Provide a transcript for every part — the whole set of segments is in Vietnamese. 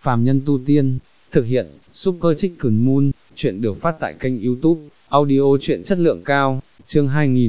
phàm nhân tu tiên, thực hiện, Super Chicken Moon, chuyện được phát tại kênh YouTube, audio truyện chất lượng cao, chương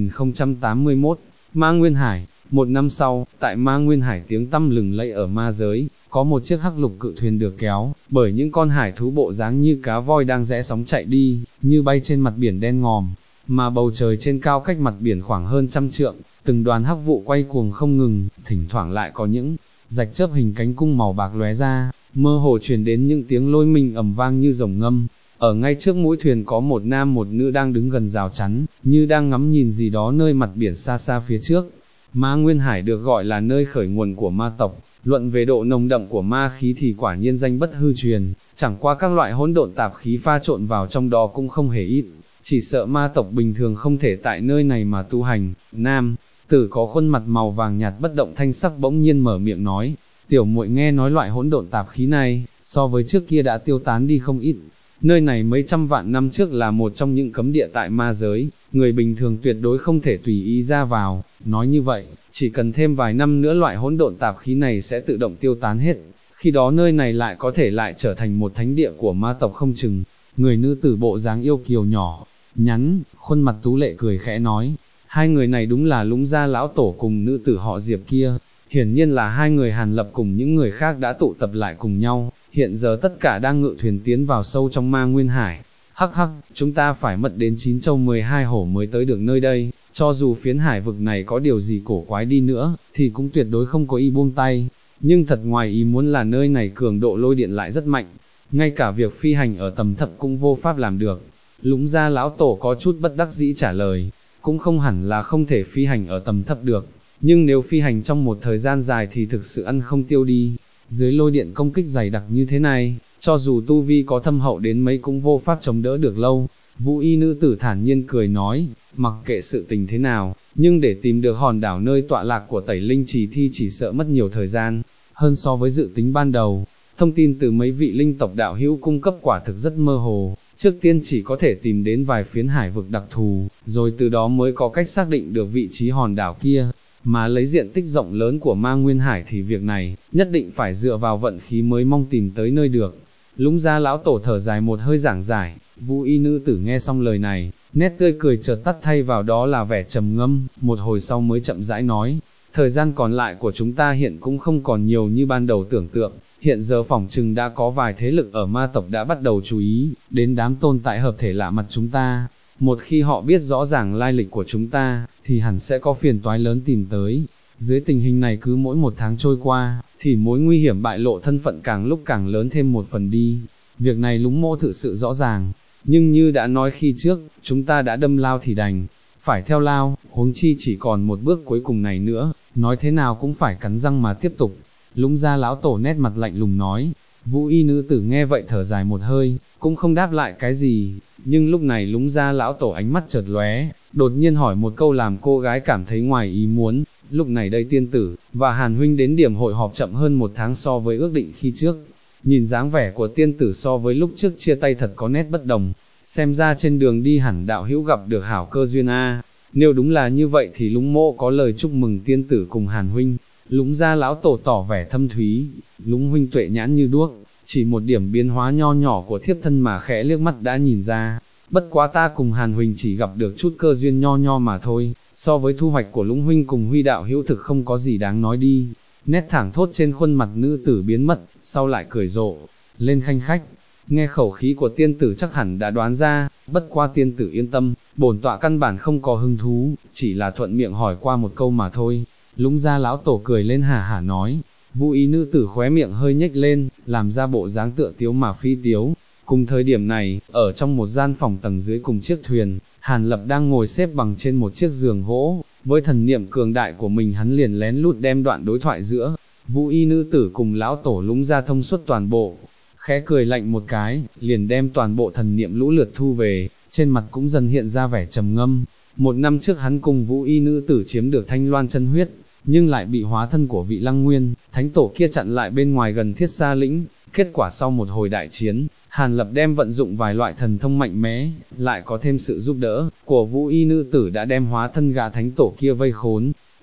2081, Ma Nguyên Hải. Một năm sau, tại Ma Nguyên Hải tiếng tăm lừng lẫy ở ma giới, có một chiếc hắc lục cự thuyền được kéo bởi những con hải thú bộ dáng như cá voi đang rẽ sóng chạy đi, như bay trên mặt biển đen ngòm, mà bầu trời trên cao cách mặt biển khoảng hơn 100 trượng, từng đoàn hắc vụ quay cuồng không ngừng, thỉnh thoảng lại có những rạch chớp hình cánh cung màu bạc lóe ra, mơ hồ truyền đến những tiếng lôi minh ầm vang như rồng ngâm. Ở ngay trước mũi thuyền có một nam một nữ đang đứng gần rào chắn, như đang ngắm nhìn gì đó nơi mặt biển xa xa phía trước. Ma Nguyên Hải được gọi là nơi khởi nguồn của ma tộc, luận về độ nồng đậm của ma khí thì quả nhiên danh bất hư truyền, chẳng qua các loại hỗn độn tạp khí pha trộn vào trong đó cũng không hề ít, chỉ sợ ma tộc bình thường không thể tại nơi này mà tu hành. Nam tử có khuôn mặt màu vàng nhạt bất động thanh sắc bỗng nhiên mở miệng nói, tiểu muội nghe nói loại hỗn độn tạp khí này, so với trước kia đã tiêu tán đi không ít. Nơi này mấy trăm vạn năm trước là một trong những cấm địa tại ma giới, người bình thường tuyệt đối không thể tùy ý ra vào, nói như vậy, chỉ cần thêm vài năm nữa loại hỗn độn tạp khí này sẽ tự động tiêu tán hết, khi đó nơi này lại có thể lại trở thành một thánh địa của ma tộc không chừng. Người nữ tử bộ dáng yêu kiều nhỏ, nhắn, khuôn mặt tú lệ cười khẽ nói, hai người này đúng là Lũng Gia lão tổ cùng nữ tử họ Diệp kia. Hiển nhiên là hai người Hàn Lập cùng những người khác đã tụ tập lại cùng nhau, hiện giờ tất cả đang ngự thuyền tiến vào sâu trong Ma Nguyên Hải. Hắc hắc, chúng ta phải mất đến 9 châu 12 hổ mới tới được nơi đây, cho dù phiến hải vực này có điều gì cổ quái đi nữa, thì cũng tuyệt đối không có ý buông tay. Nhưng thật ngoài ý muốn là nơi này cường độ lôi điện lại rất mạnh, ngay cả việc phi hành ở tầm thấp cũng vô pháp làm được. Lũng Gia lão tổ có chút bất đắc dĩ trả lời, cũng không hẳn là không thể phi hành ở tầm thấp được, nhưng nếu phi hành trong một thời gian dài thì thực sự ăn không tiêu đi. Dưới lôi điện công kích dày đặc như thế này, cho dù tu vi có thâm hậu đến mấy cũng vô pháp chống đỡ được lâu. Vũ y nữ tử thản nhiên cười nói, mặc kệ sự tình thế nào, nhưng để tìm được hòn đảo nơi tọa lạc của Tẩy Linh Trì thì chỉ sợ mất nhiều thời gian hơn so với dự tính ban đầu. Thông tin từ mấy vị linh tộc đạo hữu cung cấp quả thực rất mơ hồ, trước tiên chỉ có thể tìm đến vài phiến hải vực đặc thù, rồi từ đó mới có cách xác định được vị trí hòn đảo kia. Mà lấy diện tích rộng lớn của Ma Nguyên Hải thì việc này, nhất định phải dựa vào vận khí mới mong tìm tới nơi được. Lũng Gia lão tổ thở dài một hơi giảng giải, Vũ y nữ tử nghe xong lời này, nét tươi cười chợt tắt thay vào đó là vẻ trầm ngâm, một hồi sau mới chậm rãi nói, thời gian còn lại của chúng ta hiện cũng không còn nhiều như ban đầu tưởng tượng, hiện giờ phỏng chừng đã có vài thế lực ở ma tộc đã bắt đầu chú ý đến đám tồn tại hợp thể lạ mặt chúng ta. Một khi họ biết rõ ràng lai lịch của chúng ta, thì hẳn sẽ có phiền toái lớn tìm tới. Dưới tình hình này cứ mỗi một tháng trôi qua, thì mối nguy hiểm bại lộ thân phận càng lúc càng lớn thêm một phần đi. Việc này Lũng mỗ thực sự rõ ràng, nhưng như đã nói khi trước, chúng ta đã đâm lao thì đành phải theo lao, huống chi chỉ còn một bước cuối cùng này nữa, nói thế nào cũng phải cắn răng mà tiếp tục. Lũng Gia lão tổ nét mặt lạnh lùng nói. Vũ y nữ tử nghe vậy thở dài một hơi, cũng không đáp lại cái gì, nhưng lúc này Lũng Gia lão tổ ánh mắt chợt lóe, đột nhiên hỏi một câu làm cô gái cảm thấy ngoài ý muốn. Lúc này đây tiên tử và Hàn huynh đến điểm hội họp chậm hơn một tháng so với ước định khi trước. Nhìn dáng vẻ của tiên tử so với lúc trước chia tay thật có nét bất đồng, xem ra trên đường đi hẳn đạo hữu gặp được hảo cơ duyên a. Nếu đúng là như vậy thì Lũng mộ có lời chúc mừng tiên tử cùng Hàn huynh. Lũng Gia lão tổ tỏ vẻ thâm thúy, Lũng huynh tuệ nhãn như đuốc, chỉ một điểm biến hóa nho nhỏ của thiếp thân mà khẽ liếc mắt đã nhìn ra, bất quá ta cùng Hàn huynh chỉ gặp được chút cơ duyên nho nho mà thôi, so với thu hoạch của Lũng huynh cùng Huy đạo hữu thực không có gì đáng nói đi. Nét thẳng thốt trên khuôn mặt nữ tử biến mất, sau lại cười rộ lên khanh khách. Nghe khẩu khí của tiên tử chắc hẳn đã đoán ra, bất qua tiên tử yên tâm, bổn tọa căn bản không có hứng thú, chỉ là thuận miệng hỏi qua một câu mà thôi. Lũng Gia lão tổ cười lên hả hả nói. Vũ y nữ tử khóe miệng hơi nhếch lên, làm ra bộ dáng tựa tiếu mà phi tiếu. Cùng thời điểm này, ở trong một gian phòng tầng dưới cùng chiếc thuyền, Hàn Lập đang ngồi xếp bằng trên một chiếc giường gỗ, với thần niệm cường đại của mình hắn liền lén lút đem đoạn đối thoại giữa Vũ y nữ tử cùng lão tổ Lũng Gia thông suốt toàn bộ. Khẽ cười lạnh một cái, liền đem toàn bộ thần niệm lũ lượt thu về, trên mặt cũng dần hiện ra vẻ trầm ngâm. Một năm trước hắn cùng Vũ y nữ tử chiếm được Thanh Loan chân huyết, nhưng lại bị hóa thân của vị Lăng Nguyên thánh tổ kia chặn lại bên ngoài gần Thiết Sa lĩnh. Kết quả sau một hồi đại chiến, Hàn Lập đem vận dụng vài loại thần thông mạnh mẽ, lại có thêm sự giúp đỡ của Vũ y nữ tử đã đem hóa thân gã thánh tổ kia vây khốn.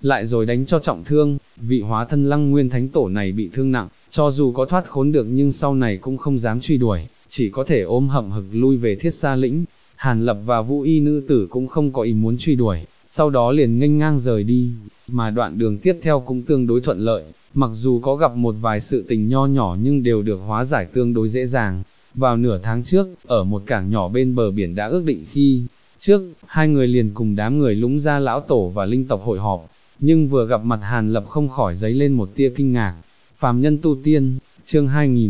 lại rồi đánh cho trọng thương, vị hóa thân Lăng Nguyên Thánh Tổ này bị thương nặng, cho dù có thoát khốn được nhưng sau này cũng không dám truy đuổi, chỉ có thể ôm hậm hực lui về Thiết Sa lĩnh. Hàn Lập và Vũ Y nữ tử cũng không có ý muốn truy đuổi, sau đó liền nghênh ngang rời đi, mà đoạn đường tiếp theo cũng tương đối thuận lợi, mặc dù có gặp một vài sự tình nho nhỏ nhưng đều được hóa giải tương đối dễ dàng. Vào nửa tháng trước, ở một cảng nhỏ bên bờ biển đã ước định khi trước, hai người liền cùng đám người Lũng Gia lão tổ và linh tộc hội họp, nhưng vừa gặp mặt Hàn Lập không khỏi dấy lên một tia kinh ngạc. Phàm nhân tu tiên, chương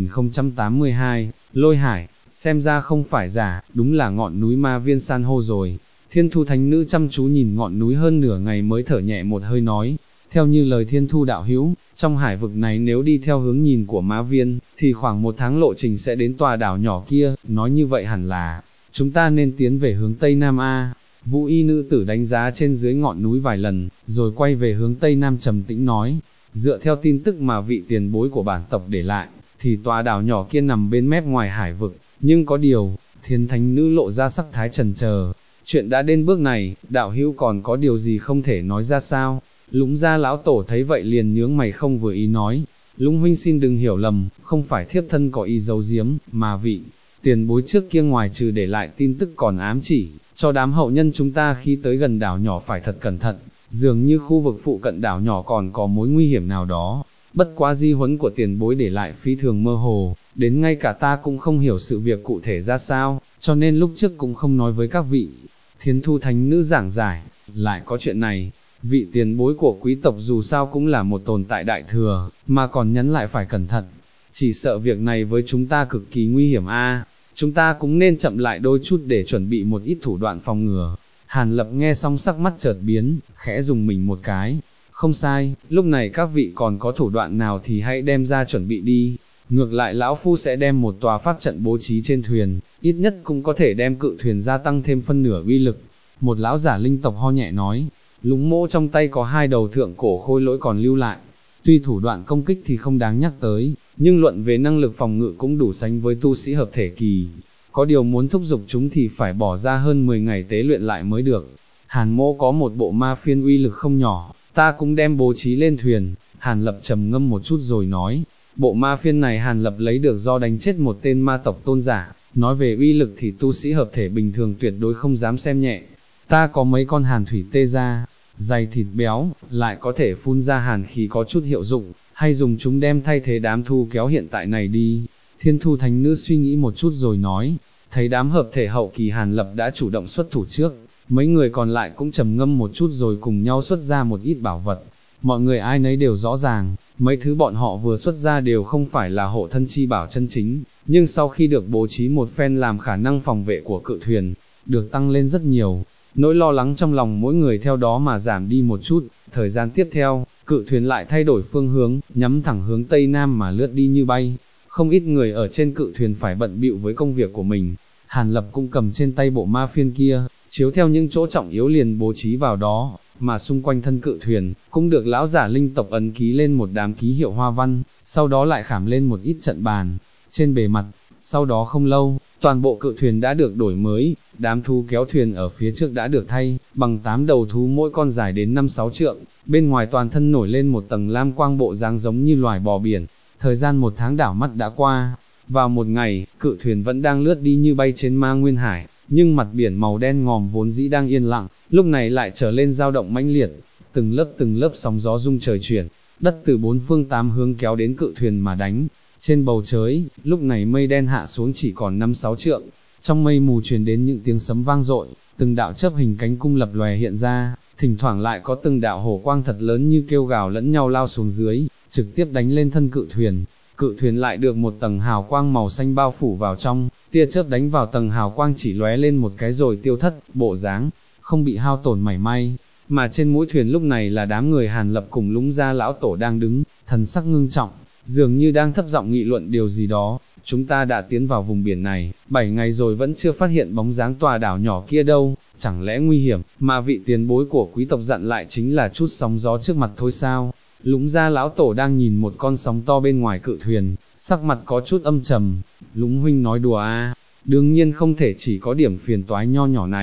2082, Lôi Hải, xem ra không phải giả, đúng là ngọn núi Ma Viên san hô rồi. Thiên Thu Thánh Nữ chăm chú nhìn ngọn núi hơn nửa ngày mới thở nhẹ một hơi nói, theo như lời Thiên Thu đạo hữu, trong hải vực này nếu đi theo hướng nhìn của Ma Viên, thì khoảng 1 tháng lộ trình sẽ đến tòa đảo nhỏ kia, nói như vậy hẳn là, chúng ta nên tiến về hướng Tây Nam A. Vũ Y nữ tử đánh giá trên dưới ngọn núi vài lần, rồi quay về hướng Tây Nam trầm tĩnh nói, dựa theo tin tức mà vị tiền bối của bản tộc để lại, thì tòa đảo nhỏ kia nằm bên mép ngoài hải vực, nhưng có điều, Thiên Thánh Nữ lộ ra sắc thái chần chờ. Chuyện đã đến bước này, đạo hữu còn có điều gì không thể nói ra sao? Lũng Gia lão tổ thấy vậy liền nhướng mày không vừa ý nói, Lũng huynh xin đừng hiểu lầm, không phải thiếp thân có ý giấu giếm, mà vị tiền bối trước kia ngoài trừ để lại tin tức còn ám chỉ, cho đám hậu nhân chúng ta khi tới gần đảo nhỏ phải thật cẩn thận, dường như khu vực phụ cận đảo nhỏ còn có mối nguy hiểm nào đó. Bất quá di huấn của tiền bối để lại phi thường mơ hồ, đến ngay cả ta cũng không hiểu sự việc cụ thể ra sao, cho nên lúc trước cũng không nói với các vị. Thiên Thu Thánh Nữ giảng giải, lại có chuyện này, vị tiền bối của quý tộc dù sao cũng là một tồn tại đại thừa, mà còn nhắn lại phải cẩn thận, chỉ sợ việc này với chúng ta cực kỳ nguy hiểm a. Chúng ta cũng nên chậm lại đôi chút để chuẩn bị một ít thủ đoạn phòng ngừa. Hàn Lập nghe xong sắc mắt chợt biến, khẽ dùng mình một cái, không sai, lúc này các vị còn có thủ đoạn nào thì hãy đem ra chuẩn bị đi. Ngược lại lão phu sẽ đem một tòa pháp trận bố trí trên thuyền, ít nhất cũng có thể đem cự thuyền gia tăng thêm phân nửa uy lực. Một lão giả linh tộc ho nhẹ nói, Lũng mỗ trong tay có 2 đầu thượng cổ khôi lỗi còn lưu lại. Tuy thủ đoạn công kích thì không đáng nhắc tới, nhưng luận về năng lực phòng ngự cũng đủ sánh với tu sĩ hợp thể kỳ. Có điều muốn thúc giục chúng thì phải bỏ ra hơn 10 ngày tế luyện lại mới được. Hàn mỗ có một bộ ma phiên uy lực không nhỏ, ta cũng đem bố trí lên thuyền. Hàn Lập trầm ngâm một chút rồi nói, bộ ma phiên này Hàn Lập lấy được do đánh chết một tên ma tộc tôn giả, nói về uy lực thì tu sĩ hợp thể bình thường tuyệt đối không dám xem nhẹ. Ta có mấy con hàn thủy tê ra, dày thịt béo, lại có thể phun ra hàn khí có chút hiệu dụng, hay dùng chúng đem thay thế đám thu kéo hiện tại này đi. Thiên Thu Thánh Nữ suy nghĩ một chút rồi nói, thấy đám hợp thể hậu kỳ Hàn Lập đã chủ động xuất thủ trước, mấy người còn lại cũng trầm ngâm một chút rồi cùng nhau xuất ra một ít bảo vật. Mọi người ai nấy đều rõ ràng, mấy thứ bọn họ vừa xuất ra đều không phải là hộ thân chi bảo chân chính, nhưng sau khi được bố trí một phen làm khả năng phòng vệ của cự thuyền, được tăng lên rất nhiều. Nỗi lo lắng trong lòng mỗi người theo đó mà giảm đi một chút. Thời gian tiếp theo, cự thuyền lại thay đổi phương hướng, nhắm thẳng hướng Tây Nam mà lướt đi như bay. Không ít người ở trên cự thuyền phải bận bịu với công việc của mình. Hàn Lập cũng cầm trên tay bộ ma phiên kia, chiếu theo những chỗ trọng yếu liền bố trí vào đó, mà xung quanh thân cự thuyền, cũng được lão giả linh tộc ấn ký lên một đám ký hiệu hoa văn, sau đó lại khảm lên một ít trận bàn, trên bề mặt. Sau đó không lâu, toàn bộ cự thuyền đã được đổi mới, đám thú kéo thuyền ở phía trước đã được thay, bằng 8 đầu thú mỗi con dài đến 5-6 trượng, bên ngoài toàn thân nổi lên một tầng lam quang bộ dáng giống như loài bò biển. Thời gian 1 tháng đảo mắt đã qua, vào một ngày, cự thuyền vẫn đang lướt đi như bay trên Ma Nguyên Hải, nhưng mặt biển màu đen ngòm vốn dĩ đang yên lặng, lúc này lại trở lên dao động mãnh liệt, từng lớp sóng gió rung trời chuyển, đất từ 4 phương 8 hướng kéo đến cự thuyền mà đánh. Trên bầu trời, lúc này mây đen hạ xuống chỉ còn 5-6 trượng, trong mây mù truyền đến những tiếng sấm vang dội, từng đạo chớp hình cánh cung lập lòe hiện ra, thỉnh thoảng lại có từng đạo hổ quang thật lớn như kêu gào lẫn nhau lao xuống dưới, trực tiếp đánh lên thân cự thuyền. Cự thuyền lại được một tầng hào quang màu xanh bao phủ vào trong, tia chớp đánh vào tầng hào quang chỉ lóe lên một cái rồi tiêu thất, bộ dáng không bị hao tổn mảy may. Mà trên mũi thuyền lúc này là đám người Hàn Lập cùng Lũng Gia lão tổ đang đứng, thần sắc ngưng trọng, dường như đang thấp giọng nghị luận điều gì đó. Chúng ta đã tiến vào vùng biển này, 7 ngày rồi vẫn chưa phát hiện bóng dáng tòa đảo nhỏ kia đâu, chẳng lẽ nguy hiểm, mà vị tiền bối của quý tộc dặn lại chính là chút sóng gió trước mặt thôi sao? Lũng Gia lão tổ đang nhìn một con sóng to bên ngoài cự thuyền, sắc mặt có chút âm trầm. Lũng huynh nói đùa à, đương nhiên không thể chỉ có điểm phiền toái nho nhỏ này.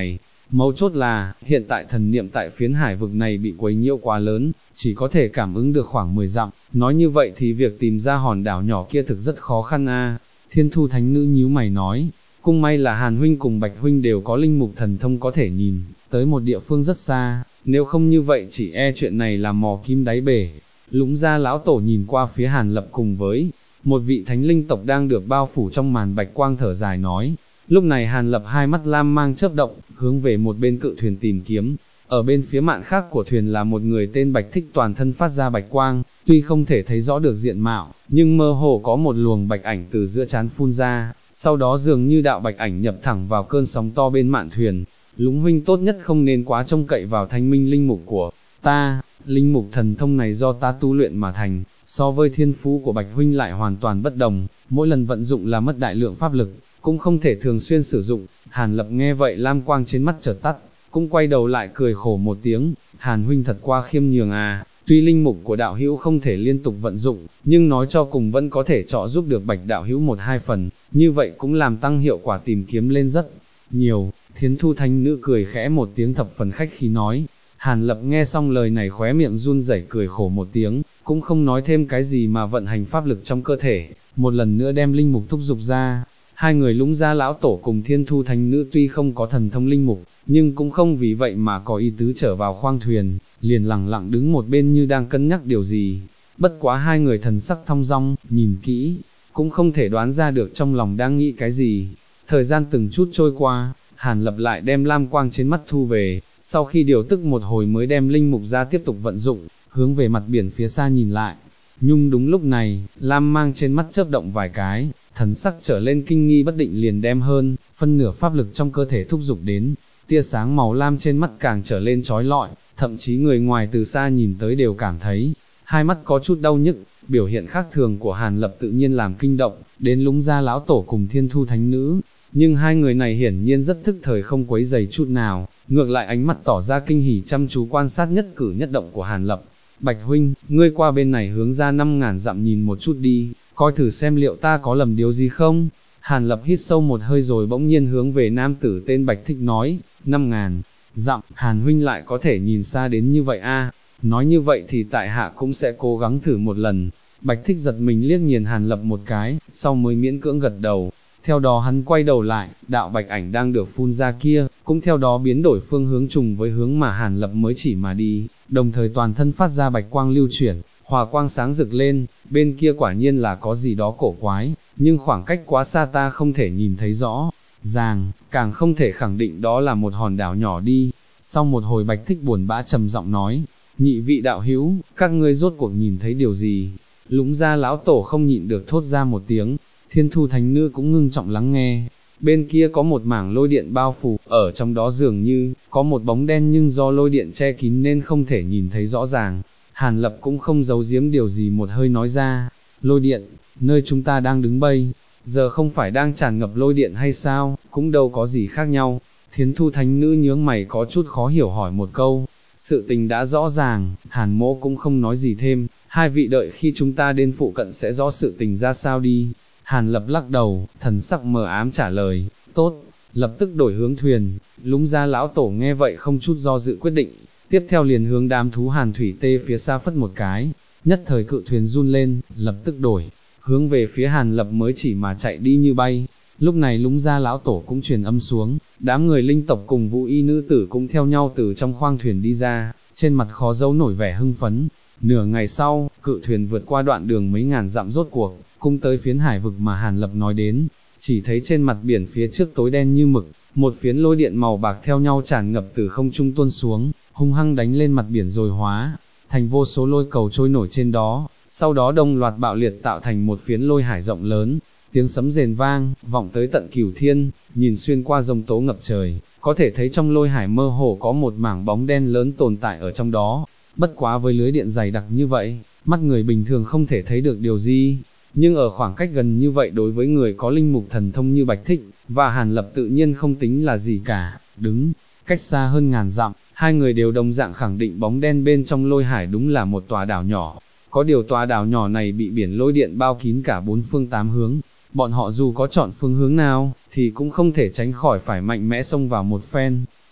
Mấu chốt là, hiện tại thần niệm tại phiến hải vực này bị quấy nhiễu quá lớn, chỉ có thể cảm ứng được khoảng 10 dặm, nói như vậy thì việc tìm ra hòn đảo nhỏ kia thực rất khó khăn a. Thiên Thu Thánh Nữ nhíu mày nói, cũng may là Hàn huynh cùng Bạch huynh đều có linh mục thần thông có thể nhìn tới một địa phương rất xa, nếu không như vậy chỉ e chuyện này là mò kim đáy bể. Lũng Gia lão tổ nhìn qua phía Hàn Lập cùng với một vị thánh linh tộc đang được bao phủ trong màn bạch quang thở dài nói. Lúc này Hàn Lập hai mắt lam mang chớp động, hướng về một bên cự thuyền tìm kiếm. Ở bên phía mạn khác của thuyền là một người tên Bạch Thích toàn thân phát ra bạch quang, tuy không thể thấy rõ được diện mạo, nhưng mơ hồ có một luồng bạch ảnh từ giữa trán phun ra, sau đó dường như đạo bạch ảnh nhập thẳng vào cơn sóng to bên mạn thuyền. Lũng huynh tốt nhất không nên quá trông cậy vào thanh minh linh mục của ta, linh mục thần thông này do ta tu luyện mà thành, so với thiên phú của Bạch huynh lại hoàn toàn bất đồng, mỗi lần vận dụng là mất đại lượng pháp lực, cũng không thể thường xuyên sử dụng. Hàn Lập nghe vậy lam quang trên mắt chợt tắt, cũng quay đầu lại cười khổ một tiếng, Hàn huynh thật qua khiêm nhường à, tuy linh mục của đạo hữu không thể liên tục vận dụng, nhưng nói cho cùng vẫn có thể trợ giúp được Bạch đạo hữu 1-2 phần, như vậy cũng làm tăng hiệu quả tìm kiếm lên rất nhiều. Thiến Thu Thánh Nữ cười khẽ một tiếng thập phần khách khí nói. Hàn Lập nghe xong lời này khóe miệng run rẩy cười khổ một tiếng, cũng không nói thêm cái gì mà vận hành pháp lực trong cơ thể, một lần nữa đem linh mục thúc dục ra. Hai người Lũng Gia lão tổ cùng Thiên Thu Thánh Nữ tuy không có thần thông linh mục, nhưng cũng không vì vậy mà có ý tứ trở vào khoang thuyền, liền lặng lặng đứng một bên như đang cân nhắc điều gì. Bất quá hai người thần sắc thong dong, nhìn kỹ, cũng không thể đoán ra được trong lòng đang nghĩ cái gì. Thời gian từng chút trôi qua, Hàn Lập lại đem lam quang trên mắt thu về, sau khi điều tức một hồi mới đem linh mục ra tiếp tục vận dụng, hướng về mặt biển phía xa nhìn lại. Nhưng đúng lúc này, lam mang trên mắt chớp động vài cái, thần sắc trở lên kinh nghi bất định liền đem hơn phân nửa pháp lực trong cơ thể thúc dục đến, tia sáng màu lam trên mắt càng trở lên chói lọi, thậm chí người ngoài từ xa nhìn tới đều cảm thấy hai mắt có chút đau nhức. Biểu hiện khác thường của Hàn Lập tự nhiên làm kinh động đến Lũng Gia lão tổ cùng Thiên Thu Thánh Nữ, nhưng hai người này hiển nhiên rất thức thời không quấy rầy chút nào, ngược lại ánh mặt tỏ ra kinh hỉ chăm chú quan sát nhất cử nhất động của Hàn Lập. Bạch huynh, ngươi qua bên này hướng ra 5.000 dặm nhìn một chút đi, coi thử xem liệu ta có lầm điều gì không. Hàn Lập hít sâu một hơi rồi bỗng nhiên hướng về nam tử tên Bạch Thích nói, 5.000 dặm, Hàn huynh lại có thể nhìn xa đến như vậy a? Nói như vậy thì tại hạ cũng sẽ cố gắng thử một lần. Bạch Thích giật mình liếc nhìn Hàn Lập một cái, sau mới miễn cưỡng gật đầu. Theo đó hắn quay đầu lại, đạo bạch ảnh đang được phun ra kia, cũng theo đó biến đổi phương hướng trùng với hướng mà Hàn Lập mới chỉ mà đi, đồng thời toàn thân phát ra bạch quang lưu chuyển, hòa quang sáng rực lên, bên kia quả nhiên là có gì đó cổ quái, nhưng khoảng cách quá xa ta không thể nhìn thấy rõ ràng, càng không thể khẳng định đó là một hòn đảo nhỏ đi. Sau một hồi Bạch Thích buồn bã trầm giọng nói, nhị vị đạo hữu, các ngươi rốt cuộc nhìn thấy điều gì? Lũng Gia lão tổ không nhịn được thốt ra một tiếng. Thiên Thu Thánh Nữ cũng ngưng trọng lắng nghe. Bên kia có một mảng lôi điện bao phủ, ở trong đó dường như có một bóng đen, nhưng do lôi điện che kín nên không thể nhìn thấy rõ ràng. Hàn Lập cũng không giấu giếm điều gì, một hơi nói ra, lôi điện, nơi chúng ta đang đứng bây giờ không phải đang tràn ngập lôi điện hay sao, cũng đâu có gì khác nhau. Thiến Thu Thánh Nữ nhướng mày có chút khó hiểu hỏi một câu. Sự tình đã rõ ràng, Hàn mỗ cũng không nói gì thêm, hai vị đợi khi chúng ta đến phụ cận sẽ rõ sự tình ra sao đi. Hàn Lập lắc đầu, thần sắc mờ ám trả lời, tốt, lập tức đổi hướng thuyền. Lũng Gia lão tổ nghe vậy không chút do dự quyết định, tiếp theo liền hướng đám thú Hàn Thủy Tê phía xa phất một cái, nhất thời cự thuyền run lên, lập tức đổi hướng về phía Hàn Lập mới chỉ mà chạy đi như bay. Lúc này Lũng Gia lão tổ cũng truyền âm xuống, đám người linh tộc cùng vũ y nữ tử cũng theo nhau từ trong khoang thuyền đi ra, trên mặt khó giấu nổi vẻ hưng phấn. Nửa ngày sau, cự thuyền vượt qua đoạn đường mấy ngàn dặm rốt cuộc, cũng tới phiến hải vực mà Hàn Lập nói đến. Chỉ thấy trên mặt biển phía trước tối đen như mực, một phiến lôi điện màu bạc theo nhau tràn ngập từ không trung tuôn xuống, hung hăng đánh lên mặt biển rồi hóa thành vô số lôi cầu trôi nổi trên đó, sau đó đồng loạt bạo liệt tạo thành một phiến lôi hải rộng lớn. Tiếng sấm rền vang, vọng tới tận cửu thiên, nhìn xuyên qua rông tố ngập trời, có thể thấy trong lôi hải mơ hồ có một mảng bóng đen lớn tồn tại ở trong đó. Bất quá với lưới điện dày đặc như vậy, mắt người bình thường không thể thấy được điều gì, nhưng ở khoảng cách gần như vậy đối với người có linh mục thần thông như Bạch Thích và Hàn Lập tự nhiên không tính là gì cả. Đứng cách xa hơn ngàn dặm, hai người đều đồng dạng khẳng định bóng đen bên trong lôi hải đúng là một tòa đảo nhỏ. Có điều tòa đảo nhỏ này bị biển lôi điện bao kín cả bốn phương tám hướng, bọn họ dù có chọn phương hướng nào, thì cũng không thể tránh khỏi phải mạnh mẽ xông vào một phen.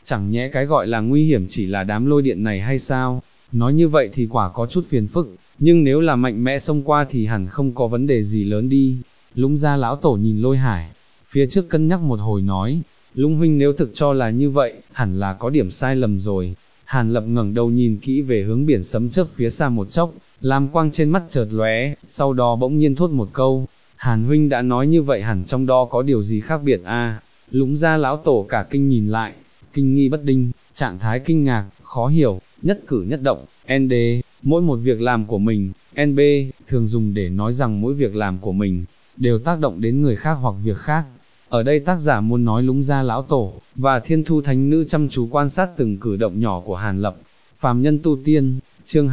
chẳng nhẽ cái gọi là nguy hiểm chỉ là đám lôi điện này hay sao? Nói như vậy thì quả có chút phiền phức, nhưng nếu là mạnh mẽ xông qua thì hẳn không có vấn đề gì lớn đi. Lũng gia lão tổ nhìn Lôi Hải, phía trước cân nhắc một hồi nói, Lũng huynh nếu thực cho là như vậy, hẳn là có điểm sai lầm rồi. Hàn Lập ngẩng đầu nhìn kỹ về hướng biển sấm chớp phía xa một chốc, lam quang trên mắt chợt lóe, sau đó bỗng nhiên thốt một câu, Hàn huynh đã nói như vậy hẳn trong đó có điều gì khác biệt a? Lũng gia lão tổ cả kinh nhìn lại, kinh nghi bất định, trạng thái kinh ngạc, khó hiểu, nhất cử nhất động, ND, mỗi một việc làm của mình, NB, thường dùng để nói rằng mỗi việc làm của mình, đều tác động đến người khác hoặc việc khác. Ở đây tác giả muốn nói Lũng gia lão tổ, và Thiên Thu Thánh Nữ chăm chú quan sát từng cử động nhỏ của Hàn Lập. Phàm nhân tu tiên, chương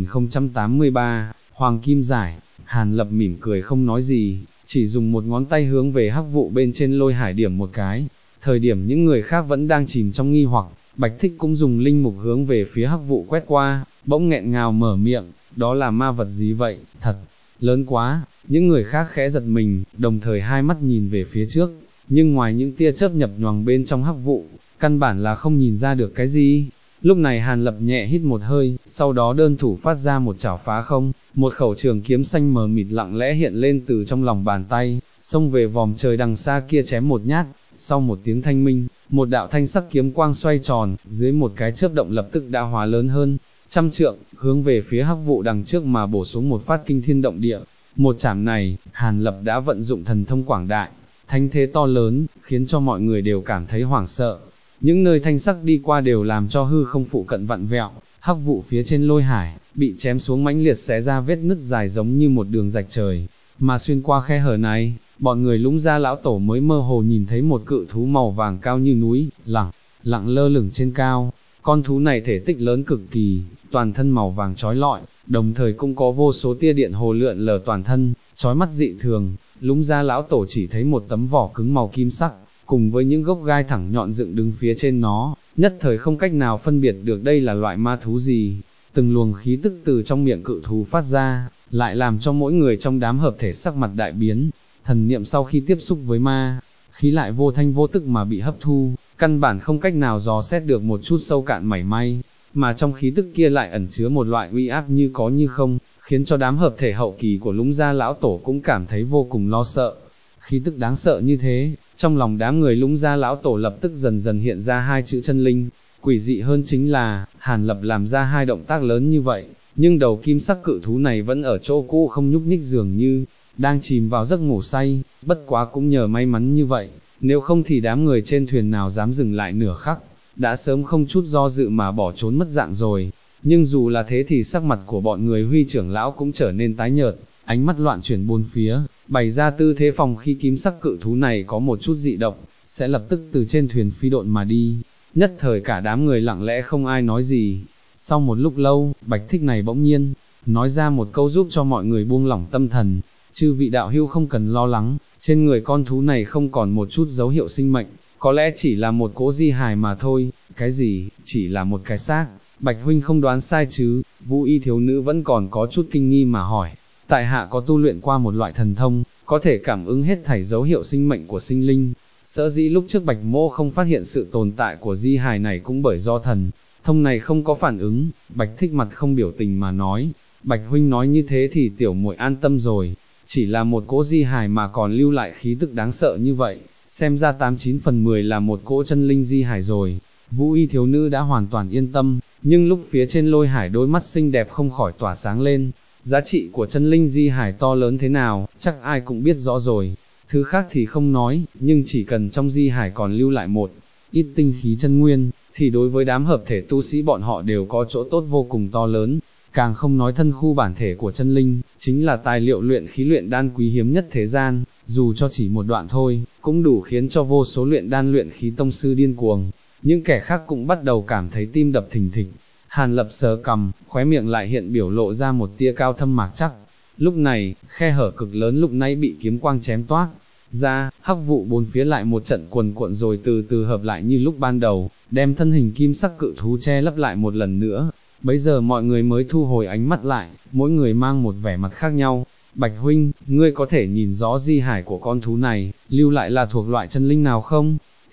2083, Hoàng Kim Giải, Hàn Lập mỉm cười không nói gì, chỉ dùng một ngón tay hướng về hắc vụ bên trên Lôi Hải điểm một cái. Thời điểm những người khác vẫn đang chìm trong nghi hoặc, Bạch Thích cũng dùng linh mục hướng về phía hắc vụ quét qua, bỗng nghẹn ngào mở miệng, đó là ma vật gì vậy, thật lớn quá. Những người khác khẽ giật mình, đồng thời hai mắt nhìn về phía trước, nhưng ngoài những tia chớp nhập nhoằng bên trong hắc vụ, căn bản là không nhìn ra được cái gì. Lúc này Hàn Lập nhẹ hít một hơi, sau đó đơn thủ phát ra một chảo phá không, một khẩu trường kiếm xanh mờ mịt lặng lẽ hiện lên từ trong lòng bàn tay, xông về vòm trời đằng xa kia chém một nhát. Sau một tiếng thanh minh, một đạo thanh sắc kiếm quang xoay tròn, dưới một cái chớp động lập tức đã hóa lớn hơn trăm trượng, hướng về phía hắc vụ đằng trước mà bổ xuống một phát kinh thiên động địa. Một chảm này, Hàn Lập đã vận dụng thần thông quảng đại, thanh thế to lớn, khiến cho mọi người đều cảm thấy hoảng sợ. Những nơi thanh sắc đi qua đều làm cho hư không phụ cận vặn vẹo, hắc vụ phía trên Lôi Hải, bị chém xuống mãnh liệt xé ra vết nứt dài giống như một đường rạch trời. Mà xuyên qua khe hở này, bọn người Lũng gia lão tổ mới mơ hồ nhìn thấy một cự thú màu vàng cao như núi, lặng lơ lửng trên cao. Con thú này thể tích lớn cực kỳ, toàn thân màu vàng chói lọi, đồng thời cũng có vô số tia điện hồ lượn lờ toàn thân, chói mắt dị thường. Lũng gia lão tổ chỉ thấy một tấm vỏ cứng màu kim sắc, cùng với những gốc gai thẳng nhọn dựng đứng phía trên nó, nhất thời không cách nào phân biệt được đây là loại ma thú gì. Từng luồng khí tức từ trong miệng cự thú phát ra, lại làm cho mỗi người trong đám hợp thể sắc mặt đại biến. Thần niệm sau khi tiếp xúc với ma khí lại vô thanh vô tức mà bị hấp thu, căn bản không cách nào dò xét được một chút sâu cạn mảy may, mà trong khí tức kia lại ẩn chứa một loại uy áp như có như không, khiến cho đám hợp thể hậu kỳ của Lũng gia lão tổ cũng cảm thấy vô cùng lo sợ. Khí tức đáng sợ như thế, trong lòng đám người Lũng gia lão tổ lập tức dần dần hiện ra hai chữ chân linh. Quỷ dị hơn chính là, Hàn Lập làm ra hai động tác lớn như vậy, nhưng đầu kim sắc cự thú này vẫn ở chỗ cũ không nhúc nhích, dường như đang chìm vào giấc ngủ say. Bất quá cũng nhờ may mắn như vậy, nếu không thì đám người trên thuyền nào dám dừng lại nửa khắc, đã sớm không chút do dự mà bỏ trốn mất dạng rồi. Nhưng dù là thế thì sắc mặt của bọn người Huy trưởng lão cũng trở nên tái nhợt, ánh mắt loạn chuyển bốn phía, bày ra tư thế phòng khi kim sắc cự thú này có một chút dị động, sẽ lập tức từ trên thuyền phi độn mà đi. Nhất thời cả đám người lặng lẽ không ai nói gì. Sau một lúc lâu, Bạch Thích này bỗng nhiên nói ra một câu giúp cho mọi người buông lỏng tâm thần. Chư vị đạo hữu không cần lo lắng, trên người con thú này không còn một chút dấu hiệu sinh mệnh, có lẽ chỉ là một cỗ di hài mà thôi. Cái gì, chỉ là một cái xác? Bạch huynh không đoán sai chứ? Vũ y thiếu nữ vẫn còn có chút kinh nghi mà hỏi. Tại hạ có tu luyện qua một loại thần thông, có thể cảm ứng hết thảy dấu hiệu sinh mệnh của sinh linh. Sở dĩ lúc trước Bạch Mô không phát hiện sự tồn tại của di hài này cũng bởi do thần thông này không có phản ứng. Bạch Thích mặt không biểu tình mà nói. Bạch huynh nói như thế thì tiểu muội an tâm rồi, chỉ là một cỗ di hài mà còn lưu lại khí tức đáng sợ như vậy, xem ra 89 phần 10 là một cỗ chân linh di hài rồi. Vũ y thiếu nữ đã hoàn toàn yên tâm, nhưng lúc phía trên Lôi Hải đôi mắt xinh đẹp không khỏi tỏa sáng lên. Giá trị của chân linh di hài to lớn thế nào, chắc ai cũng biết rõ rồi. Thứ khác thì không nói, nhưng chỉ cần trong di hài còn lưu lại một ít tinh khí chân nguyên, thì đối với đám hợp thể tu sĩ bọn họ đều có chỗ tốt vô cùng to lớn. Càng không nói thân khu bản thể của chân linh, chính là tài liệu luyện khí luyện đan quý hiếm nhất thế gian, dù cho chỉ một đoạn thôi, cũng đủ khiến cho vô số luyện đan luyện khí tông sư điên cuồng. Những kẻ khác cũng bắt đầu cảm thấy tim đập thình thịch. Hàn Lập sờ cằm, khóe miệng lại hiện biểu lộ ra một tia cao thâm mạc chắc. Lúc này, khe hở cực lớn lúc nãy bị kiếm quang chém toác ra, hắc vụ bốn phía lại một trận cuồn cuộn rồi từ từ hợp lại như lúc ban đầu, đem thân hình kim sắc cự thú che lấp lại một lần nữa. Bấy giờ mọi người mới thu hồi ánh mắt lại, mỗi người mang một vẻ mặt khác nhau. Bạch huynh, ngươi có thể nhìn rõ di hải của con thú này, lưu lại là thuộc loại chân linh nào không?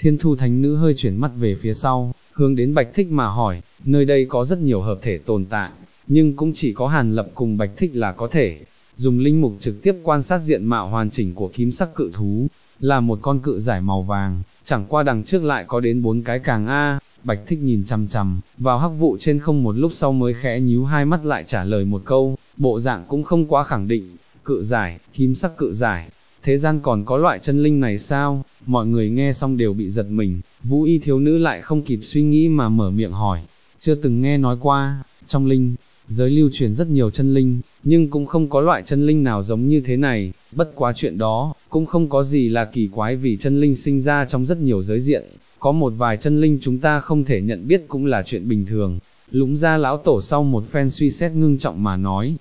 Thiên Thu Thánh Nữ hơi chuyển mắt về phía sau, hướng đến Bạch Thích mà hỏi, nơi đây có rất nhiều hợp thể tồn tại, nhưng cũng chỉ có Hàn Lập cùng Bạch Thích là có thể dùng linh mục trực tiếp quan sát diện mạo hoàn chỉnh của kim sắc cự thú, là một con cự giải màu vàng, chẳng qua đằng trước lại có đến 4 cái càng Bạch Thích nhìn chằm chằm vào hắc vụ trên không một lúc sau mới khẽ nhíu hai mắt lại trả lời một câu, bộ dạng cũng không quá khẳng định, cự giải, kim sắc cự giải, thế gian còn có loại chân linh này sao? Mọi người nghe xong đều bị giật mình, Vũ Y thiếu nữ lại không kịp suy nghĩ mà mở miệng hỏi, chưa từng nghe nói qua, trong linh giới lưu truyền rất nhiều chân linh, nhưng cũng không có loại chân linh nào giống như thế này, bất quá chuyện đó, cũng không có gì là kỳ quái vì chân linh sinh ra trong rất nhiều giới diện, có một vài chân linh chúng ta không thể nhận biết cũng là chuyện bình thường. Lũng Gia lão tổ sau một phen suy xét ngưng trọng mà nói,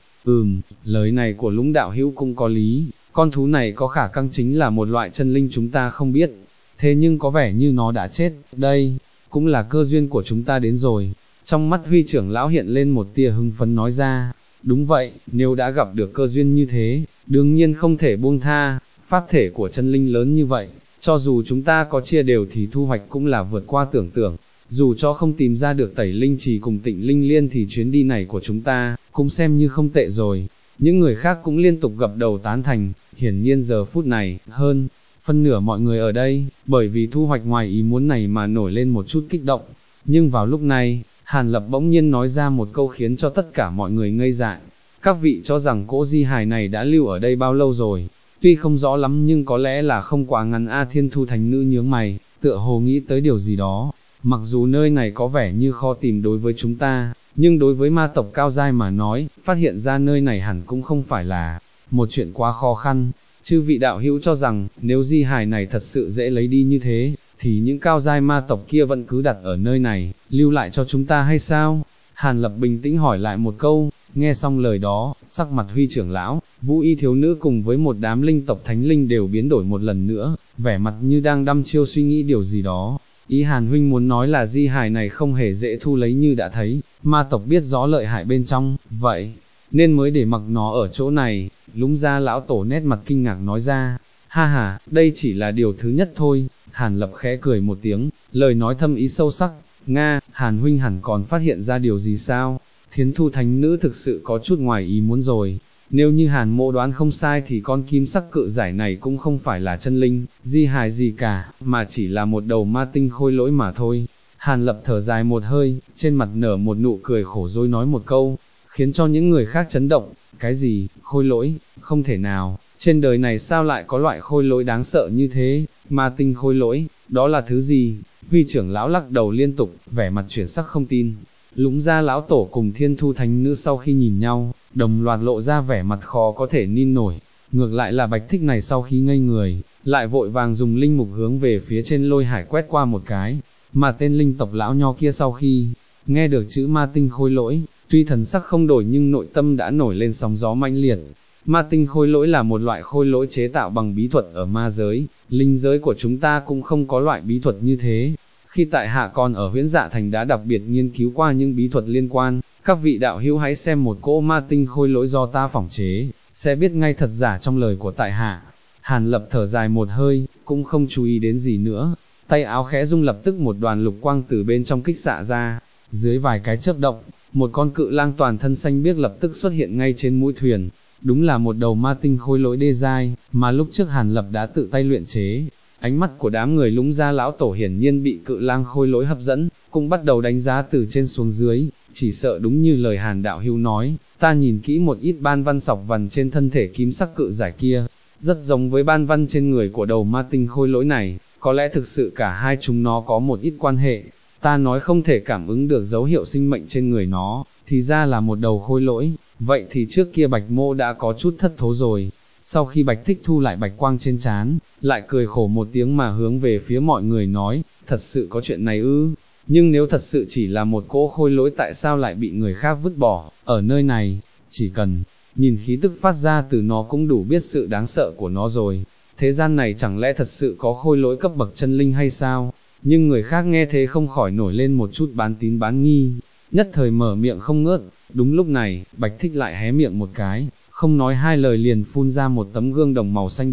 lời này của Lũng đạo hữu cũng có lý, con thú này có khả năng chính là một loại chân linh chúng ta không biết, thế nhưng có vẻ như nó đã chết, đây, cũng là cơ duyên của chúng ta đến rồi. Trong mắt Huy trưởng lão hiện lên một tia hưng phấn nói ra, đúng vậy, nếu đã gặp được cơ duyên như thế, đương nhiên không thể buông tha, pháp thể của chân linh lớn như vậy, cho dù chúng ta có chia đều thì thu hoạch cũng là vượt qua tưởng tượng, dù cho không tìm ra được Tẩy Linh Trì cùng Tịnh Linh Liên thì chuyến đi này của chúng ta, cũng xem như không tệ rồi. Những người khác cũng liên tục gật đầu tán thành, hiển nhiên giờ phút này, hơn phân nửa mọi người ở đây, bởi vì thu hoạch ngoài ý muốn này mà nổi lên một chút kích động, nhưng vào lúc này, Hàn Lập bỗng nhiên nói ra một câu khiến cho tất cả mọi người ngây dại, các vị cho rằng cỗ di hài này đã lưu ở đây bao lâu rồi, tuy không rõ lắm nhưng có lẽ là không quá ngắn. Thiên Thu Thánh Nữ nhướng mày, tựa hồ nghĩ tới điều gì đó, mặc dù nơi này có vẻ như khó tìm đối với chúng ta, nhưng đối với ma tộc cao giai mà nói, phát hiện ra nơi này hẳn cũng không phải là một chuyện quá khó khăn. Chư vị đạo hữu cho rằng, nếu di hài này thật sự dễ lấy đi như thế, thì những cao giai ma tộc kia vẫn cứ đặt ở nơi này, lưu lại cho chúng ta hay sao? Hàn Lập bình tĩnh hỏi lại một câu, nghe xong lời đó, sắc mặt Huy trưởng lão, Vũ Y thiếu nữ cùng với một đám linh tộc thánh linh đều biến đổi một lần nữa, vẻ mặt như đang đăm chiêu suy nghĩ điều gì đó. Ý Hàn huynh muốn nói là di hài này không hề dễ thu lấy như đã thấy, ma tộc biết rõ lợi hại bên trong, vậy nên mới để mặc nó ở chỗ này. Lũng Gia lão tổ nét mặt kinh ngạc nói ra, ha ha, đây chỉ là điều thứ nhất thôi. Hàn Lập khẽ cười một tiếng, lời nói thâm ý sâu sắc, Nga, Hàn huynh hẳn còn phát hiện ra điều gì sao? Thiến Thu Thánh Nữ thực sự có chút ngoài ý muốn rồi, nếu như Hàn mộ đoán không sai thì con kim sắc cự giải này cũng không phải là chân linh, di hài gì cả, mà chỉ là một đầu ma tinh khôi lỗi mà thôi. Hàn Lập thở dài một hơi, trên mặt nở một nụ cười khổ rồi nói một câu, khiến cho những người khác chấn động, cái gì, khôi lỗi, không thể nào, trên đời này sao lại có loại khôi lỗi đáng sợ như thế, ma tinh khôi lỗi, đó là thứ gì? Huy trưởng lão lắc đầu liên tục, vẻ mặt chuyển sắc không tin. Lũng Gia lão tổ cùng Thiên Thu Thánh Nữ sau khi nhìn nhau, đồng loạt lộ ra vẻ mặt khó có thể tin nổi. Ngược lại là Bạch Thích này sau khi ngây người, lại vội vàng dùng linh mục hướng về phía trên lôi hải quét qua một cái, mà tên linh tộc lão nho kia sau khi nghe được chữ ma tinh khôi lỗi, tuy thần sắc không đổi nhưng nội tâm đã nổi lên sóng gió mãnh liệt. Ma tinh khôi lỗi là một loại khôi lỗi chế tạo bằng bí thuật ở ma giới, linh giới của chúng ta cũng không có loại bí thuật như thế. Khi tại hạ còn ở Huyễn Dạ Thành đã đặc biệt nghiên cứu qua những bí thuật liên quan, các vị đạo hữu hãy xem một cỗ ma tinh khôi lỗi do ta phỏng chế, sẽ biết ngay thật giả trong lời của tại hạ. Hàn Lập thở dài một hơi, cũng không chú ý đến gì nữa, tay áo khẽ rung lập tức một đoàn lục quang từ bên trong kích xạ ra, dưới vài cái chớp động, một con cự lang toàn thân xanh biếc lập tức xuất hiện ngay trên mũi thuyền, đúng là một đầu ma tinh khôi lỗi đê giai, mà lúc trước Hàn Lập đã tự tay luyện chế. Ánh mắt của đám người Lũng Gia lão tổ hiển nhiên bị cự lang khôi lỗi hấp dẫn, cũng bắt đầu đánh giá từ trên xuống dưới, chỉ sợ đúng như lời Hàn đạo hữu nói, ta nhìn kỹ một ít ban văn sọc vằn trên thân thể kim sắc cự giải kia, rất giống với ban văn trên người của đầu ma tinh khôi lỗi này, có lẽ thực sự cả hai chúng nó có một ít quan hệ. Ta nói không thể cảm ứng được dấu hiệu sinh mệnh trên người nó, thì ra là một đầu khôi lỗi, vậy thì trước kia Bạch Mô đã có chút thất thố rồi. Sau khi Bạch Thích thu lại bạch quang trên trán, lại cười khổ một tiếng mà hướng về phía mọi người nói, thật sự có chuyện này ư, nhưng nếu thật sự chỉ là một cỗ khôi lỗi tại sao lại bị người khác vứt bỏ, ở nơi này, chỉ cần nhìn khí tức phát ra từ nó cũng đủ biết sự đáng sợ của nó rồi, thế gian này chẳng lẽ thật sự có khôi lỗi cấp bậc chân linh hay sao? Nhưng người khác nghe thế không khỏi nổi lên một chút bán tín bán nghi, nhất thời mở miệng không ngớt. Đúng lúc này, Bạch Thích lại hé miệng một cái, không nói hai lời liền phun ra một tấm gương đồng màu xanh đậm,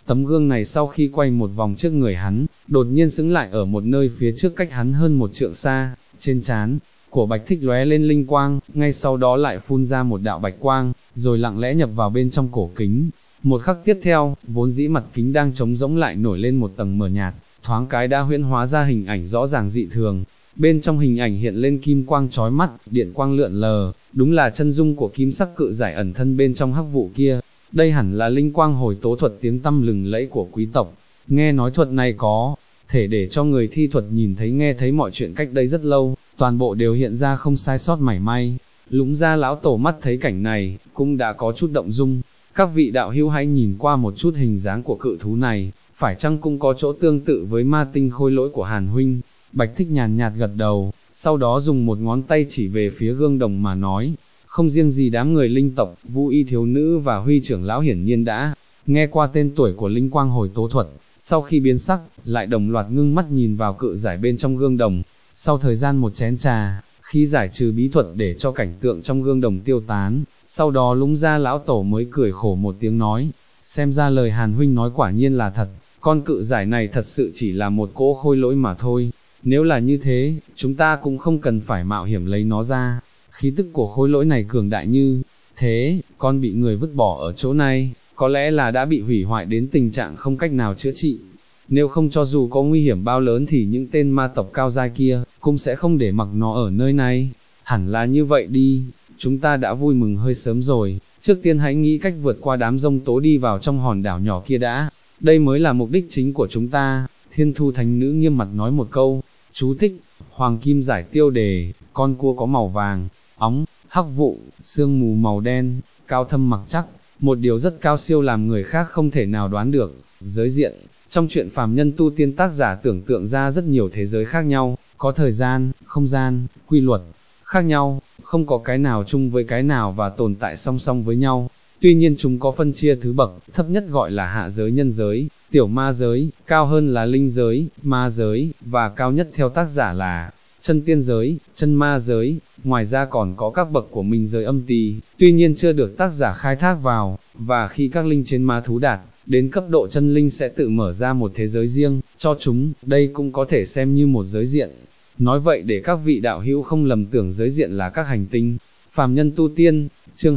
Tấm gương này sau khi quay một vòng trước người hắn, đột nhiên xứng lại ở một nơi phía trước cách hắn hơn một trượng xa, trên trán của Bạch Thích lóe lên linh quang, ngay sau đó lại phun ra một đạo bạch quang, rồi lặng lẽ nhập vào bên trong cổ kính. Một khắc tiếp theo, vốn dĩ mặt kính đang trống rỗng lại nổi lên một tầng mờ nhạt, thoáng cái đã huyễn hóa ra hình ảnh rõ ràng dị thường. Bên trong hình ảnh hiện lên kim quang chói mắt, điện quang lượn lờ, đúng là chân dung của kim sắc cự giải ẩn thân bên trong hắc vụ kia. Đây hẳn là linh quang hồi tố thuật tiếng tăm lừng lẫy của quý tộc. Nghe nói thuật này có thể để cho người thi thuật nhìn thấy nghe thấy mọi chuyện cách đây rất lâu, toàn bộ đều hiện ra không sai sót mảy may. Lũng Gia lão tổ mắt thấy cảnh này, cũng đã có chút động dung. Các vị đạo hữu hãy nhìn qua một chút hình dáng của cự thú này, phải chăng cũng có chỗ tương tự với ma tinh khôi lỗi của Hàn huynh? Bạch Thích nhàn nhạt gật đầu, sau đó dùng một ngón tay chỉ về phía gương đồng mà nói, không riêng gì đám người linh tộc, Vũ Y thiếu nữ và Huy trưởng lão hiển nhiên đã nghe qua tên tuổi của linh quang hồi tố thuật, sau khi biến sắc, lại đồng loạt ngưng mắt nhìn vào cự giải bên trong gương đồng. Sau thời gian một chén trà, khi giải trừ bí thuật để cho cảnh tượng trong gương đồng tiêu tán, sau đó Lũng Gia lão tổ mới cười khổ một tiếng nói, xem ra lời Hàn huynh nói quả nhiên là thật, con cự giải này thật sự chỉ là một cỗ khôi lỗi mà thôi. Nếu là như thế, chúng ta cũng không cần phải mạo hiểm lấy nó ra. Khí tức của khối lỗi này cường đại như thế, con bị người vứt bỏ ở chỗ này, có lẽ là đã bị hủy hoại đến tình trạng không cách nào chữa trị. Nếu không cho dù có nguy hiểm bao lớn thì những tên ma tộc cao giai kia, cũng sẽ không để mặc nó ở nơi này. Hẳn là như vậy đi, chúng ta đã vui mừng hơi sớm rồi, trước tiên hãy nghĩ cách vượt qua đám giông tố đi vào trong hòn đảo nhỏ kia đã. Đây mới là mục đích chính của chúng ta. Thiên Thu Thánh Nữ nghiêm mặt nói một câu. Chú thích, hoàng kim giải tiêu đề, con cua có màu vàng, óng, hắc vụ, sương mù màu đen, cao thâm mặc chắc, một điều rất cao siêu làm người khác không thể nào đoán được. Giới diện, trong truyện phàm nhân tu tiên tác giả tưởng tượng ra rất nhiều thế giới khác nhau, có thời gian, không gian, quy luật khác nhau, không có cái nào chung với cái nào và tồn tại song song với nhau. Tuy nhiên chúng có phân chia thứ bậc, thấp nhất gọi là hạ giới nhân giới, tiểu ma giới, cao hơn là linh giới, ma giới, và cao nhất theo tác giả là chân tiên giới, chân ma giới, ngoài ra còn có các bậc của minh giới âm tỳ, tuy nhiên chưa được tác giả khai thác vào, và khi các linh trên ma thú đạt đến cấp độ chân linh sẽ tự mở ra một thế giới riêng cho chúng, đây cũng có thể xem như một giới diện. Nói vậy để các vị đạo hữu không lầm tưởng giới diện là các hành tinh. Phàm nhân tu tiên, chương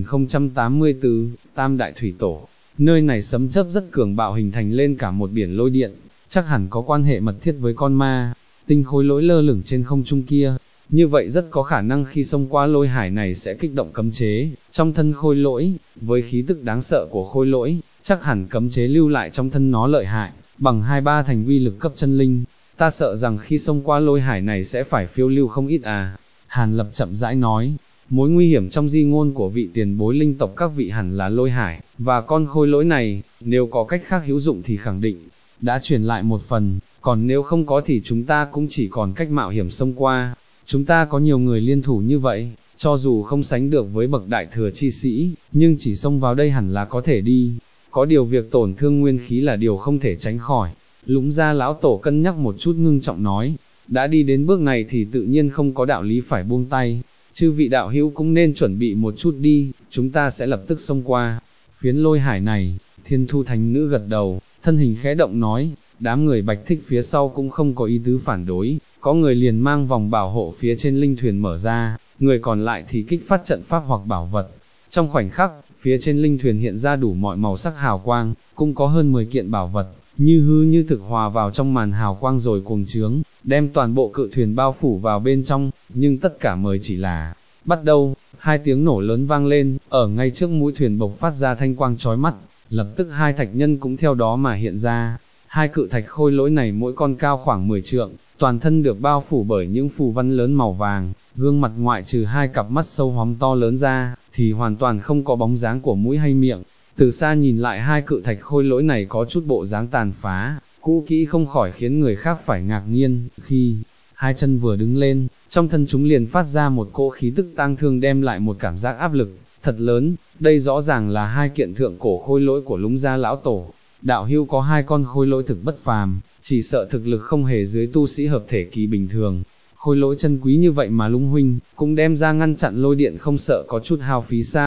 2084, Tam Đại Thủy Tổ. Nơi này sấm chớp rất cường bạo hình thành lên cả một biển lôi điện, chắc hẳn có quan hệ mật thiết với con ma tinh khối lỗi lơ lửng trên không trung kia. Như vậy rất có khả năng khi xông qua lôi hải này sẽ kích động cấm chế trong thân khôi lỗi, với khí tức đáng sợ của khôi lỗi, chắc hẳn cấm chế lưu lại trong thân nó lợi hại, bằng 2-3 thành uy lực cấp chân linh. Ta sợ rằng khi xông qua lôi hải này sẽ phải phiêu lưu không ít à. Hàn Lập chậm rãi nói. Mối nguy hiểm trong di ngôn của vị tiền bối linh tộc các vị hẳn là lôi hải, và con khôi lỗi này, nếu có cách khác hữu dụng thì khẳng định đã truyền lại một phần, còn nếu không có thì chúng ta cũng chỉ còn cách mạo hiểm xông qua. Chúng ta có nhiều người liên thủ như vậy, cho dù không sánh được với bậc đại thừa chi sĩ, nhưng chỉ xông vào đây hẳn là có thể đi. Có điều việc tổn thương nguyên khí là điều không thể tránh khỏi. Lũng Gia lão tổ cân nhắc một chút ngưng trọng nói, đã đi đến bước này thì tự nhiên không có đạo lý phải buông tay. Chư vị đạo hữu cũng nên chuẩn bị một chút đi, chúng ta sẽ lập tức xông qua phiến lôi hải này. Thiên Thu Thánh Nữ gật đầu, thân hình khẽ động nói, đám người Bạch Thích phía sau cũng không có ý tứ phản đối, có người liền mang vòng bảo hộ phía trên linh thuyền mở ra, người còn lại thì kích phát trận pháp hoặc bảo vật. Trong khoảnh khắc, phía trên linh thuyền hiện ra đủ mọi màu sắc hào quang, cũng có hơn 10 kiện bảo vật, như hư như thực hòa vào trong màn hào quang rồi cuồng trướng, đem toàn bộ cự thuyền bao phủ vào bên trong, nhưng tất cả mới chỉ là bắt đầu. Hai tiếng nổ lớn vang lên, ở ngay trước mũi thuyền bộc phát ra thanh quang chói mắt, lập tức hai thạch nhân cũng theo đó mà hiện ra. Hai cự thạch khôi lỗi này mỗi con cao khoảng 10 trượng, toàn thân được bao phủ bởi những phù văn lớn màu vàng, gương mặt ngoại trừ hai cặp mắt sâu hoắm to lớn ra, thì hoàn toàn không có bóng dáng của mũi hay miệng. Từ xa nhìn lại hai cự thạch khôi lỗi này có chút bộ dáng tàn phá, cũ kỹ không khỏi khiến người khác phải ngạc nhiên. Khi hai chân vừa đứng lên, trong thân chúng liền phát ra một cỗ khí tức tang thương đem lại một cảm giác áp lực thật lớn. Đây rõ ràng là hai kiện thượng cổ khôi lỗi của Lũng Gia lão tổ. Đạo hữu có hai con khôi lỗi thực bất phàm, chỉ sợ thực lực không hề dưới tu sĩ hợp thể kỳ bình thường. Khôi lỗi chân quý như vậy mà Lũng huynh cũng đem ra ngăn chặn lôi điện, không sợ có chút hao phí sao?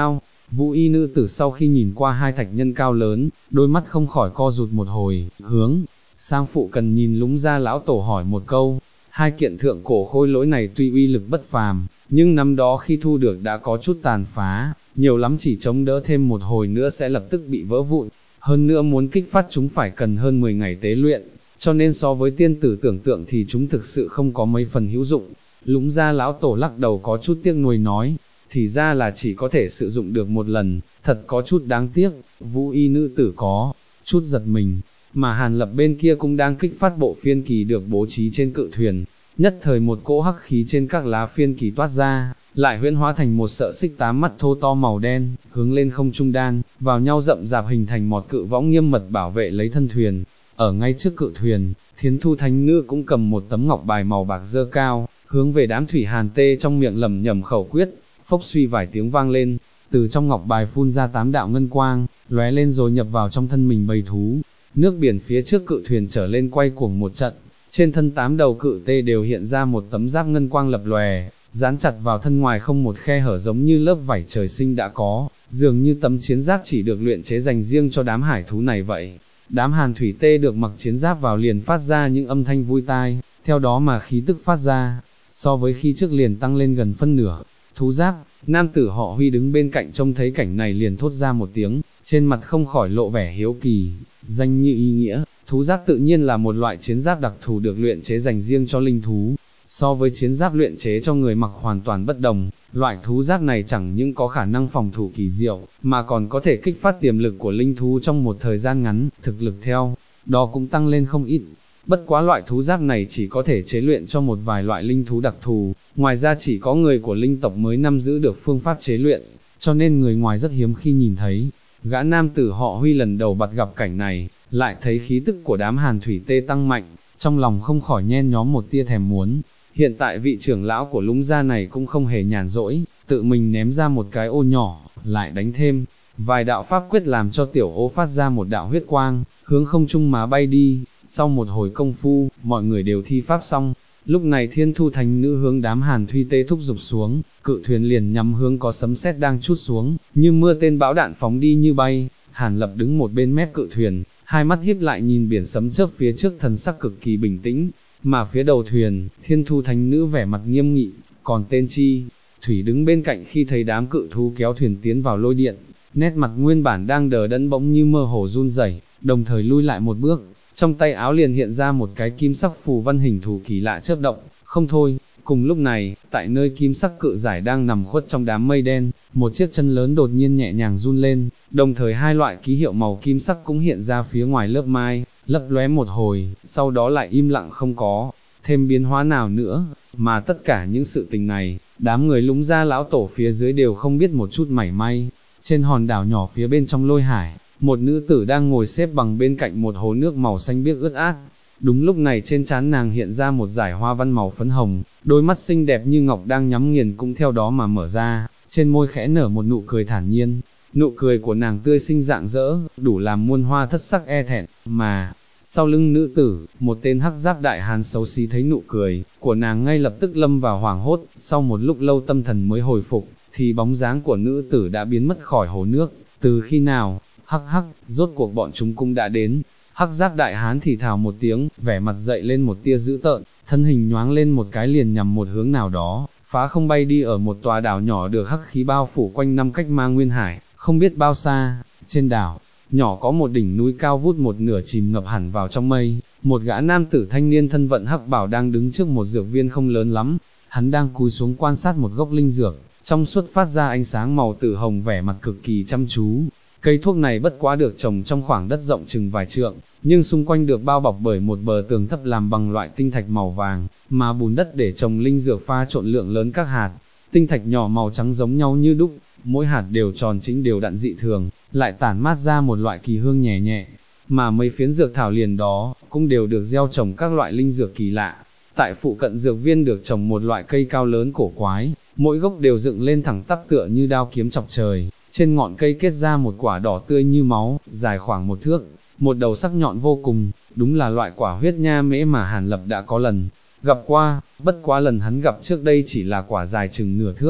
Vũ y nữ tử sau khi nhìn qua hai thạch nhân cao lớn, đôi mắt không khỏi co rụt một hồi, hướng sang phụ cần nhìn Lũng Gia lão tổ hỏi một câu. Hai kiện thượng cổ khôi lỗi này tuy uy lực bất phàm, nhưng năm đó khi thu được đã có chút tàn phá, nhiều lắm chỉ chống đỡ thêm một hồi nữa sẽ lập tức bị vỡ vụn. Hơn nữa muốn kích phát chúng phải cần hơn 10 ngày tế luyện, cho nên so với tiên tử tưởng tượng thì chúng thực sự không có mấy phần hữu dụng. Lũng Gia lão tổ lắc đầu có chút tiếc nuối nói, thì ra là chỉ có thể sử dụng được một lần, thật có chút đáng tiếc. Vũ y nữ tử có chút giật mình, mà Hàn Lập bên kia cũng đang kích phát bộ phiên kỳ được bố trí trên cự thuyền. Nhất thời một cỗ hắc khí trên các lá phiên kỳ toát ra, lại huyễn hóa thành một sợi xích 8 mắt thô to màu đen, hướng lên không trung đan, vào nhau rậm rạp hình thành một cự võng nghiêm mật bảo vệ lấy thân thuyền. Ở ngay trước cự thuyền, Thiến Thu Thánh Nữ cũng cầm một tấm ngọc bài màu bạc dơ cao, hướng về đám thủy hàn tê trong miệng lẩm nhẩm khẩu quyết, phốc suy vài tiếng vang lên, từ trong ngọc bài phun ra 8 đạo ngân quang, lóe lên rồi nhập vào trong thân mình bầy thú. Nước biển phía trước cự thuyền trở lên quay cuồng một trận, trên thân 8 đầu cự tê đều hiện ra một tấm giáp ngân quang lập lòe, dán chặt vào thân ngoài không một khe hở giống như lớp vảy trời sinh đã có, dường như tấm chiến giáp chỉ được luyện chế dành riêng cho đám hải thú này vậy. Đám hàn thủy tê được mặc chiến giáp vào liền phát ra những âm thanh vui tai, theo đó mà khí tức phát ra, so với khi trước liền tăng lên gần phân nửa. Thú giáp, nam tử họ Huy đứng bên cạnh trông thấy cảnh này liền thốt ra một tiếng, trên mặt không khỏi lộ vẻ hiếu kỳ. Danh như ý nghĩa, thú giáp tự nhiên là một loại chiến giáp đặc thù được luyện chế dành riêng cho linh thú. So với chiến giáp luyện chế cho người mặc hoàn toàn bất đồng, loại thú giáp này chẳng những có khả năng phòng thủ kỳ diệu, mà còn có thể kích phát tiềm lực của linh thú trong một thời gian ngắn, thực lực theo đó cũng tăng lên không ít. Bất quá loại thú giáp này chỉ có thể chế luyện cho một vài loại linh thú đặc thù, ngoài ra chỉ có người của linh tộc mới nắm giữ được phương pháp chế luyện, cho nên người ngoài rất hiếm khi nhìn thấy. Gã nam tử họ Huy lần đầu bắt gặp cảnh này, lại thấy khí tức của đám hàn thủy tê tăng mạnh, trong lòng không khỏi nhen nhóm một tia thèm muốn. Hiện tại vị trưởng lão của Lũng Gia này cũng không hề nhàn rỗi, tự mình ném ra một cái ô nhỏ, lại đánh thêm vài đạo pháp quyết làm cho tiểu ô phát ra một đạo huyết quang, hướng không trung mà bay đi. Sau một hồi công phu, mọi người đều thi pháp xong. Lúc này Thiên Thu Thánh Nữ hướng đám hàn thuy tê thúc giục xuống, cự thuyền liền nhắm hướng có sấm sét đang trút xuống, như mưa tên bão đạn phóng đi như bay. Hàn Lập đứng một bên mép cự thuyền, hai mắt híp lại nhìn biển sấm chớp phía trước, thần sắc cực kỳ bình tĩnh, mà phía đầu thuyền, Thiên Thu Thánh Nữ vẻ mặt nghiêm nghị, còn tên Chi Thủy đứng bên cạnh khi thấy đám cự thú kéo thuyền tiến vào lôi điện, nét mặt nguyên bản đang đờ đẫn bỗng như mơ hồ run rẩy, đồng thời lui lại một bước. Trong tay áo liền hiện ra một cái kim sắc phù văn hình thù kỳ lạ chớp động, không thôi. Cùng lúc này, tại nơi kim sắc cự giải đang nằm khuất trong đám mây đen, một chiếc chân lớn đột nhiên nhẹ nhàng run lên, đồng thời hai loại ký hiệu màu kim sắc cũng hiện ra phía ngoài lớp mai, lấp lóe một hồi, sau đó lại im lặng không có thêm biến hóa nào nữa. Mà tất cả những sự tình này, đám người Lũng Gia lão tổ phía dưới đều không biết một chút mảy may. Trên hòn đảo nhỏ phía bên trong lôi hải, một nữ tử đang ngồi xếp bằng bên cạnh một hồ nước màu xanh biếc ướt át. Đúng lúc này trên trán nàng hiện ra một dải hoa văn màu phấn hồng, đôi mắt xinh đẹp như ngọc đang nhắm nghiền cũng theo đó mà mở ra, trên môi khẽ nở một nụ cười thản nhiên. Nụ cười của nàng tươi xinh rạng rỡ, đủ làm muôn hoa thất sắc e thẹn, mà sau lưng nữ tử, một tên hắc giáp đại hán xấu xí thấy nụ cười của nàng ngay lập tức lâm vào hoảng hốt, sau một lúc lâu tâm thần mới hồi phục, thì bóng dáng của nữ tử đã biến mất khỏi hồ nước. Từ khi nào? Hắc hắc, rốt cuộc bọn chúng cũng đã đến. Hắc giáp đại hán thì thào một tiếng, vẻ mặt dậy lên một tia dữ tợn, thân hình nhoáng lên một cái liền nhằm một hướng nào đó, phá không bay đi ở một tòa đảo nhỏ được hắc khí bao phủ quanh năm cách Ma Nguyên Hải, không biết bao xa. Trên đảo nhỏ có một đỉnh núi cao vút một nửa chìm ngập hẳn vào trong mây, một gã nam tử thanh niên thân vận hắc bảo đang đứng trước một dược viên không lớn lắm, hắn đang cúi xuống quan sát một gốc linh dược, trong suốt phát ra ánh sáng màu tử hồng, vẻ mặt cực kỳ chăm chú. Cây thuốc này bất quá được trồng trong khoảng đất rộng chừng vài trượng, nhưng xung quanh được bao bọc bởi một bờ tường thấp làm bằng loại tinh thạch màu vàng, mà bùn đất để trồng linh dược pha trộn lượng lớn các hạt tinh thạch nhỏ màu trắng giống nhau như đúc, mỗi hạt đều tròn chỉnh đều đặn dị thường, lại tản mát ra một loại kỳ hương nhẹ nhẹ. Mà mấy phiến dược thảo liền đó cũng đều được gieo trồng các loại linh dược kỳ lạ. Tại phụ cận dược viên được trồng một loại cây cao lớn cổ quái, mỗi gốc đều dựng lên thẳng tắp tựa như đao kiếm chọc trời. Trên ngọn cây kết ra một quả đỏ tươi như máu, dài khoảng 1 thước, một đầu sắc nhọn vô cùng, đúng là loại quả huyết nha mễ mà Hàn Lập đã có lần gặp qua, bất quá lần hắn gặp trước đây chỉ là quả dài chừng nửa thước,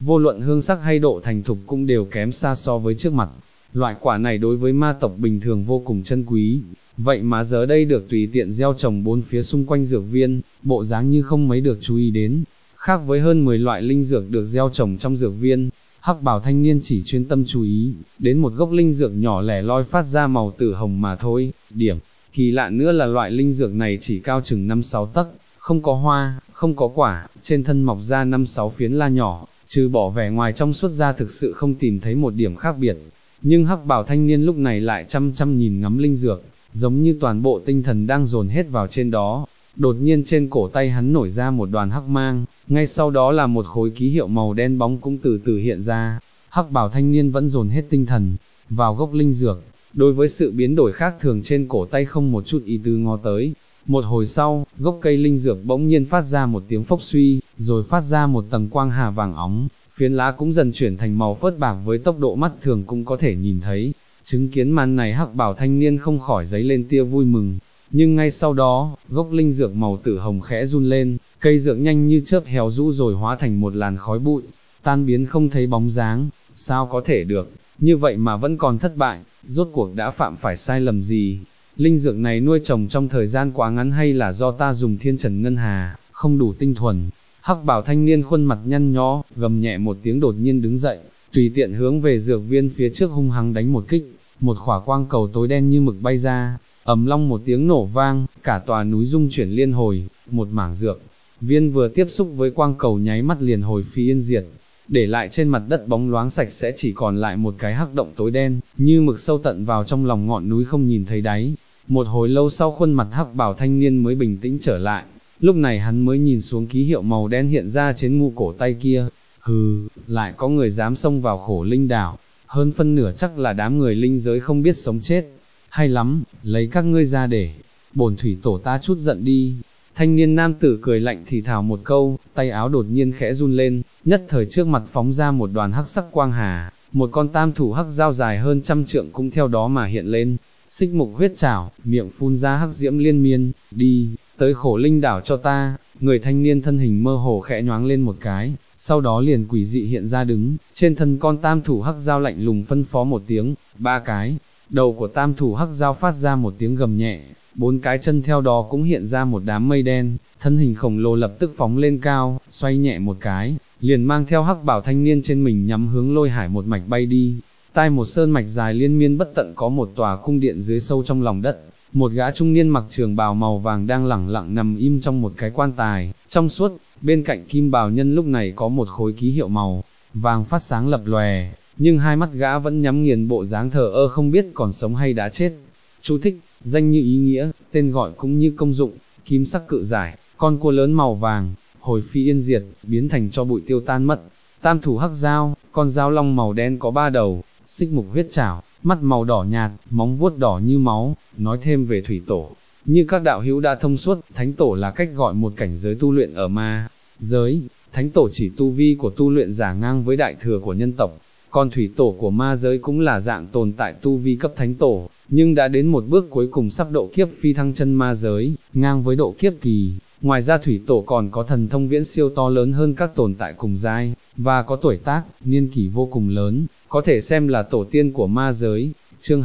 vô luận hương sắc hay độ thành thục cũng đều kém xa so với trước mặt. Loại quả này đối với ma tộc bình thường vô cùng chân quý, vậy mà giờ đây được tùy tiện gieo trồng bốn phía xung quanh dược viên, bộ dáng như không mấy được chú ý đến. Khác với hơn 10 loại linh dược được gieo trồng trong dược viên, hắc bào thanh niên chỉ chuyên tâm chú ý, đến một gốc linh dược nhỏ lẻ loi phát ra màu tử hồng mà thôi. Điểm kỳ lạ nữa là loại linh dược này chỉ cao chừng 5-6 tấc, không có hoa, không có quả, trên thân mọc ra 5-6 phiến la nhỏ, trừ bỏ vẻ ngoài trong suốt ra thực sự không tìm thấy một điểm khác biệt. Nhưng hắc bào thanh niên lúc này lại chăm chăm nhìn ngắm linh dược, giống như toàn bộ tinh thần đang dồn hết vào trên đó. Đột nhiên trên cổ tay hắn nổi ra một đoàn hắc mang, ngay sau đó là một khối ký hiệu màu đen bóng cũng từ từ hiện ra. Hắc bào thanh niên vẫn dồn hết tinh thần vào gốc linh dược, đối với sự biến đổi khác thường trên cổ tay không một chút ý tứ ngó tới. Một hồi sau, gốc cây linh dược bỗng nhiên phát ra một tiếng phốc suy, rồi phát ra một tầng quang hà vàng óng, phiến lá cũng dần chuyển thành màu phớt bạc với tốc độ mắt thường cũng có thể nhìn thấy. Chứng kiến màn này hắc bào thanh niên không khỏi giấy lên tia vui mừng, nhưng ngay sau đó, gốc linh dược màu tử hồng khẽ run lên, cây dược nhanh như chớp héo rũ rồi hóa thành một làn khói bụi, tan biến không thấy bóng dáng. Sao có thể được, như vậy mà vẫn còn thất bại, rốt cuộc đã phạm phải sai lầm gì? Linh dược này nuôi trồng trong thời gian quá ngắn hay là do ta dùng thiên trần ngân hà, không đủ tinh thuần? Hắc bào thanh niên khuôn mặt nhăn nhó, gầm nhẹ một tiếng đột nhiên đứng dậy, tùy tiện hướng về dược viên phía trước hung hăng đánh một kích, một khỏa quang cầu tối đen như mực bay ra, ầm long một tiếng nổ vang, cả tòa núi rung chuyển liên hồi, một mảng dược viên vừa tiếp xúc với quang cầu nháy mắt liền hồi phi yên diệt, để lại trên mặt đất bóng loáng sạch sẽ chỉ còn lại một cái hắc động tối đen, như mực sâu tận vào trong lòng ngọn núi không nhìn thấy đáy. Một hồi lâu sau khuôn mặt hắc bào thanh niên mới bình tĩnh trở lại, lúc này hắn mới nhìn xuống ký hiệu màu đen hiện ra trên mu cổ tay kia. Hừ, lại có người dám xông vào Khổ Linh đảo, hơn phân nửa chắc là đám người linh giới không biết sống chết. Hay lắm, lấy các ngươi ra để bổn thủy tổ ta chút giận đi. Thanh niên nam tử cười lạnh thì thào một câu, tay áo đột nhiên khẽ run lên, nhất thời trước mặt phóng ra một đoàn hắc sắc quang hà, một con tam thủ hắc dao dài hơn 100 trượng cũng theo đó mà hiện lên. Xích mục huyết trảo, miệng phun ra hắc diễm liên miên, đi, tới Khổ Linh đảo cho ta. Người thanh niên thân hình mơ hồ khẽ nhoáng lên một cái, sau đó liền quỷ dị hiện ra đứng, trên thân con tam thủ hắc dao lạnh lùng phân phó một tiếng, 3 cái. Đầu của tam thủ hắc dao phát ra một tiếng gầm nhẹ, 4 cái chân theo đó cũng hiện ra một đám mây đen, thân hình khổng lồ lập tức phóng lên cao, xoay nhẹ một cái, liền mang theo hắc bảo thanh niên trên mình nhắm hướng Lôi Hải một mạch bay đi. Tai một sơn mạch dài liên miên bất tận có một tòa cung điện dưới sâu trong lòng đất, một gã trung niên mặc trường bào màu vàng đang lẳng lặng nằm im trong một cái quan tài, trong suốt, bên cạnh kim bào nhân lúc này có một khối ký hiệu màu vàng phát sáng lập lòe, nhưng hai mắt gã vẫn nhắm nghiền bộ dáng thờ ơ không biết còn sống hay đã chết. Chú thích, danh như ý nghĩa, tên gọi cũng như công dụng, kim sắc cự giải, con cua lớn màu vàng, hồi phi yên diệt, biến thành cho bụi tiêu tan mất. Tam thủ hắc dao, con dao long màu đen có 3 đầu, xích mục huyết trảo, mắt màu đỏ nhạt, móng vuốt đỏ như máu. Nói thêm về thủy tổ, như các đạo hữu đã thông suốt, thánh tổ là cách gọi một cảnh giới tu luyện ở ma giới. Thánh tổ chỉ tu vi của tu luyện giả ngang với đại thừa của nhân tộc, còn thủy tổ của ma giới cũng là dạng tồn tại tu vi cấp thánh tổ, nhưng đã đến một bước cuối cùng sắp độ kiếp phi thăng chân ma giới, ngang với độ kiếp kỳ. Ngoài ra thủy tổ còn có thần thông viễn siêu to lớn hơn các tồn tại cùng giai, và có tuổi tác, niên kỷ vô cùng lớn, có thể xem là tổ tiên của ma giới. Chương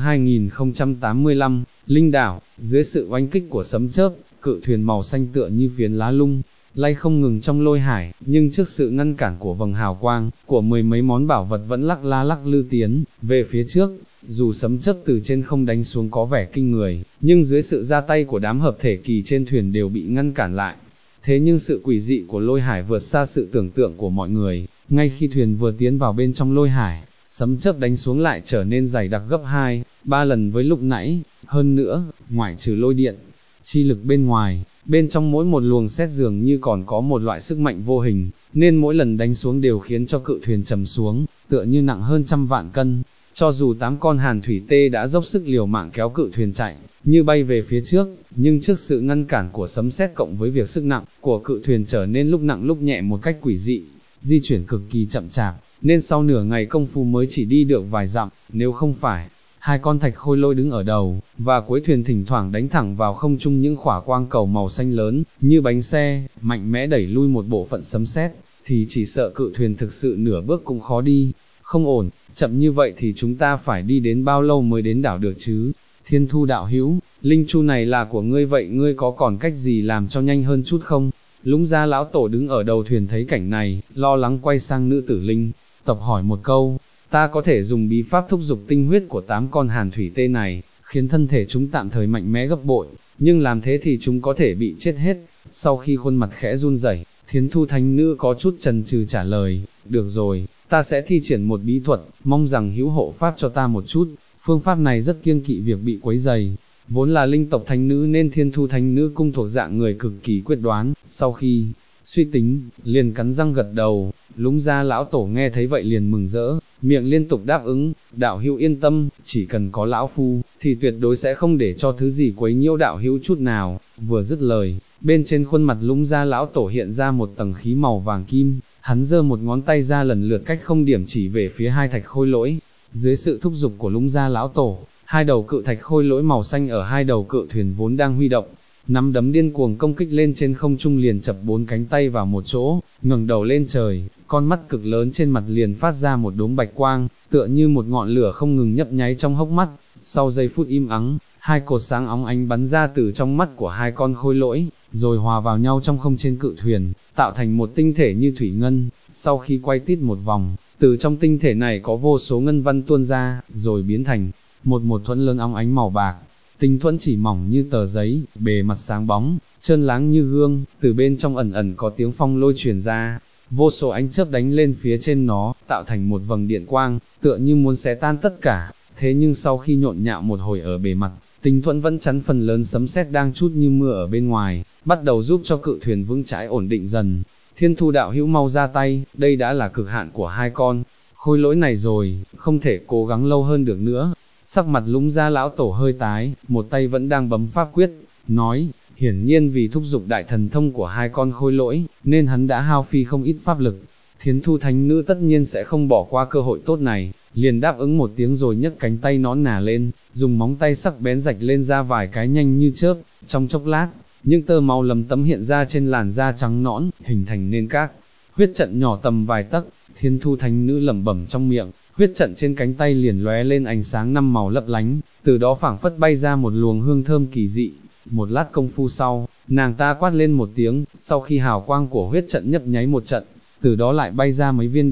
2085, Linh đảo, dưới sự oanh kích của sấm chớp, cự thuyền màu xanh tựa như phiến lá lung lay không ngừng trong Lôi Hải, nhưng trước sự ngăn cản của vầng hào quang, của 10 mấy món bảo vật vẫn lắc la lắc lư tiến về phía trước. Dù sấm chớp từ trên không đánh xuống có vẻ kinh người, nhưng dưới sự ra tay của đám hợp thể kỳ trên thuyền đều bị ngăn cản lại. Thế nhưng sự quỷ dị của Lôi Hải vượt xa sự tưởng tượng của mọi người, ngay khi thuyền vừa tiến vào bên trong Lôi Hải, sấm chớp đánh xuống lại trở nên dày đặc gấp 2-3 lần với lúc nãy. Hơn nữa, ngoại trừ lôi điện chi lực bên ngoài, bên trong mỗi một luồng sét dường như còn có một loại sức mạnh vô hình, nên mỗi lần đánh xuống đều khiến cho cự thuyền trầm xuống, tựa như nặng hơn 100 vạn cân. Cho dù 8 con hàn thủy tê đã dốc sức liều mạng kéo cự thuyền chạy, như bay về phía trước, nhưng trước sự ngăn cản của sấm sét cộng với việc sức nặng của cự thuyền trở nên lúc nặng lúc nhẹ một cách quỷ dị, di chuyển cực kỳ chậm chạp, nên sau nửa ngày công phu mới chỉ đi được vài dặm. Nếu không phải hai con thạch khôi lôi đứng ở đầu, và cuối thuyền thỉnh thoảng đánh thẳng vào không trung những khỏa quang cầu màu xanh lớn, như bánh xe, mạnh mẽ đẩy lui một bộ phận sấm sét, thì chỉ sợ cự thuyền thực sự nửa bước cũng khó đi, không ổn, chậm như vậy thì chúng ta phải đi đến bao lâu mới đến đảo được chứ? Thiên Thu đạo hữu, linh chu này là của ngươi vậy ngươi có còn cách gì làm cho nhanh hơn chút không? Lũng Gia lão tổ đứng ở đầu thuyền thấy cảnh này, lo lắng quay sang nữ tử linh tộc hỏi một câu, ta có thể dùng bí pháp thúc dục tinh huyết của 8 con hàn thủy tê này, khiến thân thể chúng tạm thời mạnh mẽ gấp bội, nhưng làm thế thì chúng có thể bị chết hết. Sau khi khuôn mặt khẽ run rẩy, Thiến Thu thánh nữ có chút chần chừ trả lời, được rồi, ta sẽ thi triển một bí thuật, mong rằng hữu hộ pháp cho ta một chút, phương pháp này rất kiêng kỵ việc bị quấy rầy. Vốn là linh tộc thánh nữ nên Thiên Thu thánh nữ cung thuộc dạng người cực kỳ quyết đoán, sau khi suy tính, liền cắn răng gật đầu. Lũng Gia lão tổ nghe thấy vậy liền mừng rỡ, miệng liên tục đáp ứng, đạo hữu yên tâm, chỉ cần có lão phu, thì tuyệt đối sẽ không để cho thứ gì quấy nhiễu đạo hữu chút nào. Vừa dứt lời, bên trên khuôn mặt Lũng Gia lão tổ hiện ra một tầng khí màu vàng kim, hắn giơ một ngón tay ra lần lượt cách không điểm chỉ về phía hai thạch khôi lỗi. Dưới sự thúc giục của Lũng Gia lão tổ, hai đầu cự thạch khôi lỗi màu xanh ở hai đầu cự thuyền vốn đang huy động, nắm đấm điên cuồng công kích lên trên không trung liền chập 4 cánh tay vào một chỗ, ngẩng đầu lên trời, con mắt cực lớn trên mặt liền phát ra một đốm bạch quang, tựa như một ngọn lửa không ngừng nhấp nháy trong hốc mắt. Sau giây phút im ắng, hai cột sáng óng ánh bắn ra từ trong mắt của hai con khôi lỗi, rồi hòa vào nhau trong không trên cự thuyền, tạo thành một tinh thể như thủy ngân. Sau khi quay tít một vòng, từ trong tinh thể này có vô số ngân văn tuôn ra, rồi biến thành một thuẫn lớn óng ánh màu bạc. Tinh thuẫn chỉ mỏng như tờ giấy, bề mặt sáng bóng, trơn láng như gương, từ bên trong ẩn ẩn có tiếng phong lôi truyền ra, vô số ánh chớp đánh lên phía trên nó, tạo thành một vầng điện quang, tựa như muốn xé tan tất cả. Thế nhưng sau khi nhộn nhạo một hồi ở bề mặt, tinh thuẫn vẫn chắn phần lớn sấm sét đang trút như mưa ở bên ngoài, bắt đầu giúp cho cự thuyền vững chãi ổn định dần. Thiên Thu đạo hữu mau ra tay, đây đã là cực hạn của hai con khôi lỗi này rồi, không thể cố gắng lâu hơn được nữa. Sắc mặt Lũng Gia lão tổ hơi tái, một tay vẫn đang bấm pháp quyết, nói, hiển nhiên vì thúc giục đại thần thông của hai con khôi lỗi, nên hắn đã hao phí không ít pháp lực. Thiến Thu thánh nữ tất nhiên sẽ không bỏ qua cơ hội tốt này, liền đáp ứng một tiếng rồi nhấc cánh tay nõn nà lên, dùng móng tay sắc bén rạch lên ra vài cái nhanh như chớp. Trong chốc lát, những tơ máu lấm tấm hiện ra trên làn da trắng nõn, hình thành nên các huyết trận nhỏ tầm vài tấc. Thiên Thu thánh nữ lẩm bẩm trong miệng, huyết trận trên cánh tay liền lóe lên ánh sáng 5 màu lấp lánh, từ đó phảng phất bay ra một luồng hương thơm kỳ dị. Một lát công phu sau, nàng ta quát lên một tiếng, sau khi hào quang của huyết trận nhấp nháy một trận, từ đó lại bay ra mấy viên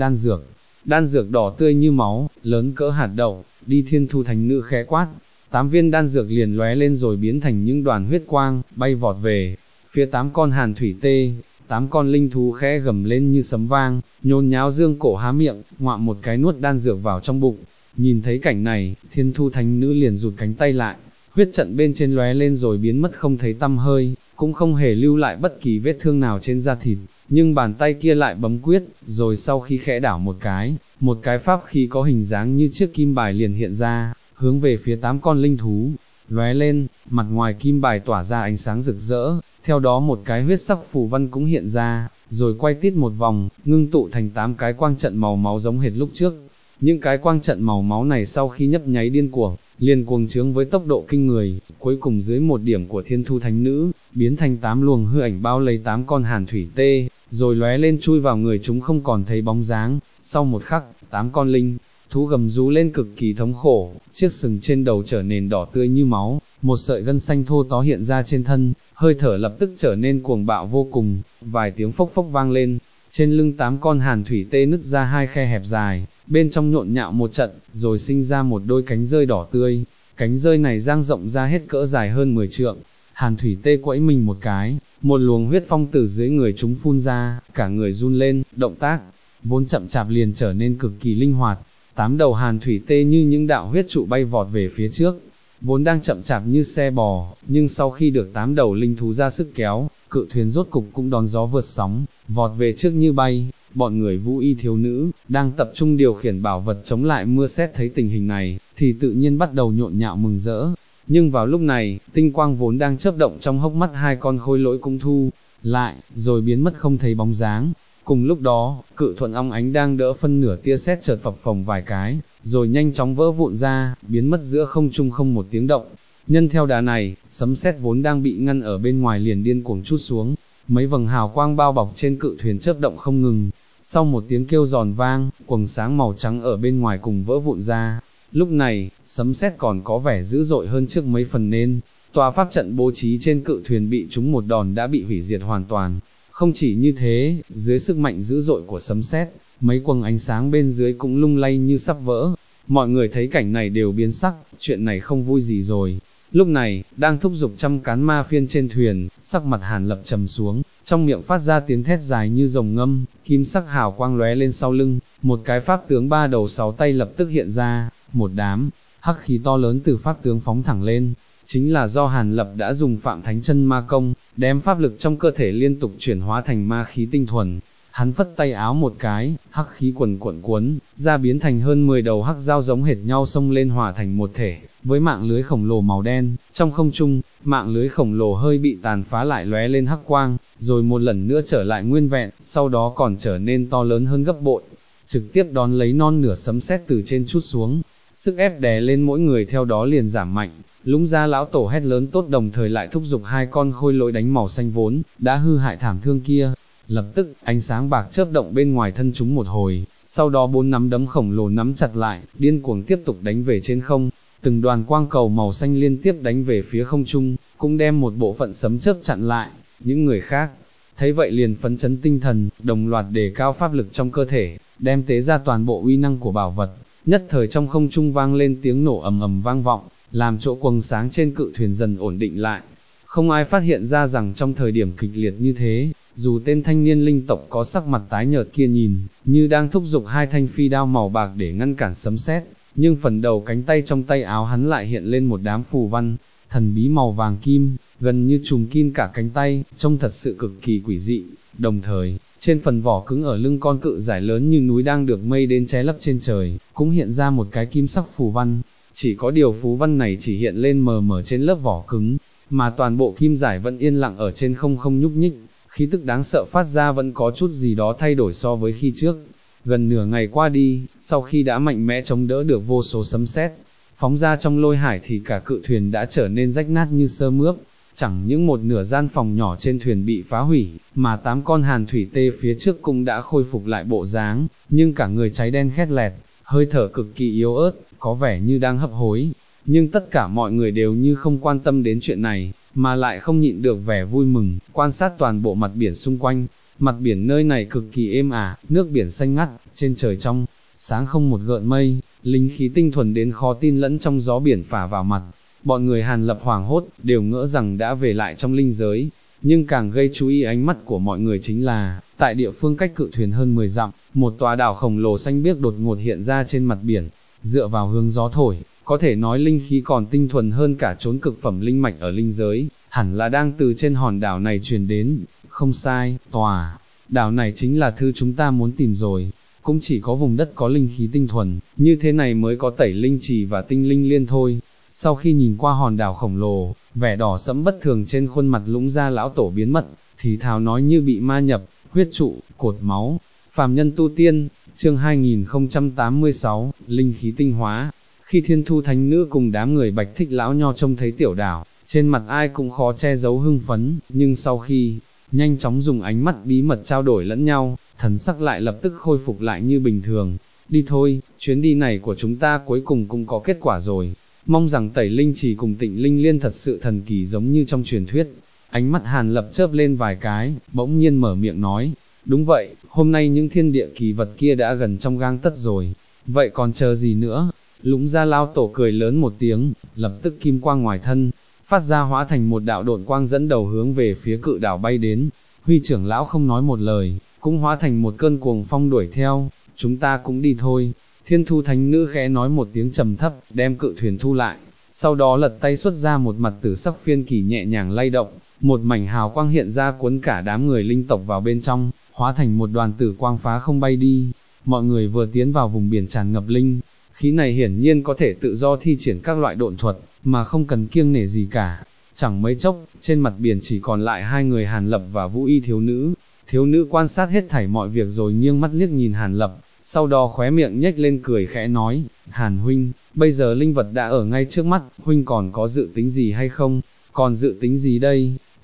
đan dược đỏ tươi như máu, lớn cỡ hạt đậu. Đi. Thiên Thu thánh nữ khẽ quát, 8 viên đan dược liền lóe lên rồi biến thành những đoàn huyết quang, bay vọt về phía 8 con hàn thủy tê. 8 con linh thú khẽ gầm lên như sấm vang, nhốn nháo dương cổ há miệng, ngoạm một cái nuốt đan dược vào trong bụng. Nhìn thấy cảnh này, Thiên Thu thánh nữ liền rụt cánh tay lại, huyết trận bên trên lóe lên rồi biến mất không thấy tăm hơi, cũng không hề lưu lại bất kỳ vết thương nào trên da thịt, nhưng bàn tay kia lại bấm quyết, rồi sau khi khẽ đảo một cái pháp khí có hình dáng như chiếc kim bài liền hiện ra, hướng về phía 8 con linh thú, lóe lên, mặt ngoài kim bài tỏa ra ánh sáng rực rỡ, theo đó một cái huyết sắc phù văn cũng hiện ra, rồi quay tít một vòng, ngưng tụ thành 8 cái quang trận màu máu giống hệt lúc trước. Những cái quang trận màu máu này sau khi nhấp nháy điên cuồng, liền cuồng trướng với tốc độ kinh người, cuối cùng dưới một điểm của Thiên Thu thánh nữ, biến thành 8 luồng hư ảnh bao lấy 8 con hàn thủy tê, rồi lóe lên chui vào người chúng không còn thấy bóng dáng. Sau một khắc, 8 con linh thú gầm rú lên cực kỳ thống khổ, chiếc sừng trên đầu trở nên đỏ tươi như máu, một sợi gân xanh thô tó hiện ra trên thân, hơi thở lập tức trở nên cuồng bạo vô cùng, vài tiếng phốc phốc vang lên, trên lưng 8 con hàn thủy tê nứt ra 2 khe hẹp dài, bên trong nhộn nhạo một trận, rồi sinh ra một đôi cánh rơi đỏ tươi, cánh rơi này dang rộng ra hết cỡ dài hơn 10 trượng. Hàn thủy tê quẫy mình một cái, một luồng huyết phong từ dưới người chúng phun ra, cả người run lên, động tác vốn chậm chạp liền trở nên cực kỳ linh hoạt. 8 đầu hàn thủy tê như những đạo huyết trụ bay vọt về phía trước, vốn đang chậm chạp như xe bò, nhưng sau khi được 8 đầu linh thú ra sức kéo, cự thuyền rốt cục cũng đón gió vượt sóng, vọt về trước như bay. Bọn người Vũ Y thiếu nữ, đang tập trung điều khiển bảo vật chống lại mưa sét thấy tình hình này, thì tự nhiên bắt đầu nhộn nhạo mừng rỡ. Nhưng vào lúc này, tinh quang vốn đang chớp động trong hốc mắt hai con khôi lỗi cũng thu lại, rồi biến mất không thấy bóng dáng. Cùng lúc đó, cự thuận ong ánh đang đỡ phân nửa tia sét chợt phập phồng vài cái, rồi nhanh chóng vỡ vụn ra, biến mất giữa không trung không một tiếng động. Nhân theo đà này, sấm sét vốn đang bị ngăn ở bên ngoài liền điên cuồng trút xuống, mấy vầng hào quang bao bọc trên cự thuyền chớp động không ngừng, sau một tiếng kêu giòn vang, quầng sáng màu trắng ở bên ngoài cùng vỡ vụn ra. Lúc này, sấm sét còn có vẻ dữ dội hơn trước mấy phần nên, tòa pháp trận bố trí trên cự thuyền bị trúng một đòn đã bị hủy diệt hoàn toàn. Không chỉ như thế, dưới sức mạnh dữ dội của sấm sét, mấy quầng ánh sáng bên dưới cũng lung lay như sắp vỡ. Mọi người thấy cảnh này đều biến sắc, chuyện này không vui gì rồi. Lúc này, đang thúc giục trăm cán ma phiên trên thuyền, sắc mặt Hàn Lập trầm xuống, trong miệng phát ra tiếng thét dài như rồng ngâm, kim sắc hào quang lóe lên sau lưng, một cái pháp tướng ba đầu sáu tay lập tức hiện ra, một đám hắc khí to lớn từ pháp tướng phóng thẳng lên. Chính là do Hàn Lập đã dùng Phạm Thánh Chân Ma Công, đem pháp lực trong cơ thể liên tục chuyển hóa thành ma khí tinh thuần. Hắn phất tay áo một cái, hắc khí quần cuộn cuốn, ra biến thành hơn 10 đầu hắc dao giống hệt nhau xông lên hòa thành một thể, với mạng lưới khổng lồ màu đen. Trong không trung, mạng lưới khổng lồ hơi bị tàn phá lại lóe lên hắc quang, rồi một lần nữa trở lại nguyên vẹn, sau đó còn trở nên to lớn hơn gấp bội, trực tiếp đón lấy non nửa sấm sét từ trên trút xuống. Sức ép đè lên mỗi người theo đó liền giảm mạnh. Lũng Gia lão tổ hét lớn tốt, đồng thời lại thúc giục hai con khôi lỗi đánh màu xanh vốn đã hư hại thảm thương kia. Lập tức, ánh sáng bạc chớp động bên ngoài thân chúng một hồi, sau đó bốn nắm đấm khổng lồ nắm chặt lại, điên cuồng tiếp tục đánh về trên không. Từng đoàn quang cầu màu xanh liên tiếp đánh về phía không trung, cũng đem một bộ phận sấm chớp chặn lại. Những người khác thấy vậy liền phấn chấn tinh thần, đồng loạt đề cao pháp lực trong cơ thể, đem tế ra toàn bộ uy năng của bảo vật. Nhất thời trong không trung vang lên tiếng nổ ầm ầm vang vọng, làm chỗ quầng sáng trên cự thuyền dần ổn định lại. Không ai phát hiện ra rằng trong thời điểm kịch liệt như thế, dù tên thanh niên linh tộc có sắc mặt tái nhợt kia nhìn, như đang thúc giục hai thanh phi đao màu bạc để ngăn cản sấm sét, nhưng phần đầu cánh tay trong tay áo hắn lại hiện lên một đám phù văn, thần bí màu vàng kim, gần như trùm kín cả cánh tay, trông thật sự cực kỳ quỷ dị. Đồng thời, trên phần vỏ cứng ở lưng con cự giải lớn như núi đang được mây đến che lấp trên trời, cũng hiện ra một cái kim sắc phù văn. Chỉ có điều phù văn này chỉ hiện lên mờ mờ trên lớp vỏ cứng, mà toàn bộ kim giải vẫn yên lặng ở trên không nhúc nhích. Khí tức đáng sợ phát ra vẫn có chút gì đó thay đổi so với khi trước. Gần nửa ngày qua đi, sau khi đã mạnh mẽ chống đỡ được vô số sấm sét phóng ra trong lôi hải thì cả cự thuyền đã trở nên rách nát như sơ mướp. Chẳng những một nửa gian phòng nhỏ trên thuyền bị phá hủy, mà 8 con hàn thủy tê phía trước cũng đã khôi phục lại bộ dáng, nhưng cả người cháy đen khét lẹt, hơi thở cực kỳ yếu ớt, có vẻ như đang hấp hối. Nhưng tất cả mọi người đều như không quan tâm đến chuyện này, mà lại không nhịn được vẻ vui mừng, quan sát toàn bộ mặt biển xung quanh. Mặt biển nơi này cực kỳ êm ả, nước biển xanh ngắt, trên trời trong, sáng không một gợn mây, linh khí tinh thuần đến khó tin lẫn trong gió biển phả vào mặt. Bọn người Hàn Lập hoảng hốt, đều ngỡ rằng đã về lại trong linh giới, nhưng càng gây chú ý ánh mắt của mọi người chính là, tại địa phương cách cự thuyền hơn 10 dặm, một tòa đảo khổng lồ xanh biếc đột ngột hiện ra trên mặt biển, dựa vào hướng gió thổi, có thể nói linh khí còn tinh thuần hơn cả chốn cực phẩm linh mạch ở linh giới, hẳn là đang từ trên hòn đảo này truyền đến. Không sai, tòa đảo này chính là thứ chúng ta muốn tìm rồi. Cũng chỉ có vùng đất có linh khí tinh thuần, như thế này mới có tẩy linh trì và tinh linh liên thôi. Sau khi nhìn qua hòn đảo khổng lồ, vẻ đỏ sẫm bất thường trên khuôn mặt Lũng Gia lão tổ biến mất, thì thào nói như bị ma nhập, huyết trụ, cột máu, phàm nhân tu tiên, chương 2086, linh khí tinh hóa. Khi Thiên Thu Thánh Nữ cùng đám người Bạch Thích lão nho trông thấy tiểu đảo, trên mặt ai cũng khó che giấu hưng phấn, nhưng sau khi nhanh chóng dùng ánh mắt bí mật trao đổi lẫn nhau, thần sắc lại lập tức khôi phục lại như bình thường. Đi thôi, chuyến đi này của chúng ta cuối cùng cũng có kết quả rồi. Mong rằng tẩy linh trì cùng tịnh linh liên thật sự thần kỳ giống như trong truyền thuyết. Ánh mắt Hàn Lập chớp lên vài cái, bỗng nhiên mở miệng nói, đúng vậy, hôm nay những thiên địa kỳ vật kia đã gần trong gang tấc rồi, vậy còn chờ gì nữa? Lũng Gia lão tổ cười lớn một tiếng, lập tức kim quang ngoài thân, phát ra hóa thành một đạo độn quang dẫn đầu hướng về phía cự đảo bay đến. Huy trưởng lão không nói một lời, cũng hóa thành một cơn cuồng phong đuổi theo. Chúng ta cũng đi thôi. Thiên Thu Thánh Nữ khẽ nói một tiếng trầm thấp, đem cự thuyền thu lại, sau đó lật tay xuất ra một mặt tử sắc phiên kỳ nhẹ nhàng lay động, một mảnh hào quang hiện ra cuốn cả đám người linh tộc vào bên trong, hóa thành một đoàn tử quang phá không bay đi. Mọi người vừa tiến vào vùng biển tràn ngập linh khí này hiển nhiên có thể tự do thi triển các loại độn thuật, mà không cần kiêng nể gì cả. Chẳng mấy chốc, trên mặt biển chỉ còn lại hai người Hàn Lập và Vũ Y thiếu nữ. Thiếu nữ quan sát hết thảy mọi việc rồi nghiêng mắt liếc nhìn Hàn Lập, sau đó khóe miệng nhếch lên cười khẽ nói, Hàn huynh, bây giờ linh vật đã ở ngay trước mắt, huynh còn có dự tính gì hay không? Còn dự tính gì đây?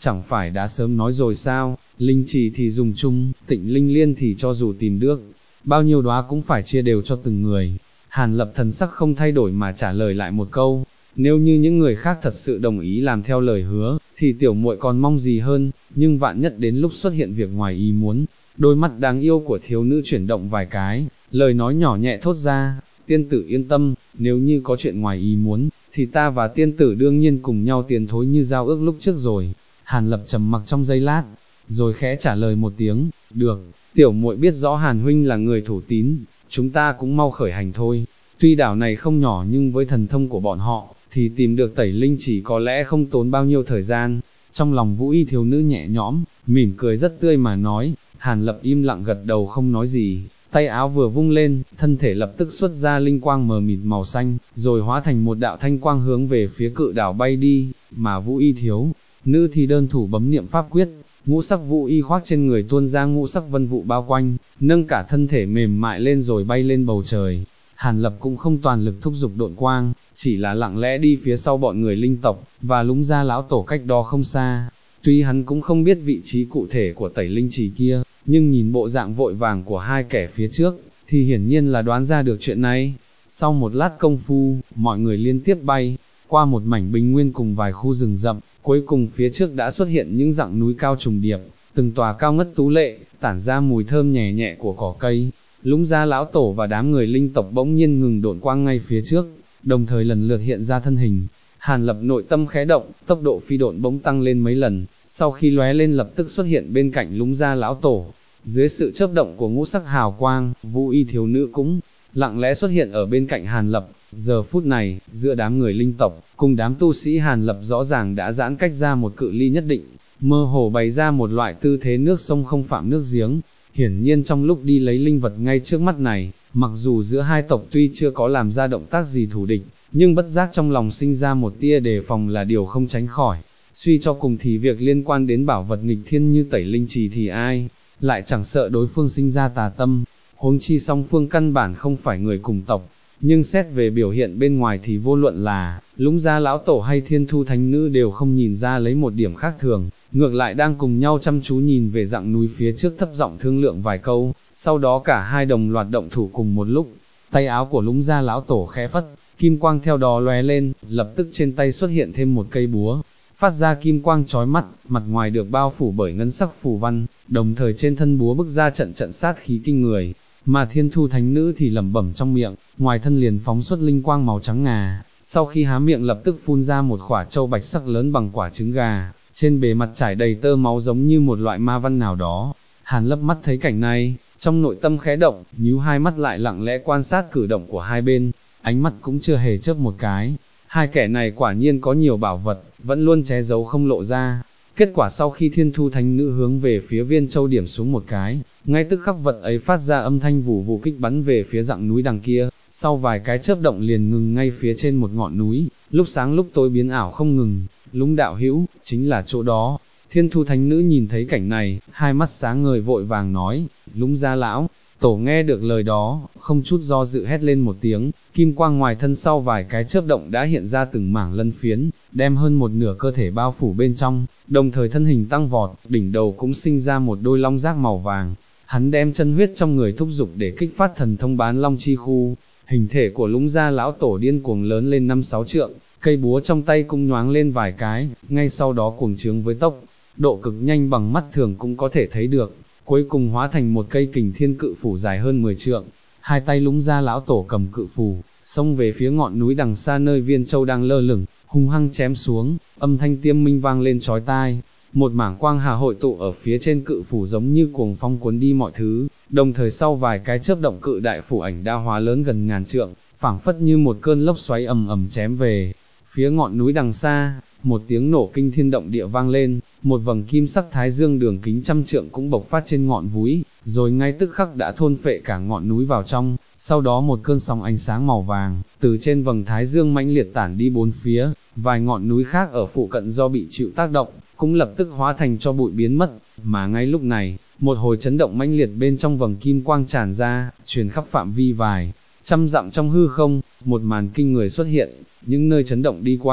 chẳng phải đã sớm nói rồi sao, linh trì thì dùng chung, tịnh linh liên thì cho dù tìm được, bao nhiêu đóa cũng phải chia đều cho từng người. Hàn Lập thần sắc không thay đổi mà trả lời lại một câu, nếu như những người khác thật sự đồng ý làm theo lời hứa, thì tiểu muội còn mong gì hơn, nhưng vạn nhất đến lúc xuất hiện việc ngoài ý muốn, đôi mắt đáng yêu của thiếu nữ chuyển động vài cái, lời nói nhỏ nhẹ thốt ra, tiên tử yên tâm, nếu như có chuyện ngoài ý muốn, thì ta và tiên tử đương nhiên cùng nhau tiến thối như giao ước lúc trước rồi. Hàn Lập trầm mặc trong giây lát, rồi khẽ trả lời một tiếng, được, tiểu muội biết rõ Hàn huynh là người thủ tín, chúng ta cũng mau khởi hành thôi. Tuy đảo này không nhỏ nhưng với thần thông của bọn họ, thì tìm được tẩy linh chỉ có lẽ không tốn bao nhiêu thời gian. Trong lòng Vũ Y thiếu nữ nhẹ nhõm, mỉm cười rất tươi mà nói. Hàn Lập im lặng gật đầu không nói gì, tay áo vừa vung lên, thân thể lập tức xuất ra linh quang mờ mịt màu xanh, rồi hóa thành một đạo thanh quang hướng về phía cự đảo bay đi, mà Vũ Y thiếu nữ thì đơn thủ bấm niệm pháp quyết, ngũ sắc vũ y khoác trên người tuôn ra ngũ sắc vân vụ bao quanh, nâng cả thân thể mềm mại lên rồi bay lên bầu trời. Hàn Lập cũng không toàn lực thúc giục độn quang, chỉ là lặng lẽ đi phía sau bọn người linh tộc, và Lũng Gia lão tổ cách đó không xa. Tuy hắn cũng không biết vị trí cụ thể của tẩy linh trì kia, nhưng nhìn bộ dạng vội vàng của hai kẻ phía trước, thì hiển nhiên là đoán ra được chuyện này. Sau một lát công phu, mọi người liên tiếp bay, qua một mảnh bình nguyên cùng vài khu rừng rậm, cuối cùng phía trước đã xuất hiện những dặng núi cao trùng điệp, từng tòa cao ngất tú lệ, tản ra mùi thơm nhẹ nhẹ của cỏ cây. Lũng Gia lão tổ và đám người linh tộc bỗng nhiên ngừng độn quang ngay phía trước, đồng thời lần lượt hiện ra thân hình. Hàn Lập nội tâm khẽ động, tốc độ phi độn bỗng tăng lên mấy lần, sau khi lóe lên lập tức xuất hiện bên cạnh Lũng Gia lão tổ. Dưới sự chớp động của ngũ sắc hào quang, Vũ Y thiếu nữ cũng lặng lẽ xuất hiện ở bên cạnh Hàn Lập. Giờ phút này, giữa đám người linh tộc, cùng đám tu sĩ Hàn Lập rõ ràng đã giãn cách ra một cự ly nhất định, mơ hồ bày ra một loại tư thế nước sông không phạm nước giếng. Hiển nhiên trong lúc đi lấy linh vật ngay trước mắt này, mặc dù giữa hai tộc tuy chưa có làm ra động tác gì thù địch, nhưng bất giác trong lòng sinh ra một tia đề phòng là điều không tránh khỏi. Suy cho cùng thì việc liên quan đến bảo vật nghịch thiên như tẩy linh trì thì ai lại chẳng sợ đối phương sinh ra tà tâm, huống chi song phương căn bản không phải người cùng tộc. Nhưng xét về biểu hiện bên ngoài thì vô luận là Lũng Gia lão tổ hay Thiên Thu thánh nữ đều không nhìn ra lấy một điểm khác thường, ngược lại đang cùng nhau chăm chú nhìn về dặng núi phía trước, thấp giọng thương lượng vài câu. Sau đó cả hai đồng loạt động thủ cùng một lúc, tay áo của Lũng Gia lão tổ khẽ phất, kim quang theo đó lóe lên, lập tức trên tay xuất hiện thêm một cây búa, phát ra kim quang chói mắt, mặt ngoài được bao phủ bởi ngân sắc phù văn, đồng thời trên thân búa bức ra trận trận sát khí kinh người. Mà Thiên Thu thánh nữ thì lẩm bẩm trong miệng, ngoài thân liền phóng xuất linh quang màu trắng ngà, sau khi há miệng lập tức phun ra một quả châu bạch sắc lớn bằng quả trứng gà, trên bề mặt trải đầy tơ máu giống như một loại ma văn nào đó. Hàn Lập mắt thấy cảnh này, trong nội tâm khẽ động, nhíu hai mắt lại lặng lẽ quan sát cử động của hai bên, ánh mắt cũng chưa hề chớp một cái. Hai kẻ này quả nhiên có nhiều bảo vật, vẫn luôn che giấu không lộ ra. Kết quả sau khi Thiên Thu thánh nữ hướng về phía viên châu điểm xuống một cái, ngay tức khắc vật ấy phát ra âm thanh vù vù kích bắn về phía dặng núi đằng kia, sau vài cái chớp động liền ngừng ngay phía trên một ngọn núi, lúc sáng lúc tối biến ảo không ngừng. Lũng đạo hữu, chính là chỗ đó. Thiên Thu thánh nữ nhìn thấy cảnh này, hai mắt sáng ngời vội vàng nói. Lũng Gia lão tổ nghe được lời đó, không chút do dự hét lên một tiếng, kim quang ngoài thân sau vài cái chớp động đã hiện ra từng mảng lân phiến, đem hơn một nửa cơ thể bao phủ bên trong, đồng thời thân hình tăng vọt, đỉnh đầu cũng sinh ra một đôi long giác màu vàng. Hắn đem chân huyết trong người thúc dục để kích phát thần thông bán long chi khu. Hình thể của Lũng Gia lão tổ điên cuồng lớn lên 5-6 trượng, cây búa trong tay cũng nhoáng lên vài cái, ngay sau đó cuồng trướng với tốc độ cực nhanh bằng mắt thường cũng có thể thấy được, cuối cùng hóa thành một cây kình thiên cự phủ dài hơn 10 trượng. Hai tay Lũng Gia lão tổ cầm cự phủ, xông về phía ngọn núi đằng xa nơi viên châu đang lơ lửng, hung hăng chém xuống, âm thanh tiêm minh vang lên chói tai. Một mảng quang hà hội tụ ở phía trên cự phủ giống như cuồng phong cuốn đi mọi thứ, đồng thời sau vài cái chớp động cự đại phủ ảnh đa hóa lớn gần ngàn trượng, phảng phất như một cơn lốc xoáy ầm ầm chém về phía ngọn núi đằng xa. Một tiếng nổ kinh thiên động địa vang lên, một vầng kim sắc thái dương đường kính 100 trượng cũng bộc phát trên ngọn núi, rồi ngay tức khắc đã thôn phệ cả ngọn núi vào trong. Sau đó một cơn sóng ánh sáng màu vàng từ trên vầng thái dương mãnh liệt tản đi bốn phía, vài ngọn núi khác ở phụ cận do bị chịu tác động cũng lập tức hóa thành cho bụi biến mất. Mà ngay lúc này, một hồi chấn động mãnh liệt bên trong vầng kim quang tràn ra, truyền khắp phạm vi vài trăm dặm trong hư không. Một màn kinh người xuất hiện, những nơi chấn động đi qua,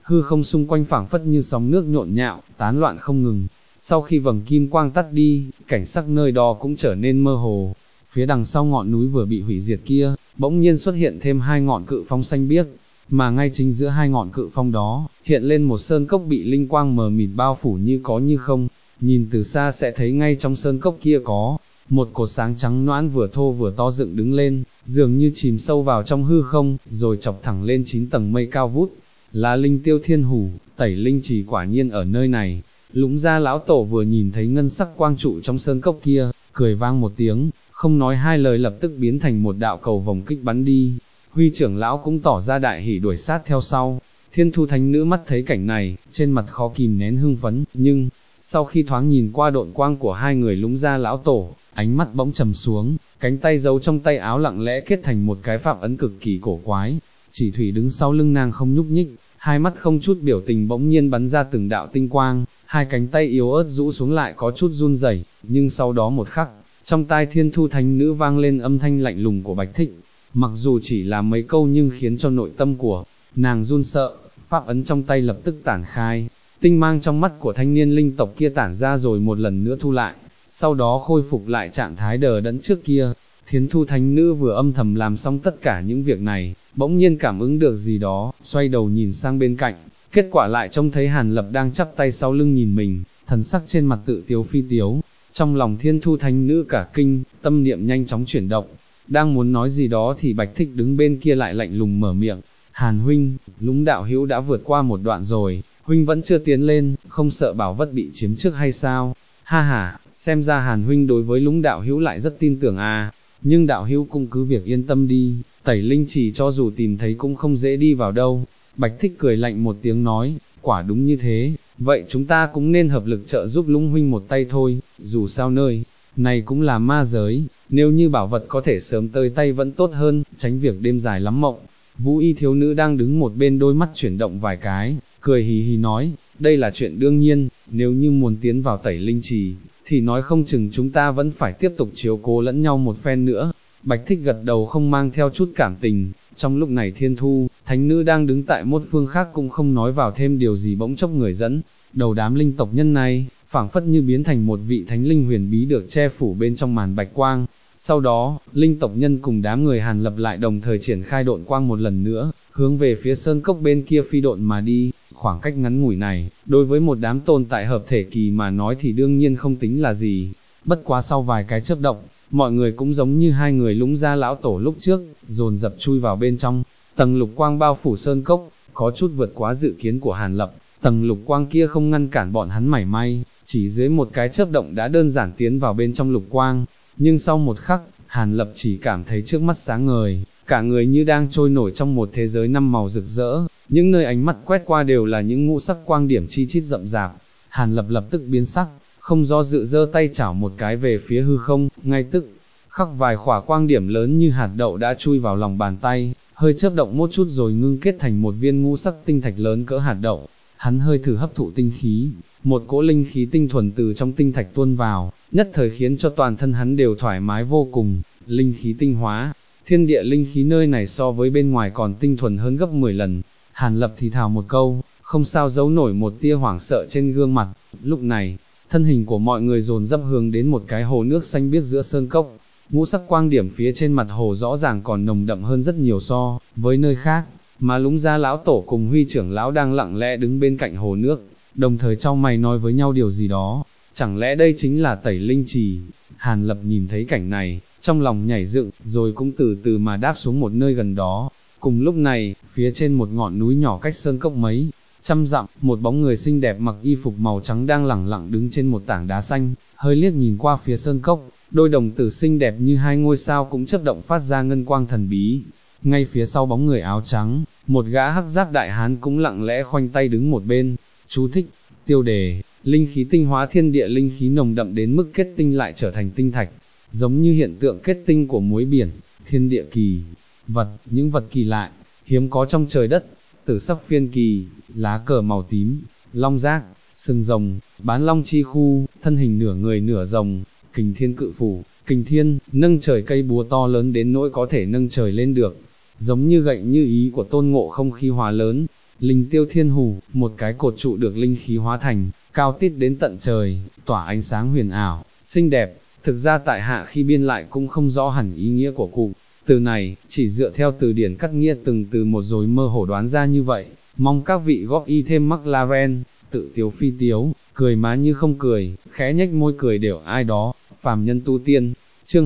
hư không xung quanh phảng phất như sóng nước nhộn nhạo, tán loạn không ngừng. Sau khi vầng kim quang tắt đi, cảnh sắc nơi đó cũng trở nên mơ hồ. Phía đằng sau ngọn núi vừa bị hủy diệt kia, bỗng nhiên xuất hiện thêm hai ngọn cự phong xanh biếc, mà ngay chính giữa hai ngọn cự phong đó, hiện lên một sơn cốc bị linh quang mờ mịt bao phủ như có như không. Nhìn từ xa sẽ thấy ngay trong sơn cốc kia có một cột sáng trắng noãn vừa thô vừa to dựng đứng lên, dường như chìm sâu vào trong hư không, rồi chọc thẳng lên 9 tầng mây cao vút. Là linh tiêu thiên hủ, tẩy linh trì quả nhiên ở nơi này. Lũng Gia lão tổ vừa nhìn thấy ngân sắc quang trụ trong sơn cốc kia, cười vang một tiếng, không nói hai lời lập tức biến thành một đạo cầu vòng kích bắn đi. Huy trưởng lão cũng tỏ ra đại hỉ đuổi sát theo sau. Thiên Thu Thánh Nữ mắt thấy cảnh này, trên mặt khó kìm nén hưng phấn, nhưng sau khi thoáng nhìn qua độn quang của hai người Lũng Gia lão tổ, ánh mắt bỗng trầm xuống, cánh tay giấu trong tay áo lặng lẽ kết thành một cái pháp ấn cực kỳ cổ quái. Chỉ thủy đứng sau lưng nàng không nhúc nhích, hai mắt không chút biểu tình bỗng nhiên bắn ra từng đạo tinh quang, hai cánh tay yếu ớt rũ xuống lại có chút run rẩy, nhưng sau đó một khắc, trong tai Thiên Thu Thánh Nữ vang lên âm thanh lạnh lùng của Bạch Thích. Mặc dù chỉ là mấy câu nhưng khiến cho nội tâm của nàng run sợ, pháp ấn trong tay lập tức tản khai, tinh mang trong mắt của thanh niên linh tộc kia tản ra rồi một lần nữa thu lại, sau đó khôi phục lại trạng thái đờ đẫn trước kia. Thiên Thu Thánh Nữ vừa âm thầm làm xong tất cả những việc này, bỗng nhiên cảm ứng được gì đó, xoay đầu nhìn sang bên cạnh, kết quả lại trông thấy Hàn Lập đang chắp tay sau lưng nhìn mình, thần sắc trên mặt tự tiếu phi tiếu. Trong lòng Thiên Thu Thánh Nữ cả kinh, tâm niệm nhanh chóng chuyển động, đang muốn nói gì đó thì Bạch Thích đứng bên kia lại lạnh lùng mở miệng. Hàn huynh, Lũng đạo hữu đã vượt qua một đoạn rồi, huynh vẫn chưa tiến lên, không sợ bảo vật bị chiếm trước hay sao? Ha ha, xem ra Hàn huynh đối với Lũng đạo hữu lại rất tin tưởng à, nhưng đạo hữu cũng cứ việc yên tâm đi, tẩy linh chỉ cho dù tìm thấy cũng không dễ đi vào đâu. Bạch Thích cười lạnh một tiếng nói, quả đúng như thế, vậy chúng ta cũng nên hợp lực trợ giúp Lũng huynh một tay thôi, dù sao nơi này cũng là ma giới, nếu như bảo vật có thể sớm tới tay vẫn tốt hơn, tránh việc đêm dài lắm mộng. Vũ y thiếu nữ đang đứng một bên đôi mắt chuyển động vài cái, cười hì hì nói, đây là chuyện đương nhiên, nếu như muốn tiến vào tẩy linh trì, thì nói không chừng chúng ta vẫn phải tiếp tục chiếu cố lẫn nhau một phen nữa. Bạch Thích gật đầu không mang theo chút cảm tình. Trong lúc này Thiên Thu Thánh Nữ đang đứng tại một phương khác cũng không nói vào thêm điều gì, bỗng chốc người dẫn đầu đám linh tộc nhân này, phảng phất như biến thành một vị thánh linh huyền bí được che phủ bên trong màn bạch quang. Sau đó, linh tộc nhân cùng đám người Hàn Lập lại đồng thời triển khai độn quang một lần nữa, hướng về phía sơn cốc bên kia phi độn mà đi. Khoảng cách ngắn ngủi này, đối với một đám tồn tại hợp thể kỳ mà nói thì đương nhiên không tính là gì. Bất quá sau vài cái chớp động, mọi người cũng giống như hai người Lũng Gia lão tổ lúc trước, dồn dập chui vào bên trong. Tầng lục quang bao phủ sơn cốc, có chút vượt quá dự kiến của Hàn Lập. Tầng lục quang kia không ngăn cản bọn hắn mảy may, chỉ dưới một cái chớp động đã đơn giản tiến vào bên trong lục quang. Nhưng sau một khắc, Hàn Lập chỉ cảm thấy trước mắt sáng ngời, cả người như đang trôi nổi trong một thế giới năm màu rực rỡ, những nơi ánh mắt quét qua đều là những ngũ sắc quang điểm chi chít rậm rạp. Hàn Lập lập tức biến sắc, không do dự giơ tay chảo một cái về phía hư không, ngay tức khắc vài khỏa quang điểm lớn như hạt đậu đã chui vào lòng bàn tay, hơi chớp động một chút rồi ngưng kết thành một viên ngũ sắc tinh thạch lớn cỡ hạt đậu. Hắn hơi thử hấp thụ tinh khí, một cỗ linh khí tinh thuần từ trong tinh thạch tuôn vào, nhất thời khiến cho toàn thân hắn đều thoải mái vô cùng. Linh khí tinh hóa, thiên địa linh khí nơi này so với bên ngoài còn tinh thuần hơn gấp 10 lần. Hàn Lập thì thào một câu, không sao giấu nổi một tia hoảng sợ trên gương mặt. Lúc này, thân hình của mọi người dồn dập hướng đến một cái hồ nước xanh biếc giữa sơn cốc. Ngũ sắc quang điểm phía trên mặt hồ rõ ràng còn nồng đậm hơn rất nhiều so với nơi khác, mà Lũng Gia lão tổ cùng Huy trưởng lão đang lặng lẽ đứng bên cạnh hồ nước, đồng thời chau mày nói với nhau điều gì đó. Chẳng lẽ đây chính là tẩy linh trì? Hàn Lập nhìn thấy cảnh này, trong lòng nhảy dựng, rồi cũng từ từ mà đáp xuống một nơi gần đó. Cùng lúc này, phía trên một ngọn núi nhỏ cách sơn cốc mấy trăm dặm, một bóng người xinh đẹp mặc y phục màu trắng đang lẳng lặng đứng trên một tảng đá xanh, hơi liếc nhìn qua phía sơn cốc, đôi đồng tử xinh đẹp như hai ngôi sao cũng chớp động phát ra ngân quang thần bí. Ngay phía sau bóng người áo trắng, một gã hắc giáp đại hán cũng lặng lẽ khoanh tay đứng một bên. Chú thích, tiêu đề, linh khí tinh hóa thiên địa linh khí nồng đậm đến mức kết tinh lại trở thành tinh thạch, giống như hiện tượng kết tinh của muối biển, thiên địa kỳ vật, những vật kỳ lạ, hiếm có trong trời đất, tử sắc phiên kỳ, lá cờ màu tím, long giác, sừng rồng, bán long chi khu, thân hình nửa người nửa rồng, kình thiên cự phủ, kình thiên, nâng trời cây búa to lớn đến nỗi có thể nâng trời lên được, giống như gậy như ý của Tôn Ngộ Không khi hóa lớn. Linh tiêu thiên hủ, một cái cột trụ được linh khí hóa thành, cao tít đến tận trời, tỏa ánh sáng huyền ảo, xinh đẹp. Thực ra tại hạ khi biên lại cũng không rõ hẳn ý nghĩa của cụm từ này, chỉ dựa theo từ điển cắt nghĩa từng từ một rồi mơ hồ đoán ra như vậy, mong các vị góp ý thêm. Mắc La Ven, tự tiếu phi tiếu, cười má như không cười, khẽ nhếch môi cười đều ai đó, phàm nhân tu tiên. Chương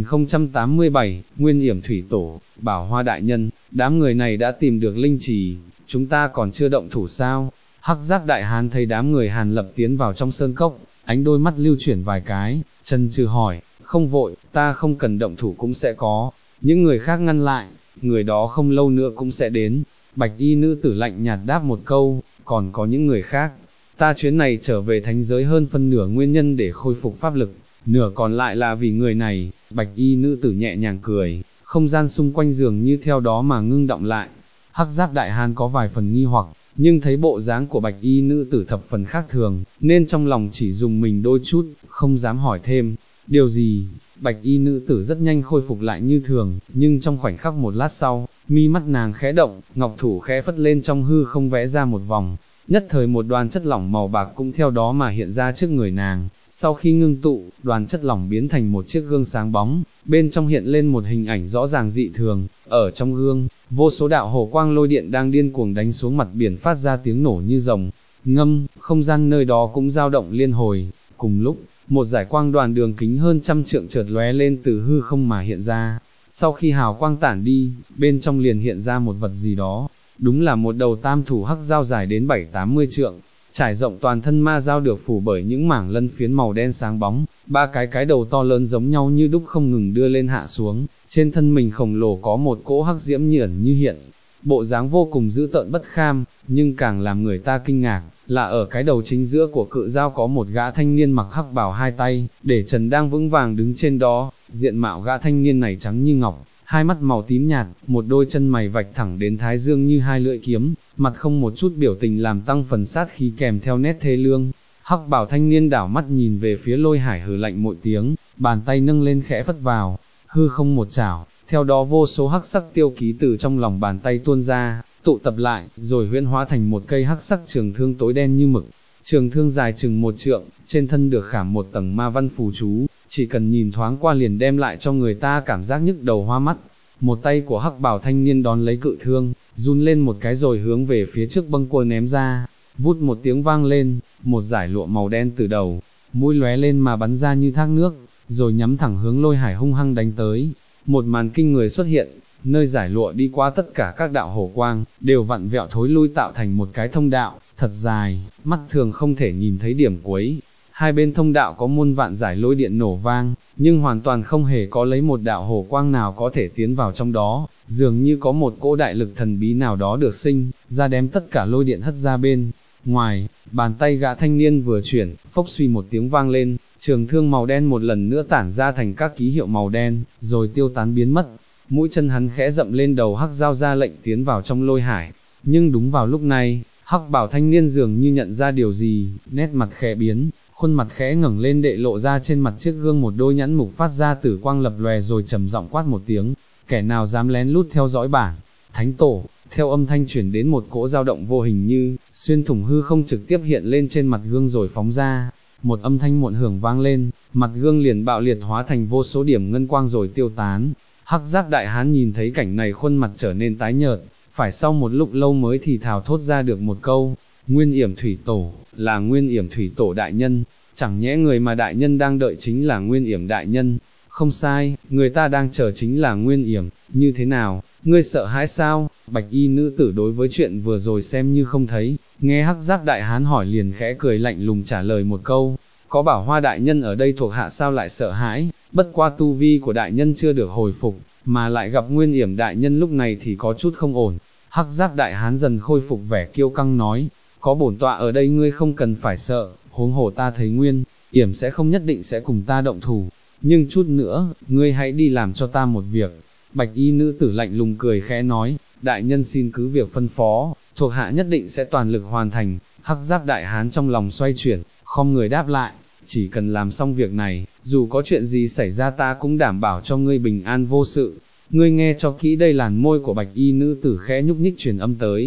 2087, Nguyên Yểm Thủy Tổ, Bảo Hoa Đại Nhân, đám người này đã tìm được linh trì, chúng ta còn chưa động thủ sao? Hắc Giáp Đại Hán thấy đám người Hàn Lập tiến vào trong sơn cốc, ánh đôi mắt lưu chuyển vài cái, chần chừ hỏi, không vội, ta không cần động thủ cũng sẽ có. Những người khác ngăn lại, người đó không lâu nữa cũng sẽ đến. Bạch y nữ tử lạnh nhạt đáp một câu, còn có những người khác. Ta chuyến này trở về thánh giới hơn phân nửa nguyên nhân để khôi phục pháp lực, nửa còn lại là vì người này. Bạch y nữ tử nhẹ nhàng cười, không gian xung quanh dường như theo đó mà ngưng động lại. Hắc Giáp Đại Hán có vài phần nghi hoặc, nhưng thấy bộ dáng của bạch y nữ tử thập phần khác thường, nên trong lòng chỉ dùng mình đôi chút, không dám hỏi thêm. Điều gì? Bạch y nữ tử rất nhanh khôi phục lại như thường, nhưng trong khoảnh khắc một lát sau, mi mắt nàng khẽ động, ngọc thủ khẽ phất lên trong hư không vẽ ra một vòng, nhất thời một đoàn chất lỏng màu bạc cũng theo đó mà hiện ra trước người nàng. Sau khi ngưng tụ, đoàn chất lỏng biến thành một chiếc gương sáng bóng, bên trong hiện lên một hình ảnh rõ ràng dị thường, ở trong gương, vô số đạo hồ quang lôi điện đang điên cuồng đánh xuống mặt biển phát ra tiếng nổ như rồng ngâm, không gian nơi đó cũng dao động liên hồi. Cùng lúc, một dải quang đoàn đường kính hơn 100 trượng chợt lóe lên từ hư không mà hiện ra. Sau khi hào quang tản đi, bên trong liền hiện ra một vật gì đó, đúng là một đầu tam thủ hắc dao dài đến 7-80 trượng, trải rộng toàn thân ma dao được phủ bởi những mảng lân phiến màu đen sáng bóng, ba cái đầu to lớn giống nhau như đúc không ngừng đưa lên hạ xuống, trên thân mình khổng lồ có một cỗ hắc diễm như ẩn như hiện, bộ dáng vô cùng dữ tợn bất kham, nhưng càng làm người ta kinh ngạc, là ở cái đầu chính giữa của cự dao có một gã thanh niên mặc hắc bào hai tay, để trần đang vững vàng đứng trên đó. Diện mạo gã thanh niên này trắng như ngọc, hai mắt màu tím nhạt, một đôi chân mày vạch thẳng đến thái dương như hai lưỡi kiếm, mặt không một chút biểu tình làm tăng phần sát khí kèm theo nét thê lương. Hắc bào thanh niên đảo mắt nhìn về phía Lôi Hải hừ lạnh một tiếng, bàn tay nâng lên khẽ phất vào, hư không một chảo, theo đó vô số hắc sắc tiêu ký từ trong lòng bàn tay tuôn ra, tụ tập lại, rồi huyễn hóa thành một cây hắc sắc trường thương tối đen như mực. Trường thương dài chừng 1 trượng, trên thân được khảm một tầng ma văn phù chú, chỉ cần nhìn thoáng qua liền đem lại cho người ta cảm giác nhức đầu hoa mắt. Một tay của hắc bào thanh niên đón lấy cự thương, run lên một cái rồi hướng về phía trước bâng quơ ném ra. Vút một tiếng vang lên, một dải lụa màu đen từ đầu, mũi lóe lên mà bắn ra như thác nước, rồi nhắm thẳng hướng Lôi Hải hung hăng đánh tới. Một màn kinh người xuất hiện, nơi giải lụa đi qua tất cả các đạo hổ quang, đều vặn vẹo thối lui tạo thành một cái thông đạo, thật dài, mắt thường không thể nhìn thấy điểm cuối. Hai bên thông đạo có muôn vạn giải lôi điện nổ vang, nhưng hoàn toàn không hề có lấy một đạo hổ quang nào có thể tiến vào trong đó, dường như có một cỗ đại lực thần bí nào đó được sinh ra đem tất cả lôi điện hất ra bên ngoài. Bàn tay gã thanh niên vừa chuyển, phốc suy một tiếng vang lên, trường thương màu đen một lần nữa tản ra thành các ký hiệu màu đen, rồi tiêu tán biến mất. Mũi chân hắn khẽ dậm lên đầu hắc dao ra lệnh tiến vào trong Lôi Hải, nhưng đúng vào lúc này, hắc bảo thanh niên dường như nhận ra điều gì, nét mặt khẽ biến, khuôn mặt khẽ ngẩng lên đệ lộ ra trên mặt chiếc gương một đôi nhãn mục phát ra tử quang lập lòe rồi trầm giọng quát một tiếng, kẻ nào dám lén lút theo dõi bản thánh tổ. Theo âm thanh chuyển đến một cỗ dao động vô hình như xuyên thủng hư không trực tiếp hiện lên trên mặt gương rồi phóng ra. Một âm thanh muộn hưởng vang lên, mặt gương liền bạo liệt hóa thành vô số điểm ngân quang rồi tiêu tán. Hắc Giáp Đại Hán nhìn thấy cảnh này khuôn mặt trở nên tái nhợt, phải sau một lúc lâu mới thì thào thốt ra được một câu, Nguyên Yểm Thủy Tổ, là Nguyên Yểm Thủy Tổ đại nhân, chẳng nhẽ người mà đại nhân đang đợi chính là Nguyên Yểm đại nhân? Không sai, người ta đang chờ chính là Nguyên Yểm. Như thế nào, ngươi sợ hãi sao? Bạch y nữ tử đối với chuyện vừa rồi xem như không thấy, nghe Hắc Giáp Đại Hán hỏi liền khẽ cười lạnh lùng trả lời một câu, có Bảo Hoa đại nhân ở đây thuộc hạ sao lại sợ hãi, bất qua tu vi của đại nhân chưa được hồi phục, mà lại gặp Nguyên Yểm đại nhân lúc này thì có chút không ổn. Hắc Giáp Đại Hán dần khôi phục vẻ kiêu căng nói, có bổn tọa ở đây ngươi không cần phải sợ, huống hồ ta thấy Nguyên Yểm sẽ không nhất định sẽ cùng ta động thủ, nhưng chút nữa, ngươi hãy đi làm cho ta một việc. Bạch y nữ tử lạnh lùng cười khẽ nói, đại nhân xin cứ việc phân phó, thuộc hạ nhất định sẽ toàn lực hoàn thành. Hắc Giáp Đại Hán trong lòng xoay chuyển, khom người đáp lại, chỉ cần làm xong việc này, dù có chuyện gì xảy ra ta cũng đảm bảo cho ngươi bình an vô sự. Ngươi nghe cho kỹ đây. Làn môi của bạch y nữ tử khẽ nhúc nhích truyền âm tới.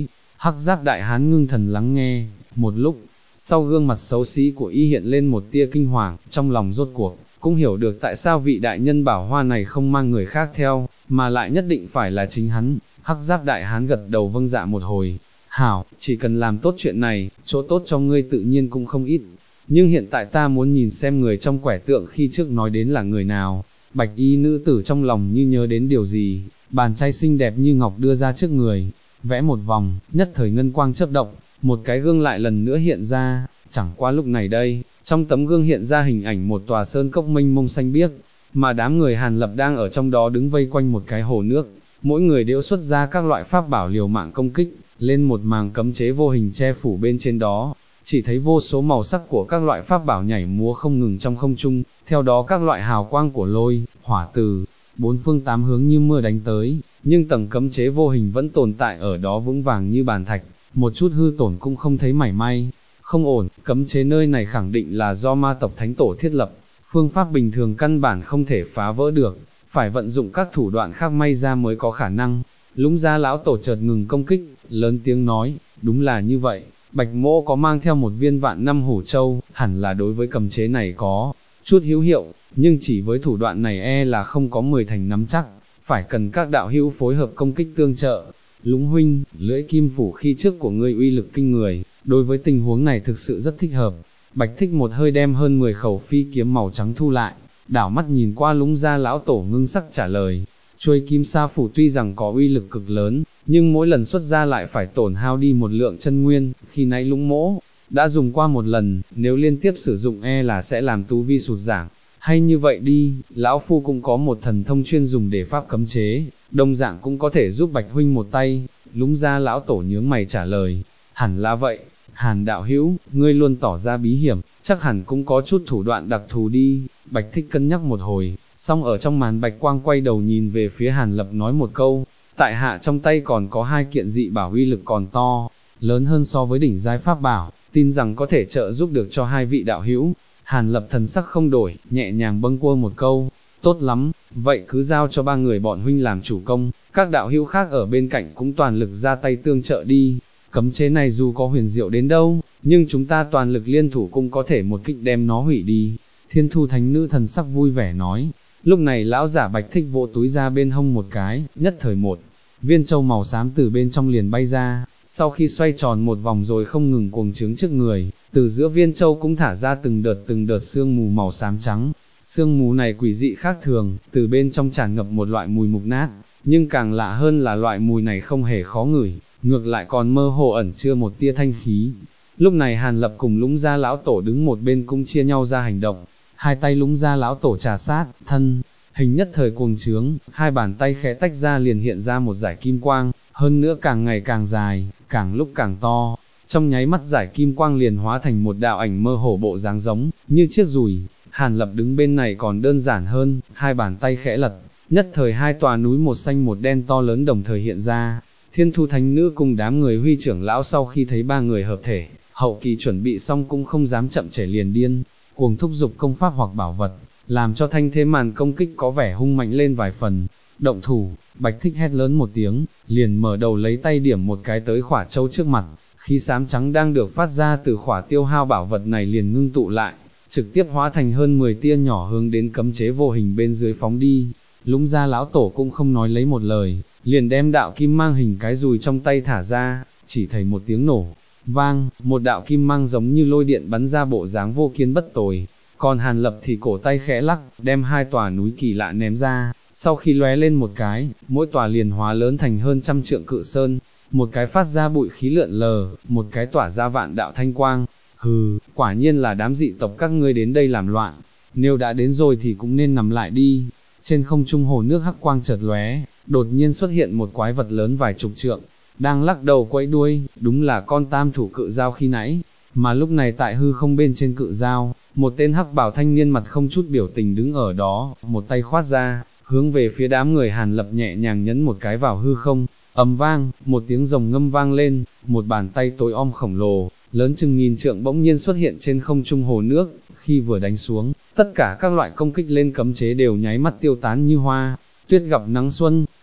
Hắc giáp đại hán ngưng thần lắng nghe, một lúc, sau gương mặt xấu xí của y hiện lên một tia kinh hoàng, trong lòng rốt cuộc, cũng hiểu được tại sao vị đại nhân bảo hoa này không mang người khác theo, mà lại nhất định phải là chính hắn. Hắc giáp đại hán gật đầu vâng dạ một hồi, hảo, chỉ cần làm tốt chuyện này, chỗ tốt cho ngươi tự nhiên cũng không ít. Nhưng hiện tại ta muốn nhìn xem người trong quẻ tượng khi trước nói đến là người nào. Bạch y nữ tử trong lòng như nhớ đến điều gì, bàn tay xinh đẹp như ngọc đưa ra trước người, vẽ một vòng, nhất thời ngân quang chớp động, một cái gương lại lần nữa hiện ra, chẳng qua lúc này đây, trong tấm gương hiện ra hình ảnh một tòa sơn cốc mênh mông xanh biếc, mà đám người Hàn Lập đang ở trong đó đứng vây quanh một cái hồ nước, mỗi người đều xuất ra các loại pháp bảo liều mạng công kích, lên một màng cấm chế vô hình che phủ bên trên đó. Chỉ thấy vô số màu sắc của các loại pháp bảo nhảy múa không ngừng trong không trung, theo đó các loại hào quang của lôi, hỏa từ, bốn phương tám hướng như mưa đánh tới, nhưng tầng cấm chế vô hình vẫn tồn tại ở đó vững vàng như bàn thạch, một chút hư tổn cũng không thấy mảy may. Không ổn, cấm chế nơi này khẳng định là do ma tộc thánh tổ thiết lập, phương pháp bình thường căn bản không thể phá vỡ được, phải vận dụng các thủ đoạn khác may ra mới có khả năng. Lũng Gia lão tổ chợt ngừng công kích, lớn tiếng nói, đúng là như vậy. Bạch Mỗ có mang theo một viên vạn năm hổ châu, hẳn là đối với cầm chế này có chút hữu hiệu, nhưng chỉ với thủ đoạn này là không có 10 thành nắm chắc, phải cần các đạo hữu phối hợp công kích tương trợ. Lũng huynh, lưỡi kim phủ khi trước của ngươi uy lực kinh người, đối với tình huống này thực sự rất thích hợp. Bạch Thích một hơi đem hơn 10 khẩu phi kiếm màu trắng thu lại, đảo mắt nhìn qua Lũng Gia lão tổ ngưng sắc trả lời. Chuôi kim sa phủ tuy rằng có uy lực cực lớn, nhưng mỗi lần xuất ra lại phải tổn hao đi một lượng chân nguyên, khi nãy Lũng mỗ đã dùng qua một lần, nếu liên tiếp sử dụng là sẽ làm tu vi sụt giảm. Hay như vậy đi, lão phu cũng có một thần thông chuyên dùng để pháp cấm chế, đồng dạng cũng có thể giúp Bạch huynh một tay. Lũng Gia lão tổ nhướng mày trả lời, hẳn là vậy. Hàn đạo hữu, ngươi luôn tỏ ra bí hiểm, chắc hẳn cũng có chút thủ đoạn đặc thù đi. Bạch Thích cân nhắc một hồi, xong ở trong màn bạch quang quay đầu nhìn về phía Hàn Lập nói một câu, tại hạ trong tay còn có 2 kiện dị bảo uy lực còn to, lớn hơn so với đỉnh giai pháp bảo, tin rằng có thể trợ giúp được cho 2 vị đạo hữu. Hàn Lập thần sắc không đổi, nhẹ nhàng bâng quơ một câu, tốt lắm, vậy cứ giao cho 3 người bọn huynh làm chủ công, các đạo hữu khác ở bên cạnh cũng toàn lực ra tay tương trợ đi. Cấm chế này dù có huyền diệu đến đâu, nhưng chúng ta toàn lực liên thủ cũng có thể một kích đem nó hủy đi. Thiên Thu Thánh Nữ thần sắc vui vẻ nói. Lúc này lão giả Bạch Thích vỗ túi ra bên hông một cái, nhất thời một viên châu màu xám từ bên trong liền bay ra, sau khi xoay tròn một vòng rồi không ngừng cuồng trướng trước người, từ giữa viên châu cũng thả ra từng đợt sương mù màu xám trắng. Sương mù này quỷ dị khác thường, từ bên trong tràn ngập một loại mùi mục nát, nhưng càng lạ hơn là loại mùi này không hề khó ngửi, ngược lại còn mơ hồ ẩn chứa một tia thanh khí. Lúc này Hàn Lập cùng Lũng Gia lão tổ đứng một bên cũng chia nhau ra hành động, hai tay Lũng Gia lão tổ trà sát, thân hình nhất thời cuồng trướng, hai bàn tay khẽ tách ra liền hiện ra một dải kim quang, hơn nữa càng ngày càng dài, càng lúc càng to. Trong nháy mắt dải kim quang liền hóa thành một đạo ảnh mơ hồ bộ dáng giống như chiếc dùi. Hàn Lập đứng bên này còn đơn giản hơn, hai bàn tay khẽ lật, nhất thời hai tòa núi một xanh một đen to lớn đồng thời hiện ra. Thiên Thu Thánh Nữ cùng đám người Huy trưởng lão sau khi thấy ba người hợp thể, hậu kỳ chuẩn bị xong cũng không dám chậm trễ liền điên, cuồng thúc dục công pháp hoặc bảo vật, làm cho thanh thế màn công kích có vẻ hung mạnh lên vài phần. Động thủ, Bạch Thích hét lớn một tiếng, liền mở đầu lấy tay điểm một cái tới khỏa châu trước mặt, khí xám trắng đang được phát ra từ khỏa tiêu hao bảo vật này liền ngưng tụ lại, trực tiếp hóa thành hơn 10 tia nhỏ hướng đến cấm chế vô hình bên dưới phóng đi. Lũng Gia lão tổ cũng không nói lấy một lời, liền đem đạo kim mang hình cái dùi trong tay thả ra, chỉ thấy một tiếng nổ vang, một đạo kim mang giống như lôi điện bắn ra bộ dáng vô kiên bất tồi. Còn Hàn Lập thì cổ tay khẽ lắc, đem hai tòa núi kỳ lạ ném ra, sau khi lóe lên một cái, mỗi tòa liền hóa lớn thành hơn 100 trượng cự sơn, một cái phát ra bụi khí lượn lờ, một cái tỏa ra vạn đạo thanh quang. Hừ, quả nhiên là đám dị tộc các ngươi đến đây làm loạn, nếu đã đến rồi thì cũng nên nằm lại đi. Trên không trung hồ nước hắc quang chợt lóe, đột nhiên xuất hiện một quái vật lớn vài chục trượng, đang lắc đầu quẫy đuôi, đúng là con tam thủ cự dao khi nãy. Mà lúc này tại hư không bên trên cự dao, một tên hắc bảo thanh niên mặt không chút biểu tình đứng ở đó, một tay khoát ra, hướng về phía đám người Hàn Lập nhẹ nhàng nhấn một cái vào hư không, ầm vang, một tiếng rồng ngâm vang lên, một bàn tay tối om khổng lồ, lớn chừng nghìn trượng bỗng nhiên xuất hiện trên không trung hồ nước, khi vừa đánh xuống, tất cả các loại công kích lên cấm chế đều nháy mắt tiêu tán như hoa. Tuyết gặp nắng xuân,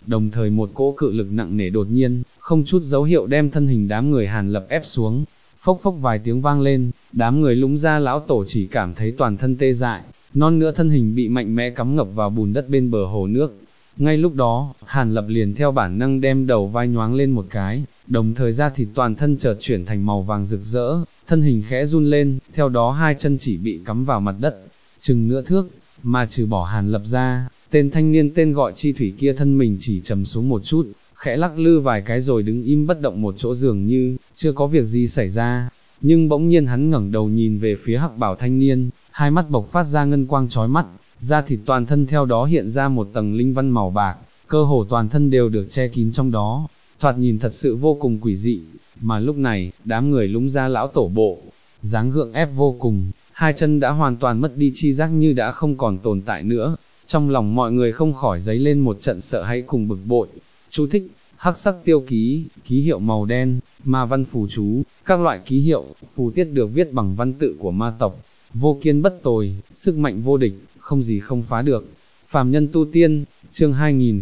đồng thời một cỗ cự lực nặng nề đột nhiên, không chút dấu hiệu đem thân hình đám người Hàn Lập ép xuống. Phốc phốc vài tiếng vang lên, đám người Lũng Gia lão tổ chỉ cảm thấy toàn thân tê dại, non nữa thân hình bị mạnh mẽ cắm ngập vào bùn đất bên bờ hồ nước. Ngay lúc đó, Hàn Lập liền theo bản năng đem đầu vai nhoáng lên một cái, đồng thời da thịt toàn thân chợt chuyển thành màu vàng rực rỡ, thân hình khẽ run lên, theo đó hai chân chỉ bị cắm vào mặt đất, chừng nửa thước, mà trừ bỏ Hàn Lập ra, tên thanh niên tên gọi Chi Thủy kia thân mình chỉ trầm xuống một chút, khẽ lắc lư vài cái rồi đứng im bất động một chỗ dường như, chưa có việc gì xảy ra. Nhưng bỗng nhiên hắn ngẩng đầu nhìn về phía hắc bảo thanh niên, hai mắt bộc phát ra ngân quang chói mắt, da thịt toàn thân theo đó hiện ra một tầng linh văn màu bạc, cơ hồ toàn thân đều được che kín trong đó, thoạt nhìn thật sự vô cùng quỷ dị. Mà lúc này, đám người Lũng Gia lão tổ bộ, dáng gượng ép vô cùng, hai chân đã hoàn toàn mất đi chi giác như đã không còn tồn tại nữa. Trong lòng mọi người không khỏi dấy lên một trận sợ hãi cùng bực bội. Chú thích: hắc sắc tiêu ký, ký hiệu màu đen, ma văn phù chú, các loại ký hiệu, phù tiết được viết bằng văn tự của ma tộc, vô kiên bất tồi, sức mạnh vô địch, không gì không phá được. Phàm nhân tu tiên, chương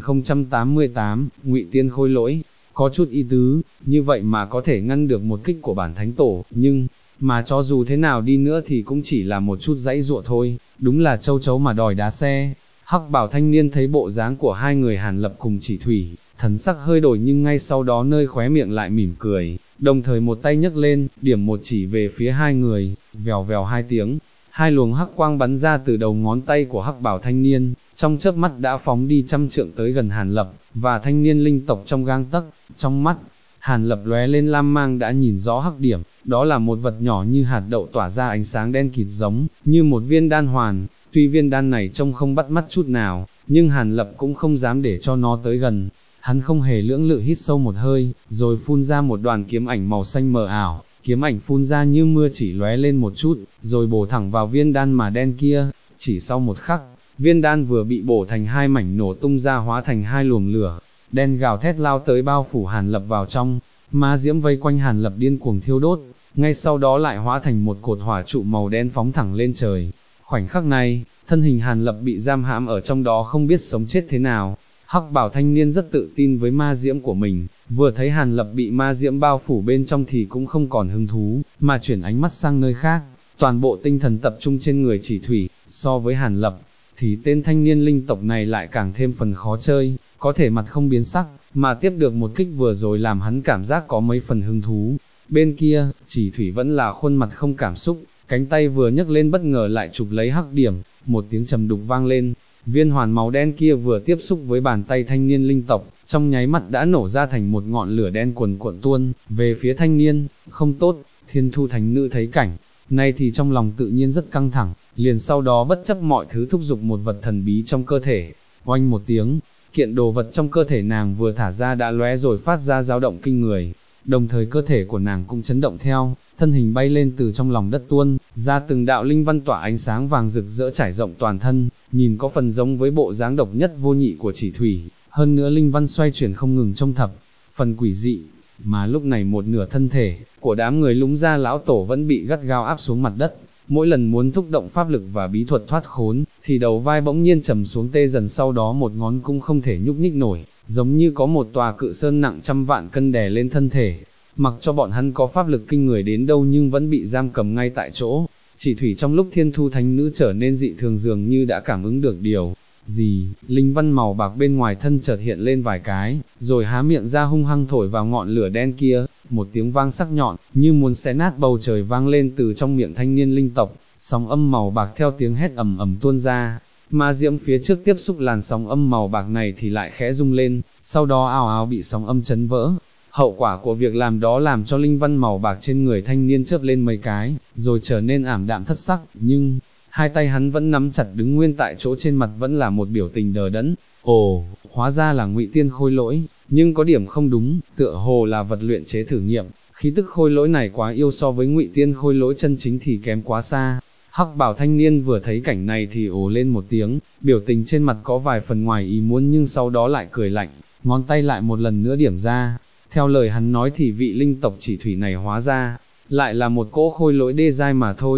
2088, Ngụy Tiên Khôi Lỗi, có chút ý tứ, như vậy mà có thể ngăn được một kích của bản thánh tổ, nhưng, mà cho dù thế nào đi nữa thì cũng chỉ là một chút dãy dụa thôi, đúng là châu chấu mà đòi đá xe. Hắc bảo thanh niên thấy bộ dáng của hai người Hàn Lập cùng Chỉ Thủy, thần sắc hơi đổi nhưng ngay sau đó nơi khóe miệng lại mỉm cười, đồng thời một tay nhấc lên, điểm một chỉ về phía hai người, vèo vèo hai tiếng, hai luồng hắc quang bắn ra từ đầu ngón tay của hắc bảo thanh niên, trong chớp mắt đã phóng đi trăm trượng tới gần Hàn Lập, và thanh niên linh tộc trong gang tấc. Trong mắt Hàn Lập lóe lên lam mang đã nhìn rõ hắc điểm, đó là một vật nhỏ như hạt đậu tỏa ra ánh sáng đen kịt giống như một viên đan hoàn. Tuy viên đan này trông không bắt mắt chút nào, nhưng Hàn Lập cũng không dám để cho nó tới gần. Hắn không hề lưỡng lự hít sâu một hơi, rồi phun ra một đoàn kiếm ảnh màu xanh mờ ảo, kiếm ảnh phun ra như mưa chỉ lóe lên một chút, rồi bổ thẳng vào viên đan mà đen kia. Chỉ sau một khắc, viên đan vừa bị bổ thành hai mảnh nổ tung ra hóa thành hai luồng lửa, đen gào thét lao tới bao phủ Hàn Lập vào trong, ma diễm vây quanh Hàn Lập điên cuồng thiêu đốt, ngay sau đó lại hóa thành một cột hỏa trụ màu đen phóng thẳng lên trời. Khoảnh khắc này, thân hình Hàn Lập bị giam hãm ở trong đó không biết sống chết thế nào. Hắc bảo thanh niên rất tự tin với ma diễm của mình, vừa thấy Hàn Lập bị ma diễm bao phủ bên trong thì cũng không còn hứng thú, mà chuyển ánh mắt sang nơi khác, toàn bộ tinh thần tập trung trên người Chỉ Thủy. So với Hàn Lập, thì tên thanh niên linh tộc này lại càng thêm phần khó chơi, có thể mặt không biến sắc, mà tiếp được một kích vừa rồi làm hắn cảm giác có mấy phần hứng thú. Bên kia, Chỉ Thủy vẫn là khuôn mặt không cảm xúc, cánh tay vừa nhấc lên bất ngờ lại chụp lấy hắc điểm, một tiếng trầm đục vang lên, viên hoàn màu đen kia vừa tiếp xúc với bàn tay thanh niên linh tộc, trong nháy mắt đã nổ ra thành một ngọn lửa đen cuồn cuộn tuôn về phía thanh niên. Không tốt. Thiên Thu Thánh Nữ thấy cảnh nay thì trong lòng tự nhiên rất căng thẳng, liền sau đó bất chấp mọi thứ thúc giục một vật thần bí trong cơ thể. Oanh một tiếng, kiện đồ vật trong cơ thể nàng vừa thả ra đã lóe rồi phát ra dao động kinh người, đồng thời cơ thể của nàng cũng chấn động theo, thân hình bay lên từ trong lòng đất tuôn ra từng đạo linh văn tỏa ánh sáng vàng rực rỡ trải rộng toàn thân, nhìn có phần giống với bộ dáng độc nhất vô nhị của Chỉ Thủy, hơn nữa linh văn xoay chuyển không ngừng trông thập phần quỷ dị. Mà lúc này một nửa thân thể của đám người Lũng Gia lão tổ vẫn bị gắt gao áp xuống mặt đất, mỗi lần muốn thúc động pháp lực và bí thuật thoát khốn, thì đầu vai bỗng nhiên trầm xuống tê dần, sau đó một ngón cũng không thể nhúc nhích nổi, giống như có một tòa cự sơn nặng trăm vạn cân đè lên thân thể. Mặc cho bọn hắn có pháp lực kinh người đến đâu nhưng vẫn bị giam cầm ngay tại chỗ. Chỉ Thủy trong lúc Thiên Thu Thánh Nữ trở nên dị thường dường như đã cảm ứng được điều gì, linh văn màu bạc bên ngoài thân chợt hiện lên vài cái, rồi há miệng ra hung hăng thổi vào ngọn lửa đen kia. Một tiếng vang sắc nhọn, như muốn xé nát bầu trời vang lên từ trong miệng thanh niên linh tộc, sóng âm màu bạc theo tiếng hét ầm ầm tuôn ra. Ma diễm phía trước tiếp xúc làn sóng âm màu bạc này thì lại khẽ rung lên, sau đó ào ào bị sóng âm chấn vỡ. Hậu quả của việc làm đó làm cho linh văn màu bạc trên người thanh niên chớp lên mấy cái, rồi trở nên ảm đạm thất sắc, nhưng hai tay hắn vẫn nắm chặt đứng nguyên tại chỗ, trên mặt vẫn là một biểu tình đờ đẫn. Ồ, hóa ra là Ngụy Tiên Khôi Lỗi, nhưng có điểm không đúng, tựa hồ là vật luyện chế thử nghiệm, khí tức khôi lỗi này quá yêu, so với Ngụy Tiên Khôi Lỗi chân chính thì kém quá xa. Hắc bảo thanh niên vừa thấy cảnh này thì ồ lên một tiếng, biểu tình trên mặt có vài phần ngoài ý muốn nhưng sau đó lại cười lạnh, ngón tay lại một lần nữa điểm ra. Theo lời hắn nói thì vị linh tộc Chỉ Thủy này hóa ra lại là một cỗ khôi lỗi đê giai mà thôi.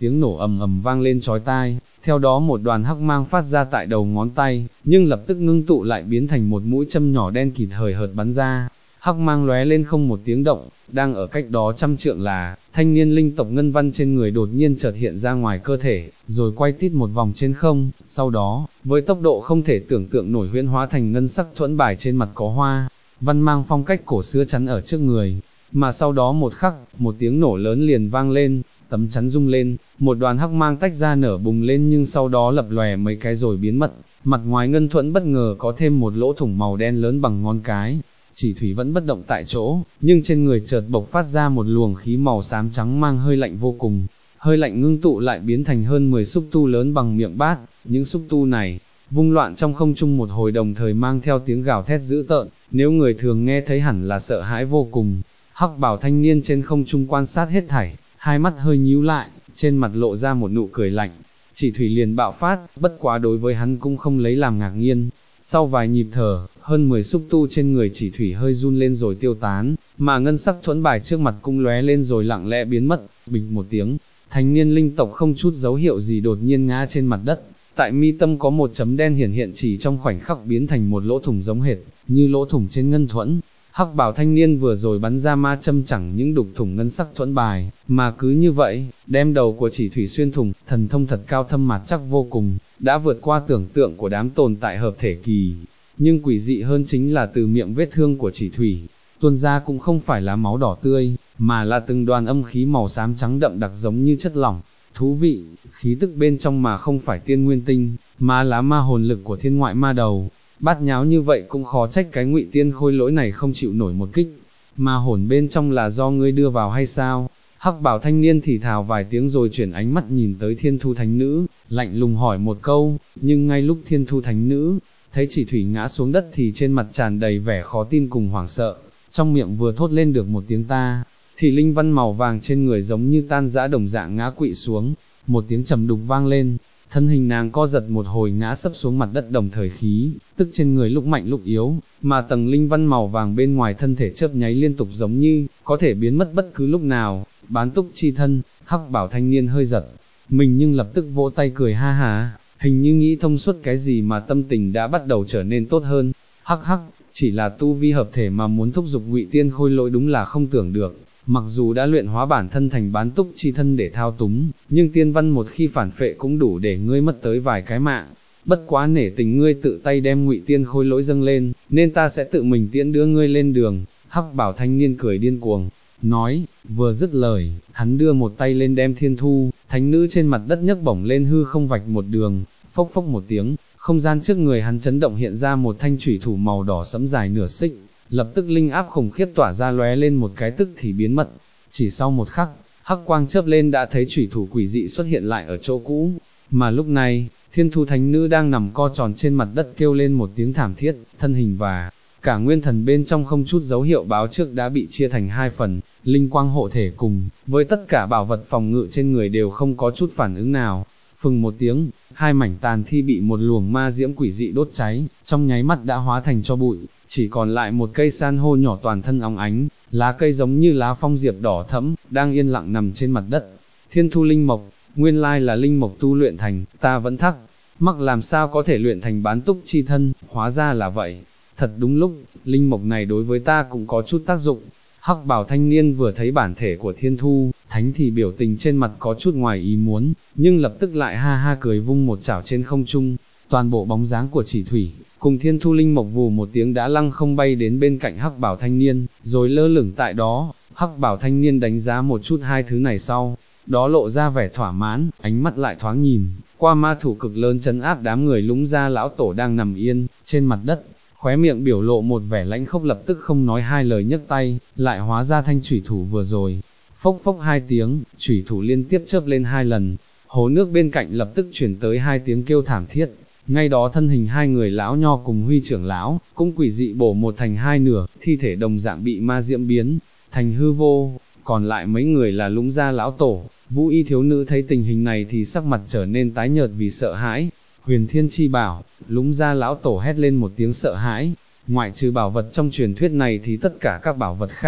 tiếng nổ ầm ầm vang lên chói tai, theo đó một đoàn hắc mang phát ra tại đầu ngón tay, nhưng lập tức ngưng tụ lại biến thành một mũi châm nhỏ đen kịt hời hợt bắn ra. Hắc mang lóe lên không một tiếng động, đang ở cách đó trăm trượng là, thanh niên linh tộc ngân văn trên người đột nhiên chợt hiện ra ngoài cơ thể, rồi quay tít một vòng trên không, sau đó, với tốc độ không thể tưởng tượng nổi huyễn hóa thành ngân sắc thuẫn bài trên mặt có hoa, văn mang phong cách cổ xưa chắn ở trước người, mà sau đó một khắc, một tiếng nổ lớn liền vang lên, tấm chắn rung lên, một đoàn hắc mang tách ra nở bùng lên nhưng sau đó lập lòe mấy cái rồi biến mất, mặt ngoài ngân thuẫn bất ngờ có thêm một lỗ thủng màu đen lớn bằng ngón cái. Chỉ thủy vẫn bất động tại chỗ, nhưng trên người chợt bộc phát ra một luồng khí màu xám trắng mang hơi lạnh vô cùng, hơi lạnh ngưng tụ lại biến thành hơn 10 xúc tu lớn bằng miệng bát, những xúc tu này, vung loạn trong không trung một hồi đồng thời mang theo tiếng gào thét dữ tợn, nếu người thường nghe thấy hẳn là sợ hãi vô cùng. Hắc bảo thanh niên trên không trung quan sát hết thảy, hai mắt hơi nhíu lại, trên mặt lộ ra một nụ cười lạnh, chỉ thủy liền bạo phát, bất quá đối với hắn cũng không lấy làm ngạc nhiên. Sau vài nhịp thở, hơn 10 xúc tu trên người chỉ thủy hơi run lên rồi tiêu tán, mà ngân sắc thuẫn bài trước mặt cũng lóe lên rồi lặng lẽ biến mất, bịch một tiếng, thanh niên linh tộc không chút dấu hiệu gì đột nhiên ngã trên mặt đất, tại mi tâm có một chấm đen hiển hiện chỉ trong khoảnh khắc biến thành một lỗ thủng giống hệt, như lỗ thủng trên ngân thuẫn. Hắc bảo thanh niên vừa rồi bắn ra ma châm chẳng những đục thủng ngân sắc thuẫn bài, mà cứ như vậy, đem đầu của chỉ thủy xuyên thủng, thần thông thật cao thâm mạt chắc vô cùng, đã vượt qua tưởng tượng của đám tồn tại hợp thể kỳ. Nhưng quỷ dị hơn chính là từ miệng vết thương của chỉ thủy, tuôn ra cũng không phải là máu đỏ tươi, mà là từng đoàn âm khí màu xám trắng đậm đặc giống như chất lỏng. Thú vị, khí tức bên trong mà không phải tiên nguyên tinh, mà là ma hồn lực của thiên ngoại ma đầu. Bát nháo như vậy cũng khó trách cái Ngụy Tiên Khôi Lỗi này không chịu nổi một kích. Ma hồn bên trong là do ngươi đưa vào hay sao? Hắc bảo thanh niên thì thào vài tiếng rồi chuyển ánh mắt nhìn tới Thiên Thu Thánh Nữ, lạnh lùng hỏi một câu, nhưng ngay lúc Thiên Thu Thánh Nữ thấy chỉ thủy ngã xuống đất thì trên mặt tràn đầy vẻ khó tin cùng hoảng sợ, trong miệng vừa thốt lên được một tiếng ta, thì linh văn màu vàng trên người giống như tan rã đồng dạng ngã quỵ xuống, một tiếng trầm đục vang lên. Thân hình nàng co giật một hồi ngã sấp xuống mặt đất đồng thời khí, tức trên người lúc mạnh lúc yếu, mà tầng linh văn màu vàng bên ngoài thân thể chớp nháy liên tục giống như, có thể biến mất bất cứ lúc nào, bán túc chi thân. Hắc bảo thanh niên hơi giật, mình nhưng lập tức vỗ tay cười ha ha, hình như nghĩ thông suốt cái gì mà tâm tình đã bắt đầu trở nên tốt hơn. Hắc hắc, chỉ là tu vi hợp thể mà muốn thúc giục Ngụy Tiên Khôi Lỗi đúng là không tưởng được. Mặc dù đã luyện hóa bản thân thành bán túc chi thân để thao túng, nhưng tiên văn một khi phản phệ cũng đủ để ngươi mất tới vài cái mạng. Bất quá nể tình ngươi tự tay đem Ngụy Tiên Khôi Lỗi dâng lên, nên ta sẽ tự mình tiễn đưa ngươi lên đường. Hắc bảo thanh niên cười điên cuồng, nói, vừa dứt lời, hắn đưa một tay lên đem Thiên Thu Thánh Nữ trên mặt đất nhấc bổng lên hư không vạch một đường, phốc phốc một tiếng, không gian trước người hắn chấn động hiện ra một thanh chủy thủ màu đỏ sẫm dài nửa xích. Lập tức linh áp khủng khiếp tỏa ra lóe lên một cái tức thì biến mất, chỉ sau một khắc, hắc quang chớp lên đã thấy chủy thủ quỷ dị xuất hiện lại ở chỗ cũ, mà lúc này, Thiên Thu Thánh Nữ đang nằm co tròn trên mặt đất kêu lên một tiếng thảm thiết, thân hình và cả nguyên thần bên trong không chút dấu hiệu báo trước đã bị chia thành hai phần, linh quang hộ thể cùng với tất cả bảo vật phòng ngự trên người đều không có chút phản ứng nào. Phừng một tiếng, hai mảnh tàn thi bị một luồng ma diễm quỷ dị đốt cháy, trong nháy mắt đã hóa thành tro bụi, chỉ còn lại một cây san hô nhỏ toàn thân óng ánh, lá cây giống như lá phong diệp đỏ thẫm, đang yên lặng nằm trên mặt đất. Thiên Thu linh mộc, nguyên lai là linh mộc tu luyện thành, ta vẫn thắc mắc làm sao có thể luyện thành bán túc chi thân, hóa ra là vậy. Thật đúng lúc, linh mộc này đối với ta cũng có chút tác dụng. Hắc bảo thanh niên vừa thấy bản thể của Thiên Thu Thánh thì biểu tình trên mặt có chút ngoài ý muốn, nhưng lập tức lại ha ha cười vung một chảo trên không trung, toàn bộ bóng dáng của chỉ thủy, cùng Thiên Thu linh mộc vù một tiếng đã lăng không bay đến bên cạnh Hắc bảo thanh niên, rồi lơ lửng tại đó. Hắc bảo thanh niên đánh giá một chút hai thứ này sau, đó lộ ra vẻ thỏa mãn, ánh mắt lại thoáng nhìn qua ma thủ cực lớn trấn áp đám người Lũng Gia lão tổ đang nằm yên trên mặt đất, khóe miệng biểu lộ một vẻ lãnh khốc, lập tức không nói hai lời nhấc tay, lại hóa ra thanh chủy thủ vừa rồi. Phốc phốc hai tiếng, chủy thủ liên tiếp chớp lên hai lần, hồ nước bên cạnh lập tức chuyển tới hai tiếng kêu thảm thiết. Ngay đó thân hình hai người lão nho cùng Huy trưởng lão cũng quỷ dị bổ một thành hai nửa, thi thể đồng dạng bị ma diễm biến thành hư vô. Còn lại mấy người là Lũng Gia lão tổ, Vũ Y thiếu nữ thấy tình hình này thì sắc mặt trở nên tái nhợt vì sợ hãi. Huyền Thiên Chi Bảo, Lũng Gia lão tổ hét lên một tiếng sợ hãi. Ngoại trừ bảo vật trong truyền thuyết này thì tất cả các bảo vật khác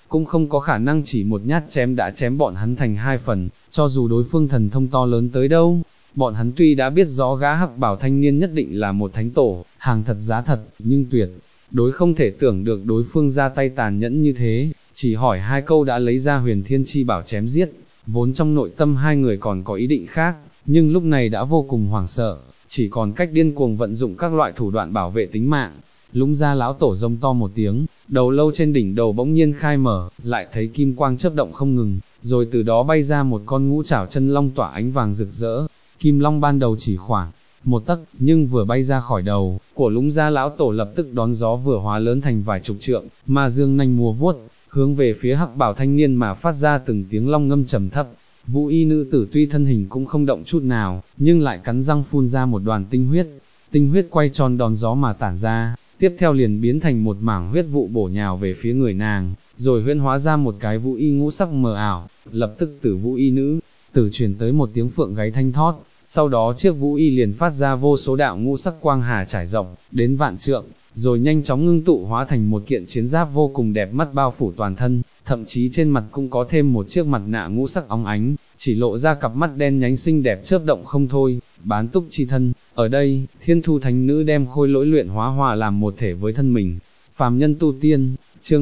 cũng không có khả năng chỉ một nhát chém đã chém bọn hắn thành hai phần, cho dù đối phương thần thông to lớn tới đâu. Bọn hắn tuy đã biết rõ gã hắc bảo thanh niên nhất định là một thánh tổ, hàng thật giá thật, nhưng tuyệt đối không thể tưởng được đối phương ra tay tàn nhẫn như thế, chỉ hỏi hai câu đã lấy ra huyền thiên chi bảo chém giết. Vốn trong nội tâm hai người còn có ý định khác, nhưng lúc này đã vô cùng hoảng sợ, chỉ còn cách điên cuồng vận dụng các loại thủ đoạn bảo vệ tính mạng. Lũng Gia lão tổ rống to một tiếng, đầu lâu trên đỉnh đầu bỗng nhiên khai mở, lại thấy kim quang chớp động không ngừng, rồi từ đó bay ra một con ngũ trảo chân long tỏa ánh vàng rực rỡ. Kim long ban đầu chỉ khoảng một tấc, nhưng vừa bay ra khỏi đầu của Lũng Gia lão tổ lập tức đón gió vừa hóa lớn thành vài chục trượng, ma dương nanh múa vuốt, hướng về phía hắc bảo thanh niên mà phát ra từng tiếng long ngâm trầm thấp. Vũ y nữ tử tuy thân hình cũng không động chút nào, nhưng lại cắn răng phun ra một đoàn tinh huyết quay tròn đón gió mà tản ra, tiếp theo liền biến thành một mảng huyết vụ bổ nhào về phía người nàng, rồi huyễn hóa ra một cái vũ y ngũ sắc mờ ảo, lập tức từ vũ y nữ tử truyền tới một tiếng phượng gáy thanh thót. Sau đó chiếc vũ y liền phát ra vô số đạo ngũ sắc quang hà trải rộng, đến vạn trượng, rồi nhanh chóng ngưng tụ hóa thành một kiện chiến giáp vô cùng đẹp mắt bao phủ toàn thân, thậm chí trên mặt cũng có thêm một chiếc mặt nạ ngũ sắc óng ánh, chỉ lộ ra cặp mắt đen nhánh xinh đẹp chớp động không thôi. Bán túc chi thân, ở đây, Thiên Thu Thánh Nữ đem khôi lỗi luyện hóa hòa làm một thể với thân mình. Phàm nhân tu tiên, chương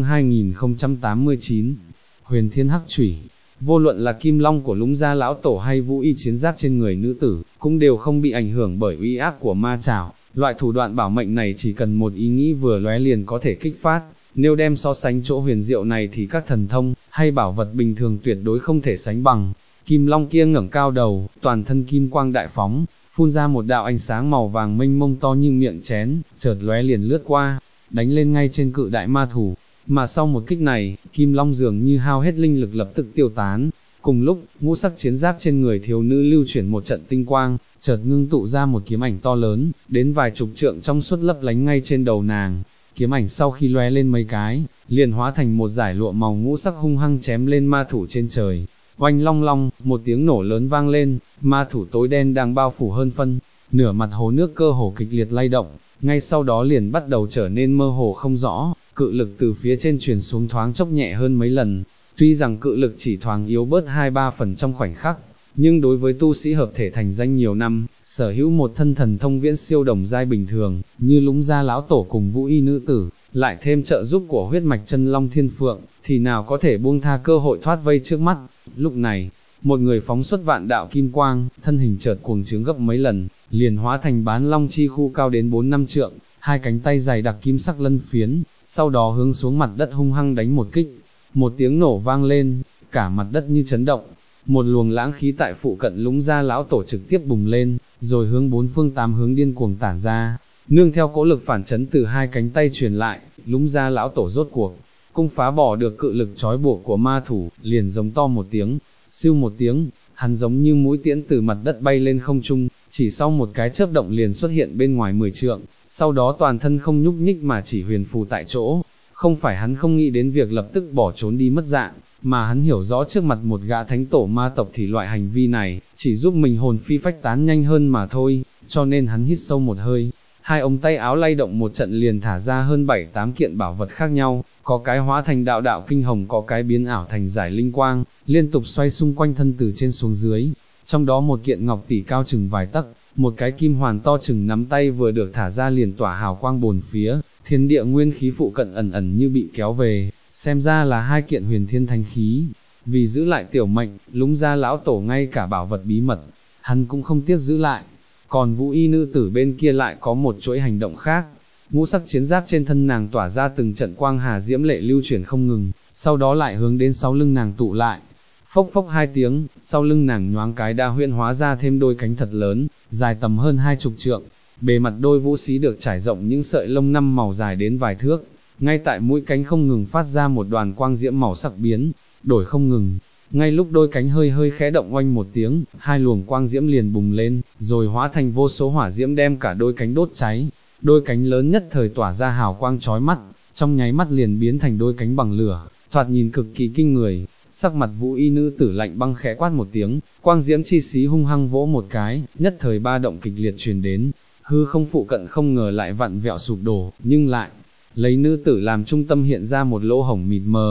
2089, Huyền Thiên Hắc Chủy. Vô luận là kim long của Lũng Gia lão tổ hay vũ y chiến giáp trên người nữ tử, cũng đều không bị ảnh hưởng bởi uy áp của ma chảo. Loại thủ đoạn bảo mệnh này chỉ cần một ý nghĩ vừa lóe liền có thể kích phát. Nếu đem so sánh chỗ huyền diệu này thì các thần thông hay bảo vật bình thường tuyệt đối không thể sánh bằng. Kim long kia ngẩng cao đầu, toàn thân kim quang đại phóng, phun ra một đạo ánh sáng màu vàng mênh mông to như miệng chén, chợt lóe liền lướt qua, đánh lên ngay trên cự đại ma thủ. Mà sau một kích này, kim long dường như hao hết linh lực lập tức tiêu tán. Cùng lúc, ngũ sắc chiến giáp trên người thiếu nữ lưu chuyển một trận tinh quang, chợt ngưng tụ ra một kiếm ảnh to lớn, đến vài chục trượng trong suốt lấp lánh ngay trên đầu nàng. Kiếm ảnh sau khi lóe lên mấy cái, liền hóa thành một dải lụa màu ngũ sắc hung hăng chém lên ma thủ trên trời. Oanh long long, một tiếng nổ lớn vang lên, ma thủ tối đen đang bao phủ hơn phân nửa mặt hồ nước cơ hồ kịch liệt lay động, ngay sau đó liền bắt đầu trở nên mơ hồ không rõ, cự lực từ phía trên truyền xuống thoáng chốc nhẹ hơn mấy lần. Tuy rằng cự lực chỉ thoáng yếu bớt 2-3 phần trong khoảnh khắc, nhưng đối với tu sĩ hợp thể thành danh nhiều năm, sở hữu một thân thần thông viễn siêu đồng giai bình thường, như Lũng Gia lão tổ cùng vũ y nữ tử, lại thêm trợ giúp của huyết mạch chân long thiên phượng, thì nào có thể buông tha cơ hội thoát vây trước mắt. Lúc này, một người phóng xuất vạn đạo kim quang, thân hình chợt cuồng trướng gấp mấy lần, liền hóa thành bán long chi khu cao đến 4-5 trượng, hai cánh tay dày đặc kim sắc lân phiến, sau đó hướng xuống mặt đất hung hăng đánh một kích. Một tiếng nổ vang lên, cả mặt đất như chấn động, một luồng lãng khí tại phụ cận Lũng Gia lão tổ trực tiếp bùng lên, rồi hướng bốn phương tám hướng điên cuồng tản ra. Nương theo cỗ lực phản chấn từ hai cánh tay truyền lại, Lũng Gia lão tổ rốt cuộc cũng phá bỏ được cự lực trói buộc của ma thủ, liền giống to một tiếng, siêu một tiếng, hắn giống như mũi tiễn từ mặt đất bay lên không trung, chỉ sau một cái chớp động liền xuất hiện bên ngoài 10 trượng, sau đó toàn thân không nhúc nhích mà chỉ huyền phù tại chỗ. Không phải hắn không nghĩ đến việc lập tức bỏ trốn đi mất dạng, mà hắn hiểu rõ trước mặt một gã thánh tổ ma tộc thì loại hành vi này chỉ giúp mình hồn phi phách tán nhanh hơn mà thôi, cho nên hắn hít sâu một hơi, hai ống tay áo lay động một trận liền thả ra hơn 7-8 kiện bảo vật khác nhau, có cái hóa thành đạo đạo kinh hồng, có cái biến ảo thành giải linh quang, liên tục xoay xung quanh thân từ trên xuống dưới. Trong đó một kiện ngọc tỷ cao chừng vài tấc, một cái kim hoàn to chừng nắm tay vừa được thả ra liền tỏa hào quang bồn phía, thiên địa nguyên khí phụ cận ẩn ẩn như bị kéo về, xem ra là hai kiện huyền thiên thanh khí. Vì giữ lại tiểu mệnh, Lũng Gia lão tổ ngay cả bảo vật bí mật, hắn cũng không tiếc giữ lại. Còn vũ y nữ tử bên kia lại có một chuỗi hành động khác, ngũ sắc chiến giáp trên thân nàng tỏa ra từng trận quang hà diễm lệ lưu chuyển không ngừng, sau đó lại hướng đến sau lưng nàng tụ lại. Phốc phốc hai tiếng, sau lưng nàng nhoáng cái đã huyễn hóa ra thêm đôi cánh thật lớn, dài tầm hơn 20 trượng, bề mặt đôi vũ xí được trải rộng những sợi lông năm màu dài đến vài thước, ngay tại mũi cánh không ngừng phát ra một đoàn quang diễm màu sắc biến đổi không ngừng. Ngay lúc đôi cánh hơi hơi khẽ động oanh một tiếng, hai luồng quang diễm liền bùng lên, rồi hóa thành vô số hỏa diễm đem cả đôi cánh đốt cháy. Đôi cánh lớn nhất thời tỏa ra hào quang chói mắt, trong nháy mắt liền biến thành đôi cánh bằng lửa, thoạt nhìn cực kỳ kinh người. Sắc mặt vũ y nữ tử lạnh băng khẽ quát một tiếng, quang diễm chi xí hung hăng vỗ một cái, nhất thời ba động kịch liệt truyền đến, hư không phụ cận không ngờ lại vặn vẹo sụp đổ, nhưng lại lấy nữ tử làm trung tâm hiện ra một lỗ hổng mịt mờ.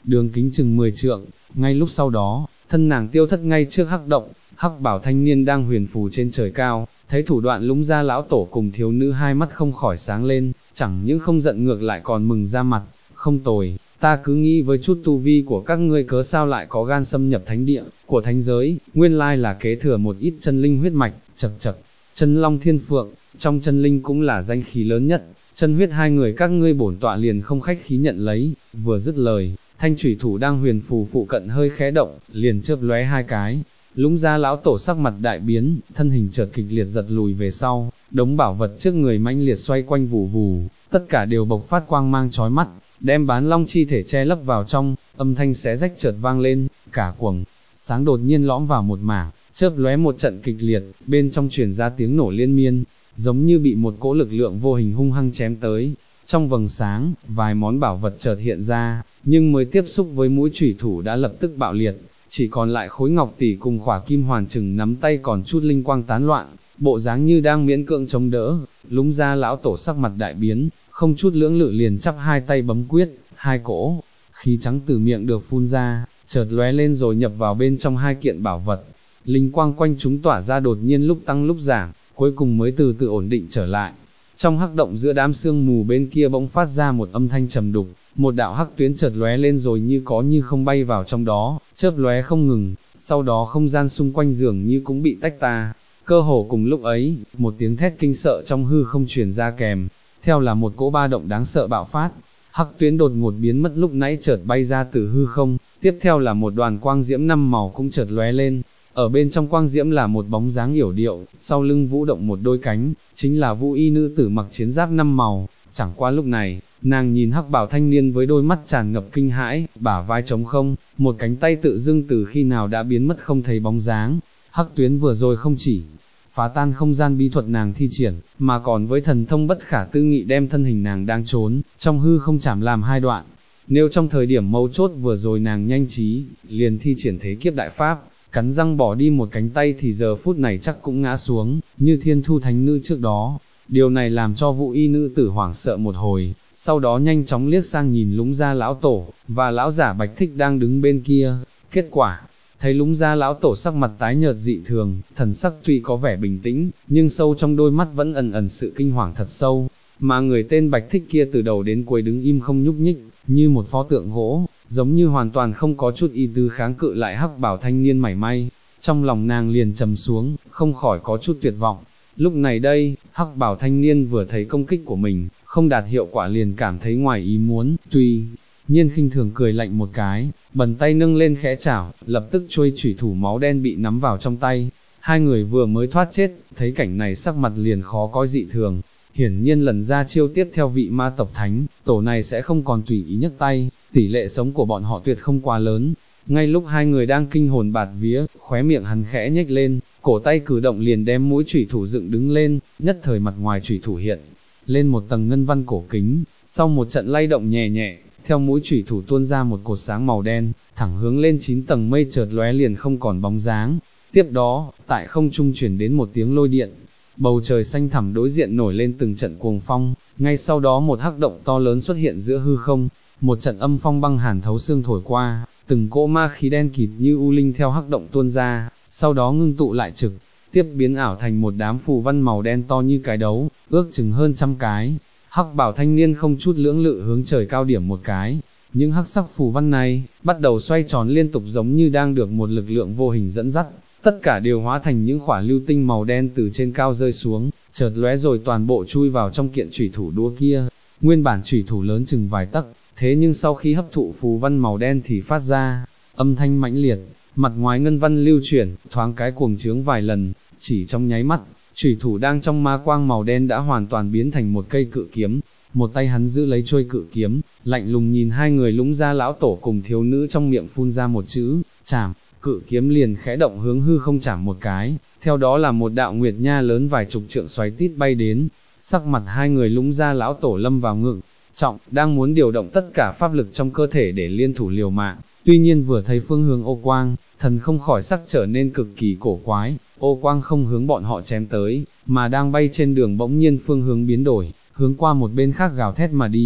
đường kính chừng 10 trượng, ngay lúc sau đó, thân nàng tiêu thất ngay trước hắc động, hắc bảo thanh niên đang huyền phù trên trời cao, thấy thủ đoạn Lũng Gia lão tổ cùng thiếu nữ hai mắt không khỏi sáng lên, chẳng những không giận ngược lại còn mừng ra mặt, không tồi, ta cứ nghĩ với chút tu vi của các ngươi cớ sao lại có gan xâm nhập thánh địa của thánh giới, nguyên lai là kế thừa một ít chân linh huyết mạch, chật chật, chân long thiên phượng, trong chân linh cũng là danh khí lớn nhất, chân huyết hai người các ngươi bổn tọa liền không khách khí nhận lấy, vừa dứt lời, thanh chủy thủ đang huyền phù phụ cận hơi khẽ động, liền chớp lóe hai cái. Lũng Gia lão tổ sắc mặt đại biến, thân hình chợt kịch liệt giật lùi về sau, đống bảo vật trước người mãnh liệt xoay quanh vù vù, tất cả đều bộc phát quang mang chói mắt, đem bán long chi thể che lấp vào trong, âm thanh xé rách chợt vang lên, cả quầng sáng đột nhiên lõm vào một mảng, chớp lóe một trận kịch liệt, bên trong truyền ra tiếng nổ liên miên, giống như bị một cỗ lực lượng vô hình hung hăng chém tới. Trong vầng sáng, vài món bảo vật chợt hiện ra, nhưng mới tiếp xúc với mũi chủy thủ đã lập tức bạo liệt, chỉ còn lại khối ngọc tỷ cùng khỏa kim hoàn chừng nắm tay còn chút linh quang tán loạn, bộ dáng như đang miễn cưỡng chống đỡ. Lũng Gia lão tổ sắc mặt đại biến, không chút lưỡng lự liền chắp hai tay bấm quyết, hai cỗ khí trắng từ miệng được phun ra, chợt lóe lên rồi nhập vào bên trong hai kiện bảo vật. Linh quang quanh chúng tỏa ra đột nhiên lúc tăng lúc giảm, cuối cùng mới từ từ ổn định trở lại. Trong hắc động giữa đám sương mù bên kia bỗng phát ra một âm thanh trầm đục, một đạo hắc tuyến chợt lóe lên rồi như có như không bay vào trong đó, chớp lóe không ngừng, sau đó không gian xung quanh dường như cũng bị tách ta. Cơ hồ cùng lúc ấy, một tiếng thét kinh sợ trong hư không truyền ra kèm, theo là một cỗ ba động đáng sợ bạo phát. Hắc tuyến đột ngột biến mất lúc nãy chợt bay ra từ hư không, tiếp theo là một đoàn quang diễm năm màu cũng chợt lóe lên. Ở bên trong quang diễm là một bóng dáng yểu điệu, sau lưng vũ động một đôi cánh, chính là Vũ Y nữ tử mặc chiến giáp năm màu. Chẳng qua lúc này, nàng nhìn hắc bảo thanh niên với đôi mắt tràn ngập kinh hãi, bả vai trống không, một cánh tay tự dưng từ khi nào đã biến mất không thấy bóng dáng. Hắc tuyến vừa rồi không chỉ phá tan không gian bí thuật nàng thi triển, mà còn với thần thông bất khả tư nghị đem thân hình nàng đang trốn, trong hư không chảm làm hai đoạn. Nếu trong thời điểm mấu chốt vừa rồi nàng nhanh trí, liền thi triển thế kiếp đại pháp, cắn răng bỏ đi một cánh tay thì giờ phút này chắc cũng ngã xuống, như thiên thu thánh nữ trước đó. Điều này làm cho Vũ Y nữ tử hoảng sợ một hồi, sau đó nhanh chóng liếc sang nhìn Lũng Gia lão tổ, và lão giả Bạch Thích đang đứng bên kia. Kết quả, thấy Lũng Gia lão tổ sắc mặt tái nhợt dị thường, thần sắc tuy có vẻ bình tĩnh, nhưng sâu trong đôi mắt vẫn ẩn ẩn sự kinh hoàng thật sâu, mà người tên Bạch Thích kia từ đầu đến cuối đứng im không nhúc nhích, như một pho tượng gỗ, giống như hoàn toàn không có chút ý tứ kháng cự lại hắc bảo thanh niên mảy may. Trong lòng nàng liền trầm xuống, không khỏi có chút tuyệt vọng. Lúc này đây, hắc bảo thanh niên vừa thấy công kích của mình, không đạt hiệu quả liền cảm thấy ngoài ý muốn, tuy nhiên khinh thường cười lạnh một cái, bần tay nâng lên khẽ chảo, lập tức chuôi chủy thủ máu đen bị nắm vào trong tay. Hai người vừa mới thoát chết, thấy cảnh này sắc mặt liền khó coi dị thường. Hiển nhiên lần ra chiêu tiếp theo vị ma tộc thánh, tổ này sẽ không còn tùy ý nhấc tay, tỷ lệ sống của bọn họ tuyệt không quá lớn. Ngay lúc hai người đang kinh hồn bạt vía, khóe miệng hắn khẽ nhếch lên, cổ tay cử động liền đem mũi chủy thủ dựng đứng lên, nhất thời mặt ngoài chủy thủ hiện lên một tầng ngân văn cổ kính, sau một trận lay động nhẹ nhẹ, theo mũi chủy thủ tuôn ra một cột sáng màu đen, thẳng hướng lên 9 tầng mây chợt lóe liền không còn bóng dáng. Tiếp đó, tại không trung chuyển đến một tiếng lôi điện, bầu trời xanh thẳm đối diện nổi lên từng trận cuồng phong, ngay sau đó một hắc động to lớn xuất hiện giữa hư không, một trận âm phong băng hàn thấu xương thổi qua, từng cỗ ma khí đen kịt như u linh theo hắc động tuôn ra, sau đó ngưng tụ lại trực tiếp biến ảo thành một đám phù văn màu đen to như cái đấu, ước chừng hơn 100 cái. Hắc bảo thanh niên không chút lưỡng lự hướng trời cao điểm một cái, những hắc sắc phù văn này bắt đầu xoay tròn liên tục giống như đang được một lực lượng vô hình dẫn dắt, tất cả đều hóa thành những quả lưu tinh màu đen từ trên cao rơi xuống, chợt lóe rồi toàn bộ chui vào trong kiện chủy thủ đũa kia. Nguyên bản chủy thủ lớn chừng vài tấc, thế nhưng sau khi hấp thụ phù văn màu đen thì phát ra âm thanh mãnh liệt, mặt ngoài ngân văn lưu chuyển, thoáng cái cuồng trướng vài lần, chỉ trong nháy mắt, chủy thủ đang trong ma quang màu đen đã hoàn toàn biến thành một cây cự kiếm. Một tay hắn giữ lấy chuôi cự kiếm, lạnh lùng nhìn hai người Lũng Gia lão tổ cùng thiếu nữ trong miệng phun ra một chữ, chảm, cự kiếm liền khẽ động hướng hư không chảm một cái, theo đó là một đạo nguyệt nha lớn vài chục trượng xoáy tít bay đến, sắc mặt hai người Lũng Gia lão tổ lâm vào ngượng trọng, đang muốn điều động tất cả pháp lực trong cơ thể để liên thủ liều mạng, tuy nhiên vừa thấy phương hướng ô quang, thần không khỏi sắc trở nên cực kỳ cổ quái, ô quang không hướng bọn họ chém tới, mà đang bay trên đường bỗng nhiên phương hướng biến đổi, hướng qua một bên khác gào thét mà đi.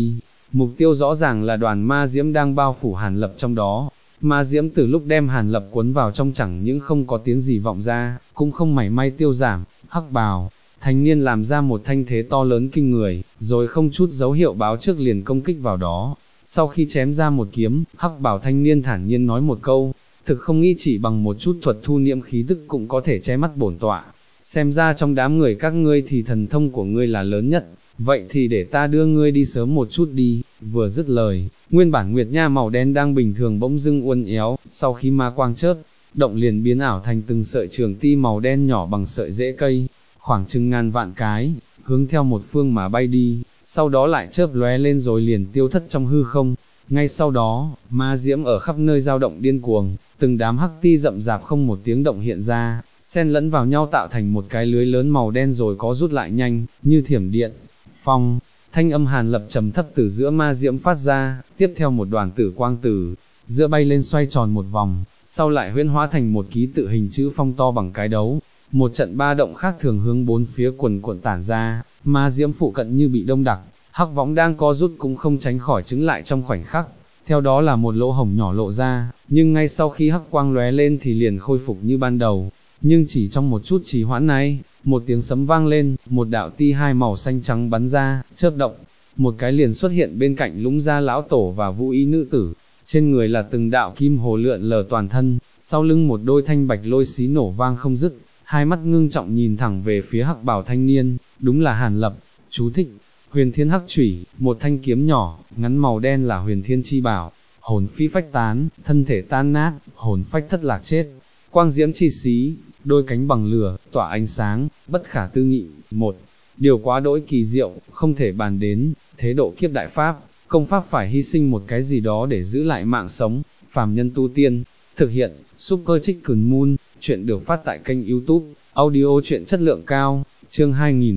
mục tiêu rõ ràng là đoàn ma diễm đang bao phủ Hàn Lập trong đó. Ma diễm từ lúc đem Hàn Lập cuốn vào trong chẳng những không có tiếng gì vọng ra, cũng không mảy may tiêu giảm. Hắc bào thanh niên làm ra một thanh thế to lớn kinh người, rồi không chút dấu hiệu báo trước liền công kích vào đó. Sau khi chém ra một kiếm, hắc bào thanh niên thản nhiên nói một câu, thực không nghĩ chỉ bằng một chút thuật thu niệm khí tức cũng có thể che mắt bổn tọa. Xem ra trong đám người các ngươi thì thần thông của ngươi là lớn nhất, vậy thì để ta đưa ngươi đi sớm một chút đi. Vừa dứt lời, nguyên bản nguyệt nha màu đen đang bình thường bỗng dưng uốn éo, sau khi ma quang chớp động liền biến ảo thành từng sợi trường ti màu đen nhỏ bằng sợi rễ cây, khoảng chừng ngàn vạn cái, hướng theo một phương mà bay đi, sau đó lại chớp lóe lên rồi liền tiêu thất trong hư không. Ngay sau đó, ma diễm ở khắp nơi dao động điên cuồng, từng đám hắc ti rậm rạp không một tiếng động hiện ra, xen lẫn vào nhau tạo thành một cái lưới lớn màu đen rồi có rút lại nhanh, như thiểm điện. Phong, thanh âm Hàn Lập trầm thấp từ giữa ma diễm phát ra, tiếp theo một đoàn tử quang từ giữa bay lên xoay tròn một vòng, sau lại huyễn hóa thành một ký tự hình chữ phong to bằng cái đấu. Một trận ba động khác thường hướng bốn phía quần cuộn tản ra, ma diễm phụ cận như bị đông đặc, hắc võng đang co rút cũng không tránh khỏi chứng lại trong khoảnh khắc. Theo đó là một lỗ hổng nhỏ lộ ra, nhưng ngay sau khi hắc quang lóe lên thì liền khôi phục như ban đầu. Nhưng chỉ trong một chút trì hoãn này, một tiếng sấm vang lên, một đạo ti hai màu xanh trắng bắn ra, chớp động, một cái liền xuất hiện bên cạnh Lũng Gia lão tổ và Vũ Y nữ tử, trên người là từng đạo kim hồ lượn lờ toàn thân, sau lưng một đôi thanh bạch lôi xí nổ vang không dứt, hai mắt ngưng trọng nhìn thẳng về phía hắc bào thanh niên, đúng là Hàn Lập. Chú thích: Huyền Thiên Hắc Chủy, một thanh kiếm nhỏ, ngắn màu đen là Huyền Thiên chi bảo, hồn phi phách tán, thân thể tan nát, hồn phách thất lạc chết. Quang diễm chi xí, đôi cánh bằng lửa, tỏa ánh sáng, bất khả tư nghị. Một điều quá đỗi kỳ diệu, không thể bàn đến, thế độ kiếp đại pháp, công pháp phải hy sinh một cái gì đó để giữ lại mạng sống, phàm nhân tu tiên. Thực hiện, Super Chicken Moon, chuyện được phát tại kênh YouTube, audio chuyện chất lượng cao, chương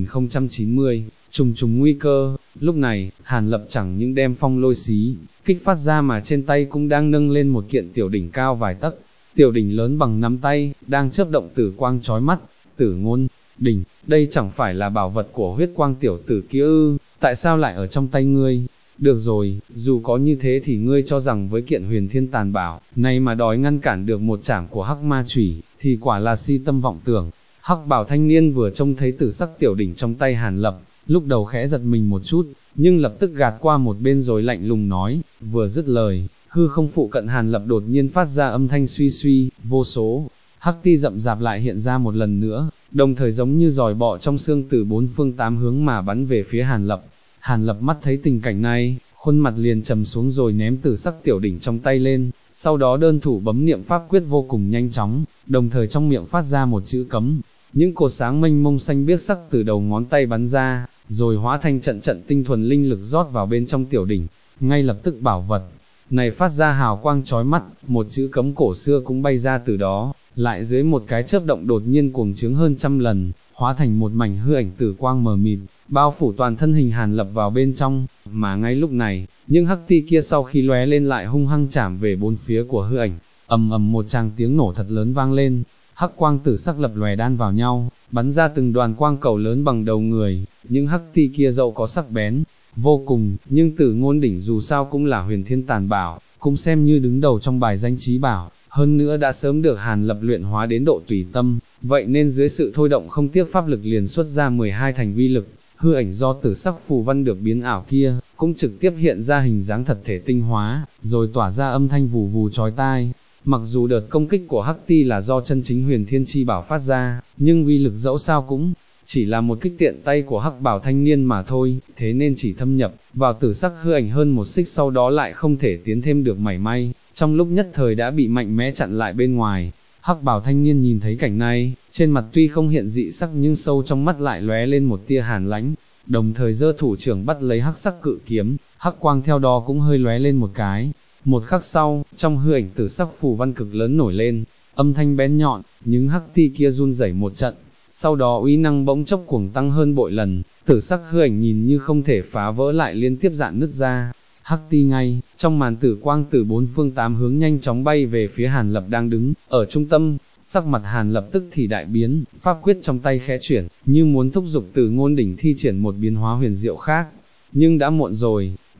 2090, trùng trùng nguy cơ. Lúc này, Hàn Lập chẳng những đem phong lôi xí kích phát ra mà trên tay cũng đang nâng lên một kiện tiểu đỉnh cao vài tấc. Tiểu đỉnh lớn bằng nắm tay, đang chớp động tử quang chói mắt. Tử ngôn đỉnh, đây chẳng phải là bảo vật của huyết quang tiểu tử kia ư? Tại sao lại ở trong tay ngươi? Được rồi, dù có như thế thì ngươi cho rằng với kiện huyền thiên tàn bảo này mà đòi ngăn cản được một chảng của hắc ma chủy, thì quả là si tâm vọng tưởng. Hắc bảo thanh niên vừa trông thấy tử sắc tiểu đỉnh trong tay Hàn Lập, lúc đầu khẽ giật mình một chút, nhưng lập tức gạt qua một bên rồi lạnh lùng nói. Vừa dứt lời, hư không phụ cận Hàn Lập đột nhiên phát ra âm thanh suy suy, vô số hắc ti rậm rạp lại hiện ra một lần nữa, đồng thời giống như giòi bọ trong xương từ bốn phương tám hướng mà bắn về phía Hàn Lập. Hàn Lập mắt thấy tình cảnh này, khuôn mặt liền trầm xuống rồi ném tử sắc tiểu đỉnh trong tay lên, sau đó đơn thủ bấm niệm pháp quyết vô cùng nhanh chóng, đồng thời trong miệng phát ra một chữ cấm. Những cột sáng mênh mông xanh biếc sắc từ đầu ngón tay bắn ra, rồi hóa thành trận trận tinh thuần linh lực rót vào bên trong tiểu đỉnh. Ngay lập tức bảo vật này phát ra hào quang chói mắt, một chữ cấm cổ xưa cũng bay ra từ đó, lại dưới một cái chớp động đột nhiên cuồng trướng hơn trăm lần, hóa thành một mảnh hư ảnh tử quang mờ mịt, bao phủ toàn thân hình Hàn Lập vào bên trong. Mà ngay lúc này, những hắc ti kia sau khi lóe lên lại hung hăng chạm về bốn phía của hư ảnh, ầm ầm một tràng tiếng nổ thật lớn vang lên, hắc quang tử sắc lập lòe đan vào nhau, bắn ra từng đoàn quang cầu lớn bằng đầu người. Những hắc ti kia dẫu có sắc bén vô cùng, nhưng Tử ngôn đỉnh dù sao cũng là huyền thiên tàn bảo, cũng xem như đứng đầu trong bài danh trí bảo, hơn nữa đã sớm được Hàn Lập luyện hóa đến độ tùy tâm, vậy nên dưới sự thôi động không tiếc pháp lực liền xuất ra 12 thành vi lực. Hư ảnh do tử sắc phù văn được biến ảo kia, cũng trực tiếp hiện ra hình dáng thật thể tinh hóa, rồi tỏa ra âm thanh vù vù chói tai. Mặc dù đợt công kích của Hắc Ti là do chân chính huyền thiên chi bảo phát ra, nhưng uy lực dẫu sao cũng chỉ là một kích tiện tay của Hắc bảo thanh niên mà thôi, thế nên chỉ thâm nhập vào tử sắc hư ảnh hơn một xích sau đó lại không thể tiến thêm được mảy may, trong lúc nhất thời đã bị mạnh mẽ chặn lại bên ngoài. Hắc bảo thanh niên nhìn thấy cảnh này, trên mặt tuy không hiện dị sắc nhưng sâu trong mắt lại lóe lên một tia hàn lãnh, đồng thời giơ thủ trưởng bắt lấy hắc sắc cự kiếm, hắc quang theo đó cũng hơi lóe lên một cái. Một khắc sau, trong hư ảnh tử sắc phù văn cực lớn nổi lên, âm thanh bén nhọn, những hắc ti kia run rẩy một trận, sau đó uy năng bỗng chốc cuồng tăng hơn bội lần, tử sắc hư ảnh nhìn như không thể phá vỡ lại liên tiếp rạn nứt ra. Hắc ti ngay, trong màn tử quang từ bốn phương tám hướng nhanh chóng bay về phía Hàn Lập đang đứng ở trung tâm. Sắc mặt Hàn Lập tức thì đại biến, pháp quyết trong tay khẽ chuyển, như muốn thúc giục Tử ngôn đỉnh thi triển một biến hóa huyền diệu khác, nhưng đã muộn rồi.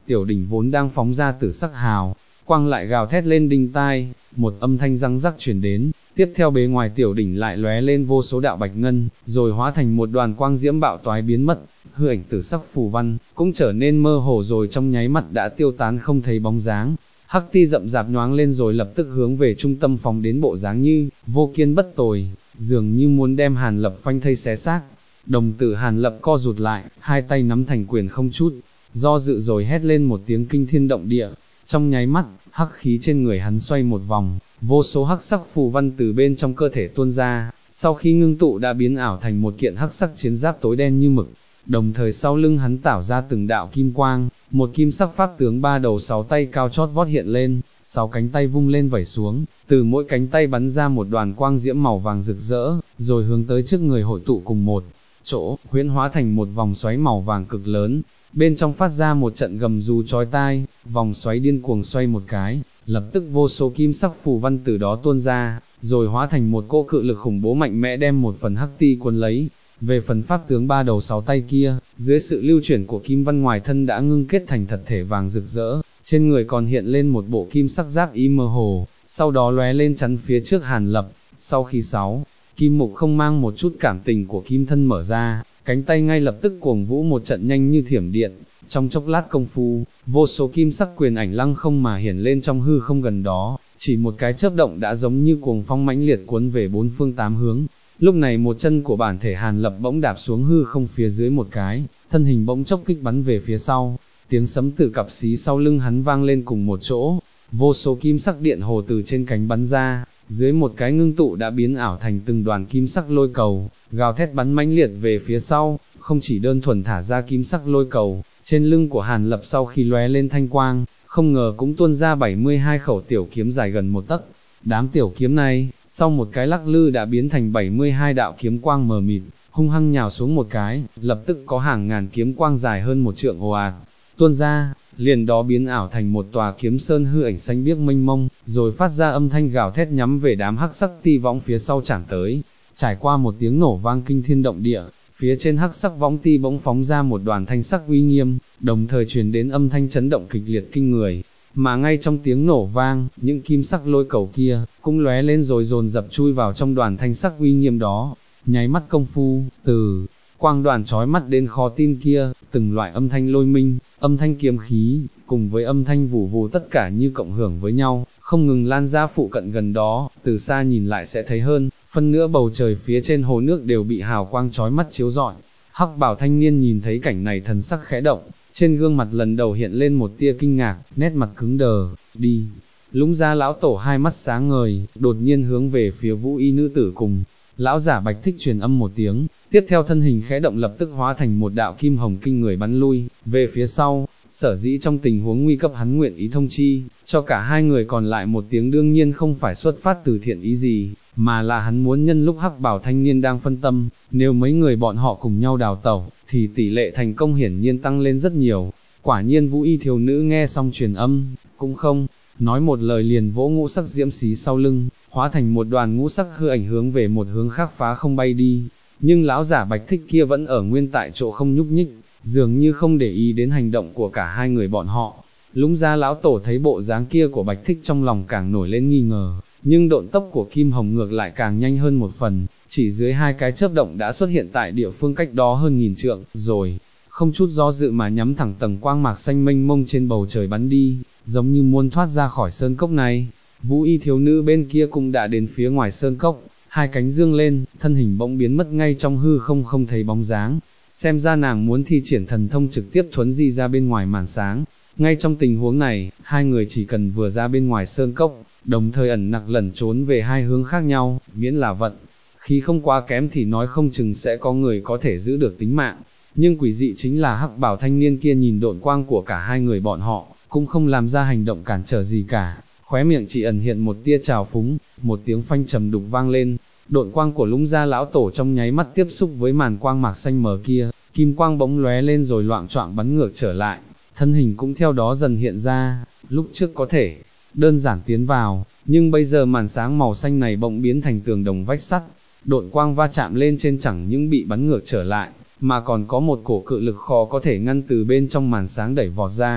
tiểu đỉnh vốn đang phóng ra tử sắc hào, quang lại gào thét lên đinh tai, một âm thanh răng rắc truyền đến, tiếp theo bề ngoài tiểu đỉnh lại lóe lên vô số đạo bạch ngân, rồi hóa thành một đoàn quang diễm bạo toái biến mất, hư ảnh tử sắc phù văn, cũng trở nên mơ hồ rồi trong nháy mắt đã tiêu tán không thấy bóng dáng. Hắc ti rậm rạp nhoáng lên rồi lập tức hướng về trung tâm phóng đến bộ dáng như, vô kiên bất tồi, dường như muốn đem Hàn Lập phanh thây xé xác. Đồng tử Hàn Lập co rụt lại, hai tay nắm thành quyền không chút, do dự rồi hét lên một tiếng kinh thiên động địa. Trong nháy mắt, hắc khí trên người hắn xoay một vòng, vô số hắc sắc phù văn từ bên trong cơ thể tuôn ra, sau khi ngưng tụ đã biến ảo thành một kiện hắc sắc chiến giáp tối đen như mực. Đồng thời sau lưng hắn tảo ra từng đạo kim quang, một kim sắc pháp tướng ba đầu sáu tay cao chót vót hiện lên, sáu cánh tay vung lên vẩy xuống, từ mỗi cánh tay bắn ra một đoàn quang diễm màu vàng rực rỡ, rồi hướng tới trước người hội tụ cùng một chỗ, huyễn hóa thành một vòng xoáy màu vàng cực lớn, bên trong phát ra một trận gầm rú chói tai, vòng xoáy điên cuồng xoay một cái, lập tức vô số kim sắc phù văn từ đó tuôn ra, rồi hóa thành một cỗ cự lực khủng bố mạnh mẽ đem một phần hắc ti cuốn lấy. Về phần pháp tướng ba đầu sáu tay kia, dưới sự lưu chuyển của kim văn ngoài thân đã ngưng kết thành thật thể vàng rực rỡ, trên người còn hiện lên một bộ kim sắc giáp y mơ hồ, sau đó lóe lên chắn phía trước Hàn Lập. Sau khi sáu kim mục không mang một chút cảm tình của kim thân mở ra, cánh tay ngay lập tức cuồng vũ một trận nhanh như thiểm điện, trong chốc lát công phu, vô số kim sắc quyền ảnh lăng không mà hiển lên trong hư không gần đó, chỉ một cái chớp động đã giống như cuồng phong mãnh liệt cuốn về bốn phương tám hướng. Lúc này một chân của bản thể Hàn Lập bỗng đạp xuống hư không phía dưới một cái, thân hình bỗng chốc kích bắn về phía sau, tiếng sấm từ cặp xí sau lưng hắn vang lên cùng một chỗ, vô số kim sắc điện hồ từ trên cánh bắn ra, dưới một cái ngưng tụ đã biến ảo thành từng đoàn kim sắc lôi cầu, gào thét bắn mãnh liệt về phía sau, không chỉ đơn thuần thả ra kim sắc lôi cầu, trên lưng của Hàn Lập sau khi lóe lên thanh quang, không ngờ cũng tuôn ra 72 khẩu tiểu kiếm dài gần một tấc. Đám tiểu kiếm này, sau một cái lắc lư đã biến thành 72 đạo kiếm quang mờ mịt, hung hăng nhào xuống một cái, lập tức có hàng ngàn kiếm quang dài hơn một trượng ồ ạt tuôn ra, liền đó biến ảo thành một tòa kiếm sơn hư ảnh xanh biếc mênh mông, rồi phát ra âm thanh gào thét nhắm về đám hắc sắc ti võng phía sau chảng tới. Trải qua một tiếng nổ vang kinh thiên động địa, phía trên hắc sắc võng ti bỗng phóng ra một đoàn thanh sắc uy nghiêm, đồng thời truyền đến âm thanh chấn động kịch liệt kinh người. Mà ngay trong tiếng nổ vang, những kim sắc lôi cầu kia, cũng lóe lên rồi dồn dập chui vào trong đoàn thanh sắc uy nghiêm đó. Nháy mắt công phu, từ quang đoàn chói mắt đến khó tin kia, từng loại âm thanh lôi minh, âm thanh kiếm khí, cùng với âm thanh vù vù tất cả như cộng hưởng với nhau, không ngừng lan ra phụ cận gần đó, từ xa nhìn lại sẽ thấy hơn, phân nửa bầu trời phía trên hồ nước đều bị hào quang chói mắt chiếu rọi. Hắc bào thanh niên nhìn thấy cảnh này thần sắc khẽ động, trên gương mặt lần đầu hiện lên một tia kinh ngạc, nét mặt cứng đờ, đi. Lũng Gia lão tổ hai mắt sáng ngời, đột nhiên hướng về phía Vũ Y nữ tử cùng. Lão giả Bạch Thích truyền âm một tiếng, tiếp theo thân hình khẽ động lập tức hóa thành một đạo kim hồng kinh người bắn lui, về phía sau. Sở dĩ trong tình huống nguy cấp hắn nguyện ý thông chi, cho cả hai người còn lại một tiếng đương nhiên không phải xuất phát từ thiện ý gì, mà là hắn muốn nhân lúc Hắc Bảo thanh niên đang phân tâm, nếu mấy người bọn họ cùng nhau đào tẩu, thì tỷ lệ thành công hiển nhiên tăng lên rất nhiều. Quả nhiên Vũ Y thiếu nữ nghe xong truyền âm, cũng không nói một lời liền vỗ ngũ sắc diễm xí sau lưng, hóa thành một đoàn ngũ sắc hư ảnh hướng về một hướng khác phá không bay đi. Nhưng lão giả Bạch Thích kia vẫn ở nguyên tại chỗ không nhúc nhích, dường như không để ý đến hành động của cả hai người bọn họ. Lũng Gia lão tổ thấy bộ dáng kia của Bạch Thích trong lòng càng nổi lên nghi ngờ, nhưng độn tốc của Kim Hồng ngược lại càng nhanh hơn một phần, chỉ dưới hai cái chớp động đã xuất hiện tại địa phương cách đó hơn 1000 trượng, rồi không chút do dự mà nhắm thẳng tầng quang mạc xanh mênh mông trên bầu trời bắn đi, giống như muốn thoát ra khỏi sơn cốc này. Vũ Y thiếu nữ bên kia cũng đã đến phía ngoài sơn cốc, hai cánh dương lên, thân hình bỗng biến mất ngay trong hư không không thấy bóng dáng. Xem ra nàng muốn thi triển thần thông trực tiếp thuấn di ra bên ngoài màn sáng. Ngay trong tình huống này, hai người chỉ cần vừa ra bên ngoài sơn cốc, đồng thời ẩn nặc lẩn trốn về hai hướng khác nhau, miễn là vận khí không quá kém thì nói không chừng sẽ có người có thể giữ được tính mạng. Nhưng quỷ dị chính là Hắc Bảo thanh niên kia nhìn độn quang của cả hai người bọn họ, cũng không làm ra hành động cản trở gì cả, khóe miệng chỉ ẩn hiện một tia trào phúng, một tiếng phanh trầm đục vang lên. Độn quang của Lũng Gia lão tổ trong nháy mắt tiếp xúc với màn quang mạc xanh mờ kia, kim quang bỗng lóe lên rồi loạng choạng bắn ngược trở lại, thân hình cũng theo đó dần hiện ra. Lúc trước có thể đơn giản tiến vào, nhưng bây giờ màn sáng màu xanh này bỗng biến thành tường đồng vách sắt. Độn quang va chạm lên trên chẳng những bị bắn ngược trở lại, mà còn có một cổ cự lực khó có thể ngăn từ bên trong màn sáng đẩy vọt ra,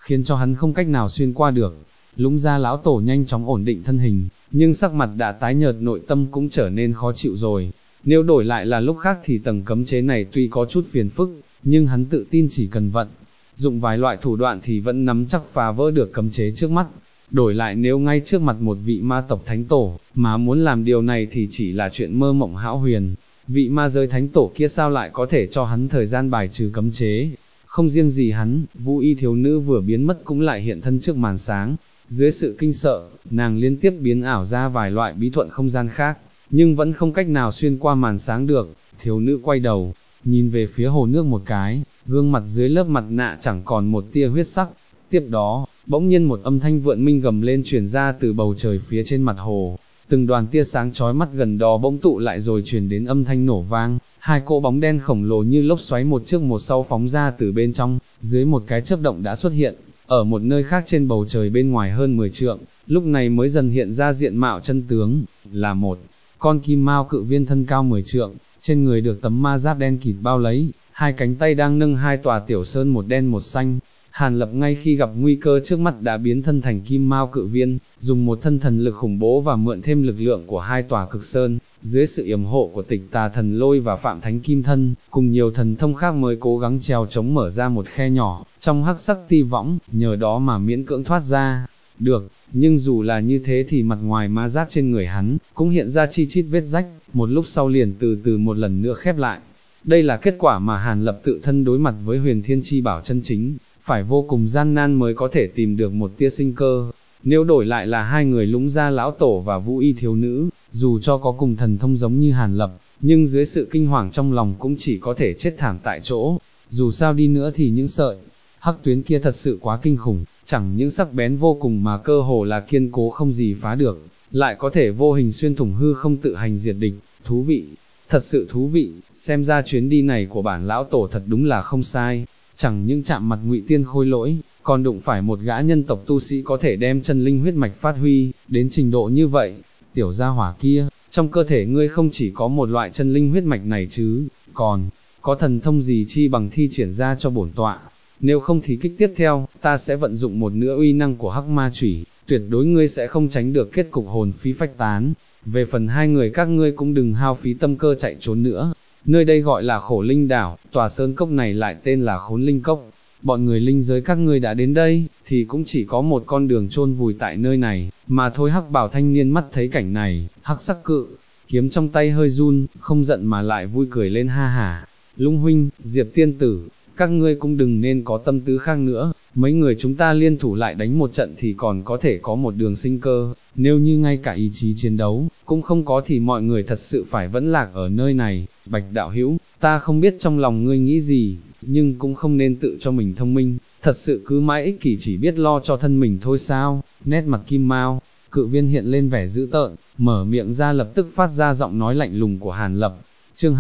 khiến cho hắn không cách nào xuyên qua được. Lũng gia lão tổ nhanh chóng ổn định thân hình, nhưng sắc mặt đã tái nhợt, nội tâm cũng trở nên khó chịu rồi. Nếu đổi lại là lúc khác thì tầng cấm chế này tuy có chút phiền phức, nhưng hắn tự tin chỉ cần vận dụng vài loại thủ đoạn thì vẫn nắm chắc phá vỡ được cấm chế trước mắt. Đổi lại nếu ngay trước mặt một vị ma tộc thánh tổ, mà muốn làm điều này thì chỉ là chuyện mơ mộng hão huyền. Vị ma giới thánh tổ kia sao lại có thể cho hắn thời gian bài trừ cấm chế? Không riêng gì hắn, Vũ Y thiếu nữ vừa biến mất cũng lại hiện thân trước màn sáng. Dưới sự kinh sợ, nàng liên tiếp biến ảo ra vài loại bí thuật không gian khác, nhưng vẫn không cách nào xuyên qua màn sáng được. Thiếu nữ quay đầu, nhìn về phía hồ nước một cái, gương mặt dưới lớp mặt nạ chẳng còn một tia huyết sắc. Tiếp đó, bỗng nhiên một âm thanh vượn minh gầm lên truyền ra từ bầu trời phía trên mặt hồ. Từng đoàn tia sáng chói mắt gần đó bỗng tụ lại rồi truyền đến âm thanh nổ vang, hai cỗ bóng đen khổng lồ như lốc xoáy một trước một sau phóng ra từ bên trong, dưới một cái chớp động đã xuất hiện, ở một nơi khác trên bầu trời bên ngoài hơn 10 trượng, lúc này mới dần hiện ra diện mạo chân tướng, là một con kim mao cự viên thân cao 10 trượng, trên người được tấm ma giáp đen kịt bao lấy, hai cánh tay đang nâng hai tòa tiểu sơn một đen một xanh. Hàn Lập ngay khi gặp nguy cơ trước mắt đã biến thân thành kim mao cự viên, dùng một thân thần lực khủng bố và mượn thêm lực lượng của hai tòa cực sơn, dưới sự yểm hộ của Tịch Tà Thần Lôi và Phạm Thánh Kim Thân, cùng nhiều thần thông khác mới cố gắng trèo chống mở ra một khe nhỏ, trong hắc sắc ti võng, nhờ đó mà miễn cưỡng thoát ra được. Nhưng dù là như thế thì mặt ngoài ma giáp trên người hắn, cũng hiện ra chi chít vết rách, một lúc sau liền từ từ một lần nữa khép lại. Đây là kết quả mà Hàn Lập tự thân đối mặt với huyền thiên chi bảo chân chính, phải vô cùng gian nan mới có thể tìm được một tia sinh cơ. Nếu đổi lại là hai người Lũng gia lão tổ và Vũ Y thiếu nữ, dù cho có cùng thần thông giống như Hàn Lập, nhưng dưới sự kinh hoàng trong lòng cũng chỉ có thể chết thảm tại chỗ. Dù sao đi nữa thì những sợi hắc tuyến kia thật sự quá kinh khủng, chẳng những sắc bén vô cùng mà cơ hồ là kiên cố không gì phá được, lại có thể vô hình xuyên thủng hư không tự hành diệt địch. Thú vị, thật sự thú vị, xem ra chuyến đi này của bản lão tổ thật đúng là không sai. Chẳng những chạm mặt Ngụy Tiên Khôi Lỗi, còn đụng phải một gã nhân tộc tu sĩ có thể đem chân linh huyết mạch phát huy đến trình độ như vậy. Tiểu gia hỏa kia, trong cơ thể ngươi không chỉ có một loại chân linh huyết mạch này chứ, còn có thần thông gì chi bằng thi triển ra cho bổn tọa. Nếu không thì kích tiếp theo, ta sẽ vận dụng một nửa uy năng của Hắc Ma Chủy, tuyệt đối ngươi sẽ không tránh được kết cục hồn phí phách tán. Về phần hai người các ngươi cũng đừng hao phí tâm cơ chạy trốn nữa. Nơi đây gọi là Khổ Linh Đảo, tòa sơn cốc này lại tên là Khốn Linh Cốc. Bọn người linh giới các ngươi đã đến đây, thì cũng chỉ có một con đường chôn vùi tại nơi này, mà thôi. Hắc Bảo thanh niên mắt thấy cảnh này, hắc sắc cự kiếm trong tay hơi run, không giận mà lại vui cười lên ha hả. Lũng huynh, Diệp tiên tử, các ngươi cũng đừng nên có tâm tư khác nữa, mấy người chúng ta liên thủ lại đánh một trận thì còn có thể có một đường sinh cơ, nếu như ngay cả ý chí chiến đấu cũng không có thì mọi người thật sự phải vẫn lạc ở nơi này. Bạch đạo hữu, ta không biết trong lòng ngươi nghĩ gì, nhưng cũng không nên tự cho mình thông minh, thật sự cứ mãi ích kỷ chỉ biết lo cho thân mình thôi sao. Nét mặt kim mao cự viên hiện lên vẻ dữ tợn, mở miệng ra lập tức phát ra giọng nói lạnh lùng của Hàn Lập. Chương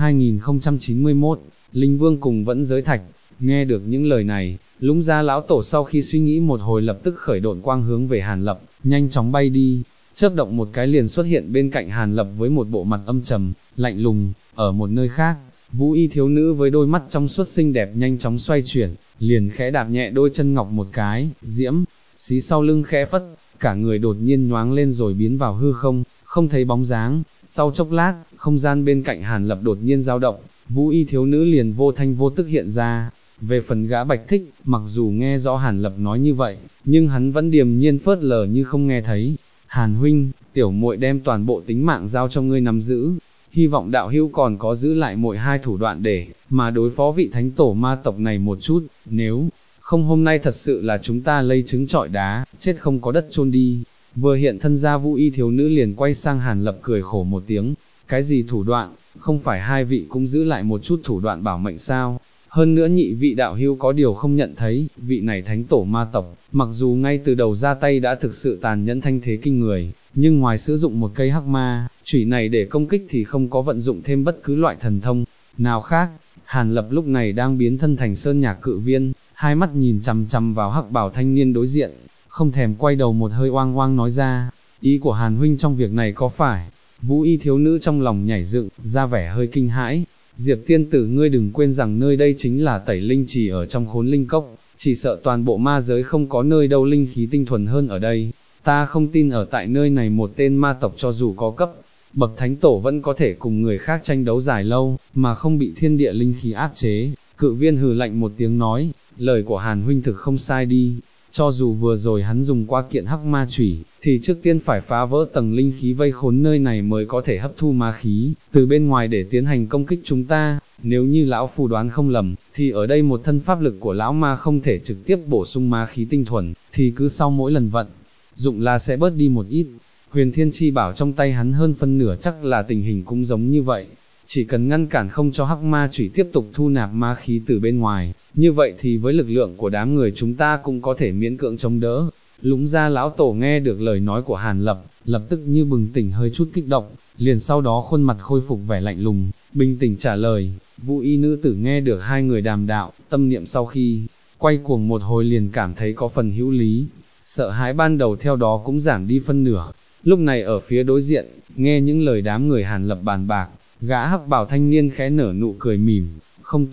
2091, Linh Vương cùng Vẫn Giới Thạch. Nghe được những lời này, Lũng gia lão tổ sau khi suy nghĩ một hồi lập tức khởi độn quang hướng về Hàn Lập, nhanh chóng bay đi, chớp động một cái liền xuất hiện bên cạnh Hàn Lập với một bộ mặt âm trầm, lạnh lùng. Ở một nơi khác, Vũ Y thiếu nữ với đôi mắt trong suốt xinh đẹp nhanh chóng xoay chuyển, liền khẽ đạp nhẹ đôi chân ngọc một cái, diễm xí sau lưng khẽ phất, cả người đột nhiên nhoáng lên rồi biến vào hư không, không thấy bóng dáng. Sau chốc lát, không gian bên cạnh Hàn Lập đột nhiên dao động, Vũ Y thiếu nữ liền vô thanh vô tức hiện ra. Về phần gã Bạch Thích, mặc dù nghe rõ Hàn Lập nói như vậy, nhưng hắn vẫn điềm nhiên phớt lờ như không nghe thấy. Hàn huynh, tiểu muội đem toàn bộ tính mạng giao cho ngươi nắm giữ, hy vọng đạo hữu còn có giữ lại muội hai thủ đoạn để mà đối phó vị thánh tổ ma tộc này một chút, nếu không hôm nay thật sự là chúng ta lây trứng trọi đá, chết không có đất chôn đi. Vừa hiện thân ra Vũ Y thiếu nữ liền quay sang Hàn Lập cười khổ một tiếng, cái gì thủ đoạn, không phải hai vị cũng giữ lại một chút thủ đoạn bảo mệnh sao? Hơn nữa nhị vị đạo hữu có điều không nhận thấy, vị này thánh tổ ma tộc, mặc dù ngay từ đầu ra tay đã thực sự tàn nhẫn thanh thế kinh người, nhưng ngoài sử dụng một cây hắc ma chủy này để công kích thì không có vận dụng thêm bất cứ loại thần thông nào khác. Hàn Lập lúc này đang biến thân thành sơn nhạc cự viên, hai mắt nhìn chằm chằm vào hắc bảo thanh niên đối diện, không thèm quay đầu một hơi oang oang nói ra, ý của Hàn huynh trong việc này có phải? Vũ Y thiếu nữ trong lòng nhảy dựng, ra vẻ hơi kinh hãi. Diệp tiên tử, ngươi đừng quên rằng nơi đây chính là Tẩy Linh Trì ở trong Khốn Linh Cốc, chỉ sợ toàn bộ ma giới không có nơi đâu linh khí tinh thuần hơn ở đây, ta không tin ở tại nơi này một tên ma tộc cho dù có cấp bậc thánh tổ vẫn có thể cùng người khác tranh đấu dài lâu, mà không bị thiên địa linh khí áp chế. Cự viên hừ lạnh một tiếng nói, lời của Hàn huynh thực không sai đi, cho dù vừa rồi hắn dùng qua kiện hắc ma chủy, thì trước tiên phải phá vỡ tầng linh khí vây khốn nơi này mới có thể hấp thu ma khí từ bên ngoài để tiến hành công kích chúng ta. Nếu như lão phù đoán không lầm, thì ở đây một thân pháp lực của lão ma không thể trực tiếp bổ sung ma khí tinh thuần, thì cứ sau mỗi lần vận dụng là sẽ bớt đi một ít. Huyền Thiên Chi Bảo trong tay hắn hơn phân nửa chắc là tình hình cũng giống như vậy. Chỉ cần ngăn cản không cho hắc ma chủy tiếp tục thu nạp ma khí từ bên ngoài, như vậy thì với lực lượng của đám người chúng ta cũng có thể miễn cưỡng chống đỡ. Lũng Gia lão tổ nghe được lời nói của Hàn Lập, lập tức như bừng tỉnh hơi chút kích động, liền sau đó khuôn mặt khôi phục vẻ lạnh lùng, bình tĩnh trả lời. Vũ Y nữ tử nghe được hai người đàm đạo, tâm niệm sau khi quay cuồng một hồi liền cảm thấy có phần hữu lý, sợ hãi ban đầu theo đó cũng giảm đi phân nửa. Lúc này ở phía đối diện, nghe những lời đám người Hàn Lập bàn bạc, gã hắc bào thanh niên khẽ nở nụ cười mỉm, không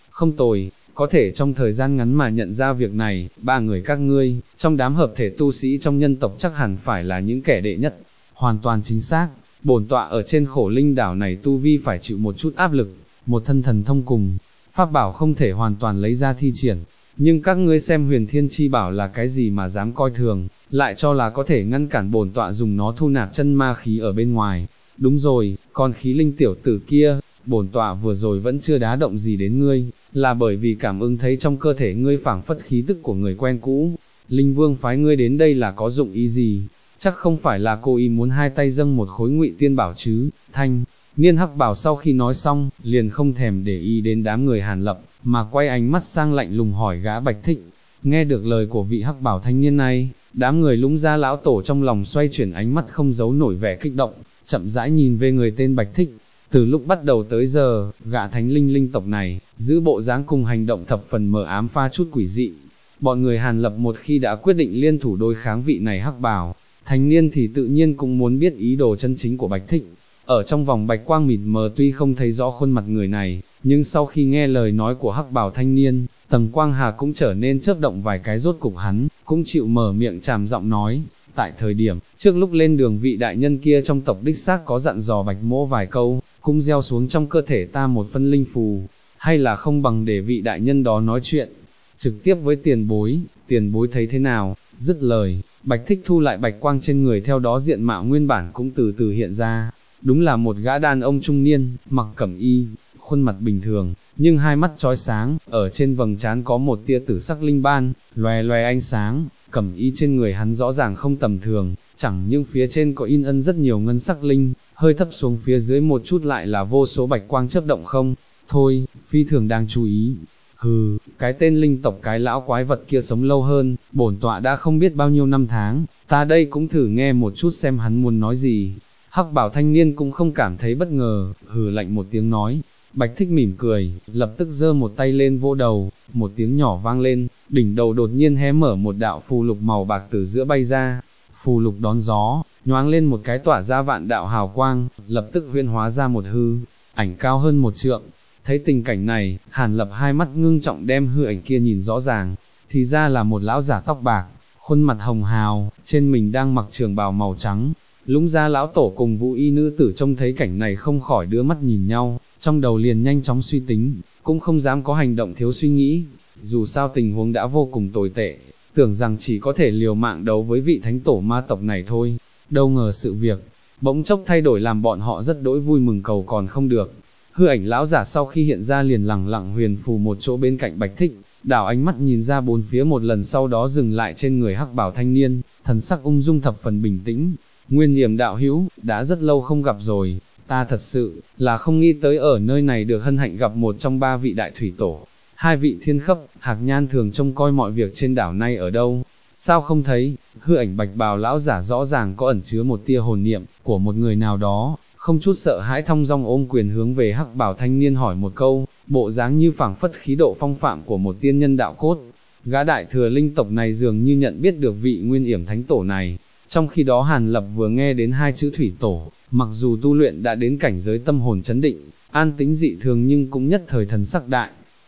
tồi, có thể trong thời gian ngắn mà nhận ra việc này, ba người các ngươi, trong đám hợp thể tu sĩ trong nhân tộc chắc hẳn phải là những kẻ đệ nhất. Hoàn toàn chính xác, bổn tọa ở trên Khổ Linh đảo này tu vi phải chịu một chút áp lực, một thân thần thông cùng pháp bảo không thể hoàn toàn lấy ra thi triển, nhưng các ngươi xem Huyền Thiên Chi Bảo là cái gì mà dám coi thường, lại cho là có thể ngăn cản bổn tọa dùng nó thu nạp chân ma khí ở bên ngoài. Đúng rồi, còn khí linh tiểu tử kia, bổn tọa vừa rồi vẫn chưa đá động gì đến ngươi, là bởi vì cảm ứng thấy trong cơ thể ngươi phảng phất khí tức của người quen cũ. Linh Vương phái ngươi đến đây là có dụng ý gì? Chắc không phải là cô ý muốn hai tay dâng một khối ngụy tiên bảo chứ? Thanh niên hắc bảo sau khi nói xong, liền không thèm để ý đến đám người Hàn Lập, mà quay ánh mắt sang lạnh lùng hỏi gã Bạch Thích. Nghe được lời của vị hắc bảo thanh niên này, đám người Lũng Gia lão tổ trong lòng xoay chuyển, ánh mắt không giấu nổi vẻ kích động, chậm rãi nhìn về người tên Bạch Thích. Từ lúc bắt đầu tới giờ, gã thánh linh tộc này, giữ bộ dáng cùng hành động thập phần mờ ám pha chút quỷ dị. Bọn người Hàn Lập một khi đã quyết định liên thủ đối kháng vị này hắc bào thanh niên thì tự nhiên cũng muốn biết ý đồ chân chính của Bạch Thích. Ở trong vòng bạch quang mịt mờ tuy không thấy rõ khuôn mặt người này, nhưng sau khi nghe lời nói của hắc bào thanh niên, tầng quang hà cũng trở nên chớp động vài cái, rốt cục hắn cũng chịu mở miệng tràm giọng nói. Tại thời điểm trước lúc lên đường, vị đại nhân kia trong tộc đích xác có dặn dò Bạch Mỗ vài câu, cũng gieo xuống trong cơ thể ta một phân linh phù, hay là không bằng để vị đại nhân đó nói chuyện trực tiếp với tiền bối thấy thế nào? Dứt lời, Bạch Thích thu lại bạch quang trên người, theo đó diện mạo nguyên bản cũng từ từ hiện ra. Đúng là một gã đàn ông trung niên, mặc cẩm y, khuôn mặt bình thường, nhưng hai mắt chói sáng, ở trên vầng trán có một tia tử sắc linh ban, loè loè ánh sáng. Cẩm y trên người hắn rõ ràng không tầm thường, chẳng những phía trên có in ân rất nhiều ngân sắc linh, hơi thấp xuống phía dưới một chút lại là vô số bạch quang chớp động không thôi, phi thường đáng chú ý. Hừ, cái tên linh tộc cái lão quái vật kia sống lâu hơn, bổn tọa đã không biết bao nhiêu năm tháng, ta đây cũng thử nghe một chút xem hắn muốn nói gì. Hắc bảo thanh niên cũng không cảm thấy bất ngờ, hừ lạnh một tiếng nói. Bạch Thích mỉm cười, lập tức giơ một tay lên vỗ đầu, một tiếng nhỏ vang lên, đỉnh đầu đột nhiên hé mở, một đạo phù lục màu bạc từ giữa bay ra. Phù lục đón gió, nhoáng lên một cái tỏa ra vạn đạo hào quang, lập tức huyễn hóa ra một hư ảnh cao hơn một trượng. Thấy tình cảnh này, Hàn Lập hai mắt ngưng trọng đem hư ảnh kia nhìn rõ ràng, thì ra là một lão giả tóc bạc, khuôn mặt hồng hào, trên mình đang mặc trường bào màu trắng. Lũng Gia lão tổ cùng Vũ Y nữ tử trông thấy cảnh này không khỏi đưa mắt nhìn nhau, trong đầu liền nhanh chóng suy tính, cũng không dám có hành động thiếu suy nghĩ, dù sao tình huống đã vô cùng tồi tệ, tưởng rằng chỉ có thể liều mạng đấu với vị thánh tổ ma tộc này thôi, đâu ngờ sự việc bỗng chốc thay đổi làm bọn họ rất đỗi vui mừng cầu còn không được. Hư ảnh lão giả sau khi hiện ra liền lẳng lặng huyền phù một chỗ bên cạnh Bạch Thích, đảo ánh mắt nhìn ra bốn phía một lần, sau đó dừng lại trên người hắc bảo thanh niên, thần sắc ung dung thập phần bình tĩnh. Nguyên Niệm đạo hữu, đã rất lâu không gặp rồi, ta thật sự là không nghĩ tới ở nơi này được hân hạnh gặp một trong ba vị đại thủy tổ. Hai vị thiên khấp, Hạc Nhan thường trông coi mọi việc trên đảo này ở đâu? Sao không thấy? Hư ảnh bạch bào lão giả rõ ràng có ẩn chứa một tia hồn niệm của một người nào đó, không chút sợ hãi thong dong ôm quyền hướng về hắc bảo thanh niên hỏi một câu, bộ dáng như phảng phất khí độ phong phạm của một tiên nhân đạo cốt. Gã đại thừa linh tộc này dường như nhận biết được vị Nguyên Yểm thánh tổ này. Trong khi đó Hàn Lập vừa nghe đến hai chữ thủy tổ, mặc dù tu luyện đã đến cảnh giới tâm hồn chấn định, an tĩnh dị thường, nhưng cũng nhất thời thần sắc đại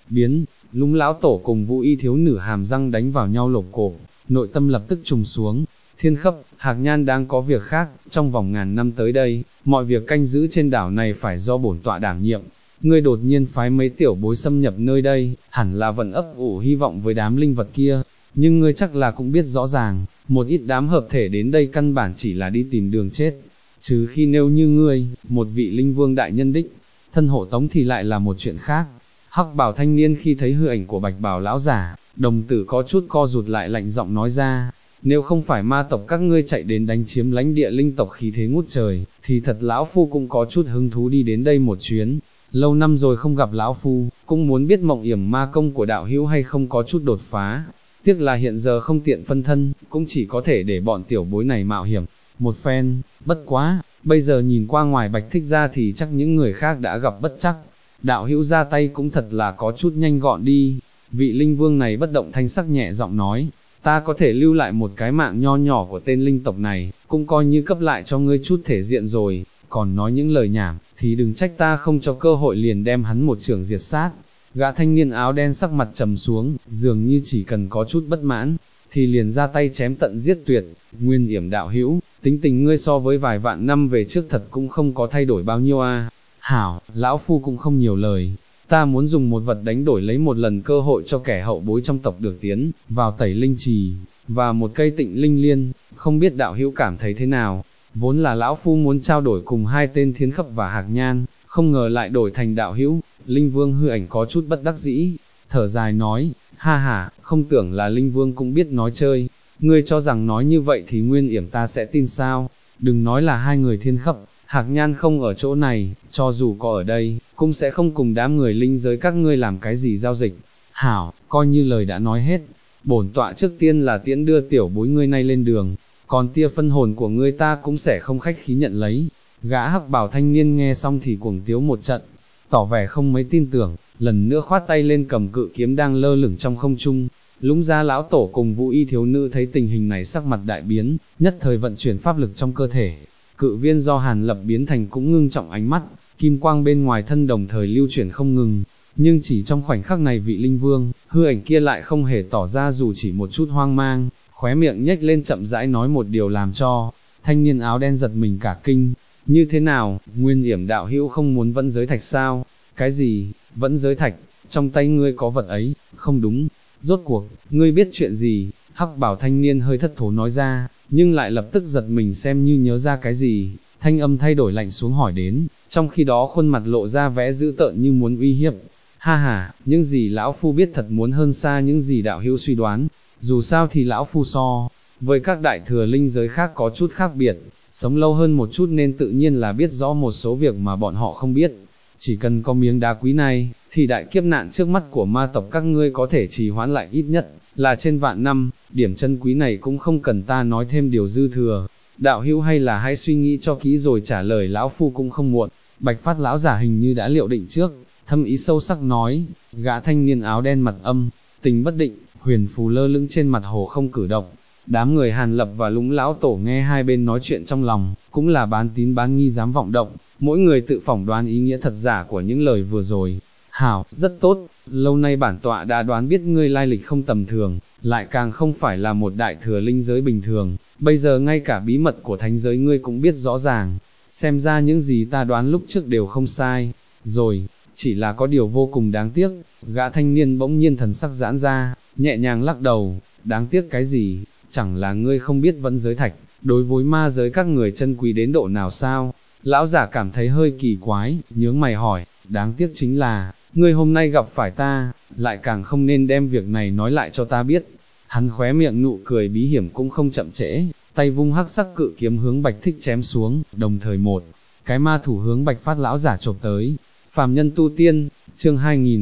biến, Lũng lão tổ cùng Vũ Y thiếu nữ hàm răng đánh vào nhau lộp cộp, nội tâm lập tức trùng xuống. Thiên Khấp, Hạc Nhan đang có việc khác, trong vòng ngàn năm tới đây, mọi việc canh giữ trên đảo này phải do bổn tọa đảm nhiệm. Ngươi đột nhiên phái mấy tiểu bối xâm nhập nơi đây, hẳn là vẫn ấp ủ hy vọng với đám linh vật kia, nhưng ngươi chắc là cũng biết rõ ràng, một ít đám hợp thể đến đây căn bản chỉ là đi tìm đường chết, trừ khi nếu như ngươi, một vị linh vương đại nhân đích, thân hộ tống thì lại là một chuyện khác. Hắc bào thanh niên khi thấy hư ảnh của bạch bào lão giả, đồng tử có chút co rụt lại, lạnh giọng nói ra, nếu không phải ma tộc các ngươi chạy đến đánh chiếm lãnh địa linh tộc khí thế ngút trời, thì thật lão phu cũng có chút hứng thú đi đến đây một chuyến. Lâu năm rồi không gặp lão phu, cũng muốn biết mộng yểm ma công của đạo hữu hay không có chút đột phá. Tiếc là hiện giờ không tiện phân thân, cũng chỉ có thể để bọn tiểu bối này mạo hiểm một phen. Bất quá, bây giờ nhìn qua ngoài Bạch Thích ra thì chắc những người khác đã gặp bất chắc. Đạo hữu ra tay cũng thật là có chút nhanh gọn đi. Vị linh vương này bất động thanh sắc nhẹ giọng nói, ta có thể lưu lại một cái mạng nho nhỏ của tên linh tộc này, cũng coi như cấp lại cho ngươi chút thể diện rồi. Còn nói những lời nhảm, thì đừng trách ta không cho cơ hội liền đem hắn một chưởng diệt sát. Gã thanh niên áo đen sắc mặt trầm xuống, dường như chỉ cần có chút bất mãn, thì liền ra tay chém tận giết tuyệt. Nguyên Yểm đạo hữu, tính tình ngươi so với vài vạn năm về trước thật cũng không có thay đổi bao nhiêu a. Hảo, lão phu cũng không nhiều lời, ta muốn dùng một vật đánh đổi lấy một lần cơ hội cho kẻ hậu bối trong tộc được tiến vào tẩy linh trì, và một cây tịnh linh liên, không biết đạo hữu cảm thấy thế nào. Vốn là lão phu muốn trao đổi cùng hai tên Thiên Khấp và Hạc Nhan, không ngờ lại đổi thành đạo hữu. Linh vương hư ảnh có chút bất đắc dĩ, thở dài nói, ha ha, không tưởng là linh vương cũng biết nói chơi, ngươi cho rằng nói như vậy thì Nguyên Yểm ta sẽ tin sao? Đừng nói là hai người Thiên Khấp, Hạc Nhan không ở chỗ này, cho dù có ở đây, cũng sẽ không cùng đám người linh giới các ngươi làm cái gì giao dịch. Hảo, coi như lời đã nói hết, bổn tọa trước tiên là tiễn đưa tiểu bối ngươi nay lên đường, còn tia phân hồn của ngươi ta cũng sẽ không khách khí nhận lấy. Gã hắc bảo thanh niên nghe xong thì cuồng tiếu một trận, tỏ vẻ không mấy tin tưởng, lần nữa khoát tay lên cầm cự kiếm đang lơ lửng trong không trung. Lũng gia lão tổ cùng Vũ Y thiếu nữ thấy tình hình này sắc mặt đại biến, nhất thời vận chuyển pháp lực trong cơ thể. Cự viên do Hàn Lập biến thành cũng ngưng trọng ánh mắt, kim quang bên ngoài thân đồng thời lưu chuyển không ngừng. Nhưng chỉ trong khoảnh khắc này vị linh vương, hư ảnh kia lại không hề tỏ ra dù chỉ một chút hoang mang, khóe miệng nhếch lên chậm rãi nói một điều làm cho thanh niên áo đen giật mình cả kinh. Như thế nào, Nguyên Yểm đạo hữu không muốn vẫn giới thạch sao? Cái gì, vẫn giới thạch, trong tay ngươi có vật ấy, không đúng, rốt cuộc, ngươi biết chuyện gì? Hắc bảo thanh niên hơi thất thố nói ra, nhưng lại lập tức giật mình xem như nhớ ra cái gì, thanh âm thay đổi lạnh xuống hỏi đến, trong khi đó khuôn mặt lộ ra vẻ dữ tợn như muốn uy hiếp. Ha ha, những gì lão phu biết thật muốn hơn xa những gì đạo hữu suy đoán, dù sao thì lão phu so với các đại thừa linh giới khác có chút khác biệt, sống lâu hơn một chút nên tự nhiên là biết rõ một số việc mà bọn họ không biết. Chỉ cần có miếng đá quý này, thì đại kiếp nạn trước mắt của ma tộc các ngươi có thể trì hoãn lại ít nhất là trên vạn năm, điểm chân quý này cũng không cần ta nói thêm điều dư thừa. Đạo hữu hay là hãy suy nghĩ cho kỹ rồi trả lời lão phu cũng không muộn. Bạch Phát lão giả hình như đã liệu định trước, thâm ý sâu sắc nói. Gã thanh niên áo đen mặt âm tình bất định, huyền phù lơ lửng trên mặt hồ không cử động. Đám người Hàn Lập và Lũng lão tổ nghe hai bên nói chuyện trong lòng, cũng là bán tín bán nghi dám vọng động, mỗi người tự phỏng đoán ý nghĩa thật giả của những lời vừa rồi. Hảo, rất tốt, lâu nay bản tọa đã đoán biết ngươi lai lịch không tầm thường, lại càng không phải là một đại thừa linh giới bình thường, bây giờ ngay cả bí mật của thánh giới ngươi cũng biết rõ ràng, xem ra những gì ta đoán lúc trước đều không sai, rồi, chỉ là có điều vô cùng đáng tiếc. Gã thanh niên bỗng nhiên thần sắc giãn ra, nhẹ nhàng lắc đầu, đáng tiếc cái gì? Chẳng là ngươi không biết vẫn giới thạch, đối với ma giới các người chân quý đến độ nào sao? Lão giả cảm thấy hơi kỳ quái, nhướng mày hỏi, đáng tiếc chính là, ngươi hôm nay gặp phải ta, lại càng không nên đem việc này nói lại cho ta biết. Hắn khóe miệng nụ cười bí hiểm cũng không chậm trễ, tay vung hắc sắc cự kiếm hướng Bạch Thích chém xuống, đồng thời một cái ma thủ hướng Bạch Phát lão giả chộp tới. Phàm nhân tu tiên, chương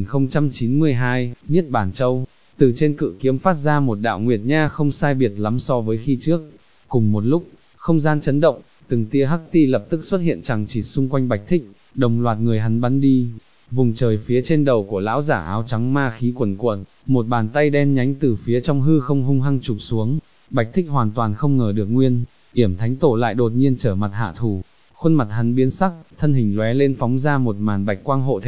2092, Niết Bàn Châu. Từ trên cự kiếm phát ra một đạo nguyệt nha không sai biệt lắm so với khi trước. Cùng một lúc, không gian chấn động, từng tia hắc ti lập tức xuất hiện chằng chịt xung quanh Bạch Thích, đồng loạt người hắn bắn đi. Vùng trời phía trên đầu của lão giả áo trắng ma khí quần cuộn, một bàn tay đen nhánh từ phía trong hư không hung hăng chụp xuống. Bạch Thích hoàn toàn không ngờ được Nguyên Yểm thánh tổ lại đột nhiên trở mặt hạ thủ. Khuôn mặt hắn biến sắc, thân hình lóe lên phóng ra một màn bạch quang hộ thể,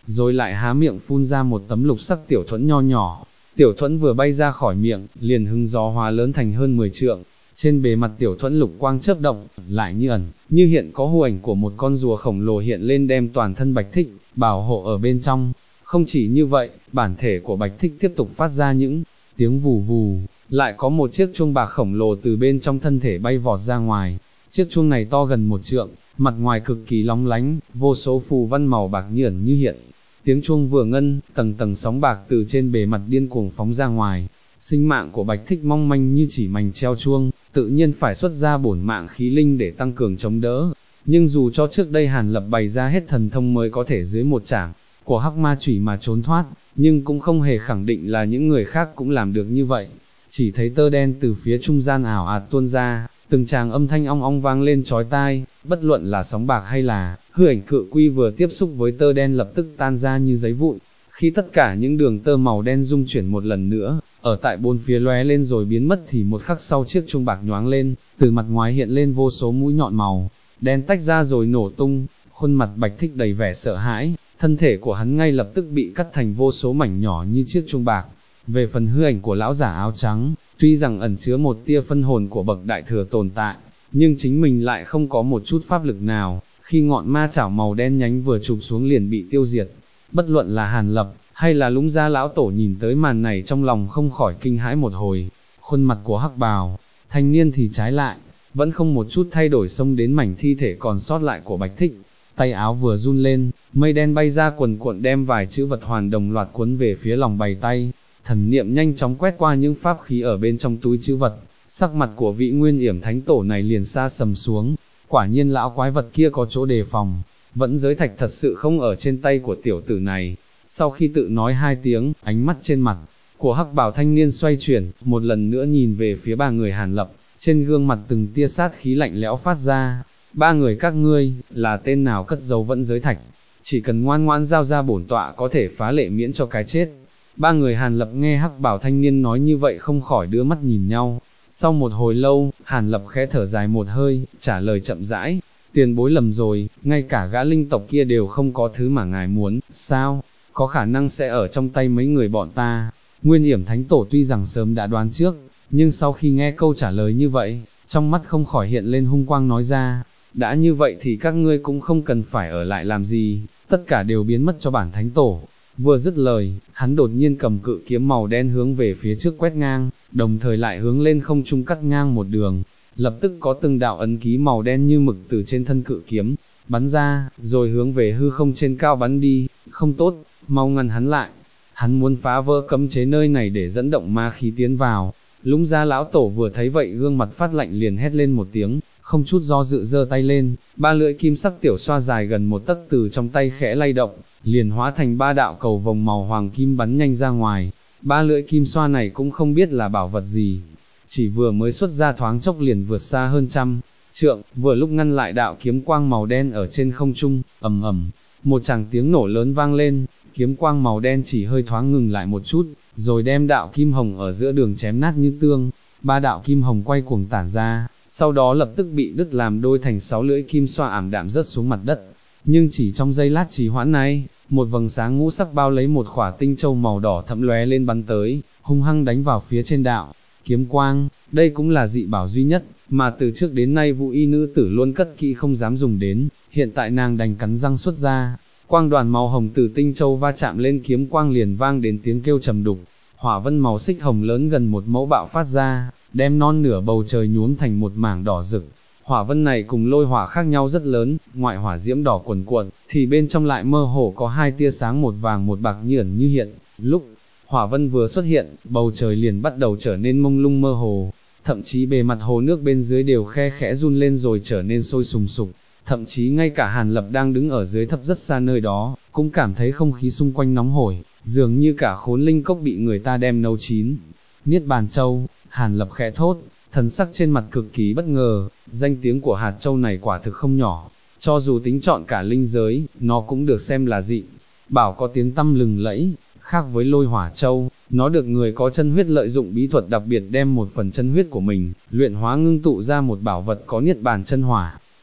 rồi lại há miệng phun ra một tấm lục sắc tiểu thuẫn nho nhỏ. Tiểu thuẫn vừa bay ra khỏi miệng, liền hứng gió hóa lớn thành hơn 10 trượng. Trên bề mặt tiểu thuẫn lục quang chớp động, lại như ẩn, như hiện có hư ảnh của một con rùa khổng lồ hiện lên đem toàn thân Bạch Thích, bảo hộ ở bên trong. Không chỉ như vậy, bản thể của Bạch Thích tiếp tục phát ra những tiếng vù vù, lại có một chiếc chuông bạc khổng lồ từ bên trong thân thể bay vọt ra ngoài. Chiếc chuông này to gần 1 trượng, mặt ngoài cực kỳ lóng lánh, vô số phù văn màu bạc như ẩn như hiện. Tiếng chuông vừa ngân, tầng tầng sóng bạc từ trên bề mặt điên cuồng phóng ra ngoài. Sinh mạng của Bạch Thích mong manh như chỉ mảnh treo chuông, tự nhiên phải xuất ra bổn mạng khí linh để tăng cường chống đỡ. Nhưng dù cho trước đây Hàn Lập bày ra hết thần thông mới có thể dưới một chảng của hắc ma chủy mà trốn thoát, nhưng cũng không hề khẳng định là những người khác cũng làm được như vậy. Chỉ thấy tơ đen từ phía trung gian ảo ạt tuôn ra, từng tràng âm thanh ong ong vang lên chói tai, bất luận là sóng bạc hay là hư ảnh cự quy vừa tiếp xúc với tơ đen lập tức tan ra như giấy vụn. Khi tất cả những đường tơ màu đen dung chuyển một lần nữa, ở tại bốn phía lóe lên rồi biến mất thì một khắc sau chiếc chuông bạc nhoáng lên, từ mặt ngoài hiện lên vô số mũi nhọn màu đen tách ra rồi nổ tung. Khuôn mặt Bạch Thích đầy vẻ sợ hãi, thân thể của hắn ngay lập tức bị cắt thành vô số mảnh nhỏ như chiếc chuông bạc. Về phần hư ảnh của lão giả áo trắng, tuy rằng ẩn chứa một tia phân hồn của bậc đại thừa tồn tại, nhưng chính mình lại không có một chút pháp lực nào, khi ngọn ma chảo màu đen nhánh vừa chụp xuống liền bị tiêu diệt. Bất luận là Hàn Lập, hay là Lũng Gia lão tổ nhìn tới màn này trong lòng không khỏi kinh hãi một hồi. Khuôn mặt của hắc bào thanh niên thì trái lại, vẫn không một chút thay đổi, xông đến mảnh thi thể còn sót lại của Bạch Thích. Tay áo vừa run lên, mây đen bay ra quần cuộn đem vài chữ vật hoàn đồng loạt cuốn về phía lòng bàn tay. Thần niệm nhanh chóng quét qua những pháp khí ở bên trong túi chữ vật, sắc mặt của vị Nguyên Yểm Thánh Tổ này liền xa sầm xuống. Quả nhiên lão quái vật kia có chỗ đề phòng, vẫn giới thạch thật sự không ở trên tay của tiểu tử này. Sau khi tự nói 2 tiếng, ánh mắt trên mặt của hắc bào thanh niên xoay chuyển, một lần nữa nhìn về phía 3 người Hàn Lập, trên gương mặt từng tia sát khí lạnh lẽo phát ra. 3 người các ngươi, là tên nào cất giấu vẫn giới thạch? Chỉ cần ngoan ngoãn giao ra bổn tọa có thể phá lệ miễn cho cái chết. 3 người Hàn Lập nghe hắc bào thanh niên nói như vậy không khỏi đưa mắt nhìn nhau. Sau một hồi lâu, Hàn Lập khẽ thở dài một hơi, trả lời chậm rãi, tiền bối lầm rồi, ngay cả gã linh tộc kia đều không có thứ mà ngài muốn. Sao? Có khả năng sẽ ở trong tay mấy người bọn ta. Nguyên Yểm Thánh Tổ tuy rằng sớm đã đoán trước, nhưng sau khi nghe câu trả lời như vậy, trong mắt không khỏi hiện lên hung quang nói ra, đã như vậy thì các ngươi cũng không cần phải ở lại làm gì, tất cả đều biến mất cho bản Thánh Tổ. Vừa dứt lời, hắn đột nhiên cầm cự kiếm màu đen hướng về phía trước quét ngang, đồng thời lại hướng lên không trung cắt ngang một đường. Lập tức có từng đạo ấn ký màu đen như mực từ trên thân cự kiếm bắn ra, rồi hướng về hư không trên cao bắn đi. Không tốt, mau ngăn hắn lại. Hắn muốn phá vỡ cấm chế nơi này để dẫn động ma khí tiến vào. Lũng Gia lão tổ vừa thấy vậy gương mặt phát lạnh liền hét lên một tiếng, không chút do dự giơ tay lên, 3 lưỡi kim sắc tiểu xoa dài gần 1 tấc từ trong tay khẽ lay động, liền hóa thành 3 đạo cầu vồng màu hoàng kim bắn nhanh ra ngoài. 3 lưỡi kim xoa này cũng không biết là bảo vật gì, chỉ vừa mới xuất ra thoáng chốc liền vượt xa hơn 100 trượng, vừa lúc ngăn lại đạo kiếm quang màu đen ở trên không trung. Ầm ầm, một tràng tiếng nổ lớn vang lên, kiếm quang màu đen chỉ hơi thoáng ngừng lại một chút, rồi đem đạo kim hồng ở giữa đường chém nát như tương. 3 đạo kim hồng quay cuồng tản ra, sau đó lập tức bị đứt làm đôi thành 6 lưỡi kim xoa ảm đạm rớt xuống mặt đất. Nhưng chỉ trong giây lát trì hoãn này, một vầng sáng ngũ sắc bao lấy một khỏa tinh châu màu đỏ thẫm lóe lên bắn tới, hung hăng đánh vào phía trên đạo kiếm quang. Đây cũng là dị bảo duy nhất mà từ trước đến nay Vũ Y nữ tử luôn cất kỹ không dám dùng đến, hiện tại nàng đành cắn răng xuất ra. Quang đoàn màu hồng từ tinh châu va chạm lên kiếm quang liền vang đến tiếng kêu trầm đục. Hỏa vân màu xích hồng lớn gần 1 mẫu bạo phát ra, đem non nửa bầu trời nhuốm thành một mảng đỏ rực. Hỏa vân này cùng lôi hỏa khác nhau rất lớn, ngoại hỏa diễm đỏ cuồn cuộn, thì bên trong lại mơ hồ có 2 tia sáng, một vàng một bạc như ẩn như hiện. Lúc hỏa vân vừa xuất hiện, bầu trời liền bắt đầu trở nên mông lung mơ hồ, thậm chí bề mặt hồ nước bên dưới đều khe khẽ run lên rồi trở nên sôi sùng sục. Thậm chí ngay cả Hàn Lập đang đứng ở dưới thấp rất xa nơi đó, cũng cảm thấy không khí xung quanh nóng hổi, dường như cả khốn linh cốc bị người ta đem nấu chín. Niết bàn châu, Hàn Lập khẽ thốt, thần sắc trên mặt cực kỳ bất ngờ. Danh tiếng của hạt châu này quả thực không nhỏ, cho dù tính chọn cả linh giới, nó cũng được xem là dị bảo có tiếng tăm lừng lẫy. Khác với lôi hỏa châu, nó được người có chân huyết lợi dụng bí thuật đặc biệt đem một phần chân huyết của mình luyện hóa ngưng tụ ra một bảo vật có niết bàn chân hỏa.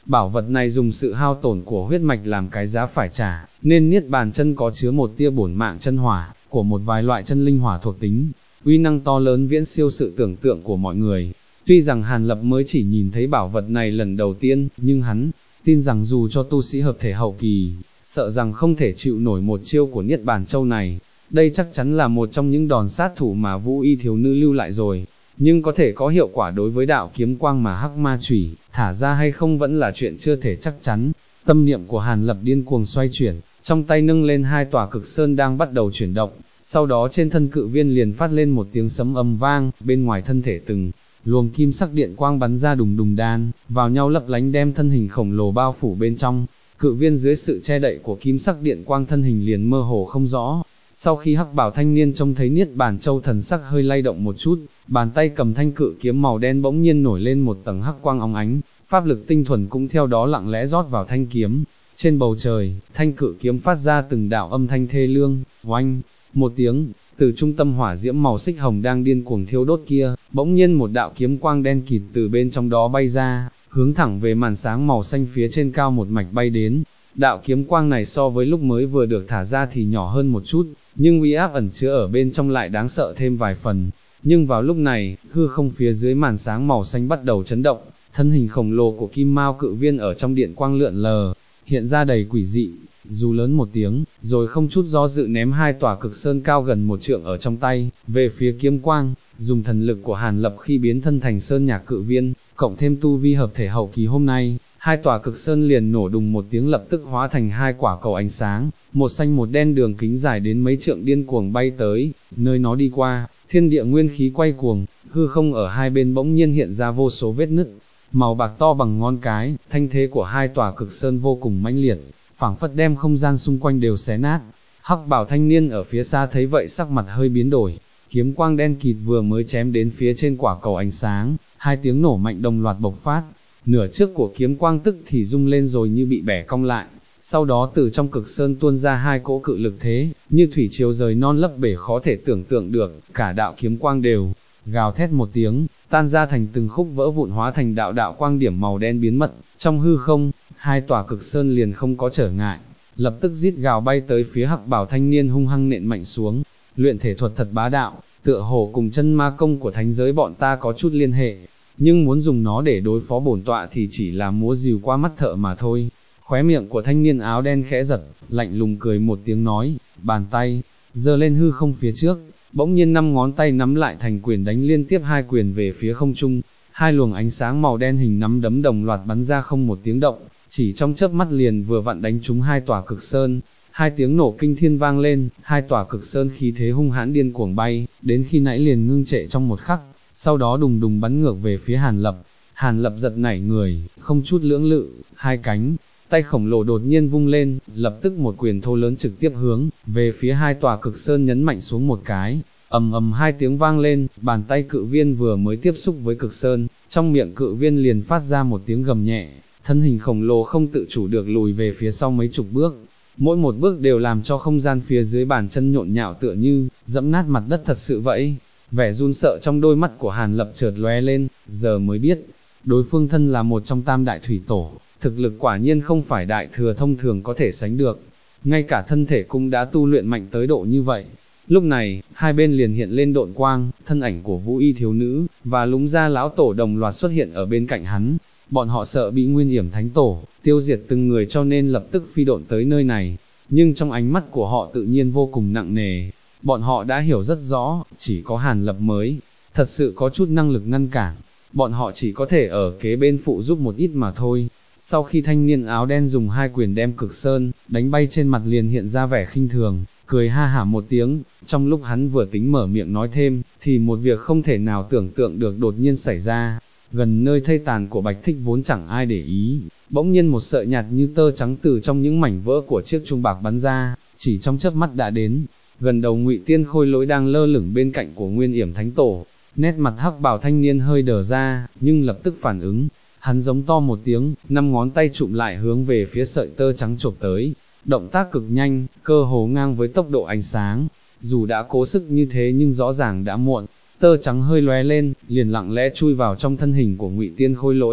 Bảo vật này dùng sự hao tổn của huyết mạch làm cái giá phải trả, nên Niết Bàn chân có chứa một tia bổn mạng chân hỏa, của một vài loại chân linh hỏa thuộc tính, uy năng to lớn viễn siêu sự tưởng tượng của mọi người. Tuy rằng Hàn Lập mới chỉ nhìn thấy bảo vật này lần đầu tiên, nhưng hắn tin rằng dù cho tu sĩ hợp thể hậu kỳ, sợ rằng không thể chịu nổi một chiêu của Niết Bàn Châu này. Đây chắc chắn là một trong những đòn sát thủ mà Vũ Y thiếu nữ lưu lại rồi, nhưng có thể có hiệu quả đối với đạo kiếm quang mà Hắc Ma Chủy thả ra hay không vẫn là chuyện chưa thể chắc chắn. Tâm niệm của Hàn Lập điên cuồng xoay chuyển, trong tay nâng lên hai tòa cực sơn đang bắt đầu chuyển động, sau đó trên thân cự viên liền phát lên một tiếng sấm ầm vang, bên ngoài thân thể từng luồng kim sắc điện quang bắn ra đùng đùng đan, vào nhau lấp lánh đem thân hình khổng lồ bao phủ bên trong. Cự viên dưới sự che đậy của kim sắc điện quang thân hình liền mơ hồ không rõ. Sau khi Hắc Bảo thanh niên trông thấy Niết Bàn Châu thần sắc hơi lay động một chút, bàn tay cầm thanh cự kiếm màu đen bỗng nhiên nổi lên một tầng hắc quang óng ánh, pháp lực tinh thuần cũng theo đó lặng lẽ rót vào thanh kiếm. Trên bầu trời, thanh cự kiếm phát ra từng đạo âm thanh thê lương, oanh, một tiếng, từ trung tâm hỏa diễm màu xích hồng đang điên cuồng thiêu đốt kia, bỗng nhiên một đạo kiếm quang đen kịt từ bên trong đó bay ra, hướng thẳng về màn sáng màu xanh phía trên cao một mạch bay đến. Đạo kiếm quang này so với lúc mới vừa được thả ra thì nhỏ hơn một chút, nhưng uy áp ẩn chứa ở bên trong lại đáng sợ thêm vài phần. Nhưng vào lúc này, hư không phía dưới màn sáng màu xanh bắt đầu chấn động, thân hình khổng lồ của kim mao cự viên ở trong điện quang lượn lờ, hiện ra đầy quỷ dị, dù lớn một tiếng, rồi không chút do dự ném hai tòa cực sơn cao gần một trượng ở trong tay, về phía kiếm quang, dùng thần lực của Hàn Lập khi biến thân thành sơn nhạc cự viên, cộng thêm tu vi hợp thể hậu kỳ hôm nay, hai tòa cực sơn liền nổ đùng một tiếng lập tức hóa thành hai quả cầu ánh sáng, một xanh một đen đường kính dài đến mấy trượng điên cuồng bay tới, nơi nó đi qua, thiên địa nguyên khí quay cuồng, hư không ở hai bên bỗng nhiên hiện ra vô số vết nứt, màu bạc to bằng ngón cái, thanh thế của hai tòa cực sơn vô cùng mãnh liệt, phảng phất đem không gian xung quanh đều xé nát. Hắc Bảo thanh niên ở phía xa thấy vậy sắc mặt hơi biến đổi, kiếm quang đen kịt vừa mới chém đến phía trên quả cầu ánh sáng, hai tiếng nổ mạnh đồng loạt bộc phát, nửa trước của kiếm quang tức thì rung lên rồi như bị bẻ cong lại, sau đó từ trong cực sơn tuôn ra hai cỗ cự lực thế, như thủy triều rời non lấp bể khó thể tưởng tượng được, cả đạo kiếm quang đều gào thét một tiếng, tan ra thành từng khúc vỡ vụn hóa thành đạo đạo quang điểm màu đen biến mất, trong hư không, hai tòa cực sơn liền không có trở ngại, lập tức rít gào bay tới phía Hắc Bảo thanh niên hung hăng nện mạnh xuống, luyện thể thuật thật bá đạo, tựa hồ cùng chân ma công của thánh giới bọn ta có chút liên hệ, nhưng muốn dùng nó để đối phó bổn tọa thì chỉ là múa rìu qua mắt thợ mà thôi. Khóe miệng của thanh niên áo đen khẽ giật, lạnh lùng cười một tiếng nói, bàn tay giơ lên hư không phía trước, bỗng nhiên 5 ngón tay nắm lại thành quyền đánh liên tiếp 2 quyền về phía không trung, hai luồng ánh sáng màu đen hình nắm đấm đồng loạt bắn ra không một tiếng động, chỉ trong chớp mắt liền vừa vặn đánh trúng hai tòa cực sơn. Hai tiếng nổ kinh thiên vang lên, hai tòa cực sơn khí thế hung hãn điên cuồng bay, đến khi nãy liền ngưng trệ trong một khắc, sau đó đùng đùng bắn ngược về phía Hàn Lập. Hàn Lập giật nảy người, không chút lưỡng lự, hai cánh tay khổng lồ đột nhiên vung lên, lập tức một quyền thô lớn trực tiếp hướng về phía hai tòa cực sơn nhấn mạnh xuống một cái. Ầm ầm hai tiếng vang lên, bàn tay cự viên vừa mới tiếp xúc với cực sơn, trong miệng cự viên liền phát ra một tiếng gầm nhẹ, thân hình khổng lồ không tự chủ được lùi về phía sau mấy chục bước. Mỗi một bước đều làm cho không gian phía dưới bàn chân nhộn nhạo tựa như dẫm nát mặt đất thật sự vậy. Vẻ run sợ trong đôi mắt của Hàn Lập chợt lóe lên, giờ mới biết, đối phương thân là một trong tam đại thủy tổ, thực lực quả nhiên không phải đại thừa thông thường có thể sánh được, ngay cả thân thể cũng đã tu luyện mạnh tới độ như vậy. Lúc này, hai bên liền hiện lên độn quang, thân ảnh của Vũ Y thiếu nữ và Lúng Gia lão tổ đồng loạt xuất hiện ở bên cạnh hắn. Bọn họ sợ bị Nguyên Yểm Thánh Tổ tiêu diệt từng người cho nên lập tức phi độn tới nơi này, nhưng trong ánh mắt của họ tự nhiên vô cùng nặng nề. Bọn họ đã hiểu rất rõ, chỉ có Hàn Lập mới thật sự có chút năng lực ngăn cản, bọn họ chỉ có thể ở kế bên phụ giúp một ít mà thôi. Sau khi thanh niên áo đen dùng hai quyền đem cực sơn đánh bay trên mặt liền hiện ra vẻ khinh thường, cười ha hả một tiếng, trong lúc hắn vừa tính mở miệng nói thêm, thì một việc không thể nào tưởng tượng được đột nhiên xảy ra. Gần nơi thây tàn của Bạch Thích vốn chẳng ai để ý, bỗng nhiên một sợi nhạt như tơ trắng từ trong những mảnh vỡ của chiếc chuông bạc bắn ra, chỉ trong chớp mắt đã đến gần đầu Ngụy Tiên Khôi Lỗi đang lơ lửng bên cạnh của Nguyên Yểm Thánh Tổ. Nét mặt Hắc Bào thanh niên hơi đờ ra, nhưng lập tức phản ứng, hắn giống to một tiếng, 5 ngón tay chụm lại hướng về phía sợi tơ trắng chộp tới, động tác cực nhanh, cơ hồ ngang với tốc độ ánh sáng. Dù đã cố sức như thế nhưng rõ ràng đã muộn, tơ trắng hơi lóe lên, liền lặng lẽ chui vào trong thân hình của Ngụy Tiên Khôi Lỗi.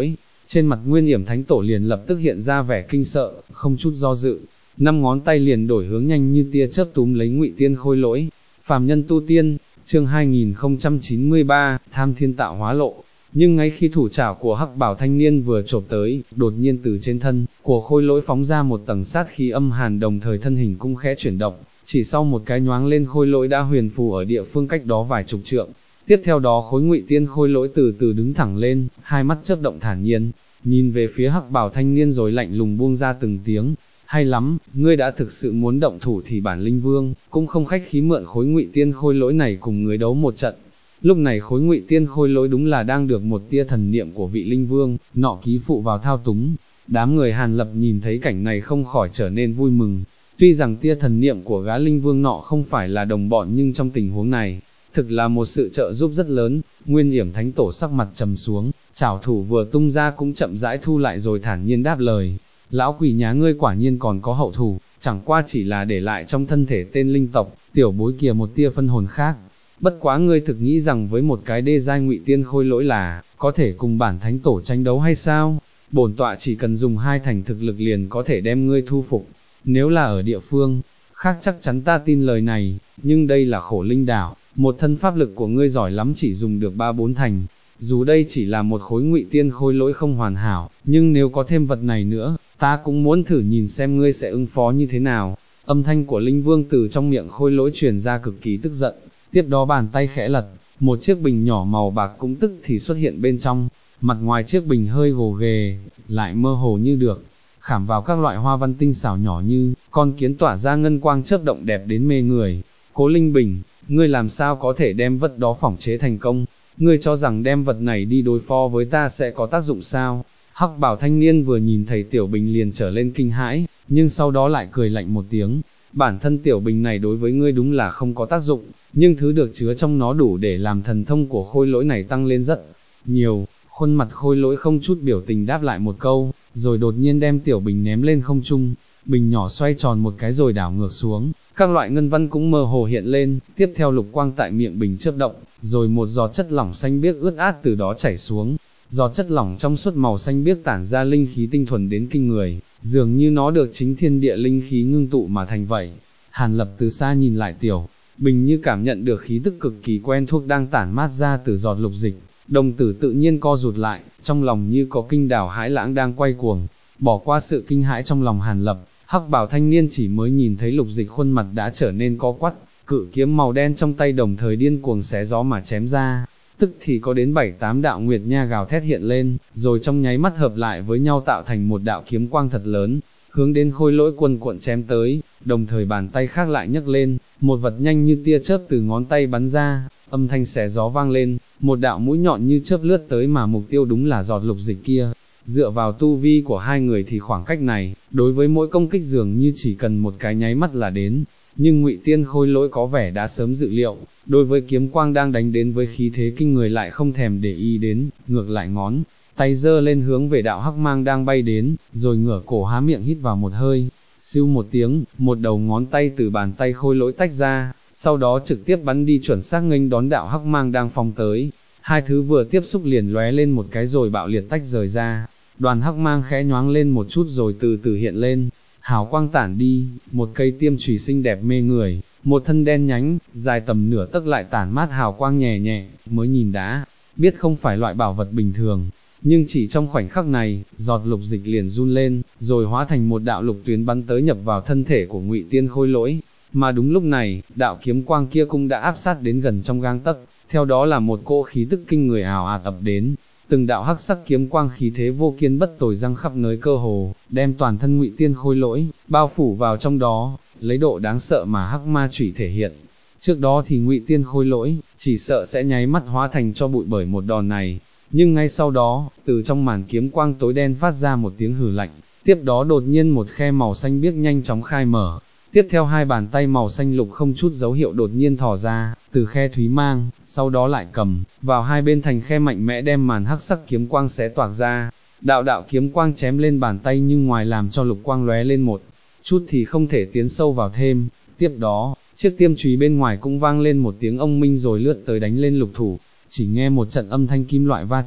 trên mặt Nguyên Yểm Thánh Tổ liền lập tức hiện ra vẻ kinh sợ, không chút do dự, 5 ngón tay liền đổi hướng nhanh như tia chớp túm lấy Ngụy Tiên Khôi Lỗi. Phàm nhân tu tiên, chương 2093, tham thiên tạo hóa lộ. Nhưng ngay khi thủ trảo của hắc bảo thanh niên vừa chộp tới, đột nhiên từ trên thân của Khôi Lỗi phóng ra một tầng sát khí âm hàn, đồng thời thân hình cũng khẽ chuyển động, chỉ sau một cái nhoáng lên Khôi Lỗi đã huyền phù ở địa phương cách đó vài chục trượng. Tiếp theo đó khối Ngụy Tiên Khôi Lỗi từ từ đứng thẳng lên, hai mắt chớp động thản nhiên, nhìn về phía hắc bảo thanh niên rồi lạnh lùng buông ra từng tiếng. Hay lắm, ngươi đã thực sự muốn động thủ thì bản Linh Vương cũng không khách khí mượn khối Ngụy Tiên Khôi Lỗi này cùng người đấu một trận. Lúc này khối Ngụy Tiên Khôi Lỗi đúng là đang được một tia thần niệm của vị Linh Vương nọ ký phụ vào thao túng. Đám người Hàn Lập nhìn thấy cảnh này không khỏi trở nên vui mừng. Tuy rằng tia thần niệm của gã Linh Vương nọ không phải là đồng bọn, nhưng trong tình huống này thực là một sự trợ giúp rất lớn. Nguyên Yểm Thánh Tổ sắc mặt trầm xuống, trảo thủ vừa tung ra cũng chậm rãi thu lại rồi thản nhiên đáp lời. Lão quỷ nhá, ngươi quả nhiên còn có hậu thủ, chẳng qua chỉ là để lại trong thân thể tên linh tộc, tiểu bối kia một tia phân hồn khác. Bất quá ngươi thực nghĩ rằng với một cái đê giai Ngụy Tiên Khôi Lỗi là có thể cùng bản Thánh Tổ tranh đấu hay sao? Bổn tọa chỉ cần dùng 2 thành thực lực liền có thể đem ngươi thu phục. Nếu là ở địa phương khác chắc chắn ta tin lời này, nhưng đây là Khổ Linh đảo, một thân pháp lực của ngươi giỏi lắm chỉ dùng được 3-4 thành. Dù đây chỉ là một khối Ngụy Tiên Khôi Lỗi không hoàn hảo, nhưng nếu có thêm vật này nữa, ta cũng muốn thử nhìn xem ngươi sẽ ứng phó như thế nào. Âm thanh của Linh Vương từ trong miệng Khôi Lỗi truyền ra cực kỳ tức giận, tiếp đó bàn tay khẽ lật, một chiếc bình nhỏ màu bạc cũng tức thì xuất hiện bên trong. Mặt ngoài chiếc bình hơi gồ ghề, lại mơ hồ như được khảm vào các loại hoa văn tinh xảo nhỏ như con kiến tỏa ra ngân quang chớp động đẹp đến mê người. Cố Linh Bình, ngươi làm sao có thể đem vật đó phỏng chế thành công? Ngươi cho rằng đem vật này đi đối phó với ta sẽ có tác dụng sao? Hắc bảo thanh niên vừa nhìn thấy tiểu bình liền trở lên kinh hãi, nhưng sau đó lại cười lạnh một tiếng. Bản thân tiểu bình này đối với ngươi đúng là không có tác dụng, nhưng thứ được chứa trong nó đủ để làm thần thông của Khôi Lỗi này tăng lên rất nhiều. Khuôn mặt Khôi Lỗi không chút biểu tình đáp lại một câu, rồi đột nhiên đem tiểu bình ném lên không trung. Bình nhỏ xoay tròn một cái rồi đảo ngược xuống, các loại ngân văn cũng mơ hồ hiện lên, tiếp theo lục quang tại miệng bình chớp động, rồi một giọt chất lỏng xanh biếc ướt át từ đó chảy xuống. Giọt chất lỏng trong suốt màu xanh biếc tản ra linh khí tinh thuần đến kinh người, dường như nó được chính thiên địa linh khí ngưng tụ mà thành vậy. Hàn Lập từ xa nhìn lại tiểu bình, như cảm nhận được khí tức cực kỳ quen thuộc đang tản mát ra từ giọt lục dịch, đồng tử tự nhiên co rụt lại, trong lòng như có kinh đảo hãi lãng đang quay cuồng. Bỏ qua sự kinh hãi trong lòng Hàn Lập, hắc bảo thanh niên chỉ mới nhìn thấy lục dịch khuôn mặt đã trở nên co quắt, cự kiếm màu đen trong tay đồng thời điên cuồng xé gió mà chém ra. Tức thì có đến 7-8 đạo nguyệt nha gào thét hiện lên, rồi trong nháy mắt hợp lại với nhau tạo thành một đạo kiếm quang thật lớn, hướng đến Khôi Lỗi cuồn cuộn chém tới. Đồng thời bàn tay khác lại nhấc lên, một vật nhanh như tia chớp từ ngón tay bắn ra, âm thanh xé gió vang lên, một đạo mũi nhọn như chớp lướt tới mà mục tiêu đúng là giọt lục dịch kia. Dựa vào tu vi của hai người thì khoảng cách này, đối với mỗi công kích dường như chỉ cần một cái nháy mắt là đến. Nhưng Ngụy Tiên Khôi Lỗi có vẻ đã sớm dự liệu, đối với kiếm quang đang đánh đến với khí thế kinh người lại không thèm để ý đến, ngược lại ngón tay giơ lên hướng về đạo hắc mang đang bay đến, rồi ngửa cổ há miệng hít vào một hơi. Siêu một tiếng, một đầu ngón tay từ bàn tay Khôi Lỗi tách ra, sau đó trực tiếp bắn đi chuẩn xác nghênh đón đạo hắc mang đang phóng tới. Hai thứ vừa tiếp xúc liền lóe lên một cái rồi bạo liệt tách rời ra. Đoàn hắc mang khẽ nhoáng lên một chút rồi từ từ hiện lên, hào quang tản đi, một cây tiêm chùy xinh đẹp mê người, một thân đen nhánh, dài tầm nửa tấc lại tản mát hào quang nhẹ nhẹ, mới nhìn đã biết không phải loại bảo vật bình thường. Nhưng chỉ trong khoảnh khắc này, giọt lục dịch liền run lên, rồi hóa thành một đạo lục tuyến bắn tới nhập vào thân thể của Ngụy Tiên Khôi Lỗi. Mà đúng lúc này, đạo kiếm quang kia cũng đã áp sát đến gần trong gang tấc, theo đó là một cỗ khí tức kinh người ào ạt ập đến. Từng đạo hắc sắc kiếm quang khí thế vô kiên bất tồi răng khắp nơi cơ hồ, đem toàn thân Ngụy Tiên Khôi Lỗi bao phủ vào trong đó, lấy độ đáng sợ mà hắc ma chủy thể hiện. Trước đó thì Ngụy Tiên Khôi Lỗi chỉ sợ sẽ nháy mắt hóa thành cho bụi bởi một đòn này, nhưng ngay sau đó, từ trong màn kiếm quang tối đen phát ra một tiếng hừ lạnh, tiếp đó đột nhiên một khe màu xanh biếc nhanh chóng khai mở. Tiếp theo hai bàn tay màu xanh lục không chút dấu hiệu đột nhiên thò ra, từ khe thúy mang, sau đó lại cầm vào hai bên thành khe mạnh mẽ đem màn hắc sắc kiếm quang xé toạc ra. Đạo đạo kiếm quang chém lên bàn tay nhưng ngoài làm cho lục quang lóe lên một chút thì không thể tiến sâu vào thêm. Tiếp đó, chiếc tiêm chùy bên ngoài cũng vang lên một tiếng ông minh rồi lướt tới đánh lên lục thủ. Chỉ nghe một trận âm thanh kim loại va chạm,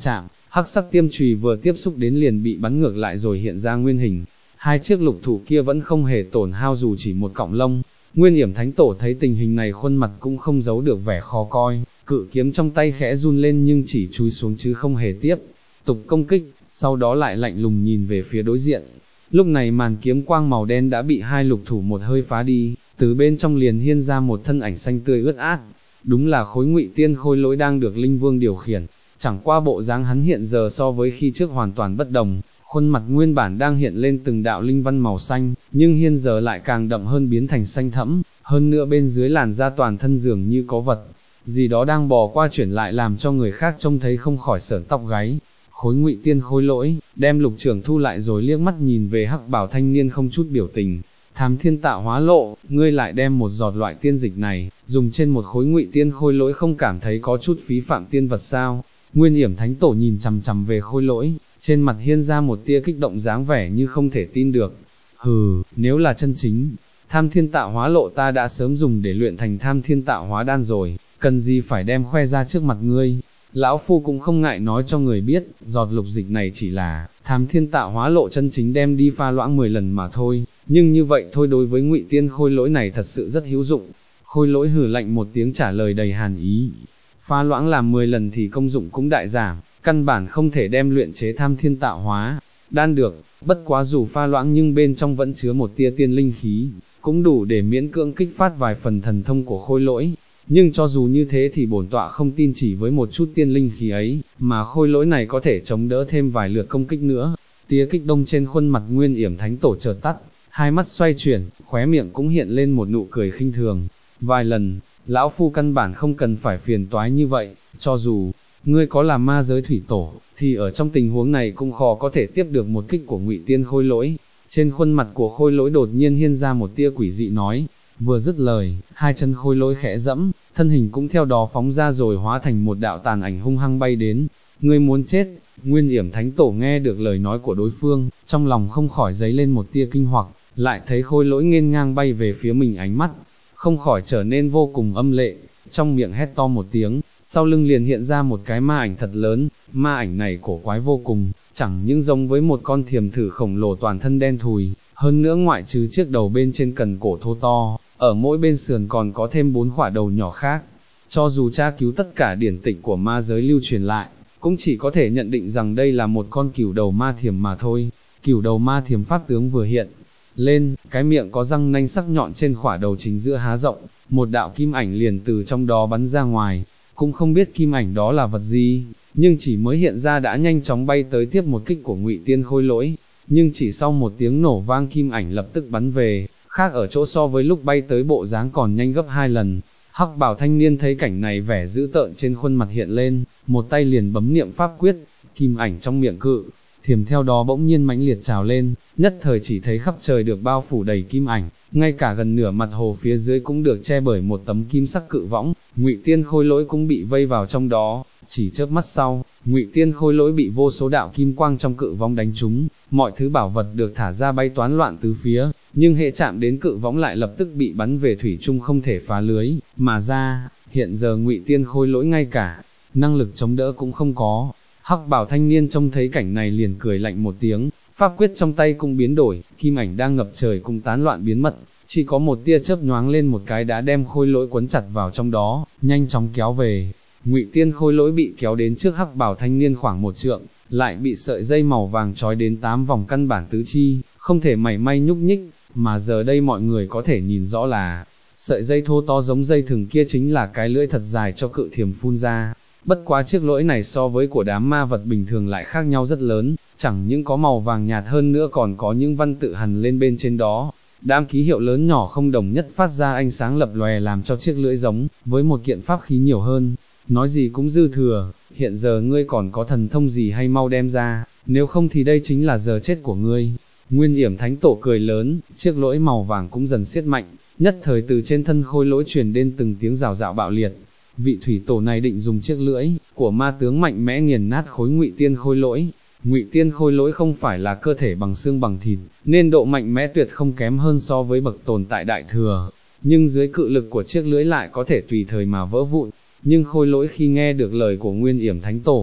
hắc sắc tiêm chùy vừa tiếp xúc đến liền bị bắn ngược lại rồi hiện ra nguyên hình. Hai chiếc lục thủ kia vẫn không hề tổn hao dù chỉ một cọng lông. Nguyên Yểm Thánh Tổ thấy tình hình này khuôn mặt cũng không giấu được vẻ khó coi, cự kiếm trong tay khẽ run lên nhưng chỉ chúi xuống chứ không hề tiếp tục công kích, sau đó lại lạnh lùng nhìn về phía đối diện. Lúc này màn kiếm quang màu đen đã bị hai lục thủ một hơi phá đi, từ bên trong liền hiên ra một thân ảnh xanh tươi ướt át. Đúng là Khối Ngụy Tiên Khôi Lỗi đang được Linh Vương điều khiển, chẳng qua bộ dáng hắn hiện giờ so với khi trước hoàn toàn bất đồng. Khuôn mặt nguyên bản đang hiện lên từng đạo linh văn màu xanh, nhưng hiện giờ lại càng đậm hơn biến thành xanh thẫm, hơn nữa bên dưới làn da toàn thân dường như có vật gì đó đang bò qua chuyển lại làm cho người khác trông thấy không khỏi sởn tóc gáy. Khối Ngụy Tiên Khôi Lỗi đem lục trưởng thu lại rồi liếc mắt nhìn về hắc bảo thanh niên không chút biểu tình. Thám Thiên Tạo Hóa Lộ, ngươi lại đem một giọt loại tiên dịch này, dùng trên một Khối Ngụy Tiên Khôi Lỗi không cảm thấy có chút phí phạm tiên vật sao? Nguyên Yểm Thánh Tổ nhìn chằm chằm về Khôi Lỗi, trên mặt hiên ra một tia kích động dáng vẻ như không thể tin được. Hừ, nếu là chân chính, Tham Thiên Tạo Hóa Lộ ta đã sớm dùng để luyện thành Tham Thiên Tạo Hóa Đan rồi, cần gì phải đem khoe ra trước mặt ngươi. Lão Phu cũng không ngại nói cho người biết, giọt lục dịch này chỉ là Tham Thiên Tạo Hóa Lộ chân chính đem đi pha loãng 10 lần mà thôi, nhưng như vậy thôi đối với Ngụy Tiên Khôi Lỗi này thật sự rất hữu dụng. Khôi Lỗi hừ lạnh một tiếng trả lời đầy hàn ý. Pha loãng làm 10 lần thì công dụng cũng đại giảm, căn bản không thể đem luyện chế Tham Thiên Tạo Hóa Đan được, bất quá dù pha loãng nhưng bên trong vẫn chứa một tia tiên linh khí, cũng đủ để miễn cưỡng kích phát vài phần thần thông của Khôi Lỗi. Nhưng cho dù như thế thì bổn tọa không tin chỉ với một chút tiên linh khí ấy, mà Khôi Lỗi này có thể chống đỡ thêm vài lượt công kích nữa. Tia kích động trên khuôn mặt Nguyên Yểm Thánh Tổ chợt tắt, hai mắt xoay chuyển, khóe miệng cũng hiện lên một nụ cười khinh thường. Vài lần, lão phu căn bản không cần phải phiền toái như vậy, cho dù ngươi có là ma giới thủy tổ, thì ở trong tình huống này cũng khó có thể tiếp được một kích của Ngụy Tiên Khôi Lỗi. Trên khuôn mặt của Khôi Lỗi đột nhiên hiên ra một tia quỷ dị nói. Vừa dứt lời, hai chân Khôi Lỗi khẽ dẫm, thân hình cũng theo đó phóng ra rồi hóa thành một đạo tàn ảnh hung hăng bay đến. Ngươi muốn chết? Nguyên Yểm Thánh Tổ nghe được lời nói của đối phương, trong lòng không khỏi dấy lên một tia kinh hoặc, lại thấy Khôi Lỗi nghênh ngang bay về phía mình, ánh mắt không khỏi trở nên vô cùng âm lệ, trong miệng hét to một tiếng, sau lưng liền hiện ra một cái ma ảnh thật lớn. Ma ảnh này cổ quái vô cùng, chẳng những giống với một con thiềm thử khổng lồ toàn thân đen thùi, hơn nữa ngoại trừ chiếc đầu bên trên cần cổ thô to, ở mỗi bên sườn còn có thêm 4 khỏa đầu nhỏ khác. Cho dù tra cứu tất cả điển tịch của ma giới lưu truyền lại, cũng chỉ có thể nhận định rằng đây là một con cửu đầu ma thiềm mà thôi. Cửu đầu ma thiềm pháp tướng vừa hiện lên, cái miệng có răng nanh sắc nhọn trên khỏa đầu chính giữa há rộng, một đạo kim ảnh liền từ trong đó bắn ra ngoài. Cũng không biết kim ảnh đó là vật gì, nhưng chỉ mới hiện ra đã nhanh chóng bay tới tiếp một kích của Ngụy Tiên Khôi Lỗi. Nhưng chỉ sau một tiếng nổ vang kim ảnh lập tức bắn về, khác ở chỗ so với lúc bay tới bộ dáng còn nhanh gấp 2 lần. Hắc bảo thanh niên thấy cảnh này vẻ dữ tợn trên khuôn mặt hiện lên, một tay liền bấm niệm pháp quyết, kim ảnh trong miệng cự thiềm theo đó bỗng nhiên mãnh liệt trào lên, nhất thời chỉ thấy khắp trời được bao phủ đầy kim ảnh, ngay cả gần nửa mặt hồ phía dưới cũng được che bởi một tấm kim sắc cự võng. Ngụy Tiên Khôi Lỗi cũng bị vây vào trong đó, chỉ chớp mắt sau, Ngụy Tiên Khôi Lỗi bị vô số đạo kim quang trong cự võng đánh trúng, mọi thứ bảo vật được thả ra bay toán loạn tứ phía, nhưng hệ chạm đến cự võng lại lập tức bị bắn về, thủy chung không thể phá lưới mà ra. Hiện giờ Ngụy Tiên Khôi Lỗi ngay cả năng lực chống đỡ cũng không có. Hắc bảo thanh niên trông thấy cảnh này liền cười lạnh một tiếng, pháp quyết trong tay cũng biến đổi, kim ảnh đang ngập trời cũng tán loạn biến mất, chỉ có một tia chớp nhoáng lên một cái đã đem Khôi Lỗi quấn chặt vào trong đó, nhanh chóng kéo về. Ngụy Tiên Khôi Lỗi bị kéo đến trước hắc bảo thanh niên khoảng 1 trượng, lại bị sợi dây màu vàng trói đến 8 vòng, căn bản tứ chi không thể mảy may nhúc nhích, mà giờ đây mọi người có thể nhìn rõ là sợi dây thô to giống dây thừng kia chính là cái lưỡi thật dài cho cự thiềm phun ra. Bất quá chiếc lưỡi này so với của đám ma vật bình thường lại khác nhau rất lớn, chẳng những có màu vàng nhạt hơn nữa còn có những văn tự hằn lên bên trên đó. Đám ký hiệu lớn nhỏ không đồng nhất phát ra ánh sáng lập lòe làm cho chiếc lưỡi giống với một kiện pháp khí nhiều hơn. Nói gì cũng dư thừa, hiện giờ ngươi còn có thần thông gì hay mau đem ra, nếu không thì đây chính là giờ chết của ngươi. Nguyên Yểm Thánh Tổ cười lớn, chiếc lưỡi màu vàng cũng dần siết mạnh, nhất thời từ trên thân Khôi Lỗi truyền đến từng tiếng rào rạo bạo liệt. Vị thủy tổ này định dùng chiếc lưỡi của ma tướng mạnh mẽ nghiền nát khối Ngụy Tiên Khôi Lỗi. Ngụy Tiên Khôi Lỗi không phải là cơ thể bằng xương bằng thịt, nên độ mạnh mẽ tuyệt không kém hơn so với bậc tồn tại đại thừa, nhưng dưới cự lực của chiếc lưỡi lại có thể tùy thời mà vỡ vụn. Nhưng Khôi Lỗi khi nghe được lời của Nguyên Yểm Thánh Tổ,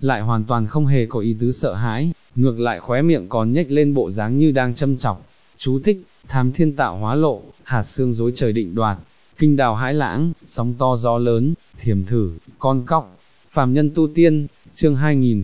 lại hoàn toàn không hề có ý tứ sợ hãi, ngược lại khóe miệng còn nhếch lên bộ dáng như đang châm chọc. Chú thích, Thám Thiên Tạo Hóa Lộ, hạt xương rối trời định đoạt, kinh đào hãi lãng, sóng to gió lớn, thiềm thử, con cóc, phàm nhân tu tiên, chương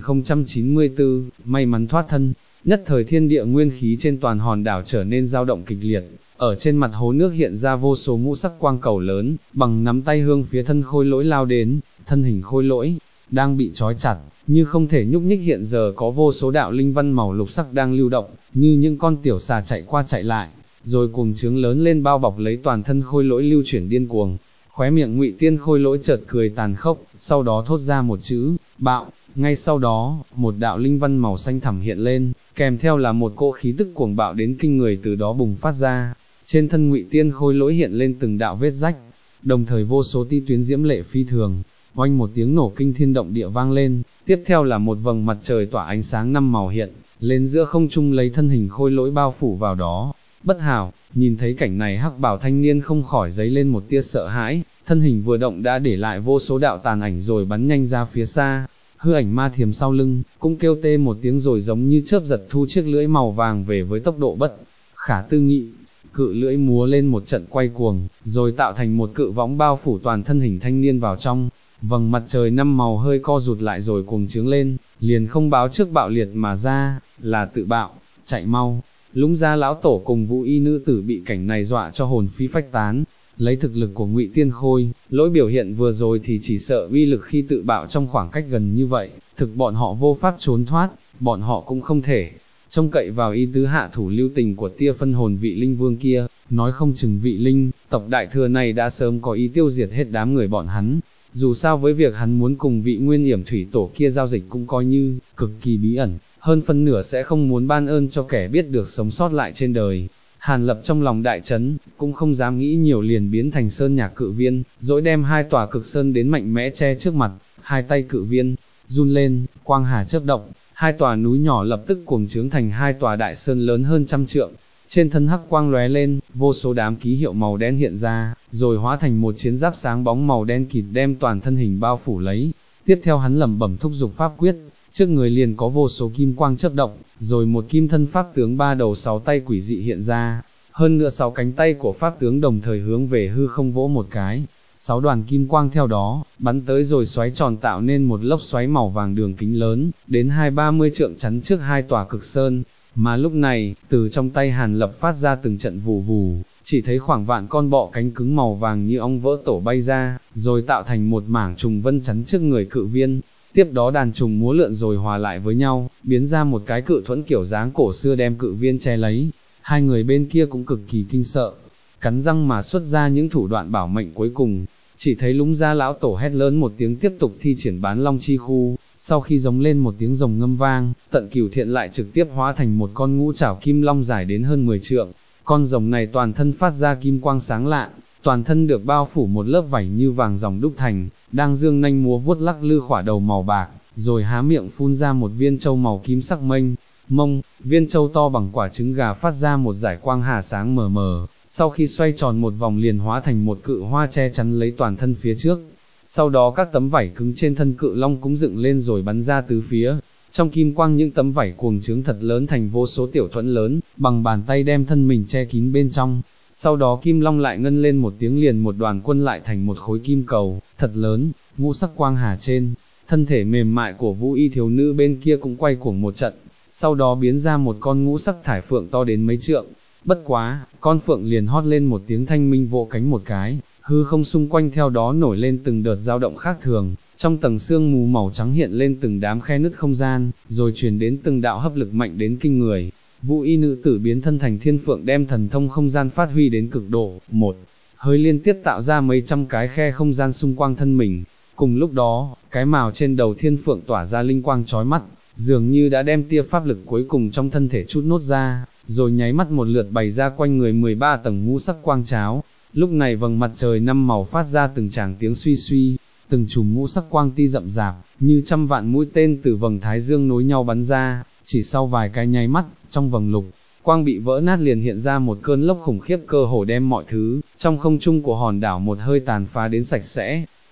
2094, may mắn thoát thân. Nhất thời thiên địa nguyên khí trên toàn hòn đảo trở nên dao động kịch liệt, ở trên mặt hố nước hiện ra vô số ngũ sắc quang cầu lớn, bằng nắm tay hướng phía thân khôi lỗi lao đến, thân hình khôi lỗi đang bị trói chặt, như không thể nhúc nhích. Hiện giờ có vô số đạo linh văn màu lục sắc đang lưu động, như những con tiểu xà chạy qua chạy lại, rồi cuồng trướng lớn lên bao bọc lấy toàn thân khôi lỗi lưu chuyển điên cuồng. Khóe miệng Ngụy Tiên khôi lỗi chợt cười tàn khốc, sau đó thốt ra một chữ, bạo, ngay sau đó, một đạo linh văn màu xanh thẳm hiện lên, kèm theo là một cỗ khí tức cuồng bạo đến kinh người từ đó bùng phát ra. Trên thân Ngụy Tiên khôi lỗi hiện lên từng đạo vết rách, đồng thời vô số tia tuyến diễm lệ phi thường. Oanh một tiếng nổ kinh thiên động địa vang lên, tiếp theo là một vầng mặt trời tỏa ánh sáng năm màu hiện lên giữa không trung lấy thân hình khôi lỗi bao phủ vào đó. Bất hảo, nhìn thấy cảnh này hắc bào thanh niên không khỏi dấy lên một tia sợ hãi, thân hình vừa động đã để lại vô số đạo tàn ảnh rồi bắn nhanh ra phía xa. Hư ảnh ma thiềm sau lưng, cũng kêu tê một tiếng rồi giống như chớp giật thu chiếc lưỡi màu vàng về với tốc độ bất khả tư nghị. Cự lưỡi múa lên một trận quay cuồng, rồi tạo thành một cự võng bao phủ toàn thân hình thanh niên vào trong. Vầng mặt trời năm màu hơi co rụt lại rồi cuồng trướng lên, liền không báo trước bạo liệt mà ra, là tự bạo, chạy mau. Lũng Gia lão tổ cùng Vũ Y nữ tử bị cảnh này dọa cho hồn phi phách tán. Lấy thực lực của Ngụy Tiên khôi lỗi biểu hiện vừa rồi thì chỉ sợ uy lực khi tự bạo trong khoảng cách gần như vậy, thực bọn họ vô pháp trốn thoát, bọn họ cũng không thể trông cậy vào ý tứ hạ thủ lưu tình của tia phân hồn vị linh vương kia. Nói không chừng vị linh tộc đại thừa này đã sớm có ý tiêu diệt hết đám người bọn hắn. Dù sao với việc hắn muốn cùng vị nguyên yểm thủy tổ kia giao dịch cũng coi như cực kỳ bí ẩn, hơn phân nửa sẽ không muốn ban ơn cho kẻ biết được sống sót lại trên đời. Hàn Lập trong lòng đại chấn, cũng không dám nghĩ nhiều liền biến thành sơn nhạc cự viên, dỗi đem hai tòa cực sơn đến mạnh mẽ che trước mặt. Hai tay cự viên run lên, quang hà chớp động, hai tòa núi nhỏ lập tức cuồng trướng thành hai tòa đại sơn lớn hơn 100 trượng. Trên thân hắc quang lóe lên, vô số đám ký hiệu màu đen hiện ra, rồi hóa thành một chiến giáp sáng bóng màu đen kịt đem toàn thân hình bao phủ lấy. Tiếp theo hắn lẩm bẩm thúc giục pháp quyết, trước người liền có vô số kim quang chớp động, rồi một kim thân pháp tướng ba đầu sáu tay quỷ dị hiện ra. Hơn nữa 6 cánh tay của pháp tướng đồng thời hướng về hư không vỗ một cái, 6 đoàn kim quang theo đó bắn tới rồi xoáy tròn tạo nên một lốc xoáy màu vàng đường kính lớn, đến 20-30 trượng chắn trước hai tòa cực sơn. Mà lúc này, từ trong tay Hàn Lập phát ra từng trận vù vù, chỉ thấy khoảng vạn con bọ cánh cứng màu vàng như ong vỡ tổ bay ra, rồi tạo thành một mảng trùng vân chắn trước người cự viên. Tiếp đó đàn trùng múa lượn rồi hòa lại với nhau, biến ra một cái cự thuẫn kiểu dáng cổ xưa đem cự viên che lấy. Hai người bên kia cũng cực kỳ kinh sợ, cắn răng mà xuất ra những thủ đoạn bảo mệnh cuối cùng. Chỉ thấy Lũng Gia lão tổ hét lớn một tiếng tiếp tục thi triển bán long chi khu, sau khi giống lên một tiếng rồng ngâm vang, Tận Cửu Thiện lại trực tiếp hóa thành một con ngũ trảo kim long dài đến hơn 10 trượng. Con rồng này toàn thân phát ra kim quang sáng lạ, toàn thân được bao phủ một lớp vảy như vàng ròng đúc thành, đang dương nanh múa vuốt lắc lư khỏa đầu màu bạc, rồi há miệng phun ra một viên châu màu kim sắc mênh mông. Viên châu to bằng quả trứng gà phát ra một dải quang hà sáng mờ mờ, sau khi xoay tròn một vòng liền hóa thành một cự hoa che chắn lấy toàn thân phía trước. Sau đó các tấm vảy cứng trên thân cự long cũng dựng lên rồi bắn ra tứ phía. Trong kim quang những tấm vảy cuồng trướng thật lớn thành vô số tiểu thuẫn lớn, bằng bàn tay đem thân mình che kín bên trong. Sau đó kim long lại ngân lên một tiếng liền một đoàn quân lại thành một khối kim cầu, thật lớn, ngũ sắc quang hà trên. Thân thể mềm mại của Vũ Y thiếu nữ bên kia cũng quay cuồng một trận, sau đó biến ra một con ngũ sắc thải phượng to đến mấy trượng. Bất quá, con phượng liền hót lên một tiếng thanh minh vỗ cánh một cái, hư không xung quanh theo đó nổi lên từng đợt dao động khác thường, trong tầng sương mù màu trắng hiện lên từng đám khe nứt không gian, rồi truyền đến từng đạo hấp lực mạnh đến kinh người. Vũ Y nữ tử biến thân thành thiên phượng đem thần thông không gian phát huy đến cực độ, một hơi liên tiếp tạo ra mấy trăm cái khe không gian xung quanh thân mình. Cùng lúc đó, cái mào trên đầu thiên phượng tỏa ra linh quang chói mắt, dường như đã đem tia pháp lực cuối cùng trong thân thể chút nốt ra, rồi nháy mắt một lượt bày ra quanh người 13 tầng ngũ sắc quang cháo. Lúc này vầng mặt trời năm màu phát ra từng tràng tiếng suy suy, từng chùm ngũ sắc quang ti rậm rạp, như trăm vạn mũi tên từ vầng thái dương nối nhau bắn ra. Chỉ sau vài cái nháy mắt, trong vầng lục quang bị vỡ nát liền hiện ra một cơn lốc khủng khiếp cơ hồ đem mọi thứ trong không trung của hòn đảo một hơi tàn phá đến sạch sẽ.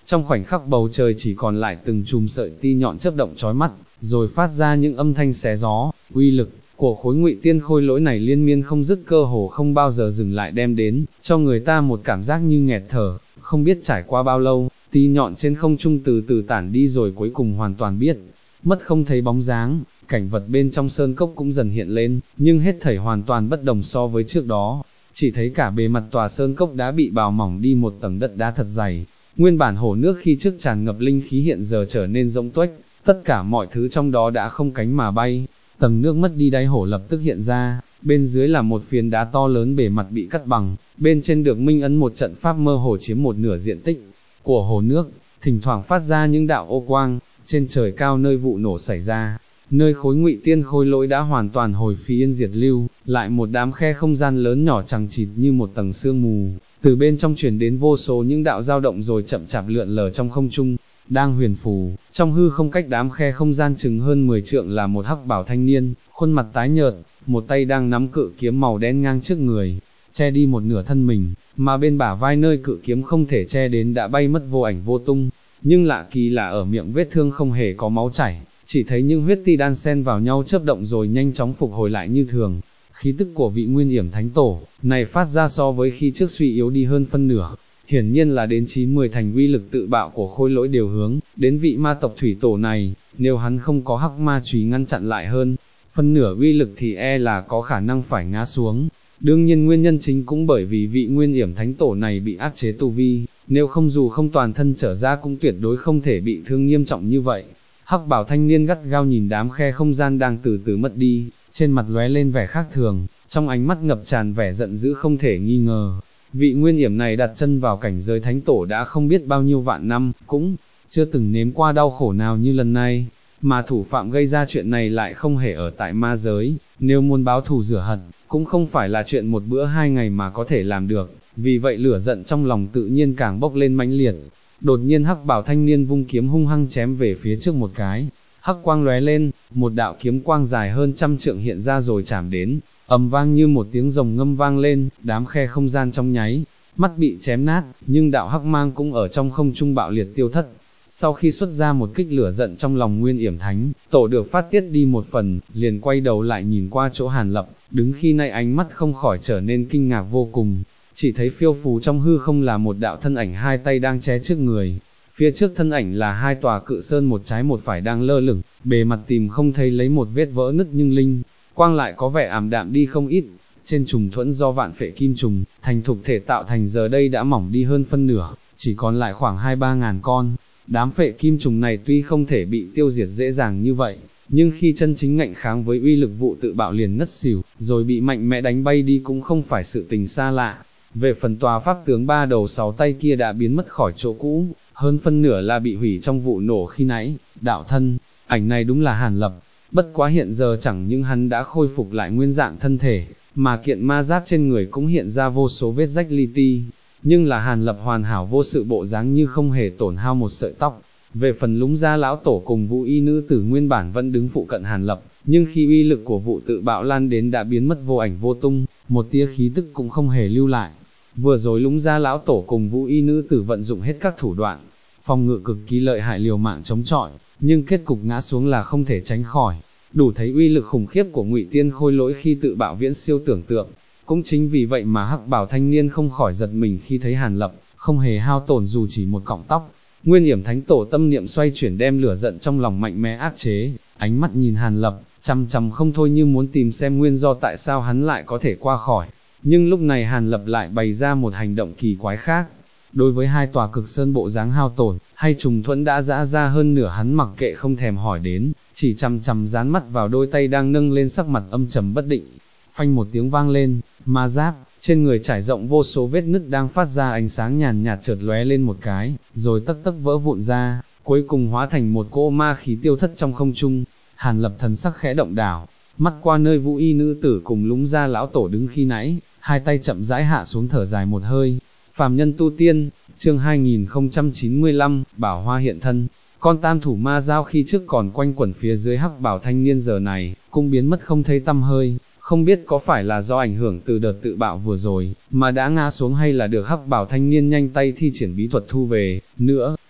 trong khoảnh khắc bầu trời chỉ còn lại từng chùm sợi ti nhọn chớp động chói mắt, rồi phát ra những âm thanh xé gió, uy lực của khối ngụy tiên khôi lỗi này liên miên không dứt, cơ hồ không bao giờ dừng lại, đem đến cho người ta một cảm giác như nghẹt thở. Không biết trải qua bao lâu, ti nhọn trên không trung từ từ tản đi rồi cuối cùng hoàn toàn biết mất không thấy bóng dáng. Cảnh vật bên trong sơn cốc cũng dần hiện lên, nhưng hết thảy hoàn toàn bất đồng so với trước đó. Chỉ thấy cả bề mặt tòa sơn cốc đã bị bào mỏng đi một tầng đất đá thật dày. Nguyên bản hồ nước khi trước tràn ngập linh khí hiện giờ trở nên rỗng tuếch, tất cả mọi thứ trong đó đã không cánh mà bay. Tầng nước mất đi đáy hồ lập tức hiện ra, bên dưới là một phiến đá to lớn, bề mặt bị cắt bằng, bên trên được minh ấn một trận pháp mơ hồ chiếm một nửa diện tích của hồ nước, thỉnh thoảng phát ra những đạo ô quang. Trên trời cao nơi vụ nổ xảy ra, nơi khối ngụy tiên khôi lỗi đã hoàn toàn hồi phi yên diệt lưu, lại một đám khe không gian lớn nhỏ chằng chịt như một tầng sương mù, từ bên trong truyền đến vô số những đạo dao động rồi chậm chạp lượn lờ trong không trung, đang huyền phù. Trong hư không cách đám khe không gian chừng hơn 10 trượng là một hắc bào thanh niên, khuôn mặt tái nhợt, một tay đang nắm cự kiếm màu đen ngang trước người, che đi một nửa thân mình, mà bên bả vai nơi cự kiếm không thể che đến đã bay mất vô ảnh vô tung. Nhưng lạ kỳ là ở miệng vết thương không hề có máu chảy, chỉ thấy những huyết ti đan xen vào nhau chớp động rồi nhanh chóng phục hồi lại như thường. Khí tức của vị Nguyên Yểm Thánh Tổ này phát ra so với khi trước suy yếu đi hơn phân nửa, hiển nhiên là đến 9-10 thành uy lực tự bạo của khôi lỗi đều hướng đến vị ma tộc thủy tổ này. Nếu hắn không có hắc ma chùy ngăn chặn lại hơn phân nửa uy lực thì e là có khả năng phải ngã xuống. Đương nhiên nguyên nhân chính cũng bởi vì vị Nguyên Yểm Thánh Tổ này bị áp chế tu vi, nếu không dù không toàn thân trở ra cũng tuyệt đối không thể bị thương nghiêm trọng như vậy. Hắc bảo thanh niên gắt gao nhìn đám khe không gian đang từ từ mất đi, trên mặt lóe lên vẻ khác thường, trong ánh mắt ngập tràn vẻ giận dữ không thể nghi ngờ. Vị Nguyên Yểm này đặt chân vào cảnh giới Thánh Tổ đã không biết bao nhiêu vạn năm, cũng chưa từng nếm qua đau khổ nào như lần này, mà thủ phạm gây ra chuyện này lại không hề ở tại ma giới. Nếu muốn báo thù rửa hận, cũng không phải là chuyện một bữa 2 ngày mà có thể làm được, vì vậy lửa giận trong lòng tự nhiên càng bốc lên mãnh liệt. Đột nhiên hắc bảo thanh niên vung kiếm hung hăng chém về phía trước một cái, hắc quang lóe lên, một đạo kiếm quang dài hơn 100 trượng hiện ra rồi chạm đến, ầm vang như một tiếng rồng ngâm vang lên, đám khe không gian trong nháy mắt bị chém nát, nhưng đạo hắc mang cũng ở trong không trung bạo liệt tiêu thất. Sau khi xuất ra một kích, lửa giận trong lòng Nguyên Yểm Thánh Tổ được phát tiết đi một phần, liền quay đầu lại nhìn qua chỗ Hàn Lập, đứng khi nay ánh mắt không khỏi trở nên kinh ngạc vô cùng. Chỉ thấy phiêu phù trong hư không là một đạo thân ảnh, hai tay đang che trước người, phía trước thân ảnh là hai tòa cự sơn một trái một phải đang lơ lửng, bề mặt tìm không thấy lấy một vết vỡ nứt, nhưng linh quang lại có vẻ ảm đạm đi không ít. Trên trùng thuẫn do vạn phệ kim trùng thành thục thể tạo thành giờ đây đã mỏng đi hơn phân nửa, chỉ còn lại khoảng 2-3 ngàn con. Đám phệ kim trùng này tuy không thể bị tiêu diệt dễ dàng như vậy, nhưng khi chân chính ngạnh kháng với uy lực vụ tự bạo liền ngất xỉu, rồi bị mạnh mẽ đánh bay đi cũng không phải sự tình xa lạ. Về phần tòa pháp tướng 3 đầu 6 tay kia đã biến mất khỏi chỗ cũ, hơn phân nửa là bị hủy trong vụ nổ khi nãy. Đạo thân ảnh này đúng là Hàn Lập, bất quá hiện giờ chẳng những hắn đã khôi phục lại nguyên dạng thân thể, mà kiện ma giáp trên người cũng hiện ra vô số vết rách li ti, nhưng là Hàn Lập hoàn hảo vô sự, bộ dáng như không hề tổn hao một sợi tóc. Về phần Lũng Gia lão tổ cùng Vũ Y nữ tử nguyên bản vẫn đứng phụ cận Hàn Lập, nhưng khi uy lực của vụ tự bạo lan đến đã biến mất vô ảnh vô tung, một tia khí tức cũng không hề lưu lại. Vừa rồi Lũng Gia lão tổ cùng Vũ Y nữ tử vận dụng hết các thủ đoạn phòng ngự cực kỳ lợi hại, liều mạng chống chọi, nhưng kết cục ngã xuống là không thể tránh khỏi. Đủ thấy uy lực khủng khiếp của Ngụy Tiên khôi lỗi khi tự bạo viễn siêu tưởng tượng. Cũng chính vì vậy mà hắc bảo thanh niên không khỏi giật mình khi thấy Hàn Lập không hề hao tổn dù chỉ một cọng tóc. Nguyên Yểm Thánh Tổ tâm niệm xoay chuyển, đem lửa giận trong lòng mạnh mẽ áp chế, ánh mắt nhìn Hàn Lập chằm chằm không thôi, như muốn tìm xem nguyên do tại sao hắn lại có thể qua khỏi. Nhưng lúc này Hàn Lập lại bày ra một hành động kỳ quái khác. Đối với hai tòa cực sơn bộ dáng hao tổn hay trùng thuẫn đã giã ra hơn nửa, hắn mặc kệ không thèm hỏi đến, chỉ chằm chằm dán mắt vào đôi tay đang nâng lên, sắc mặt âm trầm bất định. Phanh một tiếng vang lên, ma giáp trên người trải rộng vô số vết nứt đang phát ra ánh sáng nhàn nhạt chợt lóe lên một cái, rồi tấc tấc vỡ vụn ra, cuối cùng hóa thành một cỗ ma khí tiêu thất trong không trung. Hàn Lập thần sắc khẽ động đảo, mắt qua nơi Vũ Y nữ tử cùng Lũng Gia lão tổ đứng khi nãy, hai tay chậm rãi hạ xuống, thở dài một hơi. Phàm nhân tu tiên, chương 2095, Bảo Hoa hiện thân. Con tam thủ ma dao khi trước còn quanh quẩn phía dưới hắc bảo thanh niên giờ này cũng biến mất không thấy tăm hơi, không biết có phải là do ảnh hưởng từ đợt tự bạo vừa rồi mà đã ngã xuống, hay là được hắc bảo thanh niên nhanh tay thi triển bí thuật thu về. Nữa,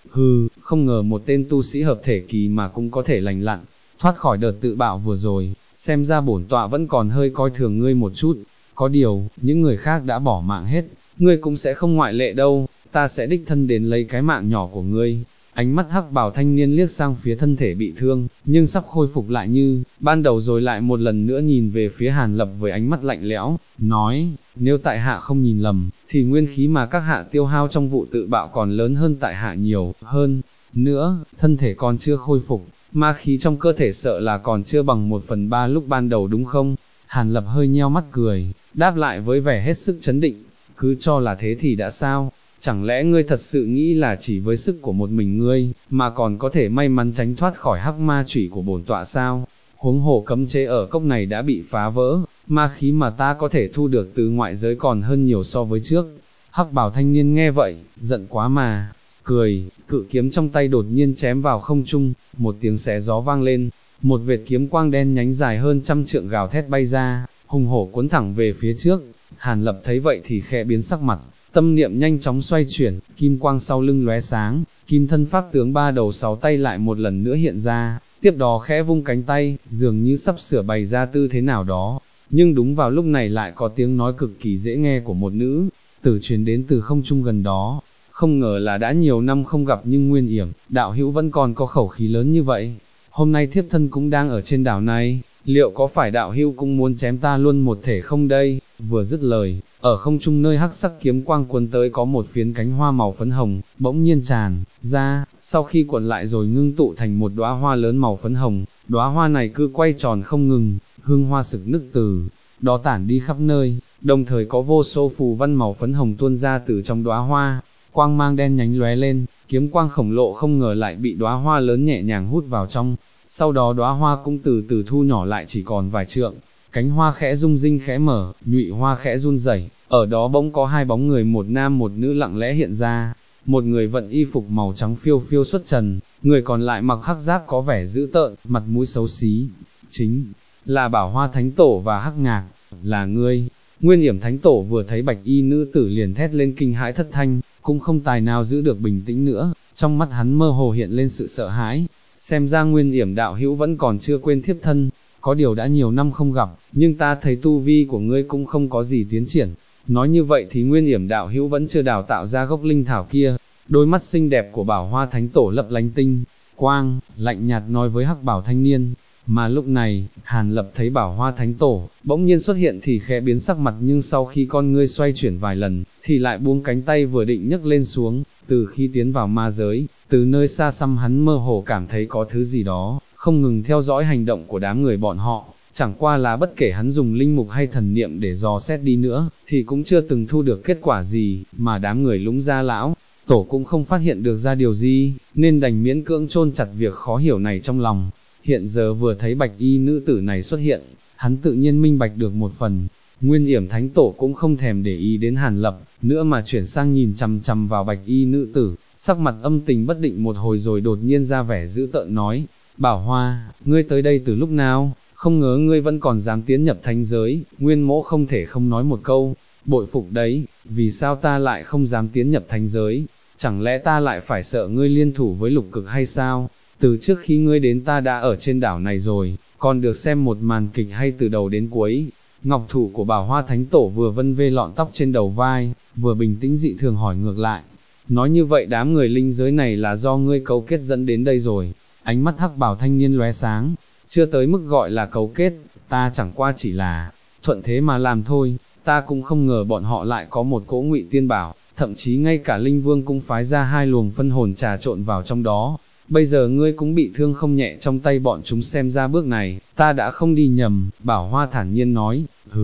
không ngờ một tên tu sĩ hợp thể kỳ mà cũng có thể lành lặn, thoát khỏi đợt tự bạo vừa rồi, xem ra bổn tọa vẫn còn hơi coi thường ngươi một chút, có điều, những người khác đã bỏ mạng hết, ngươi cũng sẽ không ngoại lệ đâu, ta sẽ đích thân đến lấy cái mạng nhỏ của ngươi. Ánh mắt hắc bào thanh niên liếc sang phía thân thể bị thương, nhưng sắp khôi phục lại như ban đầu rồi lại một lần nữa nhìn về phía Hàn Lập với ánh mắt lạnh lẽo, nói, nếu tại hạ không nhìn lầm, thì nguyên khí mà các hạ tiêu hao trong vụ tự bạo còn lớn hơn tại hạ nhiều hơn nữa, thân thể còn chưa khôi phục, ma khí trong cơ thể sợ là còn chưa bằng 1/3 lúc ban đầu đúng không? Hàn Lập hơi nheo mắt cười, đáp lại với vẻ hết sức chấn định, cứ cho là thế thì đã sao? Chẳng lẽ ngươi thật sự nghĩ là chỉ với sức của một mình ngươi, mà còn có thể may mắn tránh thoát khỏi hắc ma chủy của bổn tọa sao? Huống hồ cấm chế ở cốc này đã bị phá vỡ, ma khí mà ta có thể thu được từ ngoại giới còn hơn nhiều so với trước. Hắc bào thanh niên nghe vậy, giận quá mà cười, cự kiếm trong tay đột nhiên chém vào không trung, một tiếng xé gió vang lên, một vệt kiếm quang đen nhánh dài hơn 100 trượng gào thét bay ra, hùng hổ cuốn thẳng về phía trước. Hàn Lập thấy vậy thì khẽ biến sắc mặt, tâm niệm nhanh chóng xoay chuyển, kim quang sau lưng lóe sáng, kim thân pháp tướng 3 đầu 6 tay lại một lần nữa hiện ra, tiếp đó khẽ vung cánh tay, dường như sắp sửa bày ra tư thế nào đó. Nhưng đúng vào lúc này lại có tiếng nói cực kỳ dễ nghe của một nữ tử truyền đến từ không trung gần đó. Không ngờ là đã nhiều năm không gặp nhưng Nguyên Yểm, đạo hữu vẫn còn có khẩu khí lớn như vậy. Hôm nay thiếp thân cũng đang ở trên đảo này, liệu có phải đạo hữu cũng muốn chém ta luôn một thể không đây? Vừa dứt lời, ở không trung nơi hắc sắc kiếm quang cuốn tới có một phiến cánh hoa màu phấn hồng, bỗng nhiên tràn ra, sau khi cuộn lại rồi ngưng tụ thành một đóa hoa lớn màu phấn hồng, đóa hoa này cứ quay tròn không ngừng, hương hoa sực nức từ đó tản đi khắp nơi, đồng thời có vô số phù văn màu phấn hồng tuôn ra từ trong đóa hoa. Quang mang đen nhánh lóe lên, kiếm quang khổng lồ không ngờ lại bị đóa hoa lớn nhẹ nhàng hút vào trong, sau đó đóa hoa cũng từ từ thu nhỏ lại chỉ còn vài trượng, cánh hoa khẽ rung rinh khẽ mở, nhụy hoa khẽ run rẩy, ở đó bỗng có hai bóng người một nam một nữ lặng lẽ hiện ra, một người vận y phục màu trắng phiêu phiêu xuất trần, người còn lại mặc hắc giáp có vẻ dữ tợn, mặt mũi xấu xí, chính là Bảo Hoa Thánh Tổ và Hắc Ngạc, là ngươi. Nguyên Yểm Thánh Tổ vừa thấy bạch y nữ tử liền thét lên kinh hãi thất thanh, cũng không tài nào giữ được bình tĩnh nữa, trong mắt hắn mơ hồ hiện lên sự sợ hãi, xem ra Nguyên Yểm đạo hữu vẫn còn chưa quên thiếp thân, có điều đã nhiều năm không gặp, nhưng ta thấy tu vi của ngươi cũng không có gì tiến triển, nói như vậy thì Nguyên Yểm đạo hữu vẫn chưa đào tạo ra gốc linh thảo kia. Đôi mắt xinh đẹp của Bảo Hoa Thánh Tổ lấp lánh tinh quang, lạnh nhạt nói với Hắc Bảo thanh niên. Mà lúc này, Hàn Lập thấy Bảo Hoa Thánh Tổ bỗng nhiên xuất hiện thì khẽ biến sắc mặt, nhưng sau khi con ngươi xoay chuyển vài lần, thì lại buông cánh tay vừa định nhấc lên xuống. Từ khi tiến vào ma giới, từ nơi xa xăm hắn mơ hồ cảm thấy có thứ gì đó không ngừng theo dõi hành động của đám người bọn họ. Chẳng qua là bất kể hắn dùng linh mục hay thần niệm để dò xét đi nữa, thì cũng chưa từng thu được kết quả gì, mà đám người Lũng Gia lão Tổ cũng không phát hiện được ra điều gì, nên đành miễn cưỡng chôn chặt việc khó hiểu này trong lòng. Hiện giờ vừa thấy bạch y nữ tử này xuất hiện, hắn tự nhiên minh bạch được một phần. Nguyên Yểm Thánh Tổ cũng không thèm để ý đến Hàn Lập, nữa mà chuyển sang nhìn chằm chằm vào bạch y nữ tử, sắc mặt âm tình bất định một hồi rồi đột nhiên ra vẻ dữ tợn nói, Bảo Hoa, ngươi tới đây từ lúc nào, không ngờ ngươi vẫn còn dám tiến nhập thánh giới. Nguyên Mỗ không thể không nói một câu, bội phục đấy, vì sao ta lại không dám tiến nhập thánh giới, chẳng lẽ ta lại phải sợ ngươi liên thủ với lục cực hay sao? Từ trước khi ngươi đến ta đã ở trên đảo này rồi, còn được xem một màn kịch hay từ đầu đến cuối. Ngọc thủ của Bảo Hoa Thánh Tổ vừa vân vê lọn tóc trên đầu vai, vừa bình tĩnh dị thường hỏi ngược lại. Nói như vậy đám người linh giới này là do ngươi cấu kết dẫn đến đây rồi. Ánh mắt Hắc Bảo thanh niên lóe sáng, chưa tới mức gọi là cấu kết, ta chẳng qua chỉ là thuận thế mà làm thôi. Ta cũng không ngờ bọn họ lại có một cỗ Ngụy Tiên Bảo, thậm chí ngay cả Linh Vương cũng phái ra 2 luồng phân hồn trà trộn vào trong đó. Bây giờ ngươi cũng bị thương không nhẹ trong tay bọn chúng, xem ra bước này, ta đã không đi nhầm. Bảo Hoa thản nhiên nói,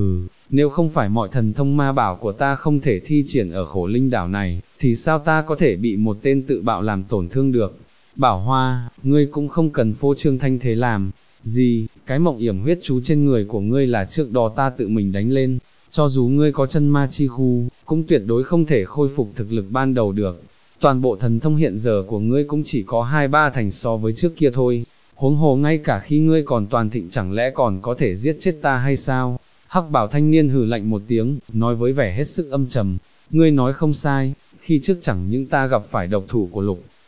nếu không phải mọi thần thông ma bảo của ta không thể thi triển ở Khổ Linh đảo này, thì sao ta có thể bị một tên tự bạo làm tổn thương được. Bảo Hoa, ngươi cũng không cần phô trương thanh thế làm gì, cái mộng yểm huyết chú trên người của ngươi là trước đó ta tự mình đánh lên, cho dù ngươi có chân ma chi khu, cũng tuyệt đối không thể khôi phục thực lực ban đầu được. Toàn bộ thần thông hiện giờ của ngươi cũng chỉ có 2-3 thành so với trước kia thôi, huống hồ ngay cả khi ngươi còn toàn thịnh chẳng lẽ còn có thể giết chết ta hay sao? Hắc Bảo thanh niên hừ lạnh một tiếng, nói với vẻ hết sức âm trầm, ngươi nói không sai, khi trước chẳng những ta gặp phải độc thủ của lục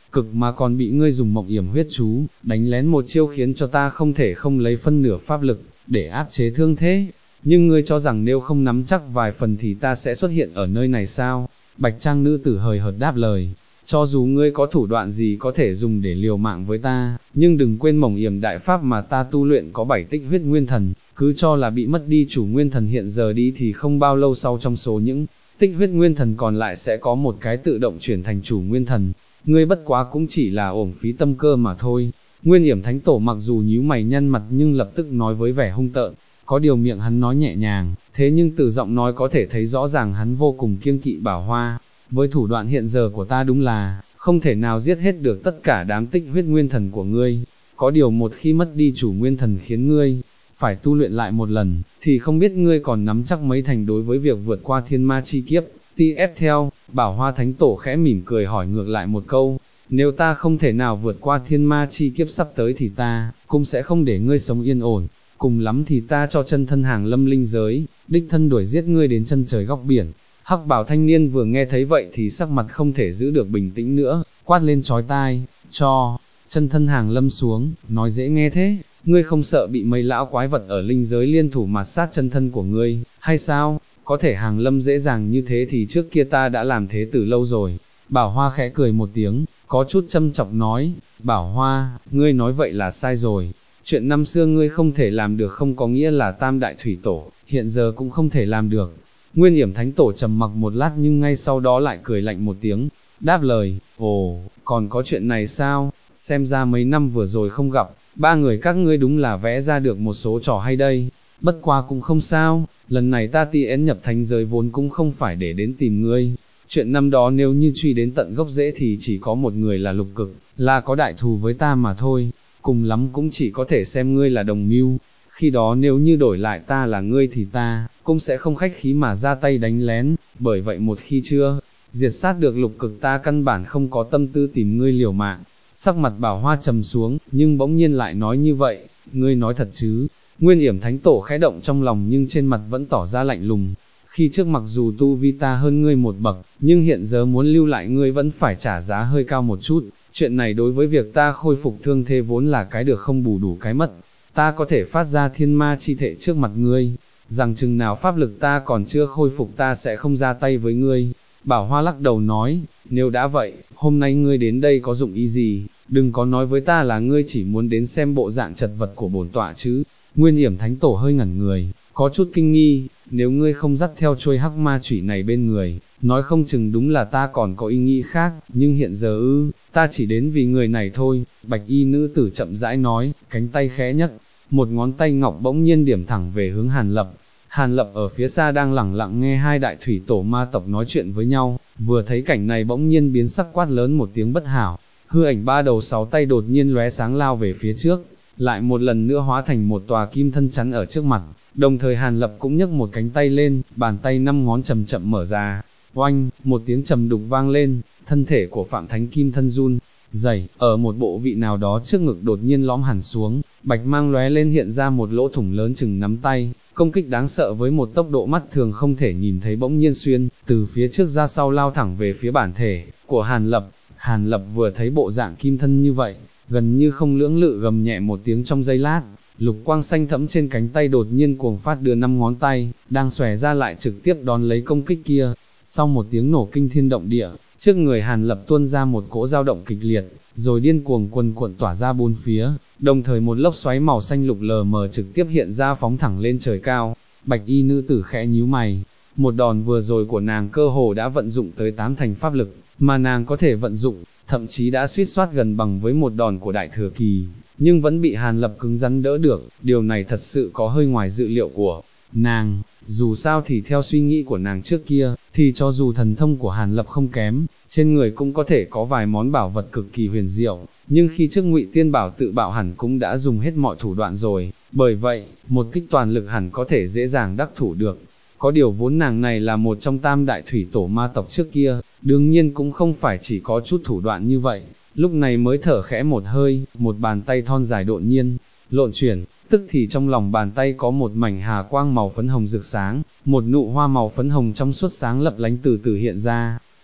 cực mà còn bị ngươi dùng mộng yểm huyết chú, đánh lén một chiêu khiến cho ta không thể không lấy phân nửa pháp lực, để áp chế thương thế. Nhưng ngươi cho rằng nếu không nắm chắc vài phần thì ta sẽ xuất hiện ở nơi này sao? Bạch trang nữ tử hời hợt đáp lời, cho dù ngươi có thủ đoạn gì có thể dùng để liều mạng với ta, nhưng đừng quên mộng yểm đại pháp mà ta tu luyện có 7 tích huyết nguyên thần, cứ cho là bị mất đi chủ nguyên thần hiện giờ đi thì không bao lâu sau trong số những tích huyết nguyên thần còn lại sẽ có một cái tự động chuyển thành chủ nguyên thần, ngươi bất quá cũng chỉ là uổng phí tâm cơ mà thôi. Nguyên Yểm Thánh Tổ mặc dù nhíu mày nhăn mặt nhưng lập tức nói với vẻ hung tợn, có điều miệng hắn nói nhẹ nhàng, thế nhưng từ giọng nói có thể thấy rõ ràng hắn vô cùng kiêng kỵ Bảo Hoa. Với thủ đoạn hiện giờ của ta đúng là không thể nào giết hết được tất cả đám tích huyết nguyên thần của ngươi, có điều một khi mất đi chủ nguyên thần khiến ngươi phải tu luyện lại một lần, thì không biết ngươi còn nắm chắc mấy thành đối với việc vượt qua thiên ma chi kiếp. Tiếp theo, Bảo Hoa Thánh Tổ khẽ mỉm cười hỏi ngược lại một câu, nếu ta không thể nào vượt qua thiên ma chi kiếp sắp tới thì ta cũng sẽ không để ngươi sống yên ổn, cùng lắm thì ta cho chân thân hàng lâm linh giới, đích thân đuổi giết ngươi đến chân trời góc biển. Hắc Bảo thanh niên vừa nghe thấy vậy thì sắc mặt không thể giữ được bình tĩnh nữa, quát lên chói tai, cho chân thân hàng lâm xuống, nói dễ nghe thế, ngươi không sợ bị mấy lão quái vật ở linh giới liên thủ mà sát chân thân của ngươi, hay sao? Có thể hàng lâm dễ dàng như thế thì trước kia ta đã làm thế từ lâu rồi. Bảo Hoa khẽ cười một tiếng, có chút châm chọc nói, Bảo Hoa, ngươi nói vậy là sai rồi, chuyện năm xưa ngươi không thể làm được không có nghĩa là Tam Đại Thủy Tổ, hiện giờ cũng không thể làm được. Nguyên Yểm Thánh Tổ trầm mặc một lát nhưng ngay sau đó lại cười lạnh một tiếng, đáp lời, ồ, còn có chuyện này sao, xem ra mấy năm vừa rồi không gặp, ba người các ngươi đúng là vẽ ra được một số trò hay đây, bất quá cũng không sao, lần này ta tiễn nhập thánh giới vốn cũng không phải để đến tìm ngươi, chuyện năm đó nếu như truy đến tận gốc rễ thì chỉ có một người là Lục Cực, là có đại thù với ta mà thôi, cùng lắm cũng chỉ có thể xem ngươi là đồng mưu. Khi đó nếu như đổi lại ta là ngươi thì ta cũng sẽ không khách khí mà ra tay đánh lén, bởi vậy một khi chưa diệt sát được Lục Cực ta căn bản không có tâm tư tìm ngươi liều mạng. Sắc mặt Bảo Hoa trầm xuống, nhưng bỗng nhiên lại nói như vậy, ngươi nói thật chứ? Nguyên Yểm Thánh Tổ khẽ động trong lòng nhưng trên mặt vẫn tỏ ra lạnh lùng. Khi trước mặc dù tu vi ta hơn ngươi một bậc, nhưng hiện giờ muốn lưu lại ngươi vẫn phải trả giá hơi cao một chút. Chuyện này đối với việc ta khôi phục thương thế vốn là cái được không bù đủ cái mất. Ta có thể phát ra thiên ma chi thệ trước mặt ngươi, rằng chừng nào pháp lực ta còn chưa khôi phục ta sẽ không ra tay với ngươi. Bảo Hoa lắc đầu nói, nếu đã vậy, hôm nay ngươi đến đây có dụng ý gì, đừng có nói với ta là ngươi chỉ muốn đến xem bộ dạng chật vật của bổn tọa chứ. Nguyên Yểm Thánh Tổ hơi ngẩn người, có chút kinh nghi, nếu ngươi không dắt theo chuôi hắc ma chủy này bên người, nói không chừng đúng là ta còn có ý nghĩ khác, nhưng hiện giờ ta chỉ đến vì người này thôi. Bạch y nữ tử chậm rãi nói, cánh tay khẽ nhấc, một ngón tay ngọc bỗng nhiên điểm thẳng về hướng Hàn Lập. Hàn Lập ở phía xa đang lẳng lặng nghe hai đại thủy tổ ma tộc nói chuyện với nhau, vừa thấy cảnh này bỗng nhiên biến sắc quát lớn một tiếng bất hảo, hư ảnh ba đầu sáu tay đột nhiên lóe sáng lao về phía trước, lại một lần nữa hóa thành một tòa kim thân chắn ở trước mặt, đồng thời Hàn Lập cũng nhấc một cánh tay lên, bàn tay năm ngón chậm chậm mở ra, oanh, một tiếng trầm đục vang lên, thân thể của Phạm Thánh kim thân run rẩy, ở một bộ vị nào đó trước ngực đột nhiên lõm hẳn xuống, bạch mang lóe lên hiện ra một lỗ thủng lớn chừng nắm tay, công kích đáng sợ với một tốc độ mắt thường không thể nhìn thấy bỗng nhiên xuyên, từ phía trước ra sau lao thẳng về phía bản thể của Hàn Lập. Hàn Lập vừa thấy bộ dạng kim thân như vậy, gần như không lưỡng lự gầm nhẹ một tiếng trong giây lát, lục quang xanh thẫm trên cánh tay đột nhiên cuồng phát đưa năm ngón tay, đang xòe ra lại trực tiếp đón lấy công kích kia. Sau một tiếng nổ kinh thiên động địa, trước người Hàn Lập tuôn ra một cỗ dao động kịch liệt, rồi điên cuồng quần cuộn tỏa ra bốn phía, đồng thời một lốc xoáy màu xanh lục lờ mờ trực tiếp hiện ra phóng thẳng lên trời cao. Bạch y nữ tử khẽ nhíu mày, một đòn vừa rồi của nàng cơ hồ đã vận dụng tới 8 thành pháp lực, mà nàng có thể vận dụng, thậm chí đã suýt soát gần bằng với một đòn của đại thừa kỳ, nhưng vẫn bị Hàn Lập cứng rắn đỡ được, điều này thật sự có hơi ngoài dự liệu của nàng. Dù sao thì theo suy nghĩ của nàng trước kia, thì cho dù thần thông của Hàn Lập không kém, trên người cũng có thể có vài món bảo vật cực kỳ huyền diệu, nhưng khi trước Ngụy Tiên Bảo tự bạo hẳn cũng đã dùng hết mọi thủ đoạn rồi, bởi vậy, một kích toàn lực hẳn có thể dễ dàng đắc thủ được. Có điều vốn nàng này là một trong tam đại thủy tổ ma tộc trước kia, đương nhiên cũng không phải chỉ có chút thủ đoạn như vậy, lúc này mới thở khẽ một hơi, một bàn tay thon dài đột nhiên lộn chuyển, tức thì trong lòng bàn tay có một mảnh hà quang màu phấn hồng rực sáng, một nụ hoa màu phấn hồng trong suốt sáng lấp lánh từ từ hiện ra,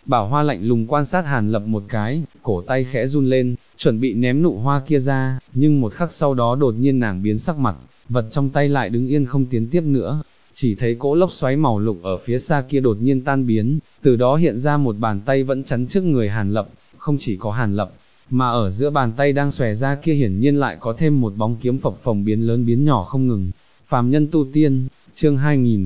Bảo Hoa lạnh lùng quan sát Hàn Lập một cái, cổ tay khẽ run lên, chuẩn bị ném nụ hoa kia ra, nhưng một khắc sau đó đột nhiên nàng biến sắc mặt, vật trong tay lại đứng yên không tiến tiếp nữa. Chỉ thấy cỗ lốc xoáy màu lục ở phía xa kia đột nhiên tan biến, từ đó hiện ra một bàn tay vẫn chắn trước người Hàn Lập, không chỉ có Hàn Lập, mà ở giữa bàn tay đang xòe ra kia hiển nhiên lại có thêm một bóng kiếm phập phồng biến lớn biến nhỏ không ngừng. Phàm nhân tu tiên, chương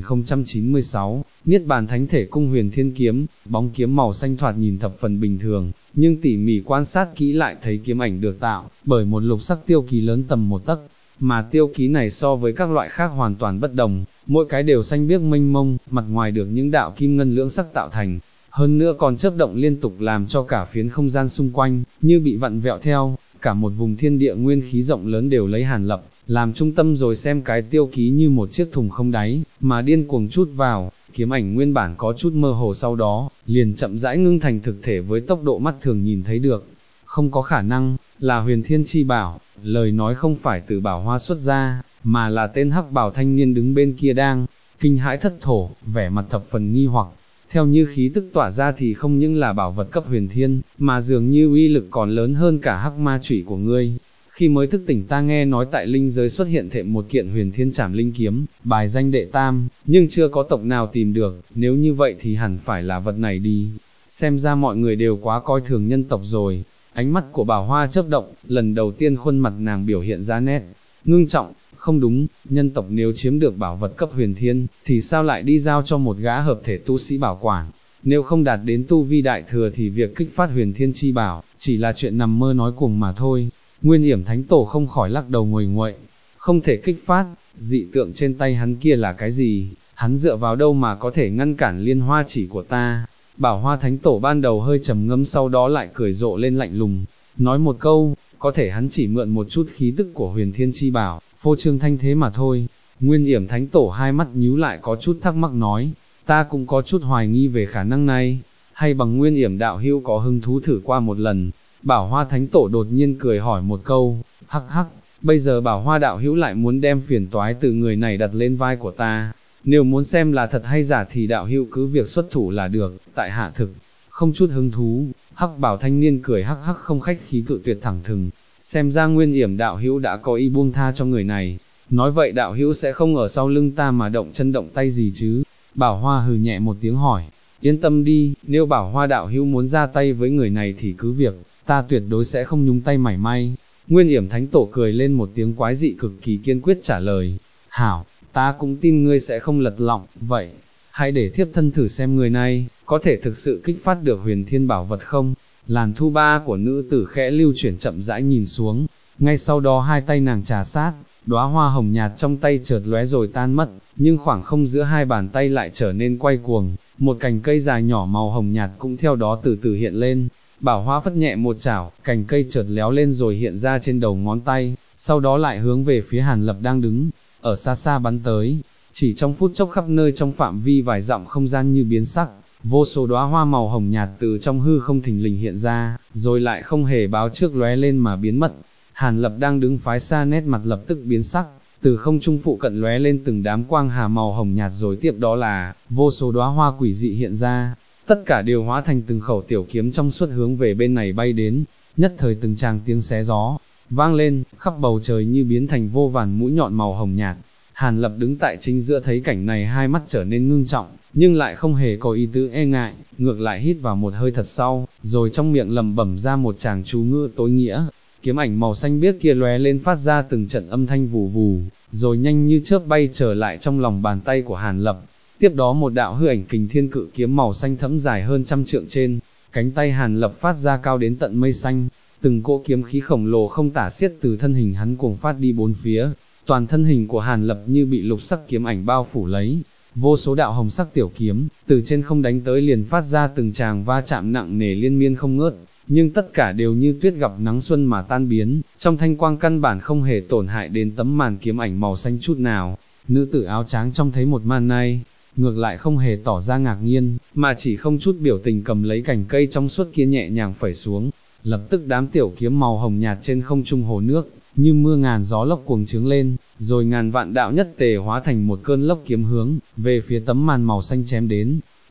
2096, Niết Bàn Thánh Thể Cung Huyền Thiên Kiếm, bóng kiếm màu xanh thoạt nhìn thập phần bình thường, nhưng tỉ mỉ quan sát kỹ lại thấy kiếm ảnh được tạo bởi một lục sắc tiêu ký lớn tầm một tấc, mà tiêu ký này so với các loại khác hoàn toàn bất đồng, mỗi cái đều xanh biếc mênh mông, mặt ngoài được những đạo kim ngân lưỡng sắc tạo thành, hơn nữa còn chớp động liên tục làm cho cả phiến không gian xung quanh như bị vặn vẹo theo, cả một vùng thiên địa nguyên khí rộng lớn đều lấy Hàn Lập làm trung tâm rồi xem cái tiêu ký như một chiếc thùng không đáy, mà điên cuồng chút vào, kiếm ảnh nguyên bản có chút mơ hồ sau đó, liền chậm rãi ngưng thành thực thể với tốc độ mắt thường nhìn thấy được. Không có khả năng, là huyền thiên chi bảo, lời nói không phải từ Bảo Hoa xuất ra, mà là tên hắc bảo thanh niên đứng bên kia đang, kinh hãi thất thổ, vẻ mặt thập phần nghi hoặc. Theo như khí tức tỏa ra thì không những là bảo vật cấp huyền thiên, mà dường như uy lực còn lớn hơn cả hắc ma chủy của ngươi. Khi mới thức tỉnh ta nghe nói tại linh giới xuất hiện thêm một kiện huyền thiên trảm linh kiếm, bài danh đệ tam, nhưng chưa có tộc nào tìm được, nếu như vậy thì hẳn phải là vật này đi. Xem ra mọi người đều quá coi thường nhân tộc rồi. Ánh mắt của Bảo Hoa chớp động, lần đầu tiên khuôn mặt nàng biểu hiện ra nét ngưng trọng, không đúng, nhân tộc nếu chiếm được bảo vật cấp huyền thiên, thì sao lại đi giao cho một gã hợp thể tu sĩ bảo quản, nếu không đạt đến tu vi đại thừa thì việc kích phát huyền thiên chi bảo, chỉ là chuyện nằm mơ nói cuồng mà thôi. Nguyên Yểm Thánh Tổ không khỏi lắc đầu nguầy nguậy, không thể kích phát, dị tượng trên tay hắn kia là cái gì, hắn dựa vào đâu mà có thể ngăn cản liên hoa chỉ của ta. Bảo Hoa Thánh Tổ ban đầu hơi trầm ngâm sau đó lại cười rộ lên lạnh lùng, nói một câu, có thể hắn chỉ mượn một chút khí tức của huyền thiên chi bảo, phô trương thanh thế mà thôi. Nguyên Yểm Thánh Tổ hai mắt nhíu lại có chút thắc mắc nói, ta cũng có chút hoài nghi về khả năng này, hay bằng Nguyên Yểm đạo hữu có hứng thú thử qua một lần. Bảo Hoa Thánh Tổ đột nhiên cười hỏi một câu, hắc hắc, bây giờ Bảo Hoa đạo hữu lại muốn đem phiền toái từ người này đặt lên vai của ta, nếu muốn xem là thật hay giả thì đạo hữu cứ việc xuất thủ là được, tại hạ thực không chút hứng thú. Hắc bảo thanh niên cười hắc hắc không khách khí cự tuyệt thẳng thừng, xem ra Nguyên Yểm đạo hữu đã có ý buông tha cho người này, nói vậy đạo hữu sẽ không ở sau lưng ta mà động chân động tay gì chứ. Bảo Hoa hừ nhẹ một tiếng hỏi, yên tâm đi, nếu Bảo Hoa đạo hữu muốn ra tay với người này thì cứ việc, ta tuyệt đối sẽ không nhúng tay mảy may. Nguyên Yểm Thánh Tổ cười lên một tiếng quái dị cực kỳ kiên quyết trả lời, hảo, ta cũng tin ngươi sẽ không lật lọng, vậy, hãy để thiếp thân thử xem người này, có thể thực sự kích phát được huyền thiên bảo vật không. Làn thu ba của nữ tử khẽ lưu chuyển chậm rãi nhìn xuống, ngay sau đó hai tay nàng trà sát, đóa hoa hồng nhạt trong tay chợt lóe rồi tan mất, nhưng khoảng không giữa hai bàn tay lại trở nên quay cuồng, một cành cây dài nhỏ màu hồng nhạt cũng theo đó từ từ hiện lên. Bảo Hoa phất nhẹ một chảo, cành cây chợt léo lên rồi hiện ra trên đầu ngón tay, sau đó lại hướng về phía Hàn Lập đang đứng, ở xa xa bắn tới. Chỉ trong phút chốc khắp nơi trong phạm vi vài dặm không gian như biến sắc, vô số đóa hoa màu hồng nhạt từ trong hư không thình lình hiện ra, rồi lại không hề báo trước lóe lên mà biến mất. Hàn Lập đang đứng phái xa nét mặt lập tức biến sắc, từ không trung phụ cận lóe lên từng đám quang hà màu hồng nhạt rồi tiếp đó là vô số đóa hoa quỷ dị hiện ra, tất cả đều hóa thành từng khẩu tiểu kiếm trong suốt hướng về bên này bay đến, nhất thời từng tràng tiếng xé gió vang lên, khắp bầu trời như biến thành vô vàn mũi nhọn màu hồng nhạt. Hàn Lập đứng tại chính giữa thấy cảnh này hai mắt trở nên ngưng trọng, nhưng lại không hề có ý tứ e ngại, ngược lại hít vào một hơi thật sâu, rồi trong miệng lẩm bẩm ra một tràng chú ngữ tối nghĩa. Kiếm ảnh màu xanh biếc kia lóe lên phát ra từng trận âm thanh vù vù, rồi nhanh như chớp bay trở lại trong lòng bàn tay của Hàn Lập. Tiếp đó một đạo hư ảnh kình thiên cự kiếm màu xanh thẫm dài hơn trăm trượng trên cánh tay Hàn Lập phát ra cao đến tận mây xanh, từng cỗ kiếm khí khổng lồ không tả xiết từ thân hình hắn cuồng phát đi bốn phía. Toàn thân hình của Hàn Lập như bị lục sắc kiếm ảnh bao phủ lấy, vô số đạo hồng sắc tiểu kiếm, từ trên không đánh tới liền phát ra từng tràng va chạm nặng nề liên miên không ngớt, nhưng tất cả đều như tuyết gặp nắng xuân mà tan biến, trong thanh quang căn bản không hề tổn hại đến tấm màn kiếm ảnh màu xanh chút nào. Nữ tử áo trắng trông thấy một màn này, ngược lại không hề tỏ ra ngạc nhiên, mà chỉ không chút biểu tình cầm lấy cành cây trong suốt kia nhẹ nhàng phẩy xuống, lập tức đám tiểu kiếm màu hồng nhạt trên không trung hồ nước, như mưa ngàn gió lốc cuồng trướng lên, rồi ngàn vạn đạo nhất tề hóa thành một cơn lốc kiếm hướng về phía tấm màn màu xanh chém đến.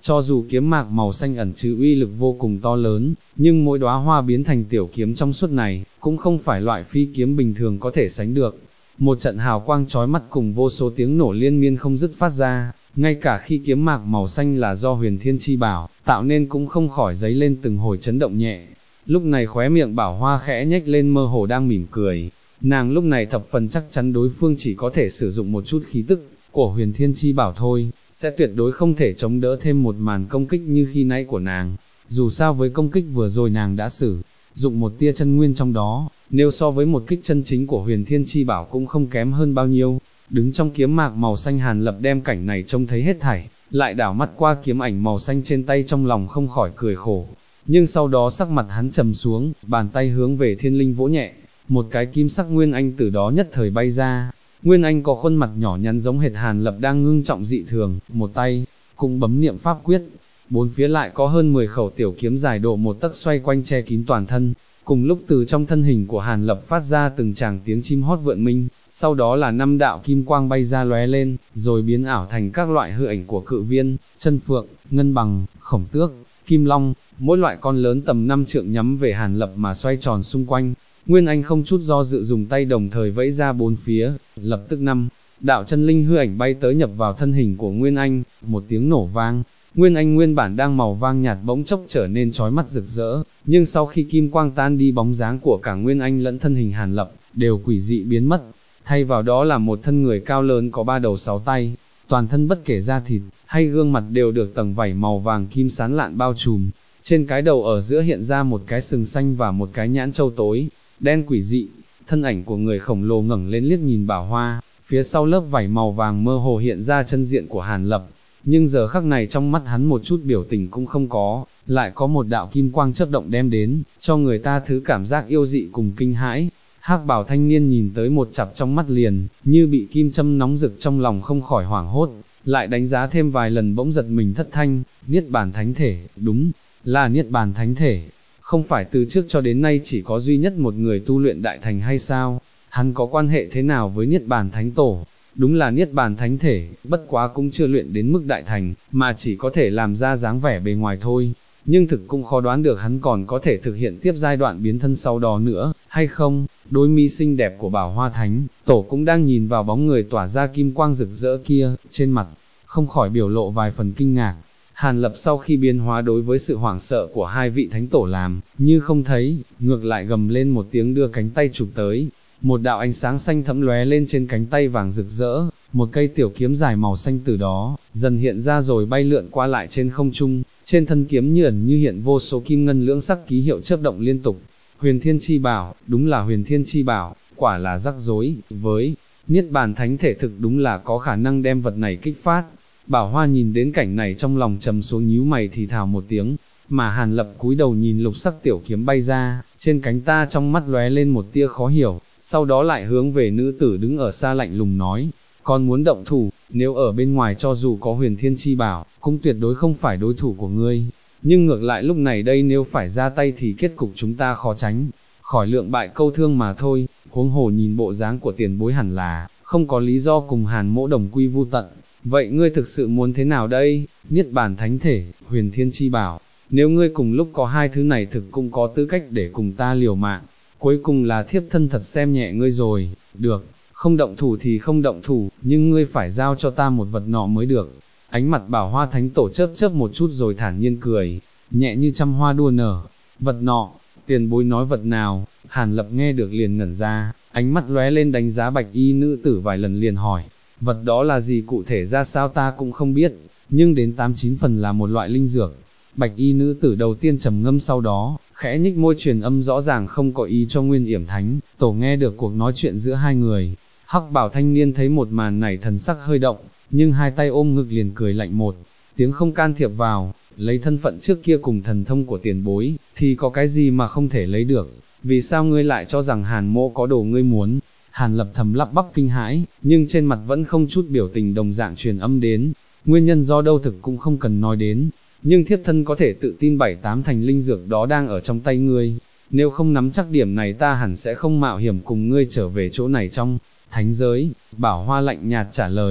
cho dù kiếm mạc màu xanh ẩn chứa uy lực vô cùng to lớn, nhưng mỗi đóa hoa biến thành tiểu kiếm trong suốt này, cũng không phải loại phi kiếm bình thường có thể sánh được. Một trận hào quang chói mắt cùng vô số tiếng nổ liên miên không dứt phát ra, ngay cả khi kiếm mạc màu xanh là do huyền thiên chi bảo, tạo nên cũng không khỏi dấy lên từng hồi chấn động nhẹ. Lúc này khóe miệng Bảo Hoa khẽ nhếch lên mơ hồ đang mỉm cười, nàng lúc này thập phần chắc chắn đối phương chỉ có thể sử dụng một chút khí tức của huyền thiên chi bảo thôi, sẽ tuyệt đối không thể chống đỡ thêm một màn công kích như khi nãy của nàng. Dù sao với công kích vừa rồi nàng đã sử dụng một tia chân nguyên trong đó, nếu so với một kích chân chính của huyền thiên chi bảo cũng không kém hơn bao nhiêu. Đứng trong kiếm mạc màu xanh Hàn Lập đem cảnh này trông thấy hết thảy, lại đảo mắt qua kiếm ảnh màu xanh trên tay trong lòng không khỏi cười khổ. Nhưng sau đó sắc mặt hắn trầm xuống, bàn tay hướng về thiên linh vỗ nhẹ, một cái kim sắc nguyên anh từ đó nhất thời bay ra. Nguyên anh có khuôn mặt nhỏ nhắn giống hệt Hàn Lập đang ngưng trọng dị thường, một tay cũng bấm niệm pháp quyết. Bốn phía lại có hơn 10 khẩu tiểu kiếm dài độ một tấc xoay quanh che kín toàn thân. Cùng lúc từ trong thân hình của Hàn Lập phát ra từng tràng tiếng chim hót vượn minh, sau đó là 5 đạo kim quang bay ra lóe lên, rồi biến ảo thành các loại hư ảnh của cự viên, chân phượng, ngân bằng, khổng tước, kim long, mỗi loại con lớn tầm 5 trượng nhắm về Hàn Lập mà xoay tròn xung quanh. Nguyên Anh không chút do dự dùng tay đồng thời vẫy ra bốn phía, lập tức 5 đạo chân linh hư ảnh bay tới nhập vào thân hình của Nguyên Anh, một tiếng nổ vang. Nguyên Anh nguyên bản đang màu vang nhạt bỗng chốc trở nên chói mắt rực rỡ, nhưng sau khi kim quang tan đi bóng dáng của cả Nguyên Anh lẫn thân hình Hàn Lập, đều quỷ dị biến mất, thay vào đó là một thân người cao lớn có 3 đầu 6 tay, toàn thân bất kể da thịt, hay gương mặt đều được tầng vảy màu vàng kim sán lạn bao trùm, trên cái đầu ở giữa hiện ra một cái sừng xanh và một cái nhãn châu tối, đen quỷ dị, thân ảnh của người khổng lồ ngẩng lên liếc nhìn Bảo Hoa, phía sau lớp vảy màu vàng mơ hồ hiện ra chân diện của Hàn Lập. Nhưng giờ khắc này trong mắt hắn một chút biểu tình cũng không có, lại có một đạo kim quang chớp động đem đến, cho người ta thứ cảm giác yêu dị cùng kinh hãi. Hắc bào thanh niên nhìn tới một chặp trong mắt liền, như bị kim châm nóng rực trong lòng không khỏi hoảng hốt, lại đánh giá thêm vài lần bỗng giật mình thất thanh, Niết Bàn Thánh Thể, đúng, là Niết Bàn Thánh Thể, không phải từ trước cho đến nay chỉ có duy nhất một người tu luyện đại thành hay sao, hắn có quan hệ thế nào với Niết Bàn Thánh Tổ? Đúng là Niết Bàn Thánh Thể, bất quá cũng chưa luyện đến mức đại thành, mà chỉ có thể làm ra dáng vẻ bề ngoài thôi, nhưng thực cũng khó đoán được hắn còn có thể thực hiện tiếp giai đoạn biến thân sau đó nữa, hay không. Đôi mi xinh đẹp của Bảo Hoa Thánh Tổ cũng đang nhìn vào bóng người tỏa ra kim quang rực rỡ kia, trên mặt không khỏi biểu lộ vài phần kinh ngạc. Hàn Lập sau khi biến hóa đối với sự hoảng sợ của hai vị Thánh Tổ làm như không thấy, ngược lại gầm lên một tiếng đưa cánh tay chụp tới. Một đạo ánh sáng xanh thẫm lóe lên trên cánh tay vàng rực rỡ, một cây tiểu kiếm dài màu xanh từ đó dần hiện ra rồi bay lượn qua lại trên không trung, trên thân kiếm như ẩn như hiện vô số kim ngân lưỡng sắc ký hiệu chớp động liên tục. Huyền Thiên Chi Bảo, đúng là Huyền Thiên Chi Bảo, quả là rắc rối, với Niết Bàn Thánh Thể thực đúng là có khả năng đem vật này kích phát. Bảo Hoa nhìn đến cảnh này trong lòng trầm xuống nhíu mày thì thào một tiếng, mà Hàn Lập cúi đầu nhìn lục sắc tiểu kiếm bay ra, trên cánh ta trong mắt lóe lên một tia khó hiểu, sau đó lại hướng về nữ tử đứng ở xa lạnh lùng nói, con muốn động thủ, nếu ở bên ngoài cho dù có Huyền Thiên Chi Bảo, cũng tuyệt đối không phải đối thủ của ngươi, nhưng ngược lại lúc này đây nếu phải ra tay thì kết cục chúng ta khó tránh, khỏi lượng bại câu thương mà thôi, huống hồ nhìn bộ dáng của tiền bối hẳn là, không có lý do cùng Hàn Mỗ đồng quy vu tận, vậy ngươi thực sự muốn thế nào đây, Niết Bàn Thánh Thể, Huyền Thiên Chi Bảo, nếu ngươi cùng lúc có hai thứ này thực cũng có tư cách để cùng ta liều mạng, cuối cùng là thiếp thân thật xem nhẹ ngươi rồi, được, không động thủ thì không động thủ, nhưng ngươi phải giao cho ta một vật nọ mới được. Ánh mặt Bảo Hoa Thánh Tổ chớp chớp một chút rồi thản nhiên cười, nhẹ như trăm hoa đua nở, vật nọ, tiền bối nói vật nào, Hàn Lập nghe được liền ngẩn ra, ánh mắt lóe lên đánh giá bạch y nữ tử vài lần liền hỏi, vật đó là gì cụ thể ra sao ta cũng không biết, nhưng đến 89 phần là một loại linh dược. Bạch y nữ tử đầu tiên trầm ngâm sau đó, khẽ nhích môi truyền âm rõ ràng không có ý cho Nguyên Yểm Thánh Tổ nghe được cuộc nói chuyện giữa hai người. Hắc bảo thanh niên thấy một màn này thần sắc hơi động, nhưng hai tay ôm ngực liền cười lạnh một tiếng không can thiệp vào, lấy thân phận trước kia cùng thần thông của tiền bối, thì có cái gì mà không thể lấy được, vì sao ngươi lại cho rằng Hàn Mỗ có đồ ngươi muốn. Hàn Lập thầm lắp bắp kinh hãi, nhưng trên mặt vẫn không chút biểu tình đồng dạng truyền âm đến, nguyên nhân do đâu thực cũng không cần nói đến, nhưng thiếp thân có thể tự tin 7-8 thành linh dược đó đang ở trong tay ngươi, nếu không nắm chắc điểm này ta hẳn sẽ không mạo hiểm cùng ngươi trở về chỗ này trong thánh giới. Bảo Hoa lạnh nhạt trả lời,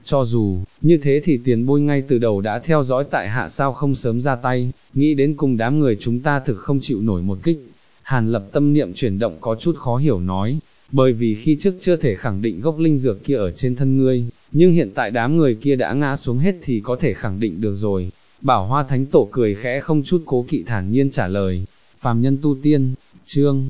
cho dù, như thế thì tiền bối ngay từ đầu đã theo dõi tại hạ sao không sớm ra tay, nghĩ đến cùng đám người chúng ta thực không chịu nổi một kích. Hàn Lập tâm niệm chuyển động có chút khó hiểu nói, bởi vì khi trước chưa thể khẳng định gốc linh dược kia ở trên thân ngươi, nhưng hiện tại đám người kia đã ngã xuống hết thì có thể khẳng định được rồi. Bảo Hoa Thánh Tổ cười khẽ không chút cố kỵ thản nhiên trả lời, phàm nhân tu tiên, chương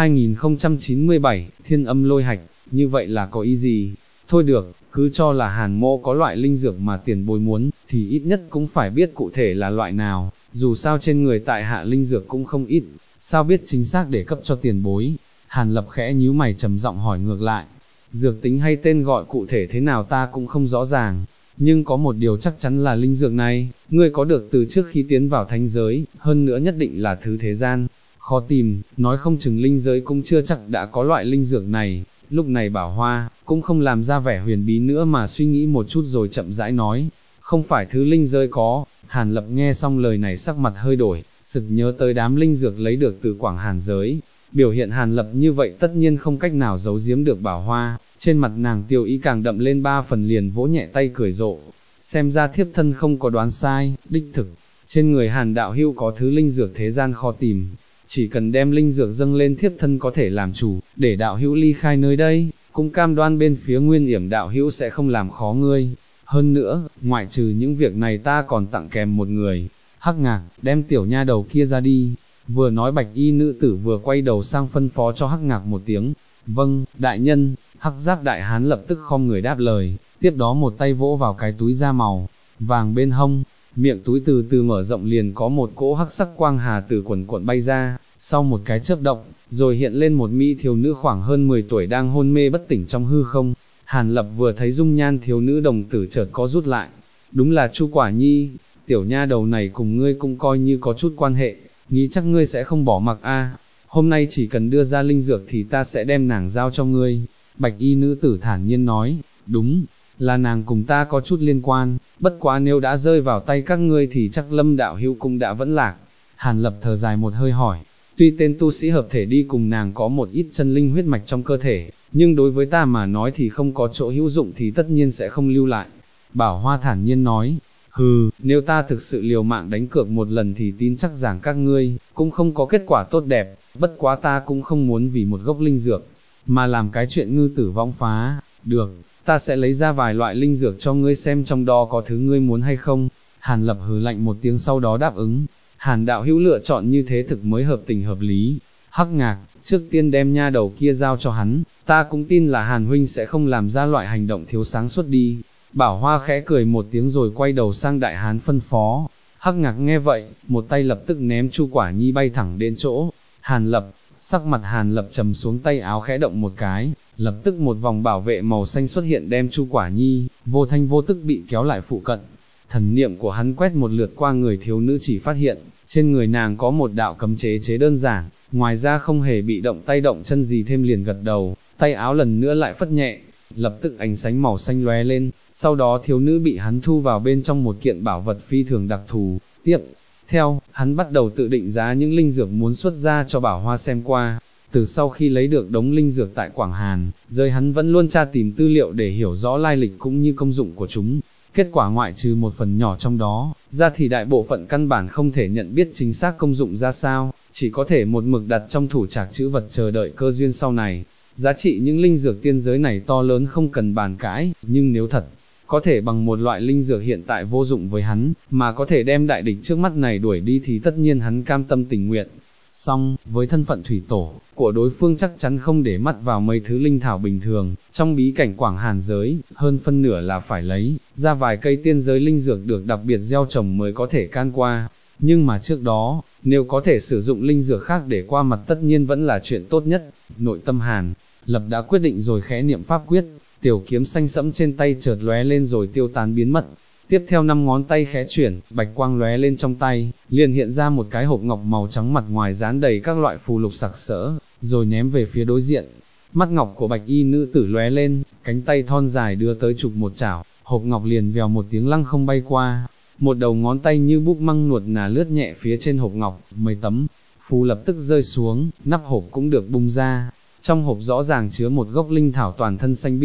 2097, Thiên Âm Lôi Hạch, như vậy là có ý gì? Thôi được, cứ cho là Hàn mô có loại linh dược mà tiền bối muốn, thì ít nhất cũng phải biết cụ thể là loại nào, dù sao trên người tại hạ linh dược cũng không ít, sao biết chính xác để cấp cho tiền bối? Hàn Lập khẽ nhíu mày trầm giọng hỏi ngược lại, dược tính hay tên gọi cụ thể thế nào ta cũng không rõ ràng, nhưng có một điều chắc chắn là linh dược này, ngươi có được từ trước khi tiến vào thánh giới, hơn nữa nhất định là thứ thế gian, khó tìm, nói không chừng linh giới cũng chưa chắc đã có loại linh dược này. Lúc này Bảo Hoa, cũng không làm ra vẻ huyền bí nữa mà suy nghĩ một chút rồi chậm rãi nói, không phải thứ linh giới có. Hàn Lập nghe xong lời này sắc mặt hơi đổi, sực nhớ tới đám linh dược lấy được từ Quảng Hàn giới. Biểu hiện Hàn Lập như vậy tất nhiên không cách nào giấu giếm được Bảo Hoa, trên mặt nàng tiêu ý càng đậm lên 3 phần, liền vỗ nhẹ tay cười rộ. Xem ra thiếp thân không có đoán sai, đích thực, trên người Hàn đạo hữu có thứ linh dược thế gian khó tìm, chỉ cần đem linh dược dâng lên thiếp thân có thể làm chủ, để đạo hữu ly khai nơi đây, cũng cam đoan bên phía Nguyên Yểm đạo hữu sẽ không làm khó ngươi. Hơn nữa, ngoại trừ những việc này ta còn tặng kèm một người. Hắc Ngạc, đem tiểu nha đầu kia ra đi. Vừa nói bạch y nữ tử vừa quay đầu sang phân phó cho Hắc Ngạc một tiếng. Vâng, đại nhân. Hắc Giáp đại hán lập tức khom người đáp lời, tiếp đó một tay vỗ vào cái túi da màu vàng bên hông, miệng túi từ từ mở rộng, liền có một cỗ hắc sắc quang hà từ quần cuộn bay ra, sau một cái chớp động, rồi hiện lên một mỹ thiếu nữ khoảng hơn 10 tuổi đang hôn mê bất tỉnh trong hư không. Hàn Lập vừa thấy dung nhan thiếu nữ đồng tử chợt có rút lại, đúng là Chu Quả Nhi, tiểu nha đầu này cùng ngươi cũng coi như có chút quan hệ, nghĩ chắc ngươi sẽ không bỏ mặc a. Hôm nay chỉ cần đưa ra linh dược thì ta sẽ đem nàng giao cho ngươi. Bạch y nữ tử thản nhiên nói, đúng, là nàng cùng ta có chút liên quan, bất quá nếu đã rơi vào tay các ngươi thì chắc Lâm đạo hữu cũng đã vẫn lạc. Hàn Lập thở dài một hơi hỏi, tuy tên tu sĩ hợp thể đi cùng nàng có một ít chân linh huyết mạch trong cơ thể, nhưng đối với ta mà nói thì không có chỗ hữu dụng thì tất nhiên sẽ không lưu lại. Bảo Hoa thản nhiên nói, hừ, nếu ta thực sự liều mạng đánh cược một lần thì tin chắc rằng các ngươi cũng không có kết quả tốt đẹp, bất quá ta cũng không muốn vì một gốc linh dược mà làm cái chuyện ngư tử vong phá. Được, ta sẽ lấy ra vài loại linh dược cho ngươi xem trong đó có thứ ngươi muốn hay không. Hàn Lập hừ lạnh một tiếng sau đó đáp ứng. Hàn đạo hữu lựa chọn như thế thực mới hợp tình hợp lý. Hắc Ngạc, trước tiên đem nha đầu kia giao cho hắn, ta cũng tin là Hàn huynh sẽ không làm ra loại hành động thiếu sáng suốt đi. Bảo Hoa khẽ cười một tiếng rồi quay đầu sang đại hán phân phó. Hắc Ngạc nghe vậy, một tay lập tức ném Chu Quả Nhi bay thẳng đến chỗ Hàn Lập. Sắc mặt Hàn Lập trầm xuống, tay áo khẽ động một cái, lập tức một vòng bảo vệ màu xanh xuất hiện đem Chu Quả Nhi vô thanh vô tức bị kéo lại phụ cận. Thần niệm của hắn quét một lượt qua người thiếu nữ, chỉ phát hiện trên người nàng có một đạo cấm chế đơn giản, ngoài ra không hề bị động tay động chân gì thêm, liền gật đầu, tay áo lần nữa lại phất nhẹ, lập tức ánh sáng màu xanh lóe lên, sau đó thiếu nữ bị hắn thu vào bên trong một kiện bảo vật phi thường đặc thù. Tiếp theo, hắn bắt đầu tự định giá những linh dược muốn xuất ra cho Bảo Hoa xem qua. Từ sau khi lấy được đống linh dược tại Quảng Hàn, giới hắn vẫn luôn tra tìm tư liệu để hiểu rõ lai lịch cũng như công dụng của chúng. Kết quả ngoại trừ một phần nhỏ trong đó, ra thì đại bộ phận căn bản không thể nhận biết chính xác công dụng ra sao, chỉ có thể một mực đặt trong thủ trạc trữ vật chờ đợi cơ duyên sau này. Giá trị những linh dược tiên giới này to lớn không cần bàn cãi, nhưng nếu thật có thể bằng một loại linh dược hiện tại vô dụng với hắn, mà có thể đem đại địch trước mắt này đuổi đi thì tất nhiên hắn cam tâm tình nguyện. Song, với thân phận thủy tổ của đối phương chắc chắn không để mắt vào mấy thứ linh thảo bình thường, trong bí cảnh Quảng Hàn giới, hơn phân nửa là phải lấy ra vài cây tiên giới linh dược được đặc biệt gieo trồng mới có thể can qua. Nhưng mà trước đó, nếu có thể sử dụng linh dược khác để qua mặt tất nhiên vẫn là chuyện tốt nhất. Nội tâm Hàn Lập đã quyết định rồi khẽ niệm pháp quyết, tiểu kiếm xanh sẫm trên tay chợt lóe lên rồi tiêu tán biến mất. Tiếp theo 5 ngón tay khẽ chuyển, bạch quang lóe lên trong tay, liền hiện ra một cái hộp ngọc màu trắng, mặt ngoài dán đầy các loại phù lục sặc sỡ, rồi ném về phía đối diện. Mắt ngọc của bạch y nữ tử lóe lên, cánh tay thon dài đưa tới chụp một chảo, hộp ngọc liền vèo một tiếng lăng không bay qua. Một đầu ngón tay như búp măng nuột nà lướt nhẹ phía trên hộp ngọc, mấy tấm phù lập tức rơi xuống, nắp hộp cũng được bung ra. Trong hộp rõ ràng chứa một gốc linh thảo toàn thân xanh biếc,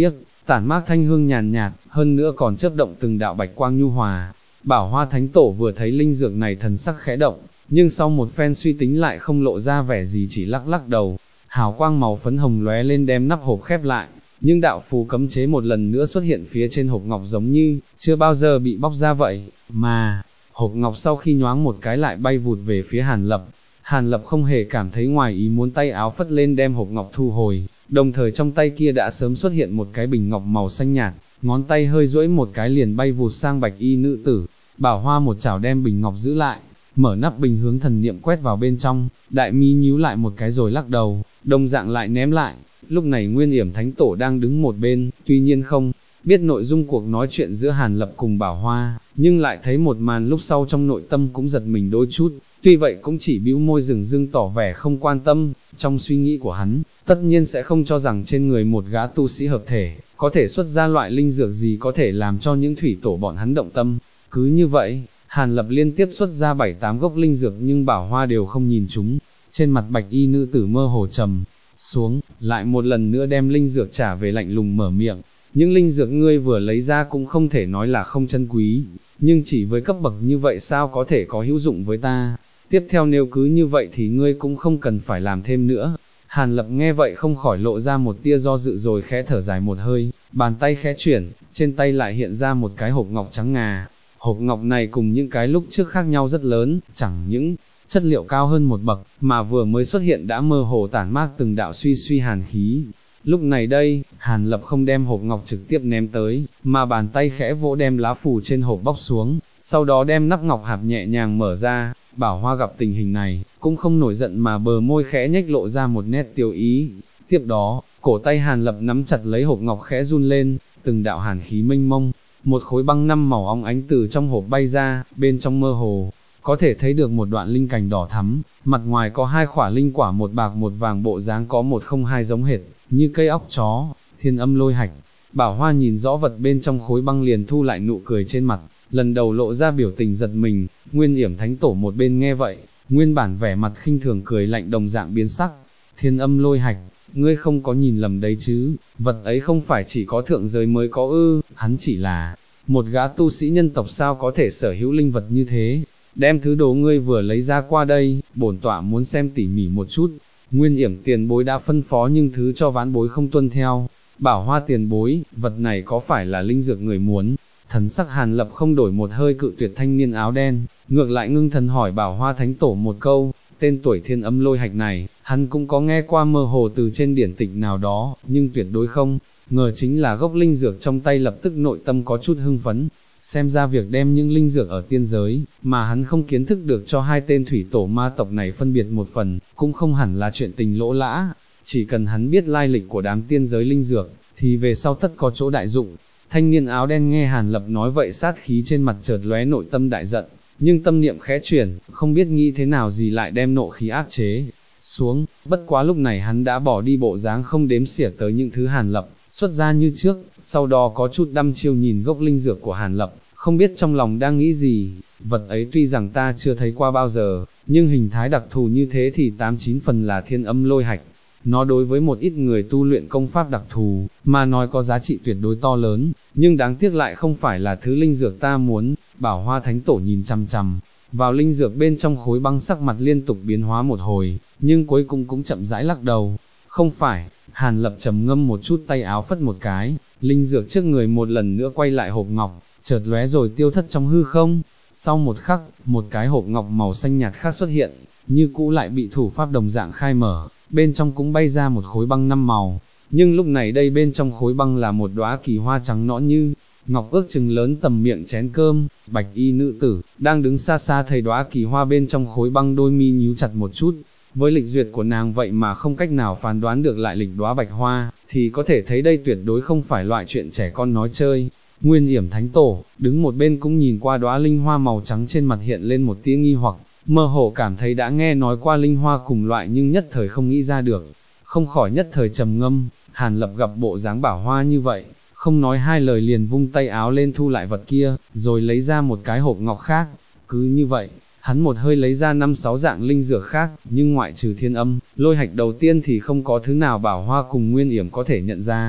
tản mát thanh hương nhàn nhạt, hơn nữa còn chớp động từng đạo bạch quang nhu hòa. Bảo Hoa Thánh Tổ vừa thấy linh dược này thần sắc khẽ động, nhưng sau một phen suy tính lại không lộ ra vẻ gì, chỉ lắc lắc đầu. Hào quang màu phấn hồng lóe lên đem nắp hộp khép lại, nhưng đạo phù cấm chế một lần nữa xuất hiện phía trên hộp ngọc giống như chưa bao giờ bị bóc ra vậy, mà hộp ngọc sau khi nhoáng một cái lại bay vụt về phía Hàn Lập. Hàn Lập không hề cảm thấy ngoài ý muốn, tay áo phất lên đem hộp ngọc thu hồi, đồng thời trong tay kia đã sớm xuất hiện một cái bình ngọc màu xanh nhạt, ngón tay hơi duỗi một cái liền bay vụt sang bạch y nữ tử. Bảo Hoa một chảo đem bình ngọc giữ lại, mở nắp bình hướng thần niệm quét vào bên trong, đại mi nhíu lại một cái rồi lắc đầu, đồng dạng lại ném lại. Lúc này Nguyên Yểm Thánh Tổ đang đứng một bên, tuy nhiên không biết nội dung cuộc nói chuyện giữa Hàn Lập cùng Bảo Hoa, nhưng lại thấy một màn lúc sau trong nội tâm cũng giật mình đôi chút, tuy vậy cũng chỉ bĩu môi dửng dưng tỏ vẻ không quan tâm. Trong suy nghĩ của hắn, tất nhiên sẽ không cho rằng trên người một gã tu sĩ hợp thể, có thể xuất ra loại linh dược gì có thể làm cho những thủy tổ bọn hắn động tâm. Cứ như vậy, Hàn Lập liên tiếp xuất ra 7-8 gốc linh dược nhưng Bảo Hoa đều không nhìn chúng. Trên mặt bạch y nữ tử mơ hồ trầm xuống, lại một lần nữa đem linh dược trả về, lạnh lùng mở miệng. Những linh dược ngươi vừa lấy ra cũng không thể nói là không chân quý, nhưng chỉ với cấp bậc như vậy sao có thể có hữu dụng với ta. Tiếp theo nếu cứ như vậy thì ngươi cũng không cần phải làm thêm nữa. Hàn Lập nghe vậy không khỏi lộ ra một tia do dự rồi khẽ thở dài một hơi, bàn tay khẽ chuyển, trên tay lại hiện ra một cái hộp ngọc trắng ngà. Hộp ngọc này cùng những cái lúc trước khác nhau rất lớn, chẳng những chất liệu cao hơn một bậc, mà vừa mới xuất hiện đã mơ hồ tản mát từng đạo suy suy hàn khí. Lúc này đây, Hàn Lập không đem hộp ngọc trực tiếp ném tới, mà bàn tay khẽ vỗ đem lá phù trên hộp bóc xuống, sau đó đem nắp ngọc hạp nhẹ nhàng mở ra. Bảo Hoa gặp tình hình này, cũng không nổi giận mà bờ môi khẽ nhếch lộ ra một nét tiêu ý. Tiếp đó, cổ tay Hàn Lập nắm chặt lấy hộp ngọc khẽ run lên, từng đạo hàn khí mênh mông, một khối băng 5 màu óng ánh từ trong hộp bay ra, bên trong mơ hồ có thể thấy được một đoạn linh cành đỏ thắm, mặt ngoài có 2 khỏa linh quả, một bạc một vàng, bộ dáng có 102 giống hệt như cây óc chó. Thiên Âm Lôi Hạch. Bảo Hoa nhìn rõ vật bên trong khối băng liền thu lại nụ cười trên mặt, lần đầu lộ ra biểu tình giật mình. Nguyên Yểm Thánh Tổ một bên nghe vậy, nguyên bản vẻ mặt khinh thường cười lạnh đồng dạng biến sắc. Thiên Âm Lôi Hạch, ngươi không có nhìn lầm đấy chứ, vật ấy không phải chỉ có thượng giới mới có ư? Hắn chỉ là một gã tu sĩ nhân tộc sao có thể sở hữu linh vật như thế. Đem thứ đồ ngươi vừa lấy ra qua đây, bổn tọa muốn xem tỉ mỉ một chút. Nguyên Yểm tiền bối đã phân phó nhưng thứ cho vãn bối không tuân theo. Bảo Hoa tiền bối, vật này có phải là linh dược người muốn? Thần sắc Hàn Lập không đổi một hơi cự tuyệt thanh niên áo đen, ngược lại ngưng thần hỏi Bảo Hoa Thánh Tổ một câu. Tên tuổi Thiên Âm Lôi Hạch này, hắn cũng có nghe qua mơ hồ từ trên điển tịch nào đó, nhưng tuyệt đối không ngờ chính là gốc linh dược trong tay. Lập tức nội tâm có chút hưng phấn, xem ra việc đem những linh dược ở tiên giới, mà hắn không kiến thức được cho 2 tên thủy tổ ma tộc này phân biệt một phần, cũng không hẳn là chuyện tình lỗ lã. Chỉ cần hắn biết lai lịch của đám tiên giới linh dược, thì về sau tất có chỗ đại dụng. Thanh niên áo đen nghe Hàn Lập nói vậy, sát khí trên mặt chợt lóe, nội tâm đại giận, nhưng tâm niệm khẽ chuyển, không biết nghĩ thế nào gì lại đem nộ khí áp chế xuống. Bất quá lúc này hắn đã bỏ đi bộ dáng không đếm xỉa tới những thứ Hàn Lập xuất ra như trước, sau đó có chút đăm chiêu nhìn gốc linh dược của Hàn Lập, không biết trong lòng đang nghĩ gì. Vật ấy tuy rằng ta chưa thấy qua bao giờ, nhưng hình thái đặc thù như thế thì 8-9 phần là Thiên Âm Lôi Hạch. Nó đối với một ít người tu luyện công pháp đặc thù, mà nói có giá trị tuyệt đối to lớn, nhưng đáng tiếc lại không phải là thứ linh dược ta muốn. Bảo Hoa Thánh Tổ nhìn chằm chằm vào linh dược bên trong khối băng, sắc mặt liên tục biến hóa một hồi, nhưng cuối cùng cũng chậm rãi lắc đầu. Không phải. Hàn Lập trầm ngâm một chút, tay áo phất một cái, linh dược trước người một lần nữa quay lại hộp ngọc, chợt lóe rồi tiêu thất trong hư không. Sau một khắc, một cái hộp ngọc màu xanh nhạt khác xuất hiện, như cũ lại bị thủ pháp đồng dạng khai mở, bên trong cũng bay ra một khối băng 5 màu, nhưng lúc này đây bên trong khối băng là một đóa kỳ hoa trắng nõn như ngọc, ước chừng lớn tầm miệng chén cơm. Bạch y nữ tử đang đứng xa xa thấy đóa kỳ hoa bên trong khối băng, đôi mi nhíu chặt một chút. Với lịch duyệt của nàng vậy mà không cách nào phán đoán được lại lịch đóa bạch hoa, thì có thể thấy đây tuyệt đối không phải loại chuyện trẻ con nói chơi. Nguyên Yểm Thánh Tổ đứng một bên cũng nhìn qua đóa linh hoa màu trắng, trên mặt hiện lên một tia nghi hoặc, mơ hồ cảm thấy đã nghe nói qua linh hoa cùng loại nhưng nhất thời không nghĩ ra được, không khỏi nhất thời trầm ngâm. Hàn Lập gặp bộ dáng Bảo Hoa như vậy, không nói hai lời liền vung tay áo lên thu lại vật kia, rồi lấy ra một cái hộp ngọc khác. Cứ như vậy, hắn một hơi lấy ra 5-6 dạng linh dược khác, nhưng ngoại trừ Thiên Âm Lôi Hạch đầu tiên thì không có thứ nào Bảo Hoa cùng Nguyên Yểm có thể nhận ra.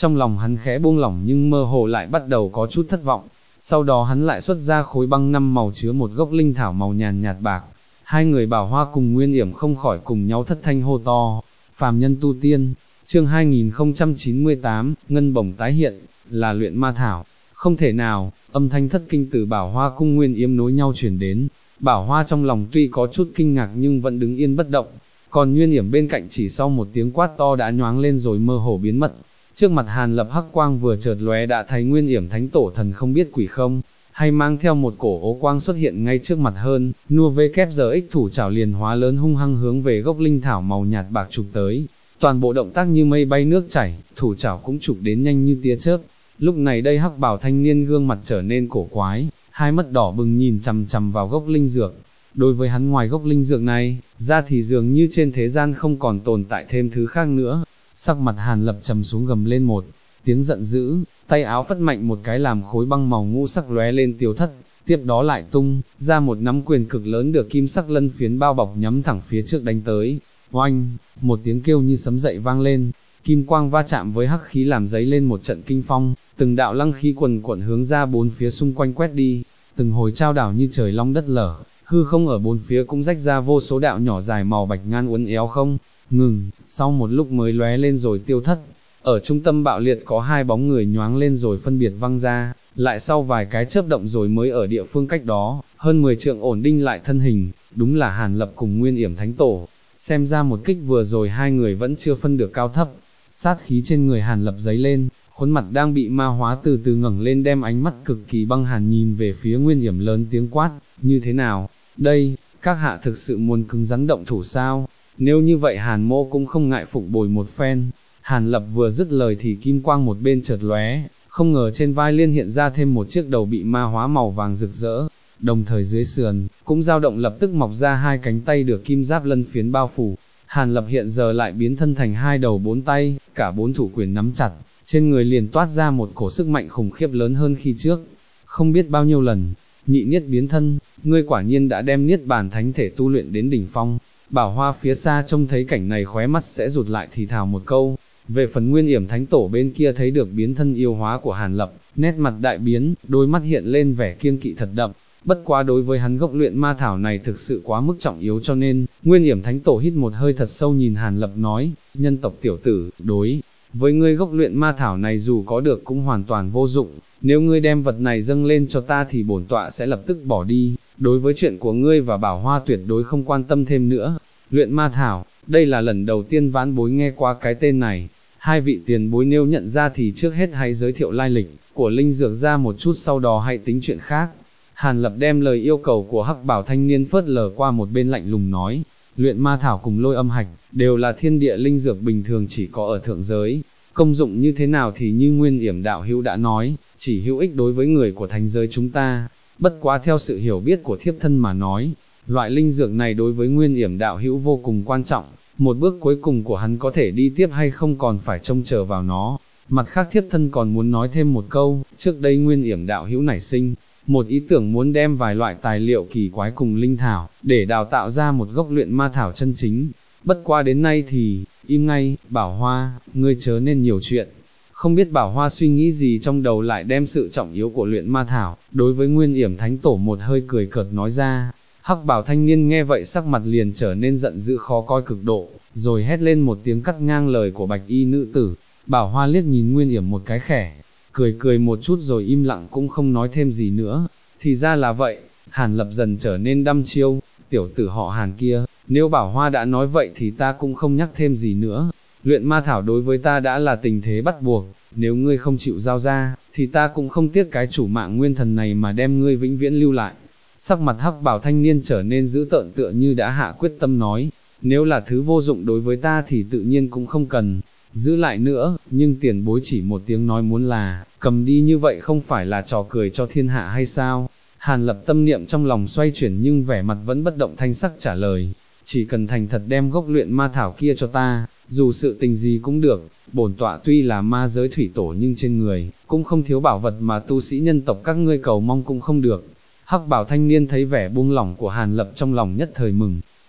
trong lòng hắn khẽ buông lỏng nhưng mơ hồ lại bắt đầu có chút thất vọng. Sau đó hắn lại xuất ra khối băng 5 màu chứa một gốc linh thảo màu nhàn nhạt bạc. Hai người Bảo Hoa cùng Nguyên Yểm không khỏi cùng nhau thất thanh hô to. Phàm nhân tu tiên, chương 2098, ngân bổng tái hiện, là luyện ma thảo. Không thể nào, âm thanh thất kinh từ Bảo Hoa cùng Nguyên Yểm nối nhau truyền đến. Bảo Hoa trong lòng tuy có chút kinh ngạc nhưng vẫn đứng yên bất động. Còn Nguyên Yểm bên cạnh chỉ sau một tiếng quát to đã nhoáng lên rồi mơ hồ biến mất. Trước mặt Hàn Lập hắc quang vừa chợt lóe đã thấy Nguyên Yểm thánh tổ thần không biết quỷ không, hay mang theo một cổ ố quang xuất hiện ngay trước mặt hơn, nua VKZX thủ chảo liền hóa lớn hung hăng hướng về gốc linh thảo màu nhạt bạc chụp tới. Toàn bộ động tác như mây bay nước chảy, thủ chảo cũng chụp đến nhanh như tia chớp. Lúc này đây hắc bào thanh niên gương mặt trở nên cổ quái, hai mắt đỏ bừng nhìn chằm chằm vào gốc linh dược. Đối với hắn ngoài gốc linh dược này, ra thì dường như trên thế gian không còn tồn tại thêm thứ khác nữa. Sắc mặt Hàn Lập trầm xuống gầm lên một tiếng giận dữ, tay áo phất mạnh một cái làm khối băng màu ngũ sắc lóe lên tiêu thất, tiếp đó lại tung ra một nắm quyền cực lớn được kim sắc lân phiến bao bọc nhắm thẳng phía trước đánh tới. Oanh, một tiếng kêu như sấm dậy vang lên, kim quang va chạm với hắc khí làm dấy lên một trận kinh phong, từng đạo lăng khí quần quận hướng ra bốn phía xung quanh quét đi, từng hồi trao đảo như trời long đất lở, hư không ở bốn phía cũng rách ra vô số đạo nhỏ dài màu bạch ngan uốn éo không ngừng, sau một lúc mới lóe lên rồi tiêu thất. Ở trung tâm bạo liệt có hai bóng người nhoáng lên rồi phân biệt văng ra, lại sau vài cái chớp động rồi mới ở địa phương cách đó, hơn 10 trượng ổn định lại thân hình, đúng là Hàn Lập cùng Nguyên Yểm thánh tổ. Xem ra một kích vừa rồi hai người vẫn chưa phân được cao thấp, sát khí trên người Hàn Lập dấy lên, khuôn mặt đang bị ma hóa từ từ ngẩng lên đem ánh mắt cực kỳ băng hàn nhìn về phía Nguyên Yểm lớn tiếng quát, như thế nào, đây, các hạ thực sự muốn cứng rắn động thủ sao, nếu như vậy Hàn mỗ cũng không ngại phục bồi một phen. Hàn Lập vừa dứt lời thì kim quang một bên chợt lóe, không ngờ trên vai liên hiện ra thêm một chiếc đầu bị ma hóa màu vàng rực rỡ, đồng thời dưới sườn, cũng dao động lập tức mọc ra hai cánh tay được kim giáp lân phiến bao phủ. Hàn Lập hiện giờ lại biến thân thành hai đầu bốn tay, cả bốn thủ quyền nắm chặt, trên người liền toát ra một cổ sức mạnh khủng khiếp lớn hơn khi trước. Không biết bao nhiêu lần, nhị niết biến thân, ngươi quả nhiên đã đem niết bàn thánh thể tu luyện đến đỉnh phong. Bảo Hoa phía xa trông thấy cảnh này khóe mắt sẽ rụt lại thì thào một câu. Về phần Nguyên Yểm thánh tổ bên kia thấy được biến thân yêu hóa của Hàn Lập, nét mặt đại biến, đôi mắt hiện lên vẻ kiêng kỵ thật đậm. Bất quá đối với hắn gốc luyện ma thảo này thực sự quá mức trọng yếu cho nên, Nguyên Yểm thánh tổ hít một hơi thật sâu nhìn Hàn Lập nói, nhân tộc tiểu tử, đối với ngươi gốc luyện ma thảo này dù có được cũng hoàn toàn vô dụng, nếu ngươi đem vật này dâng lên cho ta thì bổn tọa sẽ lập tức bỏ đi, đối với chuyện của ngươi và Bảo Hoa tuyệt đối không quan tâm thêm nữa. Luyện ma thảo, đây là lần đầu tiên vãn bối nghe qua cái tên này. Hai vị tiền bối nếu nhận ra thì trước hết hãy giới thiệu lai lịch của linh dược ra một chút, sau đó hãy tính chuyện khác. Hàn Lập đem lời yêu cầu của hắc bảo thanh niên phớt lờ qua một bên, lạnh lùng nói, luyện ma thảo cùng lôi âm hạch, đều là thiên địa linh dược bình thường chỉ có ở thượng giới. Công dụng như thế nào thì như Nguyên Yểm đạo hữu đã nói, chỉ hữu ích đối với người của thánh giới chúng ta. Bất quá theo sự hiểu biết của thiếp thân mà nói, loại linh dược này đối với Nguyên Yểm đạo hữu vô cùng quan trọng. Một bước cuối cùng của hắn có thể đi tiếp hay không còn phải trông chờ vào nó. Mặt khác thiếp thân còn muốn nói thêm một câu, trước đây Nguyên Yểm đạo hữu nảy sinh một ý tưởng muốn đem vài loại tài liệu kỳ quái cùng linh thảo, để đào tạo ra một gốc luyện ma thảo chân chính. Bất qua đến nay thì, im ngay, Bảo Hoa, ngươi chớ nên nhiều chuyện. Không biết Bảo Hoa suy nghĩ gì trong đầu lại đem sự trọng yếu của luyện ma thảo, đối với Nguyên Yểm thánh tổ một hơi cười cợt nói ra. Hắc bảo thanh niên nghe vậy sắc mặt liền trở nên giận dữ khó coi cực độ, rồi hét lên một tiếng cắt ngang lời của bạch y nữ tử. Bảo Hoa liếc nhìn Nguyên Yểm một cái khẽ, cười một chút rồi im lặng cũng không nói thêm gì nữa. Thì ra là vậy, Hàn Lập dần trở nên đăm chiêu, tiểu tử họ Hàn kia, nếu Bảo Hoa đã nói vậy thì ta cũng không nhắc thêm gì nữa. Luyện ma thảo đối với ta đã là tình thế bắt buộc, nếu ngươi không chịu giao ra, thì ta cũng không tiếc cái chủ mạng nguyên thần này mà đem ngươi vĩnh viễn lưu lại. Sắc mặt hắc bảo thanh niên trở nên dữ tợn tựa như đã hạ quyết tâm nói, nếu là thứ vô dụng đối với ta thì tự nhiên cũng không cần giữ lại nữa, nhưng tiền bối chỉ một tiếng nói muốn là cầm đi như vậy không phải là trò cười cho thiên hạ hay sao? Hàn Lập tâm niệm trong lòng xoay chuyển nhưng vẻ mặt vẫn bất động thanh sắc trả lời, chỉ cần thành thật đem gốc luyện ma thảo kia cho ta, dù sự tình gì cũng được. Bổn tọa tuy là ma giới thủy tổ nhưng trên người cũng không thiếu bảo vật mà tu sĩ nhân tộc các ngươi cầu mong cũng không được. Hắc bảo thanh niên thấy vẻ buông lỏng của Hàn Lập trong lòng nhất thời mừng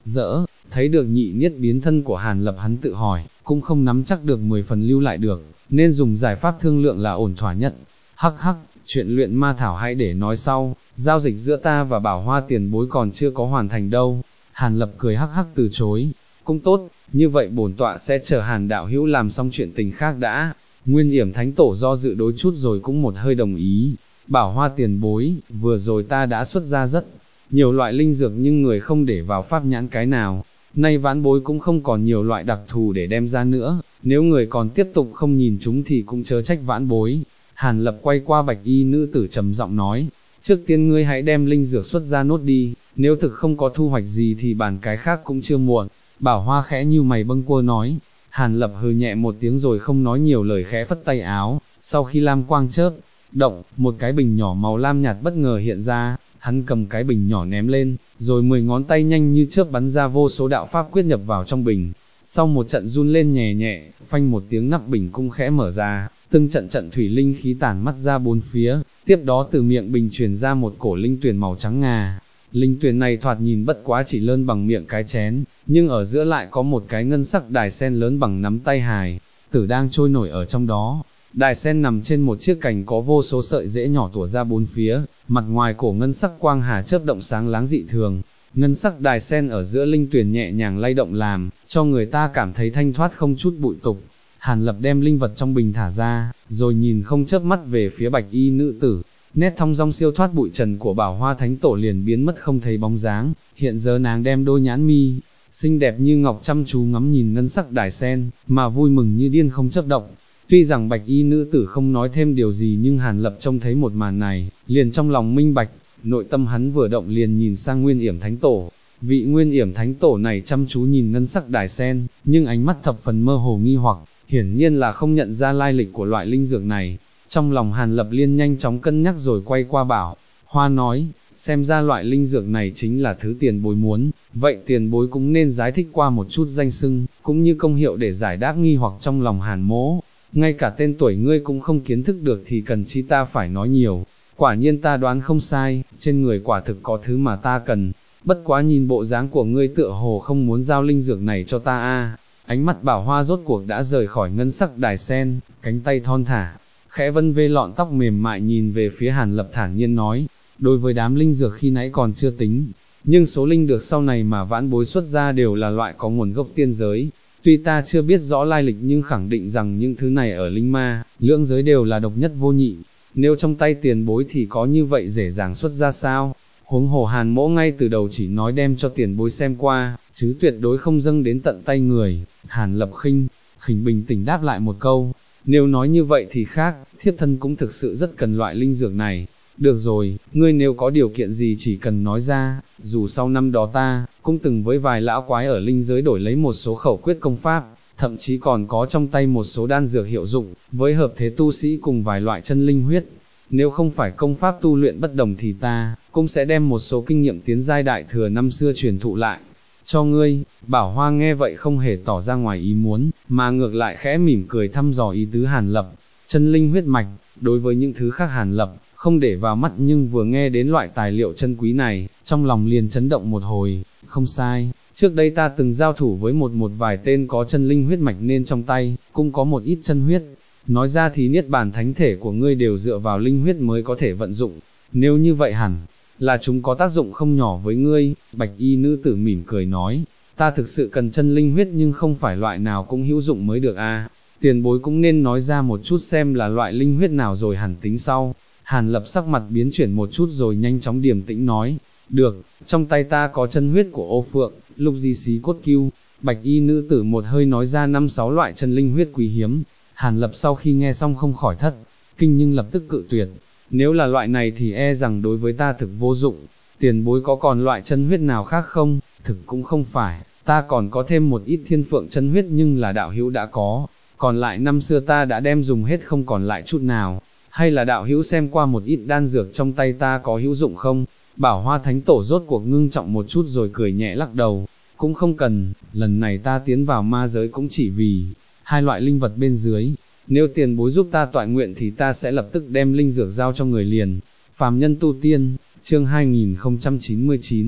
rỡ, thấy được nhị niết biến thân của Hàn Lập hắn tự hỏi, cũng không nắm chắc được 10 phần lưu lại được, nên dùng giải pháp thương lượng là ổn thỏa nhất. Hắc hắc, chuyện luyện ma thảo hãy để nói sau, giao dịch giữa ta và Bảo Hoa tiền bối còn chưa có hoàn thành đâu. Hàn Lập cười hắc hắc từ chối, cũng tốt, như vậy bổn tọa sẽ chờ Hàn đạo hữu làm xong chuyện tình khác đã. Nguyên Yểm Thánh Tổ do dự đối chút rồi cũng một hơi đồng ý. Bảo Hoa tiền bối, vừa rồi ta đã xuất ra rất nhiều loại linh dược nhưng người không để vào pháp nhãn cái nào. Nay vãn bối cũng không còn nhiều loại đặc thù để đem ra nữa, nếu người còn tiếp tục không nhìn chúng thì cũng chớ trách vãn bối. Hàn Lập quay qua bạch y nữ tử trầm giọng nói, trước tiên ngươi hãy đem linh dược xuất ra nốt đi, nếu thực không có thu hoạch gì thì bàn cái khác cũng chưa muộn. Bảo Hoa khẽ như mày bâng quơ nói. Hàn Lập hừ nhẹ một tiếng rồi không nói nhiều lời, khẽ phất tay áo, sau khi lam quang chớp động, một cái bình nhỏ màu lam nhạt bất ngờ hiện ra, hắn cầm cái bình nhỏ ném lên, rồi 10 ngón tay nhanh như chớp bắn ra vô số đạo pháp quyết nhập vào trong bình. Sau một trận run lên nhẹ nhẹ, phanh một tiếng nắp bình cũng khẽ mở ra, từng trận trận thủy linh khí tản mắt ra bốn phía, tiếp đó từ miệng bình truyền ra một cổ linh tuyền màu trắng ngà. Linh tuyền này thoạt nhìn bất quá chỉ lớn bằng miệng cái chén, nhưng ở giữa lại có một cái ngân sắc đài sen lớn bằng nắm tay hài, tử đang trôi nổi ở trong đó. Đài sen nằm trên một chiếc cành có vô số sợi rễ nhỏ tủa ra bốn phía, mặt ngoài cổ ngân sắc quang hà chớp động sáng láng dị thường. Ngân sắc đài sen ở giữa linh tuyền nhẹ nhàng lay động làm, cho người ta cảm thấy thanh thoát không chút bụi tục. Hàn Lập đem linh vật trong bình thả ra, rồi nhìn không chớp mắt về phía bạch y nữ tử. Nét thong dong siêu thoát bụi trần của Bảo Hoa Thánh Tổ liền biến mất không thấy bóng dáng, hiện giờ nàng đem đôi nhãn mi xinh đẹp như ngọc chăm chú ngắm nhìn ngân sắc đài sen, mà vui mừng như điên không chớp động. Tuy rằng bạch y nữ tử không nói thêm điều gì nhưng Hàn Lập trông thấy một màn này, liền trong lòng minh bạch, nội tâm hắn vừa động liền nhìn sang Nguyên Yểm Thánh Tổ. Vị Nguyên Yểm Thánh Tổ này chăm chú nhìn ngân sắc đài sen, nhưng ánh mắt thập phần mơ hồ nghi hoặc, hiển nhiên là không nhận ra lai lịch của loại linh dược này. Trong lòng Hàn Lập liên nhanh chóng cân nhắc rồi quay qua Bảo Hoa nói, xem ra loại linh dược này chính là thứ tiền bối muốn, vậy tiền bối cũng nên giải thích qua một chút danh xưng, cũng như công hiệu để giải đáp nghi hoặc trong lòng Hàn mỗ. Ngay cả tên tuổi ngươi cũng không kiến thức được thì cần chi ta phải nói nhiều. Quả nhiên ta đoán không sai, trên người quả thực có thứ mà ta cần, bất quá nhìn bộ dáng của ngươi tựa hồ không muốn giao linh dược này cho ta a. Ánh mắt Bảo Hoa rốt cuộc đã rời khỏi ngân sắc đài sen, cánh tay thon thả, khẽ vân vê lọn tóc mềm mại nhìn về phía Hàn Lập thản nhiên nói, đối với đám linh dược khi nãy còn chưa tính, nhưng số linh dược sau này mà vãn bối xuất ra đều là loại có nguồn gốc tiên giới. Tuy ta chưa biết rõ lai lịch nhưng khẳng định rằng những thứ này ở linh ma, lưỡng giới đều là độc nhất vô nhị, nếu trong tay tiền bối thì có như vậy dễ dàng xuất ra sao? Huống hồ Hàn mỗ ngay từ đầu chỉ nói đem cho tiền bối xem qua, chứ tuyệt đối không dâng đến tận tay người. Hàn Lập khinh bình tĩnh đáp lại một câu, nếu nói như vậy thì khác, thiếp thân cũng thực sự rất cần loại linh dược này. Được rồi, ngươi nếu có điều kiện gì chỉ cần nói ra, dù sau năm đó ta, cũng từng với vài lão quái ở linh giới đổi lấy một số khẩu quyết công pháp, thậm chí còn có trong tay một số đan dược hiệu dụng, với hợp thế tu sĩ cùng vài loại chân linh huyết. Nếu không phải công pháp tu luyện bất đồng thì ta, cũng sẽ đem một số kinh nghiệm tiến giai đại thừa năm xưa truyền thụ lại cho ngươi. Bảo Hoa nghe vậy không hề tỏ ra ngoài ý muốn, mà ngược lại khẽ mỉm cười thăm dò ý tứ Hàn Lập. Chân linh huyết mạch, đối với những thứ khác Hàn Lập không để vào mắt, nhưng vừa nghe đến loại tài liệu chân quý này, trong lòng liền chấn động một hồi. Không sai, trước đây ta từng giao thủ với một vài tên có chân linh huyết mạch nên trong tay cũng có một ít chân huyết. Nói ra thì niết bàn thánh thể của ngươi đều dựa vào linh huyết mới có thể vận dụng, nếu như vậy hẳn là chúng có tác dụng không nhỏ với ngươi. Bạch y nữ tử mỉm cười nói, ta thực sự cần chân linh huyết nhưng không phải loại nào cũng hữu dụng mới được a. Tiền bối cũng nên nói ra một chút xem là loại linh huyết nào rồi hẳn tính sau. Hàn Lập sắc mặt biến chuyển một chút rồi nhanh chóng điềm tĩnh nói, được, trong tay ta có chân huyết của Ô Phượng, Lục Di Xí Cốt Cưu. Bạch y nữ tử một hơi nói ra 5-6 loại chân linh huyết quý hiếm. Hàn Lập sau khi nghe xong không khỏi thất kinh nhưng lập tức cự tuyệt, nếu là loại này thì e rằng đối với ta thực vô dụng. Tiền bối có còn loại chân huyết nào khác không? Thực cũng không phải, ta còn có thêm một ít thiên phượng chân huyết nhưng là đạo hữu đã có, còn lại năm xưa ta đã đem dùng hết không còn lại chút nào. Hay là đạo hữu xem qua một ít đan dược trong tay ta có hữu dụng không? Bảo Hoa Thánh Tổ rốt cuộc ngưng trọng một chút rồi cười nhẹ lắc đầu, cũng không cần, lần này ta tiến vào ma giới cũng chỉ vì hai loại linh vật bên dưới, nếu tiền bối giúp ta toại nguyện thì ta sẽ lập tức đem linh dược giao cho người liền. Phàm nhân tu tiên, chương 2099,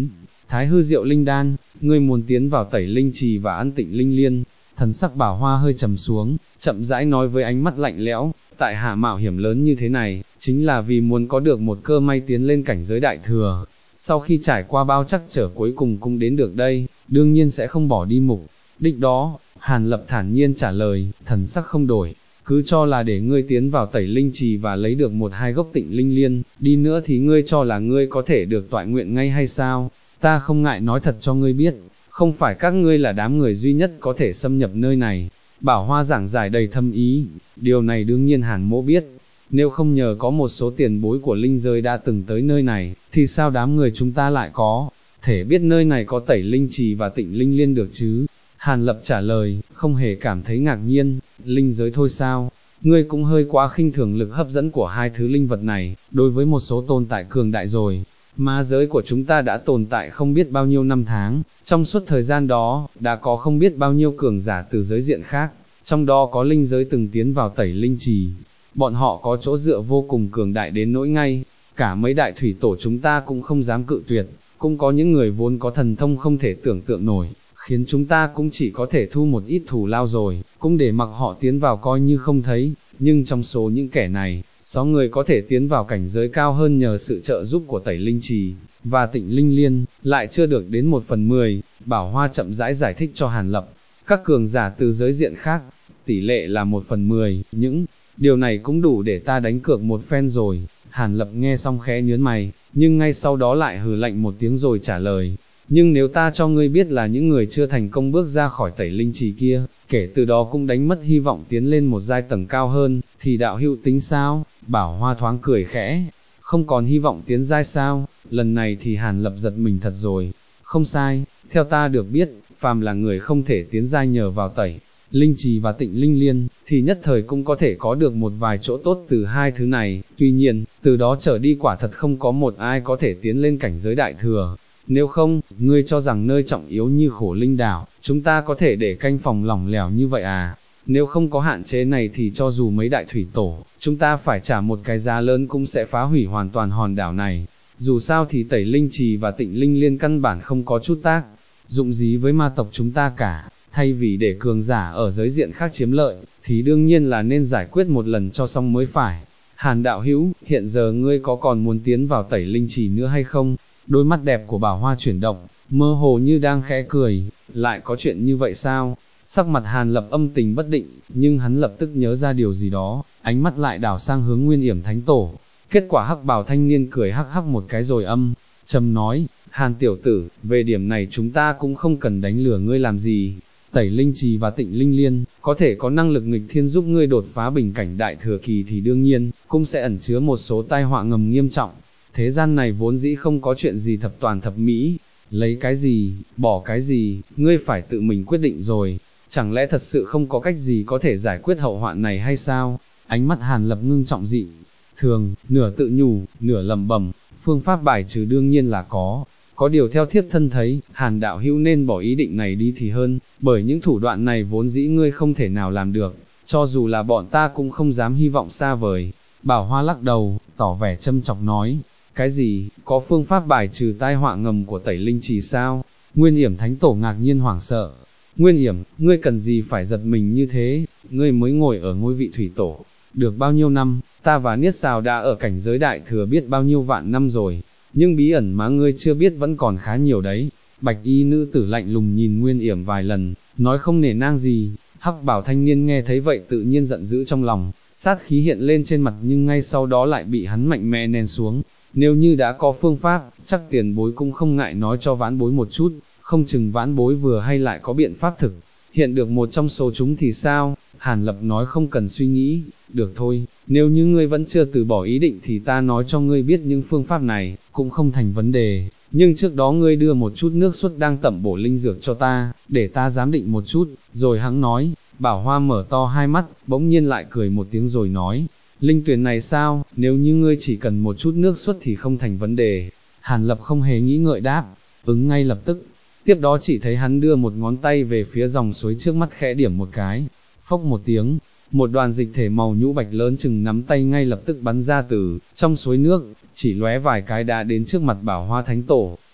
Thái hư diệu linh đan, ngươi muốn tiến vào tẩy linh trì và ăn tịnh linh liên. Thần sắc Bảo Hoa hơi trầm xuống, chậm rãi nói với ánh mắt lạnh lẽo, tại hạ mạo hiểm lớn như thế này, chính là vì muốn có được một cơ may tiến lên cảnh giới đại thừa. Sau khi trải qua bao trắc trở cuối cùng cũng đến được đây, đương nhiên sẽ không bỏ đi mục đích đó. Hàn Lập thản nhiên trả lời, thần sắc không đổi, cứ cho là để ngươi tiến vào tẩy linh trì và lấy được một hai gốc tịnh linh liên, đi nữa thì ngươi cho là ngươi có thể được toại nguyện ngay hay sao? Ta không ngại nói thật cho ngươi biết, không phải các ngươi là đám người duy nhất có thể xâm nhập nơi này. Bảo Hoa giảng giải đầy thâm ý, điều này đương nhiên Hàn Mỗ biết, nếu không nhờ có một số tiền bối của linh giới đã từng tới nơi này, thì sao đám người chúng ta lại có thể biết nơi này có tẩy linh trì và tịnh linh liên được chứ? Hàn Lập trả lời, không hề cảm thấy ngạc nhiên, linh giới thôi sao? Ngươi cũng hơi quá khinh thường lực hấp dẫn của hai thứ linh vật này, đối với một số tồn tại cường đại rồi. Ma giới của chúng ta đã tồn tại không biết bao nhiêu năm tháng, trong suốt thời gian đó, đã có không biết bao nhiêu cường giả từ giới diện khác, trong đó có linh giới từng tiến vào tẩy linh trì. Bọn họ có chỗ dựa vô cùng cường đại đến nỗi ngay, cả mấy đại thủy tổ chúng ta cũng không dám cự tuyệt, cũng có những người vốn có thần thông không thể tưởng tượng nổi, khiến chúng ta cũng chỉ có thể thu một ít thù lao rồi, cũng để mặc họ tiến vào coi như không thấy. Nhưng trong số những kẻ này, 6 người có thể tiến vào cảnh giới cao hơn nhờ sự trợ giúp của tẩy linh trì và tịnh linh liên, lại chưa được đến 1/10. Bảo Hoa chậm rãi giải thích cho Hàn Lập, các cường giả từ giới diện khác, tỷ lệ là 1/10, những điều này cũng đủ để ta đánh cược một phen rồi. Hàn Lập nghe xong khẽ nhướng mày, nhưng ngay sau đó lại hừ lạnh một tiếng rồi trả lời, nhưng nếu ta cho ngươi biết là những người chưa thành công bước ra khỏi tẩy linh trì kia, kể từ đó cũng đánh mất hy vọng tiến lên một giai tầng cao hơn, thì đạo hữu tính sao? Bảo Hoa thoáng cười khẽ, không còn hy vọng tiến giai sao? Lần này thì Hàn Lập giật mình thật rồi. Không sai, theo ta được biết, phàm là người không thể tiến giai nhờ vào tẩy linh trì và tịnh linh liên, thì nhất thời cũng có thể có được một vài chỗ tốt từ hai thứ này. Tuy nhiên, từ đó trở đi quả thật không có một ai có thể tiến lên cảnh giới đại thừa. Nếu không, ngươi cho rằng nơi trọng yếu như Khổ Linh đảo, chúng ta có thể để canh phòng lỏng lẻo như vậy à? Nếu không có hạn chế này thì cho dù mấy đại thủy tổ, chúng ta phải trả một cái giá lớn cũng sẽ phá hủy hoàn toàn hòn đảo này. Dù sao thì tẩy linh trì và tịnh linh liên căn bản không có chút tác dụng gì với ma tộc chúng ta cả. Thay vì để cường giả ở giới diện khác chiếm lợi, thì đương nhiên là nên giải quyết một lần cho xong mới phải. Hàn đạo hữu, hiện giờ ngươi có còn muốn tiến vào tẩy linh trì nữa hay không? Đôi mắt đẹp của Bảo Hoa chuyển động, mơ hồ như đang khẽ cười, lại có chuyện như vậy sao? Sắc mặt Hàn Lập âm tình bất định, nhưng hắn lập tức nhớ ra điều gì đó, ánh mắt lại đảo sang hướng Nguyên Yểm Thánh Tổ. Kết quả hắc bào thanh niên cười hắc hắc một cái rồi trầm nói, Hàn tiểu tử, về điểm này chúng ta cũng không cần đánh lừa ngươi làm gì. Tẩy linh trì và tịnh linh liên, có thể có năng lực nghịch thiên giúp ngươi đột phá bình cảnh đại thừa kỳ thì đương nhiên, cũng sẽ ẩn chứa một số tai họa ngầm nghiêm trọng. Thế gian này vốn dĩ không có chuyện gì thập toàn thập mỹ, lấy cái gì, bỏ cái gì, ngươi phải tự mình quyết định rồi. Chẳng lẽ thật sự không có cách gì có thể giải quyết hậu hoạn này hay sao? Ánh mắt Hàn Lập ngưng trọng dị thường, nửa tự nhủ, nửa lẩm bẩm, phương pháp bài trừ đương nhiên là có điều theo thiếp thân thấy, Hàn đạo hữu nên bỏ ý định này đi thì hơn, bởi những thủ đoạn này vốn dĩ ngươi không thể nào làm được, cho dù là bọn ta cũng không dám hy vọng xa vời. Bảo Hoa lắc đầu, tỏ vẻ châm chọc nói, cái gì, có phương pháp bài trừ tai họa ngầm của tẩy linh trì sao? Nguyên Yểm Thánh Tổ ngạc nhiên hoảng sợ. Nguyên Yểm, ngươi cần gì phải giật mình như thế, ngươi mới ngồi ở ngôi vị thủy tổ, được bao nhiêu năm, ta và Niết Sào đã ở cảnh giới đại thừa biết bao nhiêu vạn năm rồi, nhưng bí ẩn mà ngươi chưa biết vẫn còn khá nhiều đấy. Bạch y nữ tử lạnh lùng nhìn Nguyên Yểm vài lần, nói không nể nang gì. Hắc bảo thanh niên nghe thấy vậy tự nhiên giận dữ trong lòng, sát khí hiện lên trên mặt nhưng ngay sau đó lại bị hắn mạnh mẽ nén xuống. Nếu như đã có phương pháp, chắc tiền bối cũng không ngại nói cho vãn bối một chút, không chừng vãn bối vừa hay lại có biện pháp thực hiện được một trong số chúng thì sao? Hàn Lập nói không cần suy nghĩ, được thôi, nếu như ngươi vẫn chưa từ bỏ ý định thì ta nói cho ngươi biết những phương pháp này, cũng không thành vấn đề, nhưng trước đó ngươi đưa một chút nước suốt đang tẩm bổ linh dược cho ta, để ta giám định một chút, rồi hắn nói. Bảo Hoa mở to hai mắt, bỗng nhiên lại cười một tiếng rồi nói, linh tuyển này sao, nếu như ngươi chỉ cần một chút nước suốt thì không thành vấn đề. Hàn Lập không hề nghĩ ngợi đáp, ứng ngay lập tức. Tiếp đó chỉ thấy hắn đưa một ngón tay về phía dòng suối trước mắt khẽ điểm một cái, phốc một tiếng, một đoàn dịch thể màu nhũ bạch lớn chừng nắm tay ngay lập tức bắn ra từ trong suối nước, chỉ lóe vài cái đã đến trước mặt Bảo Hoa Thánh Tổ.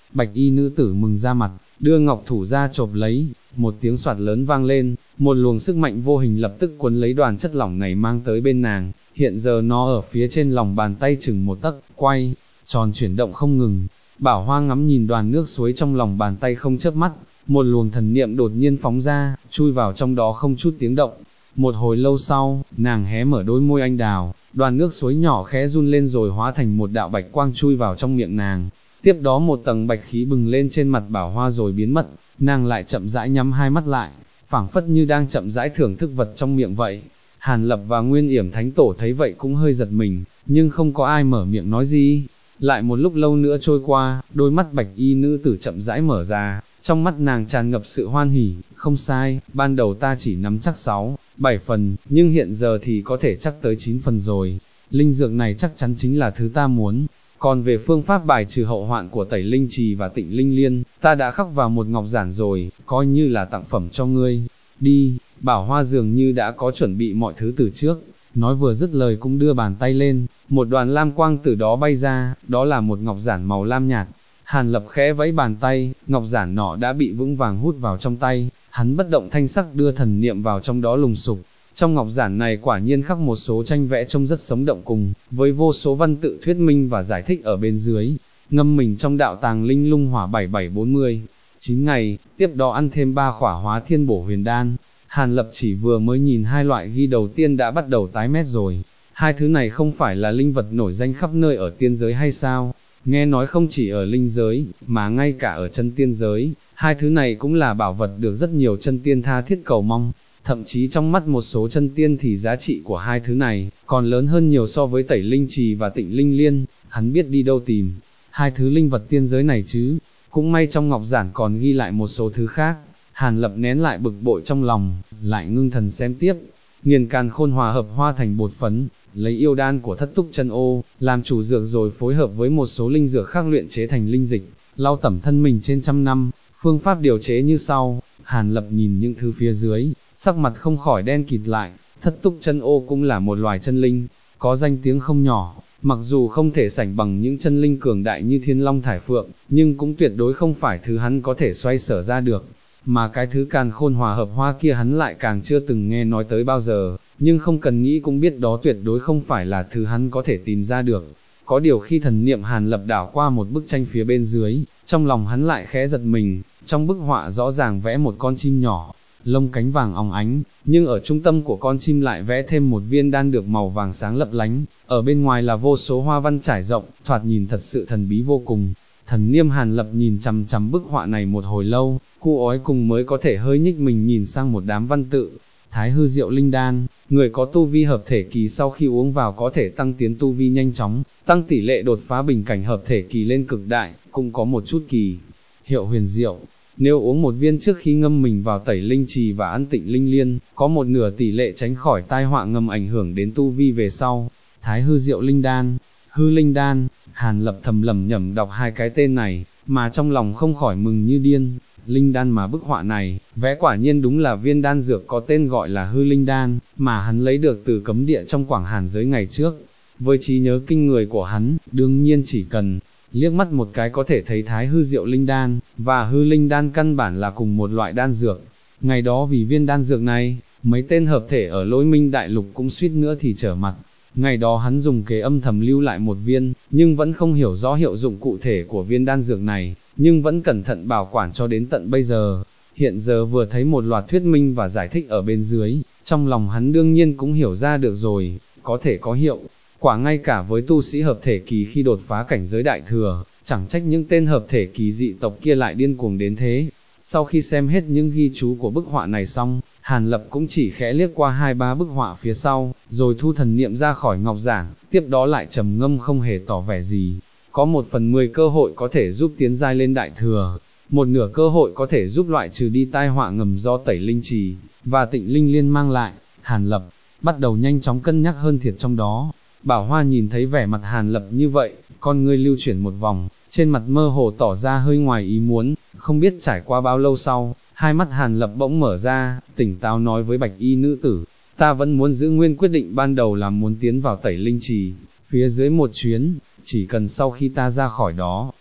Bạch y nữ tử mừng ra mặt, đưa ngọc thủ ra chộp lấy, một tiếng soạt lớn vang lên, một luồng sức mạnh vô hình lập tức cuốn lấy đoàn chất lỏng này mang tới bên nàng, hiện giờ nó ở phía trên lòng bàn tay chừng một tấc, quay, tròn chuyển động không ngừng. Bảo Hoa ngắm nhìn đoàn nước suối trong lòng bàn tay không chớp mắt, một luồng thần niệm đột nhiên phóng ra, chui vào trong đó không chút tiếng động. Một hồi lâu sau, nàng hé mở đôi môi anh đào, đoàn nước suối nhỏ khẽ run lên rồi hóa thành một đạo bạch quang chui vào trong miệng nàng. Tiếp đó một tầng bạch khí bừng lên trên mặt Bảo Hoa rồi biến mất, nàng lại chậm rãi nhắm hai mắt lại, phảng phất như đang chậm rãi thưởng thức vật trong miệng vậy. Hàn Lập và Nguyên Yểm Thánh Tổ thấy vậy cũng hơi giật mình, nhưng không có ai mở miệng nói gì. Lại một lúc lâu nữa trôi qua, đôi mắt bạch y nữ tử chậm rãi mở ra, trong mắt nàng tràn ngập sự hoan hỉ, không sai, ban đầu ta chỉ nắm chắc 6, 7 phần, nhưng hiện giờ thì có thể chắc tới 9 phần rồi. Linh dược này chắc chắn chính là thứ ta muốn. Còn về phương pháp bài trừ hậu hoạn của Tẩy Linh Trì và Tịnh Linh Liên, ta đã khắc vào một ngọc giản rồi, coi như là tặng phẩm cho ngươi. Đi, Bảo Hoa dường như đã có chuẩn bị mọi thứ từ trước, nói vừa dứt lời cũng đưa bàn tay lên, một đoàn lam quang từ đó bay ra, đó là một ngọc giản màu lam nhạt. Hàn Lập khẽ vẫy bàn tay, ngọc giản nọ đã bị vững vàng hút vào trong tay, hắn bất động thanh sắc đưa thần niệm vào trong đó lùng sục. Trong ngọc giản này quả nhiên khắc một số tranh vẽ trông rất sống động cùng, với vô số văn tự thuyết minh và giải thích ở bên dưới. Ngâm mình trong đạo tàng linh lung hỏa 7740, 9 ngày, tiếp đó ăn thêm 3 khỏa hóa thiên bổ huyền đan. Hàn Lập chỉ vừa mới nhìn hai loại ghi đầu tiên đã bắt đầu tái mét rồi. Hai thứ này không phải là linh vật nổi danh khắp nơi ở tiên giới hay sao? Nghe nói không chỉ ở linh giới, mà ngay cả ở chân tiên giới, hai thứ này cũng là bảo vật được rất nhiều chân tiên tha thiết cầu mong. Thậm chí trong mắt một số chân tiên thì giá trị của hai thứ này còn lớn hơn nhiều so với Tẩy Linh Trì và Tịnh Linh Liên. Hắn biết đi đâu tìm hai thứ linh vật tiên giới này chứ? Cũng may trong ngọc giản còn ghi lại một số thứ khác. Hàn Lập nén lại bực bội trong lòng, lại ngưng thần xem tiếp. Nghiền càn khôn hòa hợp hoa thành bột phấn, lấy yêu đan của Thất Túc Chân Ô làm chủ dược rồi phối hợp với một số linh dược khác luyện chế thành linh dịch, lau tẩm thân mình trên trăm năm. Phương pháp điều chế như sau. Hàn Lập nhìn những thứ phía dưới, sắc mặt không khỏi đen kịt lại. Thất Túc Chân Ô cũng là một loài chân linh, có danh tiếng không nhỏ, mặc dù không thể sánh bằng những chân linh cường đại như Thiên Long Thải Phượng, nhưng cũng tuyệt đối không phải thứ hắn có thể xoay sở ra được. Mà cái thứ càn khôn hòa hợp hoa kia hắn lại càng chưa từng nghe nói tới bao giờ, nhưng không cần nghĩ cũng biết đó tuyệt đối không phải là thứ hắn có thể tìm ra được. Có điều khi thần niệm Hàn Lập đảo qua một bức tranh phía bên dưới, trong lòng hắn lại khẽ giật mình. Trong bức họa rõ ràng vẽ một con chim nhỏ, lông cánh vàng óng ánh, nhưng ở trung tâm của con chim lại vẽ thêm một viên đan được màu vàng sáng lấp lánh, ở bên ngoài là vô số hoa văn trải rộng, thoạt nhìn thật sự thần bí vô cùng. Thần niệm Hàn Lập nhìn chằm chằm bức họa này một hồi lâu, cu ói cùng mới có thể hơi nhích mình nhìn sang một đám văn tự. Thái hư diệu linh đan, người có tu vi hợp thể kỳ sau khi uống vào có thể tăng tiến tu vi nhanh chóng, tăng tỷ lệ đột phá bình cảnh hợp thể kỳ lên cực đại, cũng có một chút kỳ hiệu huyền diệu. Nếu uống một viên trước khi ngâm mình vào Tẩy Linh Trì và ăn Tịnh Linh Liên, có một nửa tỷ lệ tránh khỏi tai họa ngầm ảnh hưởng đến tu vi về sau. Thái hư diệu linh đan, hư linh đan. Hàn Lập thầm lẩm nhẩm đọc hai cái tên này, mà trong lòng không khỏi mừng như điên. Linh đan mà bức họa này vẽ quả nhiên đúng là viên đan dược có tên gọi là hư linh đan, mà hắn lấy được từ cấm địa trong Quảng Hàn giới ngày trước. Với trí nhớ kinh người của hắn, đương nhiên chỉ cần liếc mắt một cái có thể thấy thái hư diệu linh đan và hư linh đan căn bản là cùng một loại đan dược. Ngày đó vì viên đan dược này, mấy tên hợp thể ở Lôi Minh Đại Lục cũng suýt nữa thì trở mặt. Ngày đó hắn dùng kế âm thầm lưu lại một viên, nhưng vẫn không hiểu rõ hiệu dụng cụ thể của viên đan dược này, nhưng vẫn cẩn thận bảo quản cho đến tận bây giờ. Hiện giờ vừa thấy một loạt thuyết minh và giải thích ở bên dưới, trong lòng hắn đương nhiên cũng hiểu ra được rồi, có thể có hiệu quả ngay cả với tu sĩ hợp thể kỳ khi đột phá cảnh giới đại thừa, chẳng trách những tên hợp thể kỳ dị tộc kia lại điên cuồng đến thế. Sau khi xem hết những ghi chú của bức họa này xong, Hàn Lập cũng chỉ khẽ liếc qua 2-3 bức họa phía sau, rồi thu thần niệm ra khỏi ngọc giản, tiếp đó lại trầm ngâm không hề tỏ vẻ gì. Có 1/10 cơ hội có thể giúp tiến giai lên đại thừa, một nửa cơ hội có thể giúp loại trừ đi tai họa ngầm do Tẩy Linh Trì và Tịnh Linh Liên mang lại. Hàn Lập bắt đầu nhanh chóng cân nhắc hơn thiệt trong đó. Bảo Hoa nhìn thấy vẻ mặt Hàn Lập như vậy, con ngươi lưu chuyển một vòng, trên mặt mơ hồ tỏ ra hơi ngoài ý muốn. Không biết trải qua bao lâu sau, hai mắt Hàn Lập bỗng mở ra, tỉnh táo nói với bạch y nữ tử, ta vẫn muốn giữ nguyên quyết định ban đầu là muốn tiến vào Tẩy Linh Trì phía dưới một chuyến, chỉ cần sau khi ta ra khỏi đó,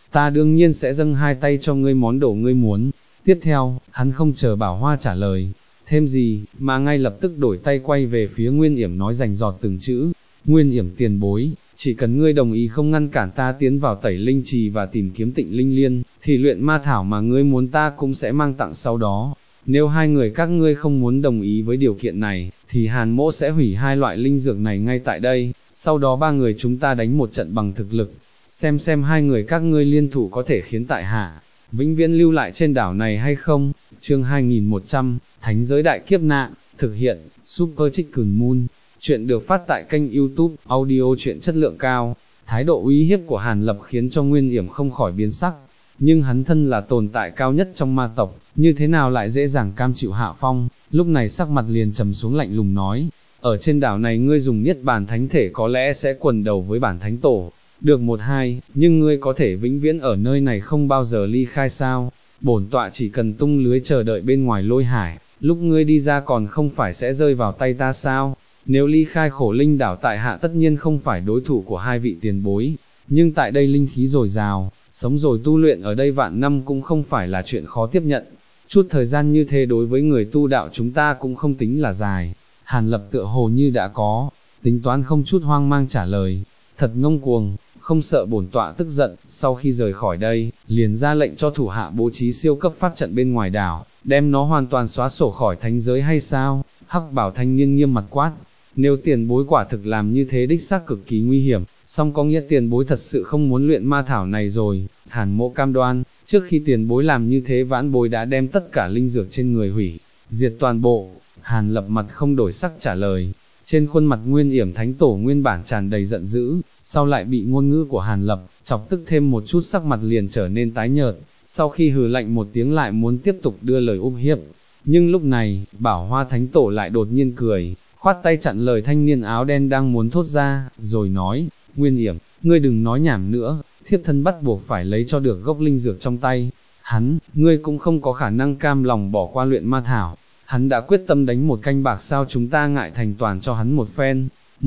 ta đương nhiên sẽ dâng hai tay cho ngươi món đồ ngươi muốn. Tiếp theo, hắn không chờ Bảo Hoa trả lời thêm gì, mà ngay lập tức đổi tay quay về phía Nguyên Yểm nói rành rọt từng chữ. Nguyên Yểm tiền bối, chỉ cần ngươi đồng ý không ngăn cản ta tiến vào Tẩy Linh Trì và tìm kiếm Tịnh Linh Liên, thì luyện ma thảo mà ngươi muốn ta cũng sẽ mang tặng sau đó. Nếu hai người các ngươi không muốn đồng ý với điều kiện này, thì Hàn Mỗ sẽ hủy hai loại linh dược này ngay tại đây, sau đó ba người chúng ta đánh một trận bằng thực lực, xem hai người các ngươi liên thủ có thể khiến tại hạ vĩnh viễn lưu lại trên đảo này hay không. Chương 2100, Thánh giới đại kiếp nạn, thực hiện, Super Chicken Moon. Chuyện được phát tại kênh YouTube, audio truyện chất lượng cao. Thái độ uy hiếp của Hàn Lập khiến cho Nguyên Yểm không khỏi biến sắc, nhưng hắn thân là tồn tại cao nhất trong ma tộc, như thế nào lại dễ dàng cam chịu hạ phong. Lúc này sắc mặt liền trầm xuống lạnh lùng nói, ở trên đảo này ngươi dùng Niết Bàn Thánh Thể có lẽ sẽ quần đầu với bản Thánh Tổ, được một hai, nhưng ngươi có thể vĩnh viễn ở nơi này không bao giờ ly khai sao? Bổn tọa chỉ cần tung lưới chờ đợi bên ngoài Lôi Hải, lúc ngươi đi ra còn không phải sẽ rơi vào tay ta sao? Nếu ly khai Khổ Linh đảo tại hạ tất nhiên không phải đối thủ của hai vị tiền bối, nhưng tại đây linh khí dồi dào, sống rồi tu luyện ở đây vạn năm cũng không phải là chuyện khó tiếp nhận. Chút thời gian như thế đối với người tu đạo chúng ta cũng không tính là dài. Hàn Lập tựa hồ như đã có tính toán, không chút hoang mang trả lời, thật ngông cuồng, không sợ bổn tọa tức giận. Sau khi rời khỏi đây, liền ra lệnh cho thủ hạ bố trí siêu cấp pháp trận bên ngoài đảo, đem nó hoàn toàn xóa sổ khỏi thánh giới hay sao? Hắc bảo thanh niên nghiêm mặt quát, nếu tiền bối quả thực làm như thế đích xác cực kỳ nguy hiểm, song có nghĩa tiền bối thật sự không muốn luyện ma thảo này rồi. Hàn Mỗ cam đoan, trước khi tiền bối làm như thế vãn bối đã đem tất cả linh dược trên người hủy diệt toàn bộ. Hàn Lập mặt không đổi sắc trả lời, trên khuôn mặt Nguyên Yểm Thánh Tổ nguyên bản tràn đầy giận dữ, sau lại bị ngôn ngữ của Hàn Lập chọc tức thêm một chút, sắc mặt liền trở nên tái nhợt, sau khi hừ lạnh một tiếng lại muốn tiếp tục đưa lời úp hiếp. Nhưng lúc này, Bảo Hoa Thánh Tổ lại đột nhiên cười, khoát tay chặn lời thanh niên áo đen đang muốn thốt ra, rồi nói, Nguyên Yểm, ngươi đừng nói nhảm nữa, thiếp thân bắt buộc phải lấy cho được gốc linh dược trong tay hắn, ngươi cũng không có khả năng cam lòng bỏ qua luyện ma thảo. Hắn đã quyết tâm đánh một canh bạc, sao chúng ta ngại thành toàn cho hắn một phen,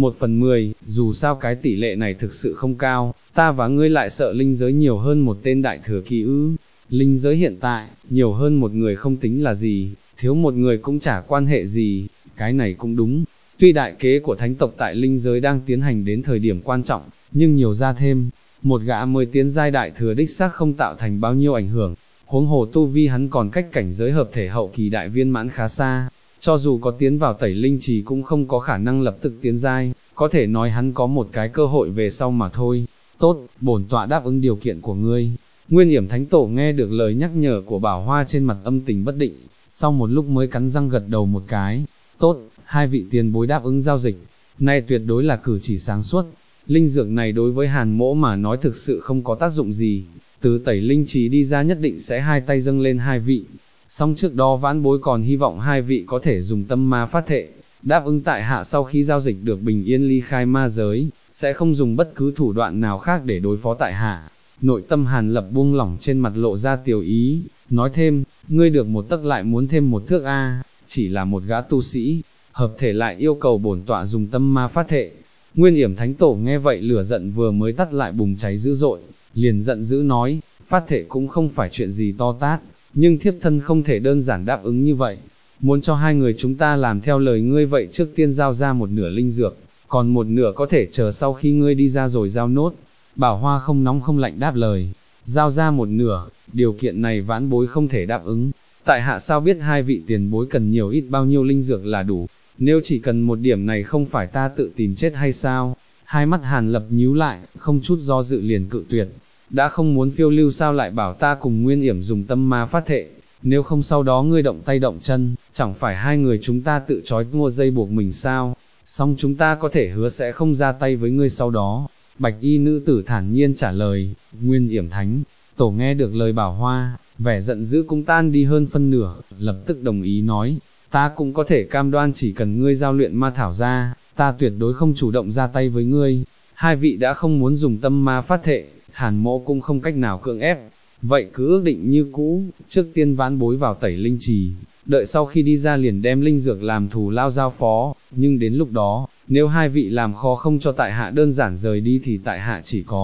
1/10, dù sao cái tỷ lệ này thực sự không cao, ta và ngươi lại sợ linh giới nhiều hơn một tên đại thừa kỳ ư? Linh giới hiện tại, nhiều hơn một người không tính là gì, thiếu một người cũng chả quan hệ gì, cái này cũng đúng. Tuy đại kế của thánh tộc tại linh giới đang tiến hành đến thời điểm quan trọng, nhưng nhiều ra thêm, một gã mới tiến giai đại thừa đích xác không tạo thành bao nhiêu ảnh hưởng. Huống hồ tu vi hắn còn cách cảnh giới hợp thể hậu kỳ đại viên mãn khá xa, cho dù có tiến vào Tẩy Linh Trì cũng không có khả năng lập tức tiến giai, có thể nói hắn có một cái cơ hội về sau mà thôi. Tốt, bổn tọa đáp ứng điều kiện của ngươi. Nguyên Yểm Thánh Tổ nghe được lời nhắc nhở của Bảo Hoa trên mặt âm tình bất định, sau một lúc mới cắn răng gật đầu một cái. Tốt, hai vị tiền bối đáp ứng giao dịch, này tuyệt đối là cử chỉ sáng suốt. Linh dược này đối với Hàn Mỗ mà nói thực sự không có tác dụng gì, từ Tẩy Linh Trì đi ra nhất định sẽ hai tay dâng lên hai vị. Song trước đó vãn bối còn hy vọng hai vị có thể dùng tâm ma phát thệ, đáp ứng tại hạ sau khi giao dịch được bình yên ly khai ma giới, sẽ không dùng bất cứ thủ đoạn nào khác để đối phó tại hạ. Nội tâm Hàn Lập buông lỏng, trên mặt lộ ra tiểu ý, nói thêm, ngươi được một tấc lại muốn thêm một thước a, chỉ là một gã tu sĩ, hợp thể lại yêu cầu bổn tọa dùng tâm ma phát thệ. Nguyên Yểm Thánh Tổ nghe vậy lửa giận vừa mới tắt lại bùng cháy dữ dội, liền giận dữ nói, phát thệ cũng không phải chuyện gì to tát, nhưng thiếp thân không thể đơn giản đáp ứng như vậy. Muốn cho hai người chúng ta làm theo lời ngươi vậy trước tiên giao ra một nửa linh dược, còn một nửa có thể chờ sau khi ngươi đi ra rồi giao nốt. Bảo Hoa không nóng không lạnh đáp lời, giao ra một nửa, điều kiện này vãn bối không thể đáp ứng. Tại hạ sao biết hai vị tiền bối cần nhiều ít bao nhiêu linh dược là đủ, nếu chỉ cần một điểm này không phải ta tự tìm chết hay sao? Hai mắt Hàn Lập nhíu lại, không chút do dự liền cự tuyệt. Đã không muốn phiêu lưu sao lại bảo ta cùng Nguyên Yểm dùng tâm ma phát thệ, nếu không sau đó ngươi động tay động chân, chẳng phải hai người chúng ta tự trói mua dây buộc mình sao? Xong chúng ta có thể hứa sẽ không ra tay với ngươi sau đó. Bạch y nữ tử thản nhiên trả lời. Nguyên Yểm Thánh Tổ nghe được lời Bảo Hoa, vẻ giận dữ cũng tan đi hơn phân nửa, lập tức đồng ý nói, ta cũng có thể cam đoan chỉ cần ngươi giao luyện ma thảo ra, ta tuyệt đối không chủ động ra tay với ngươi. Hai vị đã không muốn dùng tâm ma phát thệ, Hàn Mỗ cũng không cách nào cưỡng ép, vậy cứ ước định như cũ, trước tiên vãn bối vào Tẩy Linh Trì, đợi sau khi đi ra liền đem linh dược làm thù lao giao phó, nhưng đến lúc đó, nếu hai vị làm khó không cho tại hạ đơn giản rời đi thì tại hạ chỉ có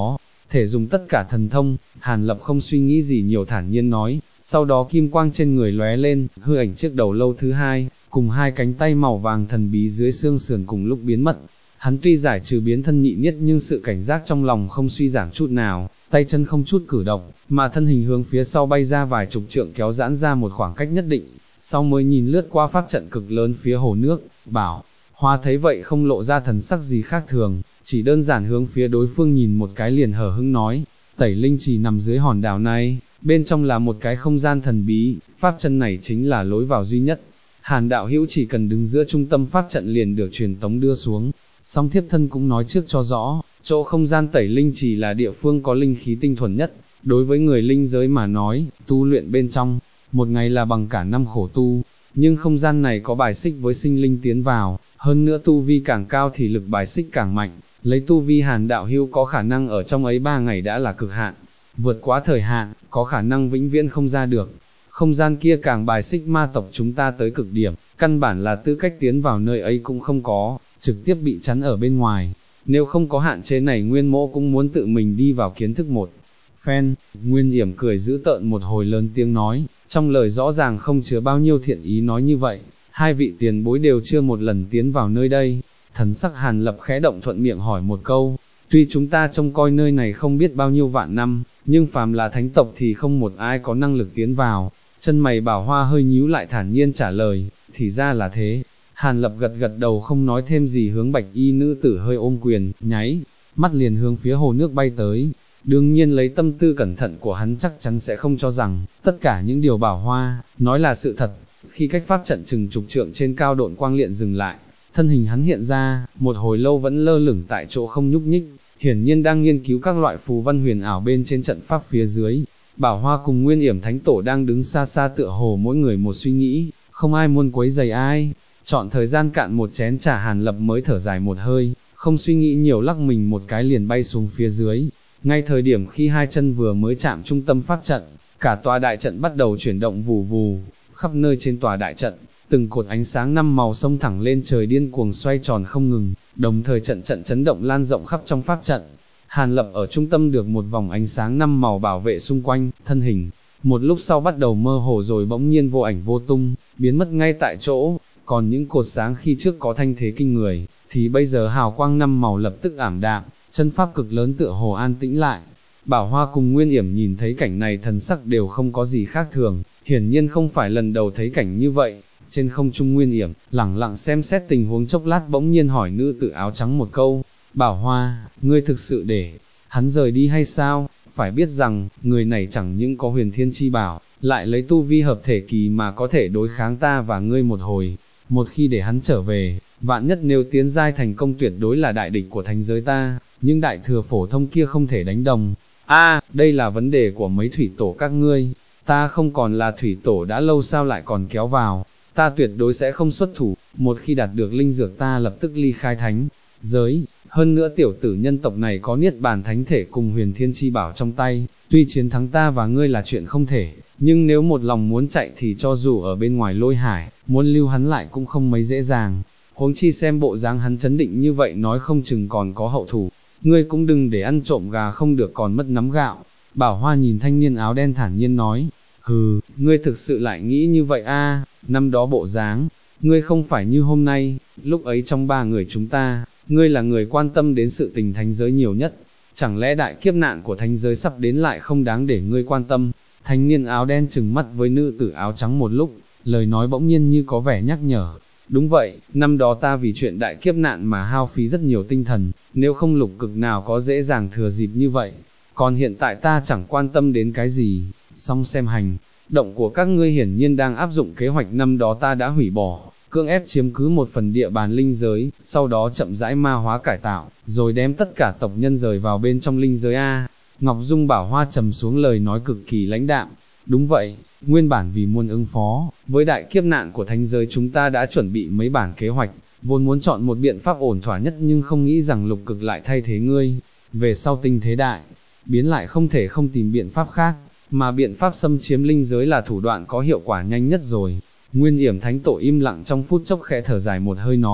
thể dùng tất cả thần thông. Hàn Lập không suy nghĩ gì nhiều thản nhiên nói, sau đó kim quang trên người lóe lên, hư ảnh chiếc đầu lâu thứ hai, cùng hai cánh tay màu vàng thần bí dưới xương sườn cùng lúc biến mất. Hắn tuy giải trừ biến thân nhị niết nhưng sự cảnh giác trong lòng không suy giảm chút nào, tay chân không chút cử động, mà thân hình hướng phía sau bay ra vài chục trượng kéo giãn ra một khoảng cách nhất định, sau mới nhìn lướt qua pháp trận cực lớn phía hồ nước. Bảo Hoa thấy vậy không lộ ra thần sắc gì khác thường, chỉ đơn giản hướng phía đối phương nhìn một cái liền hờ hững nói, Tẩy Linh Trì nằm dưới hòn đảo này, bên trong là một cái không gian thần bí, pháp trận này chính là lối vào duy nhất. Hàn đạo hữu chỉ cần đứng giữa trung tâm pháp trận liền được truyền tống đưa xuống. Song thiếp thân cũng nói trước cho rõ, chỗ không gian Tẩy Linh Trì là địa phương có linh khí tinh thuần nhất, đối với người linh giới mà nói, tu luyện bên trong, một ngày là bằng cả năm khổ tu, nhưng không gian này có bài xích với sinh linh tiến vào, hơn nữa tu vi càng cao thì lực bài xích càng mạnh, lấy tu vi Hàn đạo hữu có khả năng ở trong ấy 3 ngày đã là cực hạn, vượt quá thời hạn, có khả năng vĩnh viễn không ra được. Không gian kia càng bài xích ma tộc chúng ta tới cực điểm, căn bản là tư cách tiến vào nơi ấy cũng không có, trực tiếp bị chắn ở bên ngoài. Nếu không có hạn chế này Nguyên Mỗ cũng muốn tự mình đi vào kiến thức một phen. Nguyên Yểm cười giữ tợn một hồi lớn tiếng nói, trong lời rõ ràng không chứa bao nhiêu thiện ý nói như vậy, hai vị tiền bối đều chưa một lần tiến vào nơi đây. Thần sắc Hàn Lập khẽ động thuận miệng hỏi một câu, tuy chúng ta trông coi nơi này không biết bao nhiêu vạn năm, nhưng phàm là thánh tộc thì không một ai có năng lực tiến vào. Chân mày Bảo Hoa hơi nhíu lại thản nhiên trả lời, thì ra là thế. Hàn Lập gật gật đầu không nói thêm gì, hướng bạch y nữ tử hơi ôm quyền, nháy mắt liền hướng phía hồ nước bay tới. Đương nhiên lấy tâm tư cẩn thận của hắn chắc chắn sẽ không cho rằng, tất cả những điều Bảo Hoa nói là sự thật. Khi cách pháp trận chừng chục trượng trên cao độn quang liện dừng lại, thân hình hắn hiện ra, một hồi lâu vẫn lơ lửng tại chỗ không nhúc nhích, hiển nhiên đang nghiên cứu các loại phù văn huyền ảo bên trên trận pháp phía dưới. Bảo Hoa cùng Nguyên Yểm Thánh Tổ đang đứng xa xa tựa hồ mỗi người một suy nghĩ, không ai muốn quấy rầy ai. Chọn thời gian cạn một chén trà Hàn Lập mới thở dài một hơi, không suy nghĩ nhiều lắc mình một cái liền bay xuống phía dưới. Ngay thời điểm khi hai chân vừa mới chạm trung tâm pháp trận, cả tòa đại trận bắt đầu chuyển động vù vù, khắp nơi trên tòa đại trận, từng cột ánh sáng 5 màu xông thẳng lên trời điên cuồng xoay tròn không ngừng, đồng thời trận trận chấn động lan rộng khắp trong pháp trận. Hàn Lập ở trung tâm được một vòng ánh sáng 5 màu bảo vệ xung quanh, thân hình, một lúc sau bắt đầu mơ hồ rồi bỗng nhiên vô ảnh vô tung, biến mất ngay tại chỗ, còn những cột sáng khi trước có thanh thế kinh người, thì bây giờ hào quang 5 màu lập tức ảm đạm, chân pháp cực lớn tựa hồ an tĩnh lại. Bảo Hoa cùng Nguyên Yểm nhìn thấy cảnh này thần sắc đều không có gì khác thường, hiển nhiên không phải lần đầu thấy cảnh như vậy. Trên không trung Nguyên Yểm, lẳng lặng xem xét tình huống chốc lát bỗng nhiên hỏi nữ tử áo trắng một câu, Bảo Hoa, ngươi thực sự để hắn rời đi hay sao? Phải biết rằng, người này chẳng những có huyền thiên chi bảo, lại lấy tu vi hợp thể kỳ mà có thể đối kháng ta và ngươi một hồi. Một khi để hắn trở về, vạn nhất nếu tiến giai thành công tuyệt đối là đại địch của thánh giới ta, nhưng đại thừa phổ thông kia không thể đánh đồng. Đây là vấn đề của mấy thủy tổ các ngươi, ta không còn là thủy tổ đã lâu sao lại còn kéo vào, ta tuyệt đối sẽ không xuất thủ, một khi đạt được linh dược ta lập tức ly khai thánh giới. Hơn nữa tiểu tử nhân tộc này có niết bàn thánh thể cùng huyền thiên chi bảo trong tay, tuy chiến thắng ta và ngươi là chuyện không thể, nhưng nếu một lòng muốn chạy thì cho dù ở bên ngoài lôi hải, muốn lưu hắn lại cũng không mấy dễ dàng. Huống chi xem bộ dáng hắn chấn định như vậy nói không chừng còn có hậu thủ, ngươi cũng đừng để ăn trộm gà không được còn mất nắm gạo. Bảo Hoa nhìn thanh niên áo đen thản nhiên nói, hừ, ngươi thực sự lại nghĩ như vậy năm đó bộ dáng, ngươi không phải như hôm nay, lúc ấy trong 3 người chúng ta, ngươi là người quan tâm đến sự tình thánh giới nhiều nhất, chẳng lẽ đại kiếp nạn của thánh giới sắp đến lại không đáng để ngươi quan tâm? Thanh niên áo đen trừng mắt với nữ tử áo trắng một lúc, lời nói bỗng nhiên như có vẻ nhắc nhở. Đúng vậy, năm đó ta vì chuyện đại kiếp nạn mà hao phí rất nhiều tinh thần, nếu không lục cực nào có dễ dàng thừa dịp như vậy. Còn hiện tại ta chẳng quan tâm đến cái gì, song xem hành động của các ngươi hiển nhiên đang áp dụng kế hoạch năm đó ta đã hủy bỏ, cưỡng ép chiếm cứ một phần địa bàn linh giới, sau đó chậm rãi ma hóa cải tạo, rồi đem tất cả tộc nhân rời vào bên trong linh giới Ngọc Dung Bảo Hoa trầm xuống lời nói cực kỳ lãnh đạm. Đúng vậy, nguyên bản vì muốn ứng phó với đại kiếp nạn của thánh giới chúng ta đã chuẩn bị mấy bản kế hoạch, vốn muốn chọn một biện pháp ổn thỏa nhất nhưng không nghĩ rằng lục cực lại thay thế ngươi. Về sau tình thế đại biến lại không thể không tìm biện pháp khác, mà biện pháp xâm chiếm linh giới là thủ đoạn có hiệu quả nhanh nhất rồi. Nguyên Yểm Thánh Tổ im lặng trong phút chốc khẽ thở dài một hơi nói,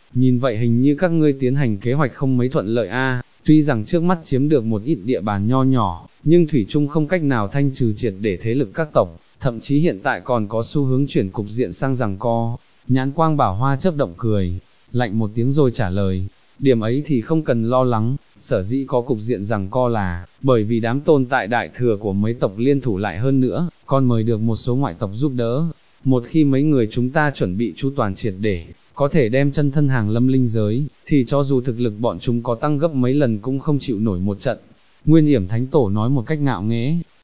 nhìn vậy hình như các ngươi tiến hành kế hoạch không mấy thuận lợi a. Tuy rằng trước mắt chiếm được một ít địa bàn nho nhỏ, nhưng thủy chung không cách nào thanh trừ triệt để thế lực các tộc, thậm chí hiện tại còn có xu hướng chuyển cục diện sang giằng co. Nhãn quang Bảo Hoa chớp động cười, lạnh một tiếng rồi trả lời, điểm ấy thì không cần lo lắng, sở dĩ có cục diện giằng co là, bởi vì đám tồn tại đại thừa của mấy tộc liên thủ lại hơn nữa, còn mời được một số ngoại tộc giúp đỡ. Một khi mấy người chúng ta chuẩn bị chu toàn triệt để, có thể đem chân thân hàng lâm linh giới, thì cho dù thực lực bọn chúng có tăng gấp mấy lần cũng không chịu nổi một trận. Nguyên Yểm Thánh Tổ nói một cách ngạo nghễ,